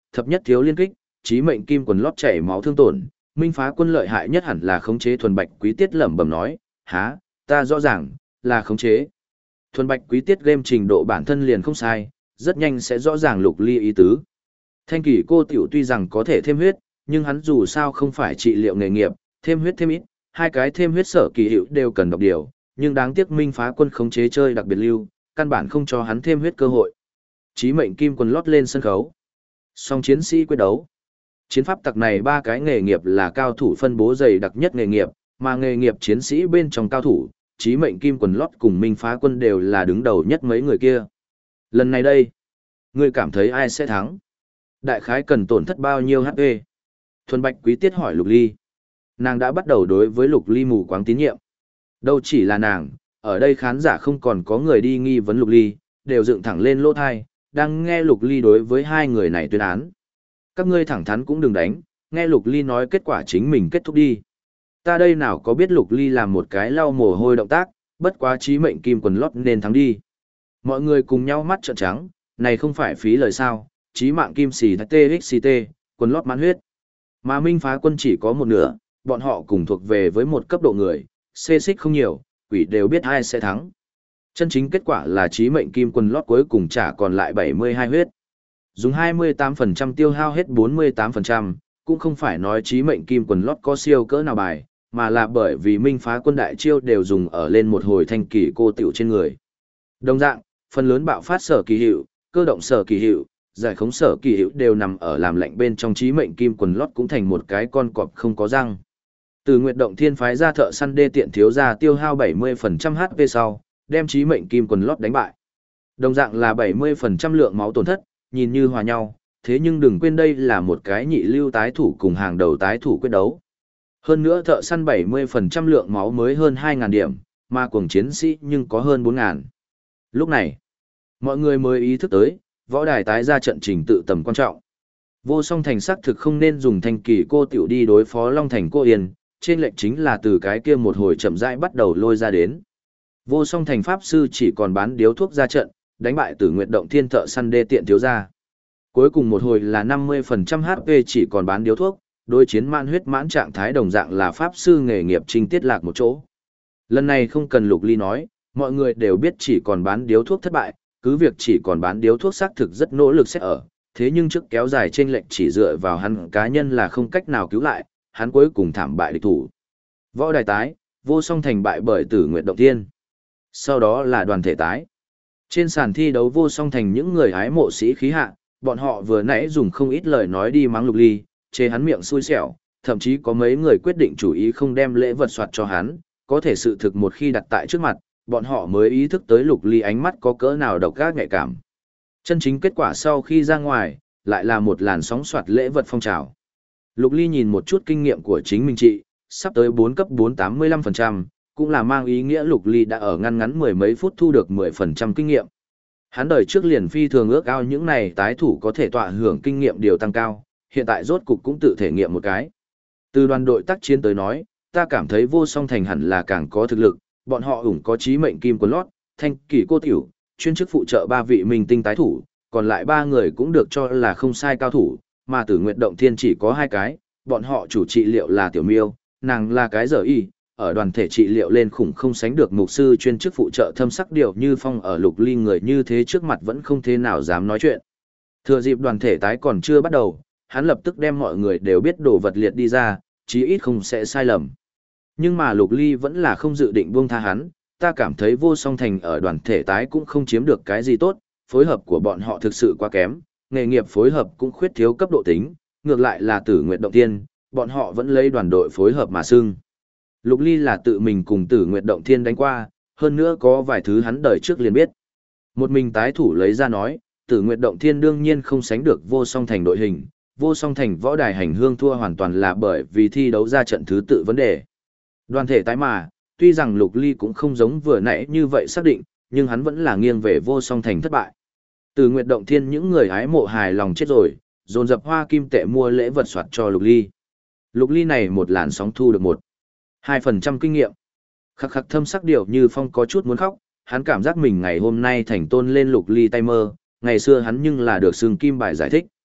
thập nhất thiếu liên kích, chí mệnh kim quần lót chảy máu thương tổn, Minh Phá Quân lợi hại nhất hẳn là khống chế thuần bạch quý tiết lẩm bẩm nói, há, ta rõ ràng, là khống chế. Thuần bạch quý tiết game trình độ bản thân liền không sai, rất nhanh sẽ rõ ràng Lục Ly ý tứ. Thanh kỷ cô tiểu tuy rằng có thể thêm huyết, nhưng hắn dù sao không phải trị liệu nghề nghiệp, thêm huyết thêm ít, hai cái thêm huyết sở kỳ hiệu đều cần độc điều, nhưng đáng tiếc Minh Phá Quân khống chế chơi đặc biệt lưu, căn bản không cho hắn thêm huyết cơ hội. Chí mệnh kim quần lót lên sân khấu. Song chiến sĩ quyết đấu. Chiến pháp tặc này ba cái nghề nghiệp là cao thủ phân bố dày đặc nhất nghề nghiệp, mà nghề nghiệp chiến sĩ bên trong cao thủ, chí mệnh kim quần lót cùng Minh Phá Quân đều là đứng đầu nhất mấy người kia. Lần này đây, ngươi cảm thấy ai sẽ thắng? Đại khái cần tổn thất bao nhiêu HP? Thuần Bạch Quý Tiết hỏi Lục Ly. Nàng đã bắt đầu đối với Lục Ly mù quáng tín nhiệm. Đâu chỉ là nàng, ở đây khán giả không còn có người đi nghi vấn Lục Ly, đều dựng thẳng lên lỗ thai, đang nghe Lục Ly đối với hai người này tuyên án. Các ngươi thẳng thắn cũng đừng đánh, nghe Lục Ly nói kết quả chính mình kết thúc đi. Ta đây nào có biết Lục Ly làm một cái lau mồ hôi động tác, bất quá chí mệnh kim quần lót nên thắng đi. Mọi người cùng nhau mắt trợn trắng, này không phải phí lời sao, chí mạng kim xì TXT, quần lót mãn huyết. Mà Minh Phá Quân chỉ có một nửa, bọn họ cùng thuộc về với một cấp độ người, xê xích không nhiều, quỷ đều biết ai sẽ thắng. Chân chính kết quả là chí mệnh kim quần lót cuối cùng trả còn lại 72 huyết. Dùng 28% tiêu hao hết 48%, cũng không phải nói chí mệnh kim quần lót có siêu cỡ nào bài, mà là bởi vì Minh Phá Quân đại chiêu đều dùng ở lên một hồi thanh kỳ cô tiểu trên người. Đồng dạng, phần lớn bạo phát sở kỳ hiệu, cơ động sở kỳ hiệu, giải khống sở kỳ hiệu đều nằm ở làm lạnh bên trong chí mệnh kim quần lót cũng thành một cái con cọp không có răng. Từ Nguyệt Động Thiên phái ra thợ săn đê tiện thiếu ra tiêu hao 70% HP sau, đem chí mệnh kim quần lót đánh bại. Đồng dạng là 70% lượng máu tổn thất, nhìn như hòa nhau, thế nhưng đừng quên đây là một cái nhị lưu tái thủ cùng hàng đầu tái thủ quyết đấu. Hơn nữa thợ săn 70% lượng máu mới hơn 2.000 điểm, mà cuồng chiến sĩ nhưng có hơn 4.000. Lúc này, mọi người mới ý thức tới, võ đài tái ra trận trình tự tầm quan trọng. Vô Song Thành xác thực không nên dùng thanh kỳ cô tiểu đi đối phó Long Thành cô Yên, trên lệnh chính là từ cái kia một hồi chậm rãi bắt đầu lôi ra đến. Vô Song Thành pháp sư chỉ còn bán điếu thuốc ra trận, đánh bại Tử Nguyệt Động Thiên thợ săn đê tiện thiếu gia. Cuối cùng một hồi là 50% HP chỉ còn bán điếu thuốc, đối chiến mãn huyết mãn trạng thái đồng dạng là pháp sư nghề nghiệp trinh tiết lạc một chỗ. Lần này không cần Lục Ly nói, mọi người đều biết chỉ còn bán điếu thuốc thất bại, cứ việc chỉ còn bán điếu thuốc xác thực rất nỗ lực sẽ ở, thế nhưng trước kéo dài trên lệnh chỉ dựa vào hắn cá nhân là không cách nào cứu lại, hắn cuối cùng thảm bại địch thủ. Võ đài tái, Vô Song Thành bại bởi Tử Nguyệt Động Thiên. Sau đó là đoàn thể tái. Trên sàn thi đấu Vô Song Thành những người hái mộ sĩ khí hạ, bọn họ vừa nãy dùng không ít lời nói đi mắng Lục Ly, chê hắn miệng xui xẻo, thậm chí có mấy người quyết định chủ ý không đem lễ vật soạt cho hắn, có thể sự thực một khi đặt tại trước mặt, bọn họ mới ý thức tới Lục Ly ánh mắt có cỡ nào độc ác nhạy cảm. Chân chính kết quả sau khi ra ngoài, lại là một làn sóng soạt lễ vật phong trào. Lục Ly nhìn một chút kinh nghiệm của chính mình trị, sắp tới 4 cấp 485%, cũng là mang ý nghĩa Lục Ly đã ở ngăn ngắn mười mấy phút thu được 10% kinh nghiệm. Hắn đời trước liền phi thường ước ao những này tái thủ có thể tọa hưởng kinh nghiệm điều tăng cao, hiện tại rốt cục cũng tự thể nghiệm một cái. Từ đoàn đội tác chiến tới nói, ta cảm thấy Vô Song Thành hẳn là càng có thực lực, bọn họ ủng có chí mệnh kim quần lót, thanh kỷ cô tiểu, chuyên chức phụ trợ 3 vị minh tinh tái thủ, còn lại 3 người cũng được cho là không sai cao thủ, mà Tử Nguyệt Động Thiên chỉ có 2 cái, bọn họ chủ trị liệu là Tiểu Miêu, nàng là cái dở y, ở đoàn thể trị liệu lên khủng không sánh được mục sư chuyên chức phụ trợ thâm sắc điều như phong ở Lục Ly người như thế trước mặt vẫn không thế nào dám nói chuyện. Thừa dịp đoàn thể tái còn chưa bắt đầu, hắn lập tức đem mọi người đều biết đồ vật liệt đi ra, chí ít không sẽ sai lầm. Nhưng mà Lục Ly vẫn là không dự định buông tha hắn, ta cảm thấy Vô Song Thành ở đoàn thể tái cũng không chiếm được cái gì tốt, phối hợp của bọn họ thực sự quá kém, nghề nghiệp phối hợp cũng khuyết thiếu cấp độ tính, ngược lại là Tử Nguyệt Động Thiên, bọn họ vẫn lấy đoàn đội phối hợp mà xưng. Lục Ly là tự mình cùng Tử Nguyệt Động Thiên đánh qua, hơn nữa có vài thứ hắn đời trước liền biết. Một mình tái thủ lấy ra nói, Tử Nguyệt Động Thiên đương nhiên không sánh được Vô Song Thành đội hình, Vô Song Thành võ đài hành hương thua hoàn toàn là bởi vì thi đấu ra trận thứ tự vấn đề. Đoàn thể tái mà, tuy rằng Lục Ly cũng không giống vừa nãy như vậy xác định, nhưng hắn vẫn là nghiêng về Vô Song Thành thất bại. Từ Nguyệt Động Thiên những người hái mộ hài lòng chết rồi, dồn dập hoa kim tệ mua lễ vật soạt cho Lục Ly. Lục Ly này một làn sóng thu được 2% kinh nghiệm. Khắc khắc thâm sắc điệu như phong có chút muốn khóc, hắn cảm giác mình ngày hôm nay thành tôn lên Lục Ly tay mơ, ngày xưa hắn nhưng là được xưng kim bài giải thích.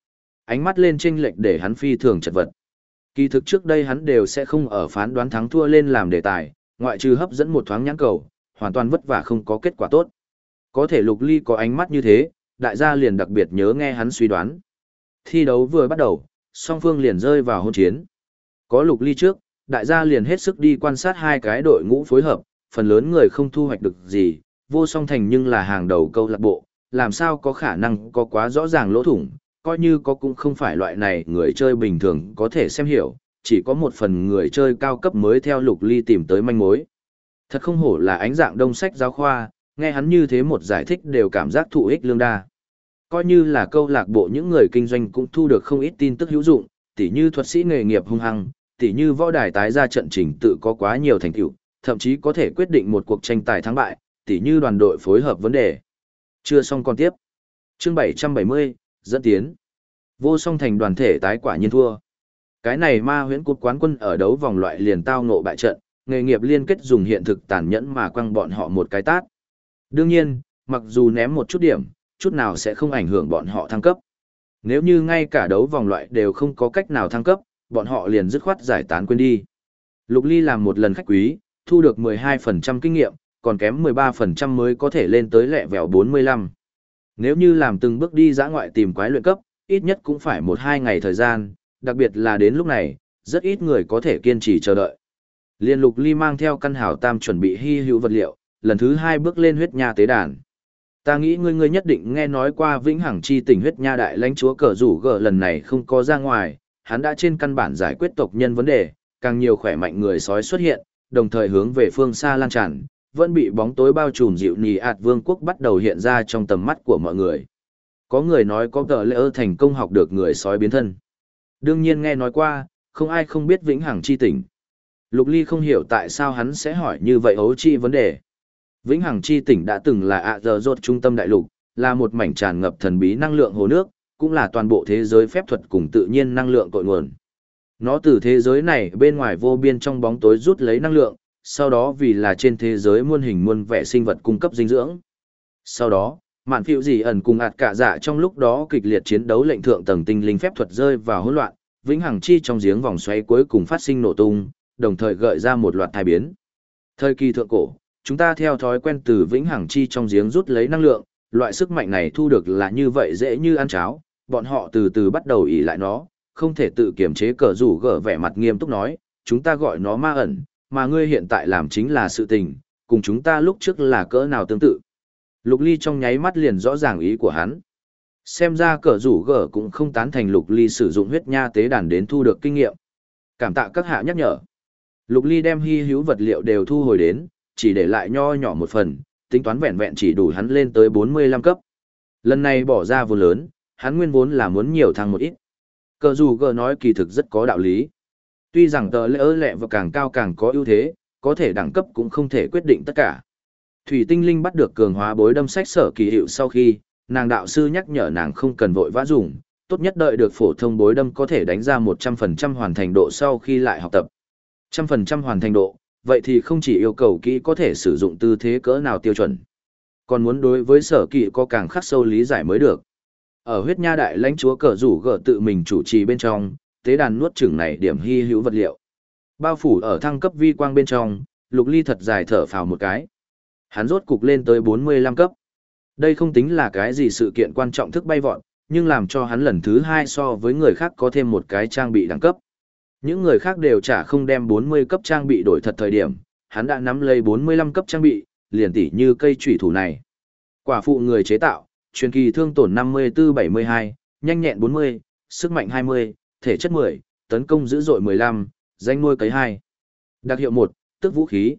Ánh mắt lên chênh lệch để hắn phi thường chật vật. Kỳ thực trước đây hắn đều sẽ không ở phán đoán thắng thua lên làm đề tài, ngoại trừ hấp dẫn một thoáng nhãn cầu, hoàn toàn vất vả không có kết quả tốt. Có thể Lục Ly có ánh mắt như thế, đại gia liền đặc biệt nhớ nghe hắn suy đoán. Thi đấu vừa bắt đầu, song phương liền rơi vào hôn chiến. Có Lục Ly trước, đại gia liền hết sức đi quan sát hai cái đội ngũ phối hợp, phần lớn người không thu hoạch được gì, Vô Song Thành nhưng là hàng đầu câu lạc bộ, làm sao có khả năng có quá rõ ràng lỗ thủng, coi như có cũng không phải loại này người chơi bình thường có thể xem hiểu, chỉ có một phần người chơi cao cấp mới theo Lục Ly tìm tới manh mối. Thật không hổ là ánh dạng đông sách giáo khoa, nghe hắn như thế một giải thích đều cảm giác thụ ích lương đa. Coi như là câu lạc bộ những người kinh doanh cũng thu được không ít tin tức hữu dụng, tỉ như thuật sĩ nghề nghiệp hung hăng, tỉ như võ đài tái ra trận trình tự có quá nhiều thành tựu, thậm chí có thể quyết định một cuộc tranh tài thắng bại, tỉ như đoàn đội phối hợp vấn đề. Chưa xong còn tiếp. Chương 770, dẫn tiến. Vô Song Thành đoàn thể tái quả nhiên thua. Cái này ma huyễn cột quán quân ở đấu vòng loại liền tao ngộ bại trận, nghề nghiệp liên kết dùng hiện thực tàn nhẫn mà quăng bọn họ một cái tát. Đương nhiên, mặc dù ném một chút điểm, chút nào sẽ không ảnh hưởng bọn họ thăng cấp. Nếu như ngay cả đấu vòng loại đều không có cách nào thăng cấp, bọn họ liền dứt khoát giải tán quên đi. Lục Ly làm một lần khách quý, thu được 12% kinh nghiệm, còn kém 13% mới có thể lên tới lẹ vẹo 45. Nếu như làm từng bước đi dã ngoại tìm quái luyện cấp, ít nhất cũng phải 1-2 ngày thời gian, đặc biệt là đến lúc này, rất ít người có thể kiên trì chờ đợi. Liên Lục Ly mang theo căn hảo tam chuẩn bị hy hữu vật liệu, lần thứ 2 bước lên huyết nha tế đàn. Ta nghĩ ngươi nhất định nghe nói qua Vĩnh Hằng chi tỉnh huyết nha đại lãnh chúa cờ rủ gờ lần này không có ra ngoài, hắn đã trên căn bản giải quyết tộc nhân vấn đề, càng nhiều khỏe mạnh người sói xuất hiện, đồng thời hướng về phương xa lan tràn, vẫn bị bóng tối bao trùm dịu nhì ạt vương quốc bắt đầu hiện ra trong tầm mắt của mọi người. Có người nói có tờ lễ thành công học được người sói biến thân. Đương nhiên nghe nói qua, không ai không biết Vĩnh Hằng chi tỉnh. Lục Ly không hiểu tại sao hắn sẽ hỏi như vậy ấu chi vấn đề. Vĩnh Hằng chi tỉnh đã từng là ạ giờ rốt trung tâm đại lục, là một mảnh tràn ngập thần bí năng lượng hồ nước, cũng là toàn bộ thế giới phép thuật cùng tự nhiên năng lượng cội nguồn. Nó từ thế giới này bên ngoài vô biên trong bóng tối rút lấy năng lượng, sau đó vì là trên thế giới muôn hình muôn vẻ sinh vật cung cấp dinh dưỡng. Sau đó, Mạn Phiêu Dĩ ẩn cùng ạt cả dạ trong lúc đó kịch liệt chiến đấu lệnh thượng tầng tinh linh phép thuật rơi vào hỗn loạn, Vĩnh Hằng chi trong giếng vòng xoáy cuối cùng phát sinh nổ tung, đồng thời gợi ra một loạt tai biến. Thời kỳ thượng cổ, chúng ta theo thói quen từ Vĩnh Hằng chi trong giếng rút lấy năng lượng, loại sức mạnh này thu được là như vậy dễ như ăn cháo, bọn họ từ từ bắt đầu ỷ lại nó, không thể tự kiềm chế cờ rủ gở vẻ mặt nghiêm túc nói, chúng ta gọi nó ma ẩn, mà ngươi hiện tại làm chính là sự tình, cùng chúng ta lúc trước là cỡ nào tương tự. Lục Ly trong nháy mắt liền rõ ràng ý của hắn. Xem ra cờ rủ gở cũng không tán thành Lục Ly sử dụng huyết nha tế đàn đến thu được kinh nghiệm. Cảm tạ các hạ nhắc nhở. Lục Ly đem hy hữu vật liệu đều thu hồi đến, chỉ để lại nho nhỏ một phần, tính toán vẹn vẹn chỉ đủ hắn lên tới 45 cấp. Lần này bỏ ra vốn lớn, hắn nguyên vốn là muốn nhiều thăng một ít. Cờ dù gờ nói kỳ thực rất có đạo lý. Tuy rằng tờ lỡ lẹ và càng cao càng có ưu thế, có thể đẳng cấp cũng không thể quyết định tất cả. Thủy Tinh Linh bắt được cường hóa bối đâm sách sở kỳ hiệu sau khi, nàng đạo sư nhắc nhở nàng không cần vội vã dùng, tốt nhất đợi được phổ thông bối đâm có thể đánh ra 100% hoàn thành độ sau khi lại học tập. 100% hoàn thành độ, vậy thì không chỉ yêu cầu kỹ có thể sử dụng tư thế cỡ nào tiêu chuẩn, còn muốn đối với sở kỵ có càng khắc sâu lý giải mới được. Ở huyết nha đại lãnh chúa cờ rủ gở tự mình chủ trì bên trong, tế đàn nuốt chửng này điểm hy hữu vật liệu. Bao phủ ở thăng cấp vi quang bên trong, Lục Ly thật dài thở phào một cái. Hắn rốt cục lên tới 45 cấp. Đây không tính là cái gì sự kiện quan trọng thức bay vọt, nhưng làm cho hắn lần thứ 2 so với người khác có thêm một cái trang bị đẳng cấp. Những người khác đều chả không đem 40 cấp trang bị đổi thật thời điểm, hắn đã nắm lấy 45 cấp trang bị, liền tỉ như cây chủy thủ này. Quả phụ người chế tạo, truyền kỳ thương tổn 54-72, nhanh nhẹn 40, sức mạnh 20, thể chất 10, tấn công dữ dội 15, danh nuôi cấy 2. Đặc hiệu 1, tức vũ khí,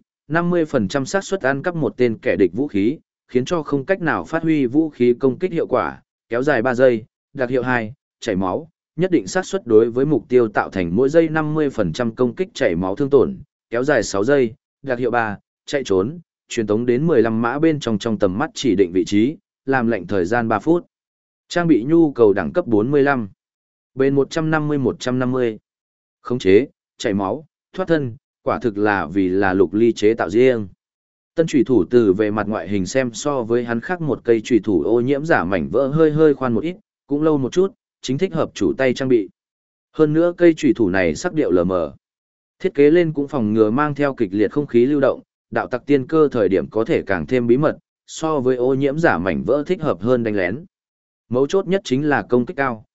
50% xác suất ăn cắp một tên kẻ địch vũ khí, khiến cho không cách nào phát huy vũ khí công kích hiệu quả, kéo dài 3 giây. Đặc hiệu 2, chảy máu, nhất định xác suất đối với mục tiêu tạo thành mỗi giây 50% công kích chảy máu thương tổn, kéo dài 6 giây. Đặc hiệu 3, chạy trốn, truyền tống đến 15 mã bên trong tầm mắt chỉ định vị trí, làm lệnh thời gian 3 phút. Trang bị nhu cầu đẳng cấp 45. Bên 150-150. Khống chế, chảy máu, thoát thân, quả thực là vì là Lục Ly chế tạo riêng. Tân chủy thủ từ về mặt ngoại hình xem so với hắn khác một cây chủy thủ ô nhiễm giả mảnh vỡ hơi khoan một ít, cũng lâu một chút, chính thích hợp chủ tay trang bị. Hơn nữa cây chủy thủ này sắc điệu lờ mờ. Thiết kế lên cũng phòng ngừa mang theo kịch liệt không khí lưu động, đạo tặc tiên cơ thời điểm có thể càng thêm bí mật, so với ô nhiễm giả mảnh vỡ thích hợp hơn đánh lén. Mấu chốt nhất chính là công kích cao,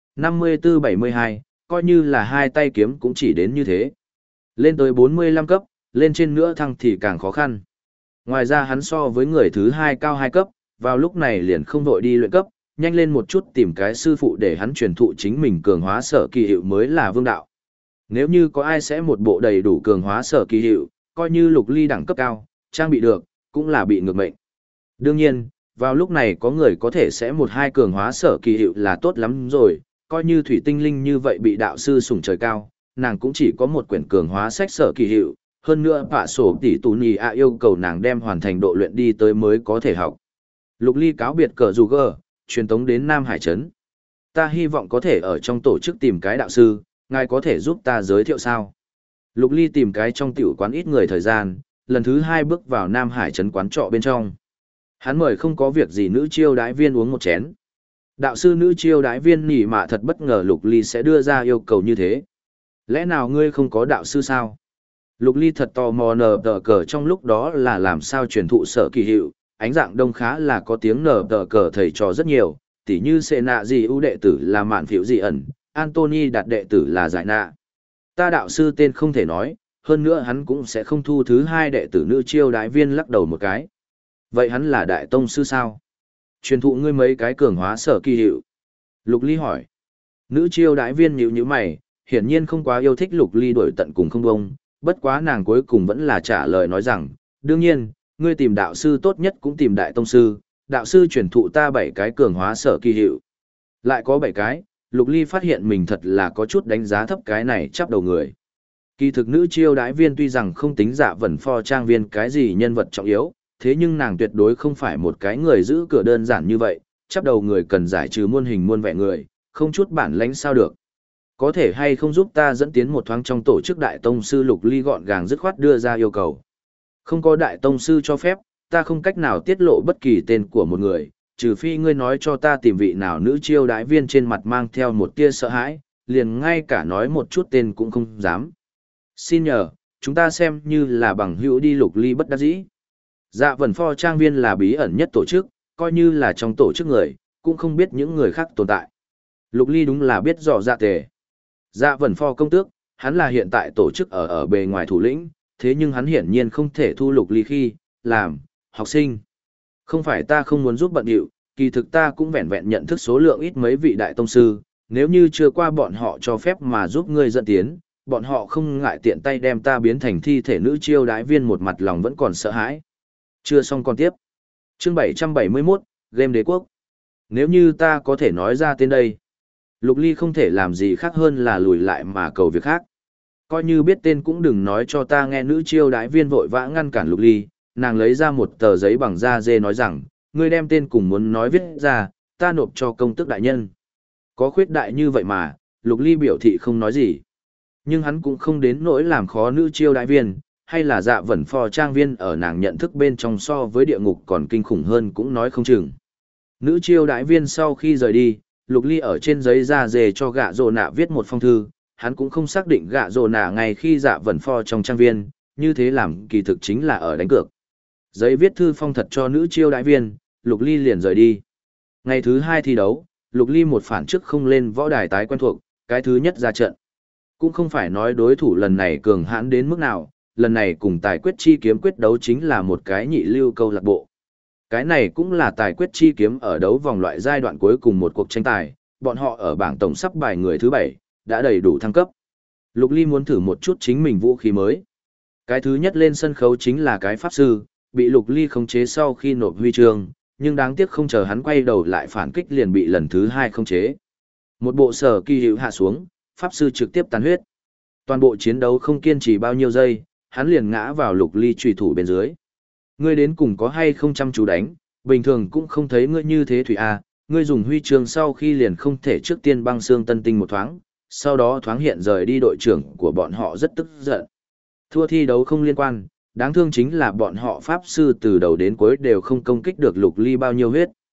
54-72, coi như là hai tay kiếm cũng chỉ đến như thế. Lên tới 45 cấp, lên trên nữa thăng thì càng khó khăn. Ngoài ra hắn so với người thứ hai cao 2 cấp, vào lúc này liền không vội đi luyện cấp, nhanh lên một chút tìm cái sư phụ để hắn truyền thụ chính mình cường hóa sở kỳ hiệu mới là vương đạo. Nếu như có ai sẽ một bộ đầy đủ cường hóa sở kỳ hiệu, coi như Lục Ly đẳng cấp cao, trang bị được, cũng là bị ngược mệnh. Đương nhiên, vào lúc này có người có thể sẽ một hai cường hóa sở kỳ hiệu là tốt lắm rồi, coi như thủy tinh linh như vậy bị đạo sư sủng trời cao, nàng cũng chỉ có một quyển cường hóa sách sở kỳ hiệu, hơn nữa bạ sổ tỷ tù nhì ạ yêu cầu nàng đem hoàn thành độ luyện đi tới mới có thể học. Lục Ly cáo biệt cờ dù gờ, truyền tống đến Nam Hải Trấn. Ta hy vọng có thể ở trong tổ chức tìm cái đạo sư, ngài có thể giúp ta giới thiệu sao? Lục Ly tìm cái trong tiểu quán ít người thời gian, lần thứ hai bước vào Nam Hải Trấn quán trọ bên trong. Hắn mời không có việc gì nữ chiêu đái viên uống một chén. Đạo sư nữ chiêu đái viên nỉ mạ thật bất ngờ Lục Ly sẽ đưa ra yêu cầu như thế. Lẽ nào ngươi không có đạo sư sao? Lục Ly thật tò mò nở tờ cờ trong lúc đó là làm sao truyền thụ sở kỳ hiệu, ánh dạng đông khá là có tiếng nở tờ cờ thầy trò rất nhiều, tỉ như Sệ Nạ Dị ưu đệ tử là Mạn Phiểu Dị ẩn, Anthony đặt đệ tử là Giải Nạ. Ta đạo sư tên không thể nói, hơn nữa hắn cũng sẽ không thu thứ hai đệ tử nữ chiêu đái viên lắc đầu một cái. Vậy hắn là đại tông sư sao? Truyền thụ ngươi mấy cái cường hóa sở kỳ hiệu. Lục Ly hỏi. Nữ chiêu đái viên nhíu nhíu mày, hiển nhiên không quá yêu thích Lục Ly đổi tận cùng không bông, bất quá nàng cuối cùng vẫn là trả lời nói rằng, đương nhiên, ngươi tìm đạo sư tốt nhất cũng tìm đại tông sư, đạo sư truyền thụ ta 7 cái cường hóa sở kỳ hiệu. Lại có 7 cái, Lục Ly phát hiện mình thật là có chút đánh giá thấp cái này chắp đầu người. Kỳ thực nữ chiêu đái viên tuy rằng không tính Dạ Vẩn Pho trang viên cái gì nhân vật trọng yếu, thế nhưng nàng tuyệt đối không phải một cái người giữ cửa đơn giản như vậy, chắp đầu người cần giải trừ muôn hình muôn vẻ người, không chút bản lãnh sao được. Có thể hay không giúp ta dẫn tiến một thoáng trong tổ chức đại tông sư? Lục Ly gọn gàng dứt khoát đưa ra yêu cầu. Không có đại tông sư cho phép, ta không cách nào tiết lộ bất kỳ tên của một người, trừ phi ngươi nói cho ta tìm vị nào. Nữ chiêu đái viên trên mặt mang theo một tia sợ hãi, liền ngay cả nói một chút tên cũng không dám. Xin nhờ, chúng ta xem như là bằng hữu đi. Lục Ly bất đắc dĩ. Dạ Vẩn Pho trang viên là bí ẩn nhất tổ chức, coi như là trong tổ chức người, cũng không biết những người khác tồn tại. Lục Ly đúng là biết rõ dạ tề. Dạ Vẩn Pho công tước, hắn là hiện tại tổ chức ở bề ngoài thủ lĩnh, thế nhưng hắn hiển nhiên không thể thu Lục Ly khi làm học sinh. Không phải ta không muốn giúp bận điệu, kỳ thực ta cũng vẹn vẹn nhận thức số lượng ít mấy vị đại tông sư, nếu như chưa qua bọn họ cho phép mà giúp ngươi dẫn tiến, bọn họ không ngại tiện tay đem ta biến thành thi thể. Nữ chiêu đái viên một mặt lòng vẫn còn sợ hãi. Chưa xong còn tiếp. Chương 771, Game Đế Quốc. Nếu như ta có thể nói ra tên đây. Lục Ly không thể làm gì khác hơn là lùi lại mà cầu việc khác. Coi như biết tên cũng đừng nói cho ta nghe. Nữ chiêu đái viên vội vã ngăn cản Lục Ly, nàng lấy ra một tờ giấy bằng da dê nói rằng, ngươi đem tên cùng muốn nói viết ra, ta nộp cho công tước đại nhân. Có khuyết đại như vậy mà, Lục Ly biểu thị không nói gì. Nhưng hắn cũng không đến nỗi làm khó nữ chiêu đái viên, hay là Dạ Vẩn Pho trang viên ở nàng nhận thức bên trong so với địa ngục còn kinh khủng hơn cũng nói không chừng. Nữ chiêu đái viên sau khi rời đi, Lục Ly ở trên giấy da dê cho gạ rồ nạ viết một phong thư, hắn cũng không xác định gạ rồ nạ ngay khi Dạ Vẩn Pho trong trang viên, như thế làm kỳ thực chính là ở đánh cược. Giấy viết thư phong thật cho nữ chiêu đái viên, Lục Ly liền rời đi. Ngày thứ 2 thi đấu, Lục Ly một phản trước không lên võ đài tái quen thuộc, cái thứ nhất ra trận. Cũng không phải nói đối thủ lần này cường hãn đến mức nào, lần này cùng tài quyết chi kiếm quyết đấu chính là một cái nhị lưu câu lạc bộ. Cái này cũng là tài quyết chi kiếm ở đấu vòng loại giai đoạn cuối cùng một cuộc tranh tài, bọn họ ở bảng tổng sắp bài người thứ 7, đã đầy đủ thăng cấp. Lục Ly muốn thử một chút chính mình vũ khí mới. Cái thứ nhất lên sân khấu chính là cái pháp sư, bị Lục Ly khống chế sau khi nộp huy chương, nhưng đáng tiếc không chờ hắn quay đầu lại phản kích liền bị lần thứ 2 khống chế. Một bộ sở kỳ hiệu hạ xuống, pháp sư trực tiếp tàn huyết. Toàn bộ chiến đấu không kiên trì bao nhiêu giây, hắn liền ngã vào Lục Ly chủy thủ bên dưới. Ngươi đến cùng có hay không chăm chú đánh, bình thường cũng không thấy ngươi như thế Thủy A, ngươi dùng huy chương sau khi liền không thể trước tiên băng xương tân tinh một thoáng, sau đó thoáng hiện rời đi. Đội trưởng của bọn họ rất tức giận. Thua thi đấu không liên quan, đáng thương chính là bọn họ pháp sư từ đầu đến cuối đều không công kích được Lục Ly bao nhiêu huyết.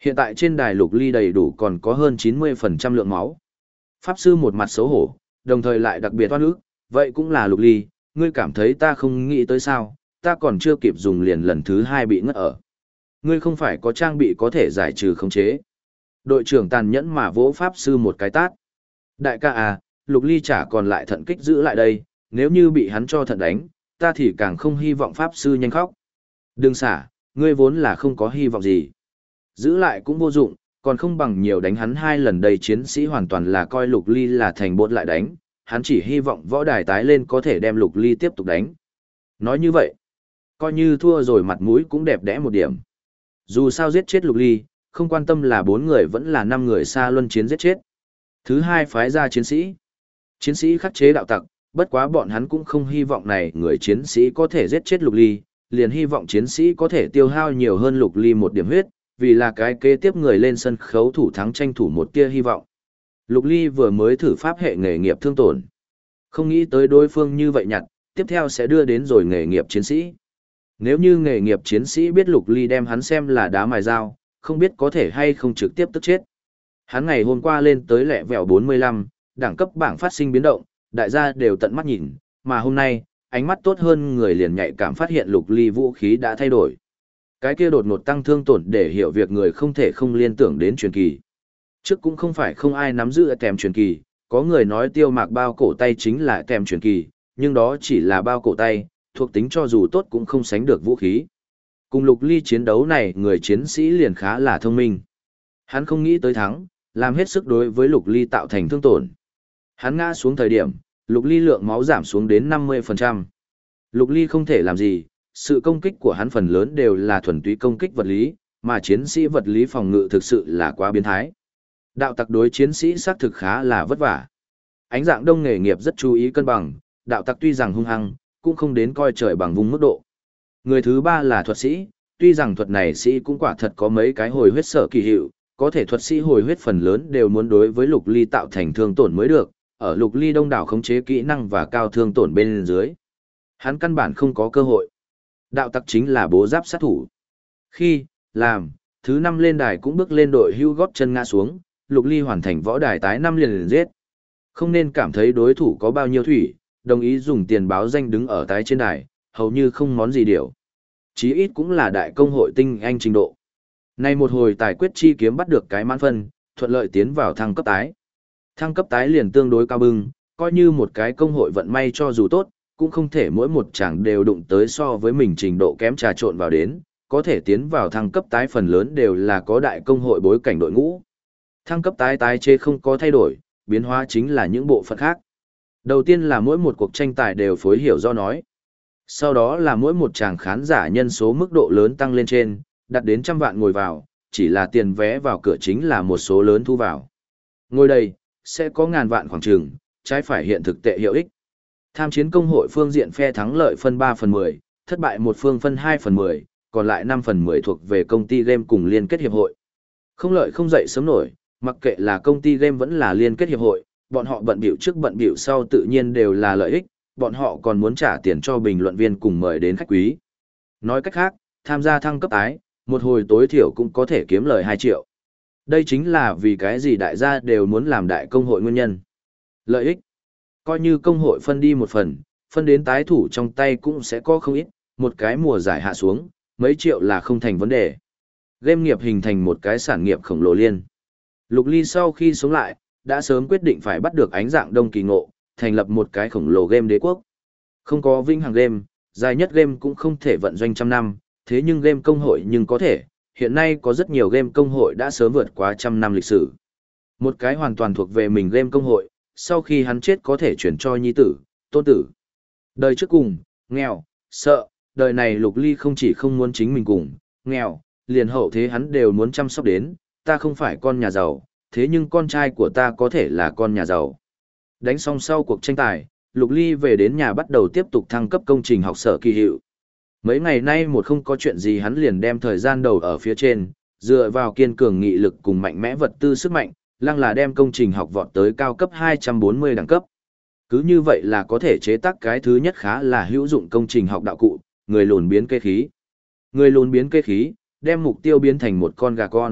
Hiện tại trên đài Lục Ly đầy đủ còn có hơn 90% lượng máu. Pháp sư một mặt xấu hổ, đồng thời lại đặc biệt oan ức, vậy cũng là Lục Ly, ngươi cảm thấy ta không nghĩ tới sao, ta còn chưa kịp dùng liền lần thứ 2 bị ngất ở. Ngươi không phải có trang bị có thể giải trừ khống chế. Đội trưởng tàn nhẫn mà vỗ Pháp sư một cái tát. Đại ca à, Lục Ly chả còn lại thận kích giữ lại đây, nếu như bị hắn cho thận đánh, ta thì càng không hy vọng Pháp sư nhanh khóc. Đừng xả, ngươi vốn là không có hy vọng gì. Giữ lại cũng vô dụng, còn không bằng nhiều đánh hắn 2 lần. Đây chiến sĩ hoàn toàn là coi Lục Ly là thành bột lại đánh, hắn chỉ hy vọng võ đài tái lên có thể đem Lục Ly tiếp tục đánh. Nói như vậy, coi như thua rồi mặt mũi cũng đẹp đẽ một điểm. Dù sao giết chết Lục Ly, không quan tâm là 4 người vẫn là 5 người xa luân chiến giết chết. Thứ hai phái ra chiến sĩ. Chiến sĩ khắc chế đạo tặc, bất quá bọn hắn cũng không hy vọng này người chiến sĩ có thể giết chết Lục Ly, liền hy vọng chiến sĩ có thể tiêu hao nhiều hơn Lục Ly một điểm huyết, vì là cái kế tiếp người lên sân khấu thủ thắng tranh thủ một tia hy vọng. Lục Ly vừa mới thử pháp hệ nghề nghiệp thương tổn. Không nghĩ tới đối phương như vậy nhặt, tiếp theo sẽ đưa đến rồi nghề nghiệp chiến sĩ. Nếu như nghề nghiệp chiến sĩ biết Lục Ly đem hắn xem là đá mài dao, không biết có thể hay không trực tiếp tức chết. Hắn ngày hôm qua lên tới lẹ vẹo 45, đẳng cấp bảng phát sinh biến động, đại gia đều tận mắt nhìn, mà hôm nay, ánh mắt tốt hơn người liền nhạy cảm phát hiện Lục Ly vũ khí đã thay đổi. Cái kia đột ngột tăng thương tổn để hiểu việc người không thể không liên tưởng đến truyền kỳ. Trước cũng không phải không ai nắm giữ kèm truyền kỳ, có người nói tiêu mạc bao cổ tay chính là kèm truyền kỳ, nhưng đó chỉ là bao cổ tay, thuộc tính cho dù tốt cũng không sánh được vũ khí. Cùng Lục Ly chiến đấu này người chiến sĩ liền khá là thông minh. Hắn không nghĩ tới thắng, làm hết sức đối với Lục Ly tạo thành thương tổn. Hắn ngã xuống thời điểm, Lục Ly lượng máu giảm xuống đến 50%. Lục Ly không thể làm gì, sự công kích của hắn phần lớn đều là thuần túy công kích vật lý, mà chiến sĩ vật lý phòng ngự thực sự là quá biến thái. Đạo tặc đối chiến sĩ xác thực khá là vất vả. Ánh dạng đông nghề nghiệp rất chú ý cân bằng, đạo tặc tuy rằng hung hăng, cũng không đến coi trời bằng vùng mức độ. Người thứ ba là thuật sĩ, tuy rằng thuật này sĩ cũng quả thật có mấy cái hồi huyết sở kỳ hiệu, có thể thuật sĩ hồi huyết phần lớn đều muốn đối với Lục Ly tạo thành thương tổn mới được, ở Lục Ly đông đảo khống chế kỹ năng và cao thương tổn bên dưới. Hắn căn bản không có cơ hội. Đạo tặc chính là bố giáp sát thủ. Khi, làm, thứ 5 lên đài cũng bước lên đội hưu gót chân ngã xuống, Lục Ly hoàn thành võ đài tái 5 liền giết. Không nên cảm thấy đối thủ có bao nhiêu thủy, đồng ý dùng tiền báo danh đứng ở tái trên đài, hầu như không món gì điều. Chí ít cũng là đại công hội tinh anh trình độ. Nay một hồi tài quyết chi kiếm bắt được cái mãn phân, thuận lợi tiến vào thăng cấp tái. Thăng cấp tái liền tương đối cao bưng, coi như một cái công hội vận may cho dù tốt, cũng không thể mỗi một chàng đều đụng tới so với mình trình độ kém trà trộn vào đến, có thể tiến vào thăng cấp tái phần lớn đều là có đại công hội bối cảnh đội ngũ. Thăng cấp tái chế không có thay đổi, biến hóa chính là những bộ phận khác. Đầu tiên là mỗi một cuộc tranh tài đều phối hiểu do nói. Sau đó là mỗi một chàng khán giả nhân số mức độ lớn tăng lên trên, đạt đến 100 vạn ngồi vào, chỉ là tiền vé vào cửa chính là một số lớn thu vào. Ngồi đây, sẽ có ngàn vạn khoảng trường, trái phải hiện thực tệ hiệu ích. Tham chiến công hội phương diện phe thắng lợi phân 3 phần 10, thất bại một phương phân 2 phần 10, còn lại 5 phần 10 thuộc về công ty game cùng liên kết hiệp hội. Không lợi không dậy sớm nổi, mặc kệ là công ty game vẫn là liên kết hiệp hội, bọn họ bận bịu trước bận bịu sau tự nhiên đều là lợi ích, bọn họ còn muốn trả tiền cho bình luận viên cùng mời đến khách quý. Nói cách khác, tham gia thăng cấp tái, một hồi tối thiểu cũng có thể kiếm lời 2 triệu. Đây chính là vì cái gì đại gia đều muốn làm đại công hội nguyên nhân. Lợi ích. Coi như công hội phân đi một phần, phân đến tái thủ trong tay cũng sẽ có không ít, một cái mùa giải hạ xuống, mấy triệu là không thành vấn đề. Game nghiệp hình thành một cái sản nghiệp khổng lồ liên. Lục Ly sau khi sống lại, đã sớm quyết định phải bắt được ánh dạng đông kỳ ngộ, thành lập một cái khổng lồ game đế quốc. Không có vinh hằng game, dài nhất game cũng không thể vận doanh trăm năm, thế nhưng game công hội nhưng có thể, hiện nay có rất nhiều game công hội đã sớm vượt qua 100 năm lịch sử. Một cái hoàn toàn thuộc về mình game công hội, sau khi hắn chết có thể chuyển cho nhi tử, tôn tử. Đời trước cùng, nghèo, sợ, đời này Lục Ly không chỉ không muốn chính mình cùng, nghèo, liền hậu thế hắn đều muốn chăm sóc đến, ta không phải con nhà giàu, thế nhưng con trai của ta có thể là con nhà giàu. Đánh xong sau cuộc tranh tài, Lục Ly về đến nhà bắt đầu tiếp tục thăng cấp công trình học sở kỳ hiệu. Mấy ngày nay một không có chuyện gì hắn liền đem thời gian đầu ở phía trên, dựa vào kiên cường nghị lực cùng mạnh mẽ vật tư sức mạnh, lăng là đem công trình học vọt tới cao cấp 240 đẳng cấp. Cứ như vậy là có thể chế tác cái thứ nhất khá là hữu dụng công trình học đạo cụ, người lùn biến kê khí. Người lùn biến kê khí, đem mục tiêu biến thành một con gà con,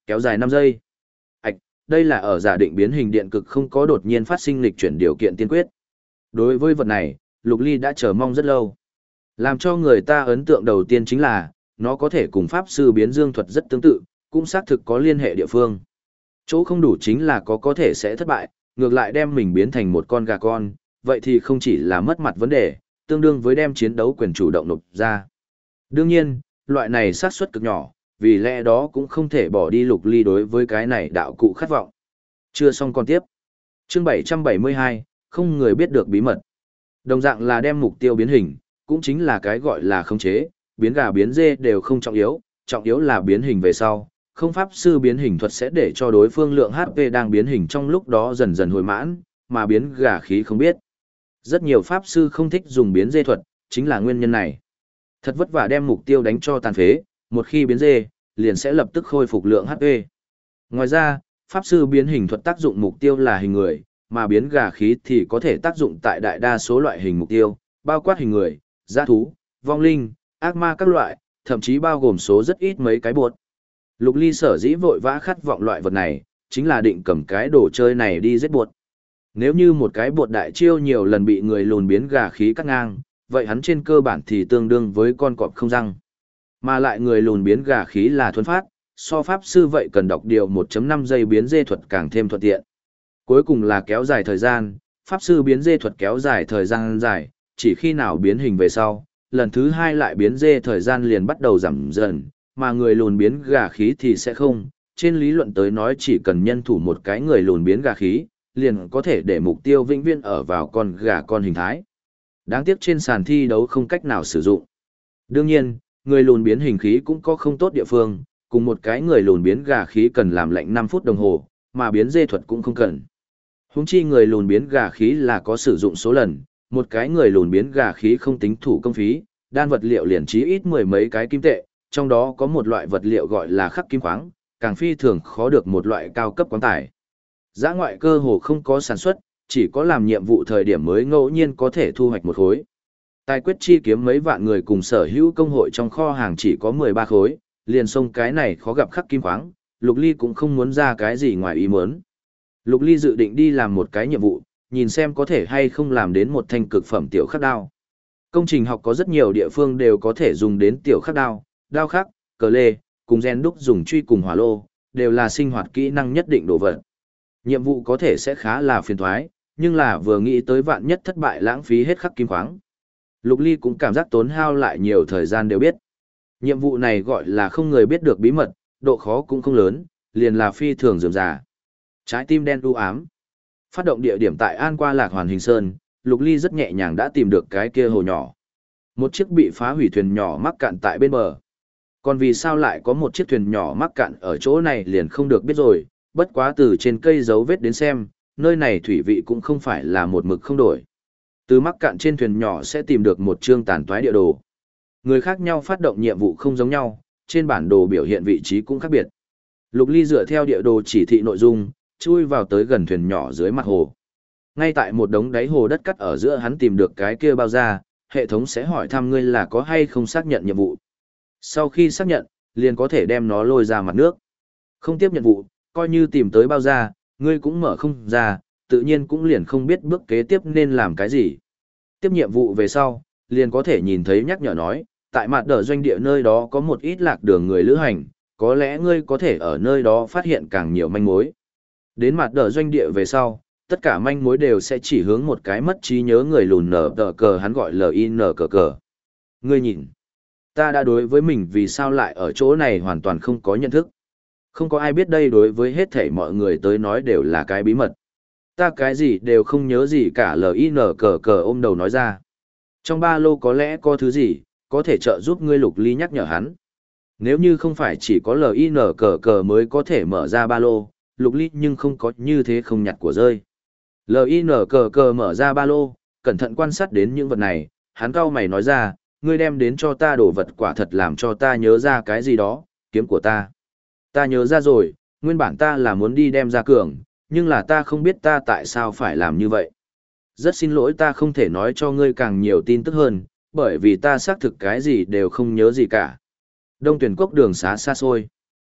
Kéo dài 5 giây. Ảch, đây là ở giả định biến hình điện cực không có đột nhiên phát sinh lịch chuyển điều kiện tiên quyết. Đối với vật này, Lục Ly đã chờ mong rất lâu. Làm cho người ta ấn tượng đầu tiên chính là, nó có thể cùng Pháp Sư biến dương thuật rất tương tự, cũng xác thực có liên hệ địa phương. Chỗ không đủ chính là có thể sẽ thất bại, ngược lại đem mình biến thành một con gà con, vậy thì không chỉ là mất mặt vấn đề, tương đương với đem chiến đấu quyền chủ động nộp ra. Đương nhiên, loại này xác suất cực nhỏ, vì lẽ đó cũng không thể bỏ đi Lục Ly đối với cái này đạo cụ khát vọng. Chưa xong còn tiếp. Chương 772, không người biết được bí mật. Đồng dạng là đem mục tiêu biến hình, cũng chính là cái gọi là khống chế, biến gà biến dê đều không trọng yếu là biến hình về sau. Không pháp sư biến hình thuật sẽ để cho đối phương lượng HP đang biến hình trong lúc đó dần dần hồi mãn, mà biến gà khí không biết. Rất nhiều pháp sư không thích dùng biến dê thuật, chính là nguyên nhân này. Thật vất vả đem mục tiêu đánh cho tàn phế, một khi biến dê, liền sẽ lập tức khôi phục lượng HP. Ngoài ra, pháp sư biến hình thuật tác dụng mục tiêu là hình người, mà biến gà khí thì có thể tác dụng tại đại đa số loại hình mục tiêu, bao quát hình người, dã thú, vong linh, ác ma các loại, thậm chí bao gồm số rất ít mấy cái bột. Lục Ly sở dĩ vội vã khát vọng loại vật này, chính là định cầm cái đồ chơi này đi giết bột. Nếu như một cái bột đại chiêu nhiều lần bị người lùn biến gà khí cắt ngang, vậy hắn trên cơ bản thì tương đương với con cọp không răng. Mà lại người lùn biến gà khí là thuần phát, so pháp sư vậy cần đọc điều 1.5 giây biến dê thuật càng thêm thuận tiện. Cuối cùng là kéo dài thời gian, pháp sư biến dê thuật kéo dài thời gian dài, chỉ khi nào biến hình về sau, lần thứ hai lại biến dê thời gian liền bắt đầu giảm dần, mà người lùn biến gà khí thì sẽ không. Trên lý luận tới nói chỉ cần nhân thủ một cái người lùn biến gà khí, liền có thể để mục tiêu vĩnh viễn ở vào con gà con hình thái. Đáng tiếc trên sàn thi đấu không cách nào sử dụng. Đương nhiên, người lùn biến hình khí cũng có không tốt địa phương, cùng một cái người lùn biến gà khí cần làm lệnh 5 phút đồng hồ, mà biến dê thuật cũng không cần. Huống chi người lùn biến gà khí là có sử dụng số lần, một cái người lùn biến gà khí không tính thủ công phí, đan vật liệu liền chí ít mười mấy cái kim tệ, trong đó có một loại vật liệu gọi là khắc kim khoáng, càng phi thường khó được một loại cao cấp quáng tải. Dã ngoại cơ hồ không có sản xuất, chỉ có làm nhiệm vụ thời điểm mới ngẫu nhiên có thể thu hoạch một khối. Tài quyết chi kiếm mấy vạn người cùng sở hữu công hội trong kho hàng chỉ có 13 khối, liền xông cái này khó gặp khắc kim khoáng, Lục Ly cũng không muốn ra cái gì ngoài ý muốn. Lục Ly dự định đi làm một cái nhiệm vụ, nhìn xem có thể hay không làm đến một thanh cực phẩm tiểu khắc đao. Công trình học có rất nhiều địa phương đều có thể dùng đến tiểu khắc đao, đao khắc, cờ lê, cùng gen đúc dùng truy cùng hỏa lô, đều là sinh hoạt kỹ năng nhất định đồ vật. Nhiệm vụ có thể sẽ khá là phiền toái, nhưng là vừa nghĩ tới vạn nhất thất bại lãng phí hết khắc kim khoáng. Lục Ly cũng cảm giác tốn hao lại nhiều thời gian đều biết. Nhiệm vụ này gọi là không người biết được bí mật, độ khó cũng không lớn, liền là phi thường rườm rà. Trái tim đen u ám. Phát động địa điểm tại An Qua Lạc Hoàn Hình Sơn, Lục Ly rất nhẹ nhàng đã tìm được cái kia hồ nhỏ. Một chiếc bị phá hủy thuyền nhỏ mắc cạn tại bên bờ. Còn vì sao lại có một chiếc thuyền nhỏ mắc cạn ở chỗ này liền không được biết rồi, bất quá từ trên cây dấu vết đến xem, nơi này thủy vị cũng không phải là một mực không đổi. Từ mắc cạn trên thuyền nhỏ sẽ tìm được một chương tàn toái địa đồ. Người khác nhau phát động nhiệm vụ không giống nhau, trên bản đồ biểu hiện vị trí cũng khác biệt. Lục Ly dựa theo địa đồ chỉ thị nội dung, chui vào tới gần thuyền nhỏ dưới mặt hồ. Ngay tại một đống đáy hồ đất cắt ở giữa hắn tìm được cái kia bao ra, hệ thống sẽ hỏi thăm ngươi là có hay không xác nhận nhiệm vụ. Sau khi xác nhận, liền có thể đem nó lôi ra mặt nước. Không tiếp nhiệm vụ, coi như tìm tới bao ra, ngươi cũng mở không ra, tự nhiên cũng liền không biết bước kế tiếp nên làm cái gì. Tiếp nhiệm vụ về sau, liền có thể nhìn thấy nhắc nhở nói, tại mặt đờ doanh địa nơi đó có một ít lạc đường người lữ hành, có lẽ ngươi có thể ở nơi đó phát hiện càng nhiều manh mối. Đến mặt đờ doanh địa về sau, tất cả manh mối đều sẽ chỉ hướng một cái mất trí nhớ người lùn nở tờ cờ hắn gọi LIN cờ cờ. Ngươi nhìn, ta đã đối với mình vì sao lại ở chỗ này hoàn toàn không có nhận thức. Không có ai biết đây đối với hết thảy mọi người tới nói đều là cái bí mật. Ta cái gì đều không nhớ gì cả LIN cờ cờ ôm đầu nói ra. Trong ba lô có lẽ có thứ gì, có thể trợ giúp ngươi Lục Ly nhắc nhở hắn. Nếu như không phải chỉ có LIN cờ cờ mới có thể mở ra ba lô, Lục Ly nhưng không có như thế không nhặt của rơi. LIN cờ cờ mở ra ba lô, cẩn thận quan sát đến những vật này, hắn cau mày nói ra, ngươi đem đến cho ta đồ vật quả thật làm cho ta nhớ ra cái gì đó, kiếm của ta. Ta nhớ ra rồi, nguyên bản ta là muốn đi đem ra cường, nhưng là ta không biết ta tại sao phải làm như vậy. Rất xin lỗi ta không thể nói cho ngươi càng nhiều tin tức hơn, bởi vì ta xác thực cái gì đều không nhớ gì cả. Đông Tuyển Quốc đường xá xa xôi.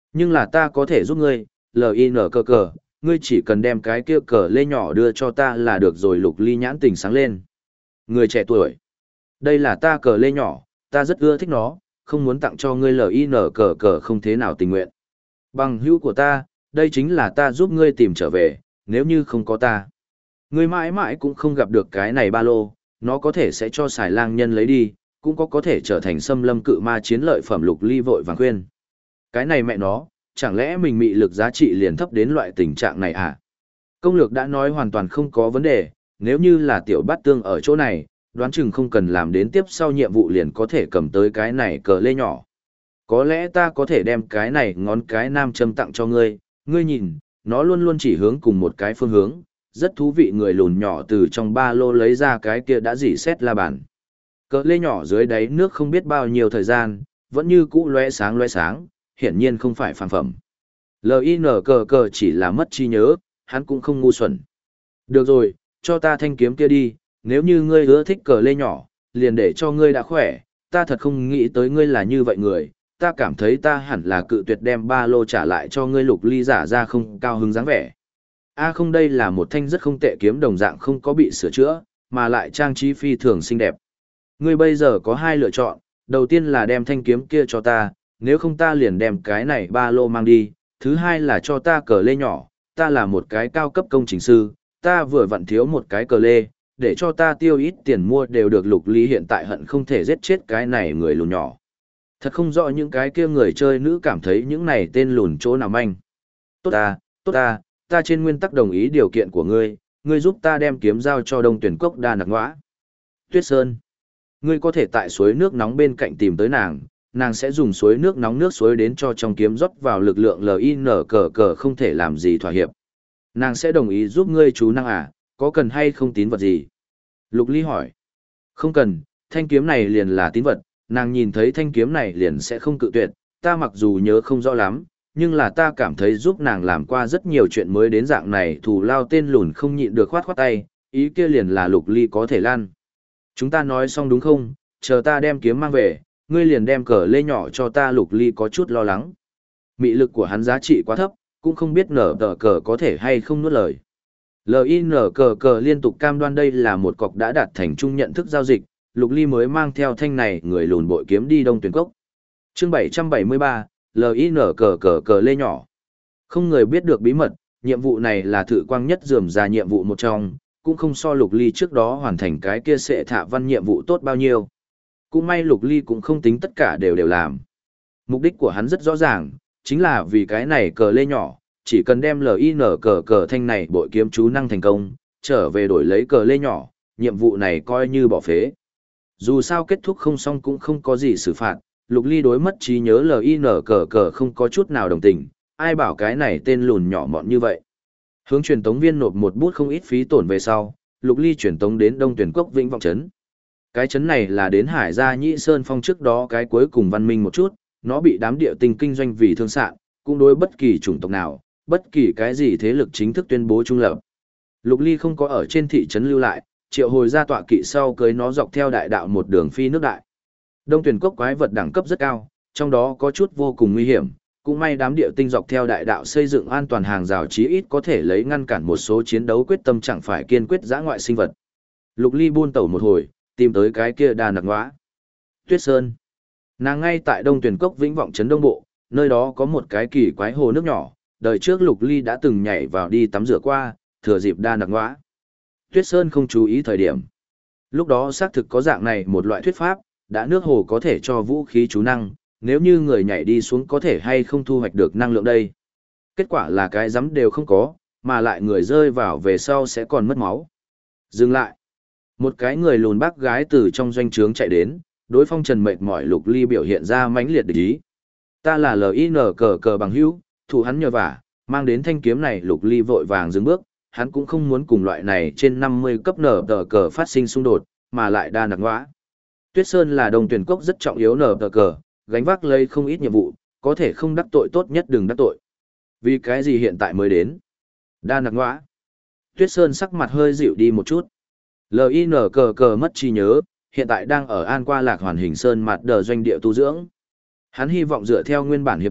Nhưng là ta có thể giúp ngươi, LIN cờ cờ, ngươi chỉ cần đem cái kia cờ lê nhỏ đưa cho ta là được rồi. Lục Ly nhãn tình sáng lên. Người trẻ tuổi. Đây là ta cờ lê nhỏ, ta rất ưa thích nó, không muốn tặng cho ngươi LIN cờ cờ không thế nào tình nguyện. Bằng hữu của ta, đây chính là ta giúp ngươi tìm trở về, nếu như không có ta. Ngươi mãi mãi cũng không gặp được cái này ba lô, nó có thể sẽ cho xài lang nhân lấy đi, cũng có thể trở thành xâm lâm cự ma chiến lợi phẩm. Lục Ly vội vàng khuyên. Cái này mẹ nó, chẳng lẽ mình mị lực giá trị liền thấp đến loại tình trạng này à? Công lược đã nói hoàn toàn không có vấn đề, nếu như là tiểu bát tương ở chỗ này, đoán chừng không cần làm đến tiếp sau nhiệm vụ liền có thể cầm tới cái này cờ lê nhỏ. Có lẽ ta có thể đem cái này ngón cái nam châm tặng cho ngươi, ngươi nhìn, nó luôn luôn chỉ hướng cùng một cái phương hướng, rất thú vị. Người lùn nhỏ từ trong ba lô lấy ra cái kia đã dỉ xét la bàn. Cờ lê nhỏ dưới đáy nước không biết bao nhiêu thời gian, vẫn như cũ lóe sáng, hiển nhiên không phải phàm phẩm. LIN cờ cờ chỉ là mất trí nhớ, hắn cũng không ngu xuẩn. Được rồi, cho ta thanh kiếm kia đi, nếu như ngươi ưa thích cờ lê nhỏ, liền để cho ngươi đã khỏe, ta thật không nghĩ tới ngươi là như vậy người, ta cảm thấy ta hẳn là cự tuyệt đem ba lô trả lại cho ngươi. Lục Ly giả ra không cao hứng dáng vẻ. Không, đây là một thanh rất không tệ kiếm, đồng dạng không có bị sửa chữa, mà lại trang trí phi thường xinh đẹp. Ngươi bây giờ có hai lựa chọn, đầu tiên là đem thanh kiếm kia cho ta, nếu không ta liền đem cái này ba lô mang đi, thứ hai là cho ta cờ lê nhỏ, ta là một cái cao cấp công trình sư, ta vừa vặn thiếu một cái cờ lê, để cho ta tiêu ít tiền mua đều được. Lục Lý hiện tại hận không thể giết chết cái này người lùn nhỏ. Thật không rõ những cái kia người chơi nữ cảm thấy những này tên lùn chỗ nào manh. Tốt ta trên nguyên tắc đồng ý điều kiện của ngươi, ngươi giúp ta đem kiếm giao cho Đông Tuyển Cốc Đa Nặc Ngoã. Tuyết Sơn, ngươi có thể tại suối nước nóng bên cạnh tìm tới nàng sẽ dùng suối nước nóng nước suối đến cho trong kiếm rót vào lực lượng. LIN cờ cờ không thể làm gì thỏa hiệp. Nàng sẽ đồng ý giúp ngươi chú năng à, có cần hay không tín vật gì? Lục Ly hỏi. Không cần, thanh kiếm này liền là tín vật, nàng nhìn thấy thanh kiếm này liền sẽ không cự tuyệt, ta mặc dù nhớ không rõ lắm, nhưng là ta cảm thấy giúp nàng làm qua rất nhiều chuyện mới đến dạng này. Thù lao tên lùn không nhịn được khoát tay, ý kia liền là Lục Ly có thể lan. Chúng ta nói xong đúng không, chờ ta đem kiếm mang về, ngươi liền đem cờ lê nhỏ cho ta. Lục Ly có chút lo lắng. Mị lực của hắn giá trị quá thấp, cũng không biết nở tờ cờ có thể hay không nuốt lời. LIN cờ cờ liên tục cam đoan đây là một cọc đã đạt thành chung nhận thức giao dịch, Lục Ly mới mang theo thanh này người lùn bội kiếm đi Đông Tuyển Cốc. Chương 773, LIN cờ cờ cờ lê nhỏ. Không người biết được bí mật, nhiệm vụ này là thử quang nhất rườm rà nhiệm vụ một trong, cũng không so Lục Ly trước đó hoàn thành cái kia sẽ thả văn nhiệm vụ tốt bao nhiêu. Cũng may Lục Ly cũng không tính tất cả đều làm. Mục đích của hắn rất rõ ràng, chính là vì cái này cờ lê nhỏ, chỉ cần đem LIN cờ cờ thanh này bội kiếm chú năng thành công, trở về đổi lấy cờ lê nhỏ, nhiệm vụ này coi như bỏ phế. Dù sao kết thúc không xong cũng không có gì xử phạt, Lục Ly đối mất trí nhớ LIN cờ cờ không có chút nào đồng tình, ai bảo cái này tên lùn nhỏ mọn như vậy. Hướng truyền tống viên nộp một bút không ít phí tổn về sau, Lục Ly truyền tống đến Đông Tuyển Cốc Vĩnh Vọng Trấn. Cái trấn này là đến Hải Gia Nhĩ Sơn Phong trước đó cái cuối cùng văn minh một chút, nó bị đám địa tinh kinh doanh vì thương sạn, cũng đối bất kỳ chủng tộc nào, bất kỳ cái gì thế lực chính thức tuyên bố trung lập. Lục Ly không có ở trên thị trấn lưu lại, triệu hồi ra tọa kỵ sau cưới nó dọc theo đại đạo một đường phi nước đại. Đông Tuyển Cốc quái vật đẳng cấp rất cao, trong đó có chút vô cùng nguy hiểm, cũng may đám địa tinh dọc theo đại đạo xây dựng an toàn hàng rào chí ít có thể lấy ngăn cản một số chiến đấu quyết tâm chẳng phải kiên quyết giã ngoại sinh vật. Lục Ly buôn tẩu một hồi, tìm tới cái kia Đa Nặc Ngoã. Tuyết Sơn. Nàng ngay tại Đông Tuyển Cốc Vĩnh Vọng Trấn Đông Bộ, nơi đó có một cái kỳ quái hồ nước nhỏ, đời trước Lục Ly đã từng nhảy vào đi tắm rửa qua, thừa dịp Đa Nặc Ngoã. Tuyết Sơn không chú ý thời điểm. Lúc đó xác thực có dạng này một loại thuyết pháp, đã nước hồ có thể cho vũ khí chú năng, nếu như người nhảy đi xuống có thể hay không thu hoạch được năng lượng đây. Kết quả là cái rắm đều không có, mà lại người rơi vào về sau sẽ còn mất máu. Dừng lại. Một cái người lùn bác gái từ trong doanh trướng chạy đến, đối phong trần mệt mỏi Lục Ly biểu hiện ra mãnh liệt địch ý. Ta là LIN cờ cờ bằng hữu, thủ hắn nhờ vả, mang đến thanh kiếm này. Lục Ly vội vàng dừng bước, hắn cũng không muốn cùng loại này trên 50 cấp nở tờ cờ phát sinh xung đột, mà lại Đa Nặc Ngoã. Tuyết Sơn là Đông Tuyển Cốc rất trọng yếu nở tờ cờ, gánh vác lấy không ít nhiệm vụ, có thể không đắc tội tốt nhất đừng đắc tội. Vì cái gì hiện tại mới đến? Đa Nặc Ngoã. Tuyết Sơn sắc mặt hơi dịu đi một chút. LIN cờ cờ mất trí nhớ, hiện tại đang ở An Qua Lạc Hoàn Hình Sơn mặt đờ doanh địa tu dưỡng. Hắn hy vọng dựa theo nguyên bản hiệp nghị,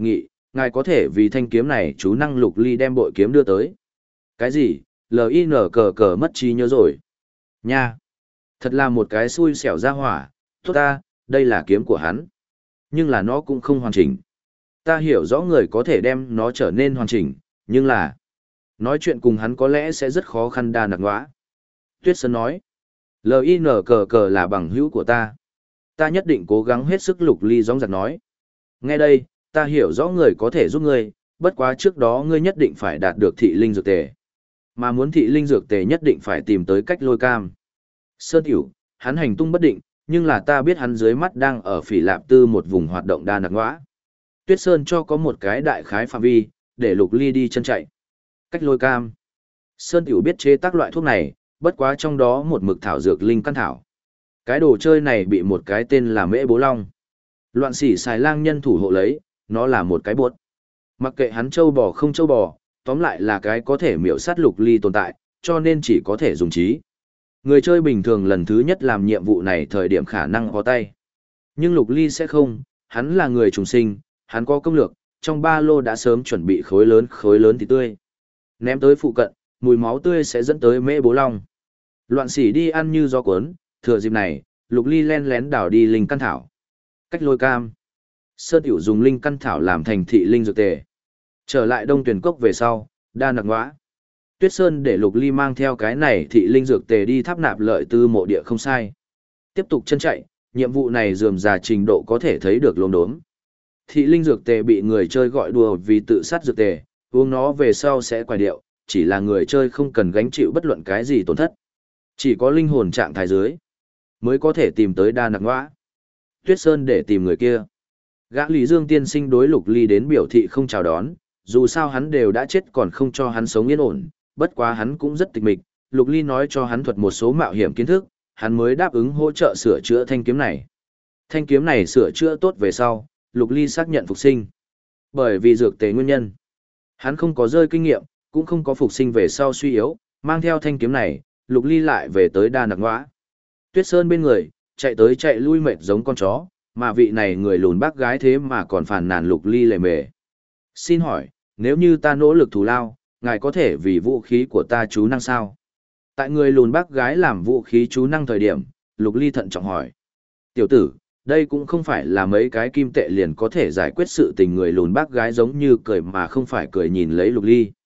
ngài có thể vì thanh kiếm này chú năng Lục Ly đem bội kiếm đưa tới. Cái gì? LIN cờ cờ mất trí nhớ rồi. Nha! Thật là một cái xui xẻo ra hỏa, tốt ta, đây là kiếm của hắn. Nhưng là nó cũng không hoàn chỉnh. Ta hiểu rõ người có thể đem nó trở nên hoàn chỉnh, nhưng là... Nói chuyện cùng hắn có lẽ sẽ rất khó khăn đa nặc ngõa. Tuyết Sơn nói, LIN cờ cờ là bằng hữu của ta. Ta nhất định cố gắng hết sức. Lục Ly gióng giặc nói. Nghe đây, ta hiểu rõ người có thể giúp ngươi, bất quá trước đó ngươi nhất định phải đạt được thị linh dược tề. Mà muốn thị linh dược tề nhất định phải tìm tới cách lôi cam. Sơn Tiểu, hắn hành tung bất định, nhưng là ta biết hắn dưới mắt đang ở Phỉ Lạp Tư một vùng hoạt động đa nặc ngõa. Tuyết Sơn cho có một cái đại khái phạm vi, để Lục Ly đi chân chạy. Cách lôi cam. Sơn Tiểu biết chế tác loại thuốc này, bất quá trong đó một mực thảo dược linh căn thảo. Cái đồ chơi này bị một cái tên là Mễ Bố Long. Loạn sỉ xài lang nhân thủ hộ lấy, nó là một cái buốt. Mặc kệ hắn châu bò không châu bò, tóm lại là cái có thể miểu sát Lục Ly tồn tại, cho nên chỉ có thể dùng trí. Người chơi bình thường lần thứ nhất làm nhiệm vụ này thời điểm khả năng có tay. Nhưng Lục Ly sẽ không, hắn là người trùng sinh, hắn có công lược, trong ba lô đã sớm chuẩn bị khối lớn thịt tươi. Ném tới phụ cận, mùi máu tươi sẽ dẫn tới Mễ Bố Long. Loạn sỉ đi ăn như gió cuốn, thừa dịp này, Lục Ly len lén đào đi linh căn thảo. Cách lôi cam. Sơn Tiểu dùng linh căn thảo làm thành thị linh dược tề. Trở lại Đông Tuyền Cốc về sau, đa nặc ngõa. Tuyết Sơn để Lục Ly mang theo cái này thị linh dược tề đi tháp nạp lợi tư mộ địa không sai. Tiếp tục chân chạy, nhiệm vụ này rườm rà trình độ có thể thấy được lốm đốm. Thị linh dược tề bị người chơi gọi đùa vì tự sát dược tề, uống nó về sau sẽ quài điệu, chỉ là người chơi không cần gánh chịu bất luận cái gì tổn thất. Chỉ có linh hồn trạng thái dưới mới có thể tìm tới đa nặc ngõa. Tuyết Sơn để tìm người kia. Gã Lý Dương tiên sinh đối Lục Ly đến biểu thị không chào đón, dù sao hắn đều đã chết còn không cho hắn sống yên ổn, bất quá hắn cũng rất tịch mịch. Lục Ly nói cho hắn thuật một số mạo hiểm kiến thức, hắn mới đáp ứng hỗ trợ sửa chữa thanh kiếm này. Thanh kiếm này sửa chữa tốt về sau, Lục Ly xác nhận phục sinh. Bởi vì dược tề nguyên nhân, hắn không có rơi kinh nghiệm, cũng không có phục sinh về sau suy yếu, mang theo thanh kiếm này, Lục Ly lại về tới đa nặc ngõa. Tuyết Sơn bên người, chạy tới chạy lui mệt giống con chó, mà vị này người lùn bác gái thế mà còn phàn nàn Lục Ly lề mề. Xin hỏi, nếu như ta nỗ lực thù lao, ngài có thể vì vũ khí của ta chú năng sao? Tại người lùn bác gái làm vũ khí chú năng thời điểm, Lục Ly thận trọng hỏi. Tiểu tử, đây cũng không phải là mấy cái kim tệ liền có thể giải quyết sự tình. Người lùn bác gái giống như cười mà không phải cười nhìn lấy Lục Ly.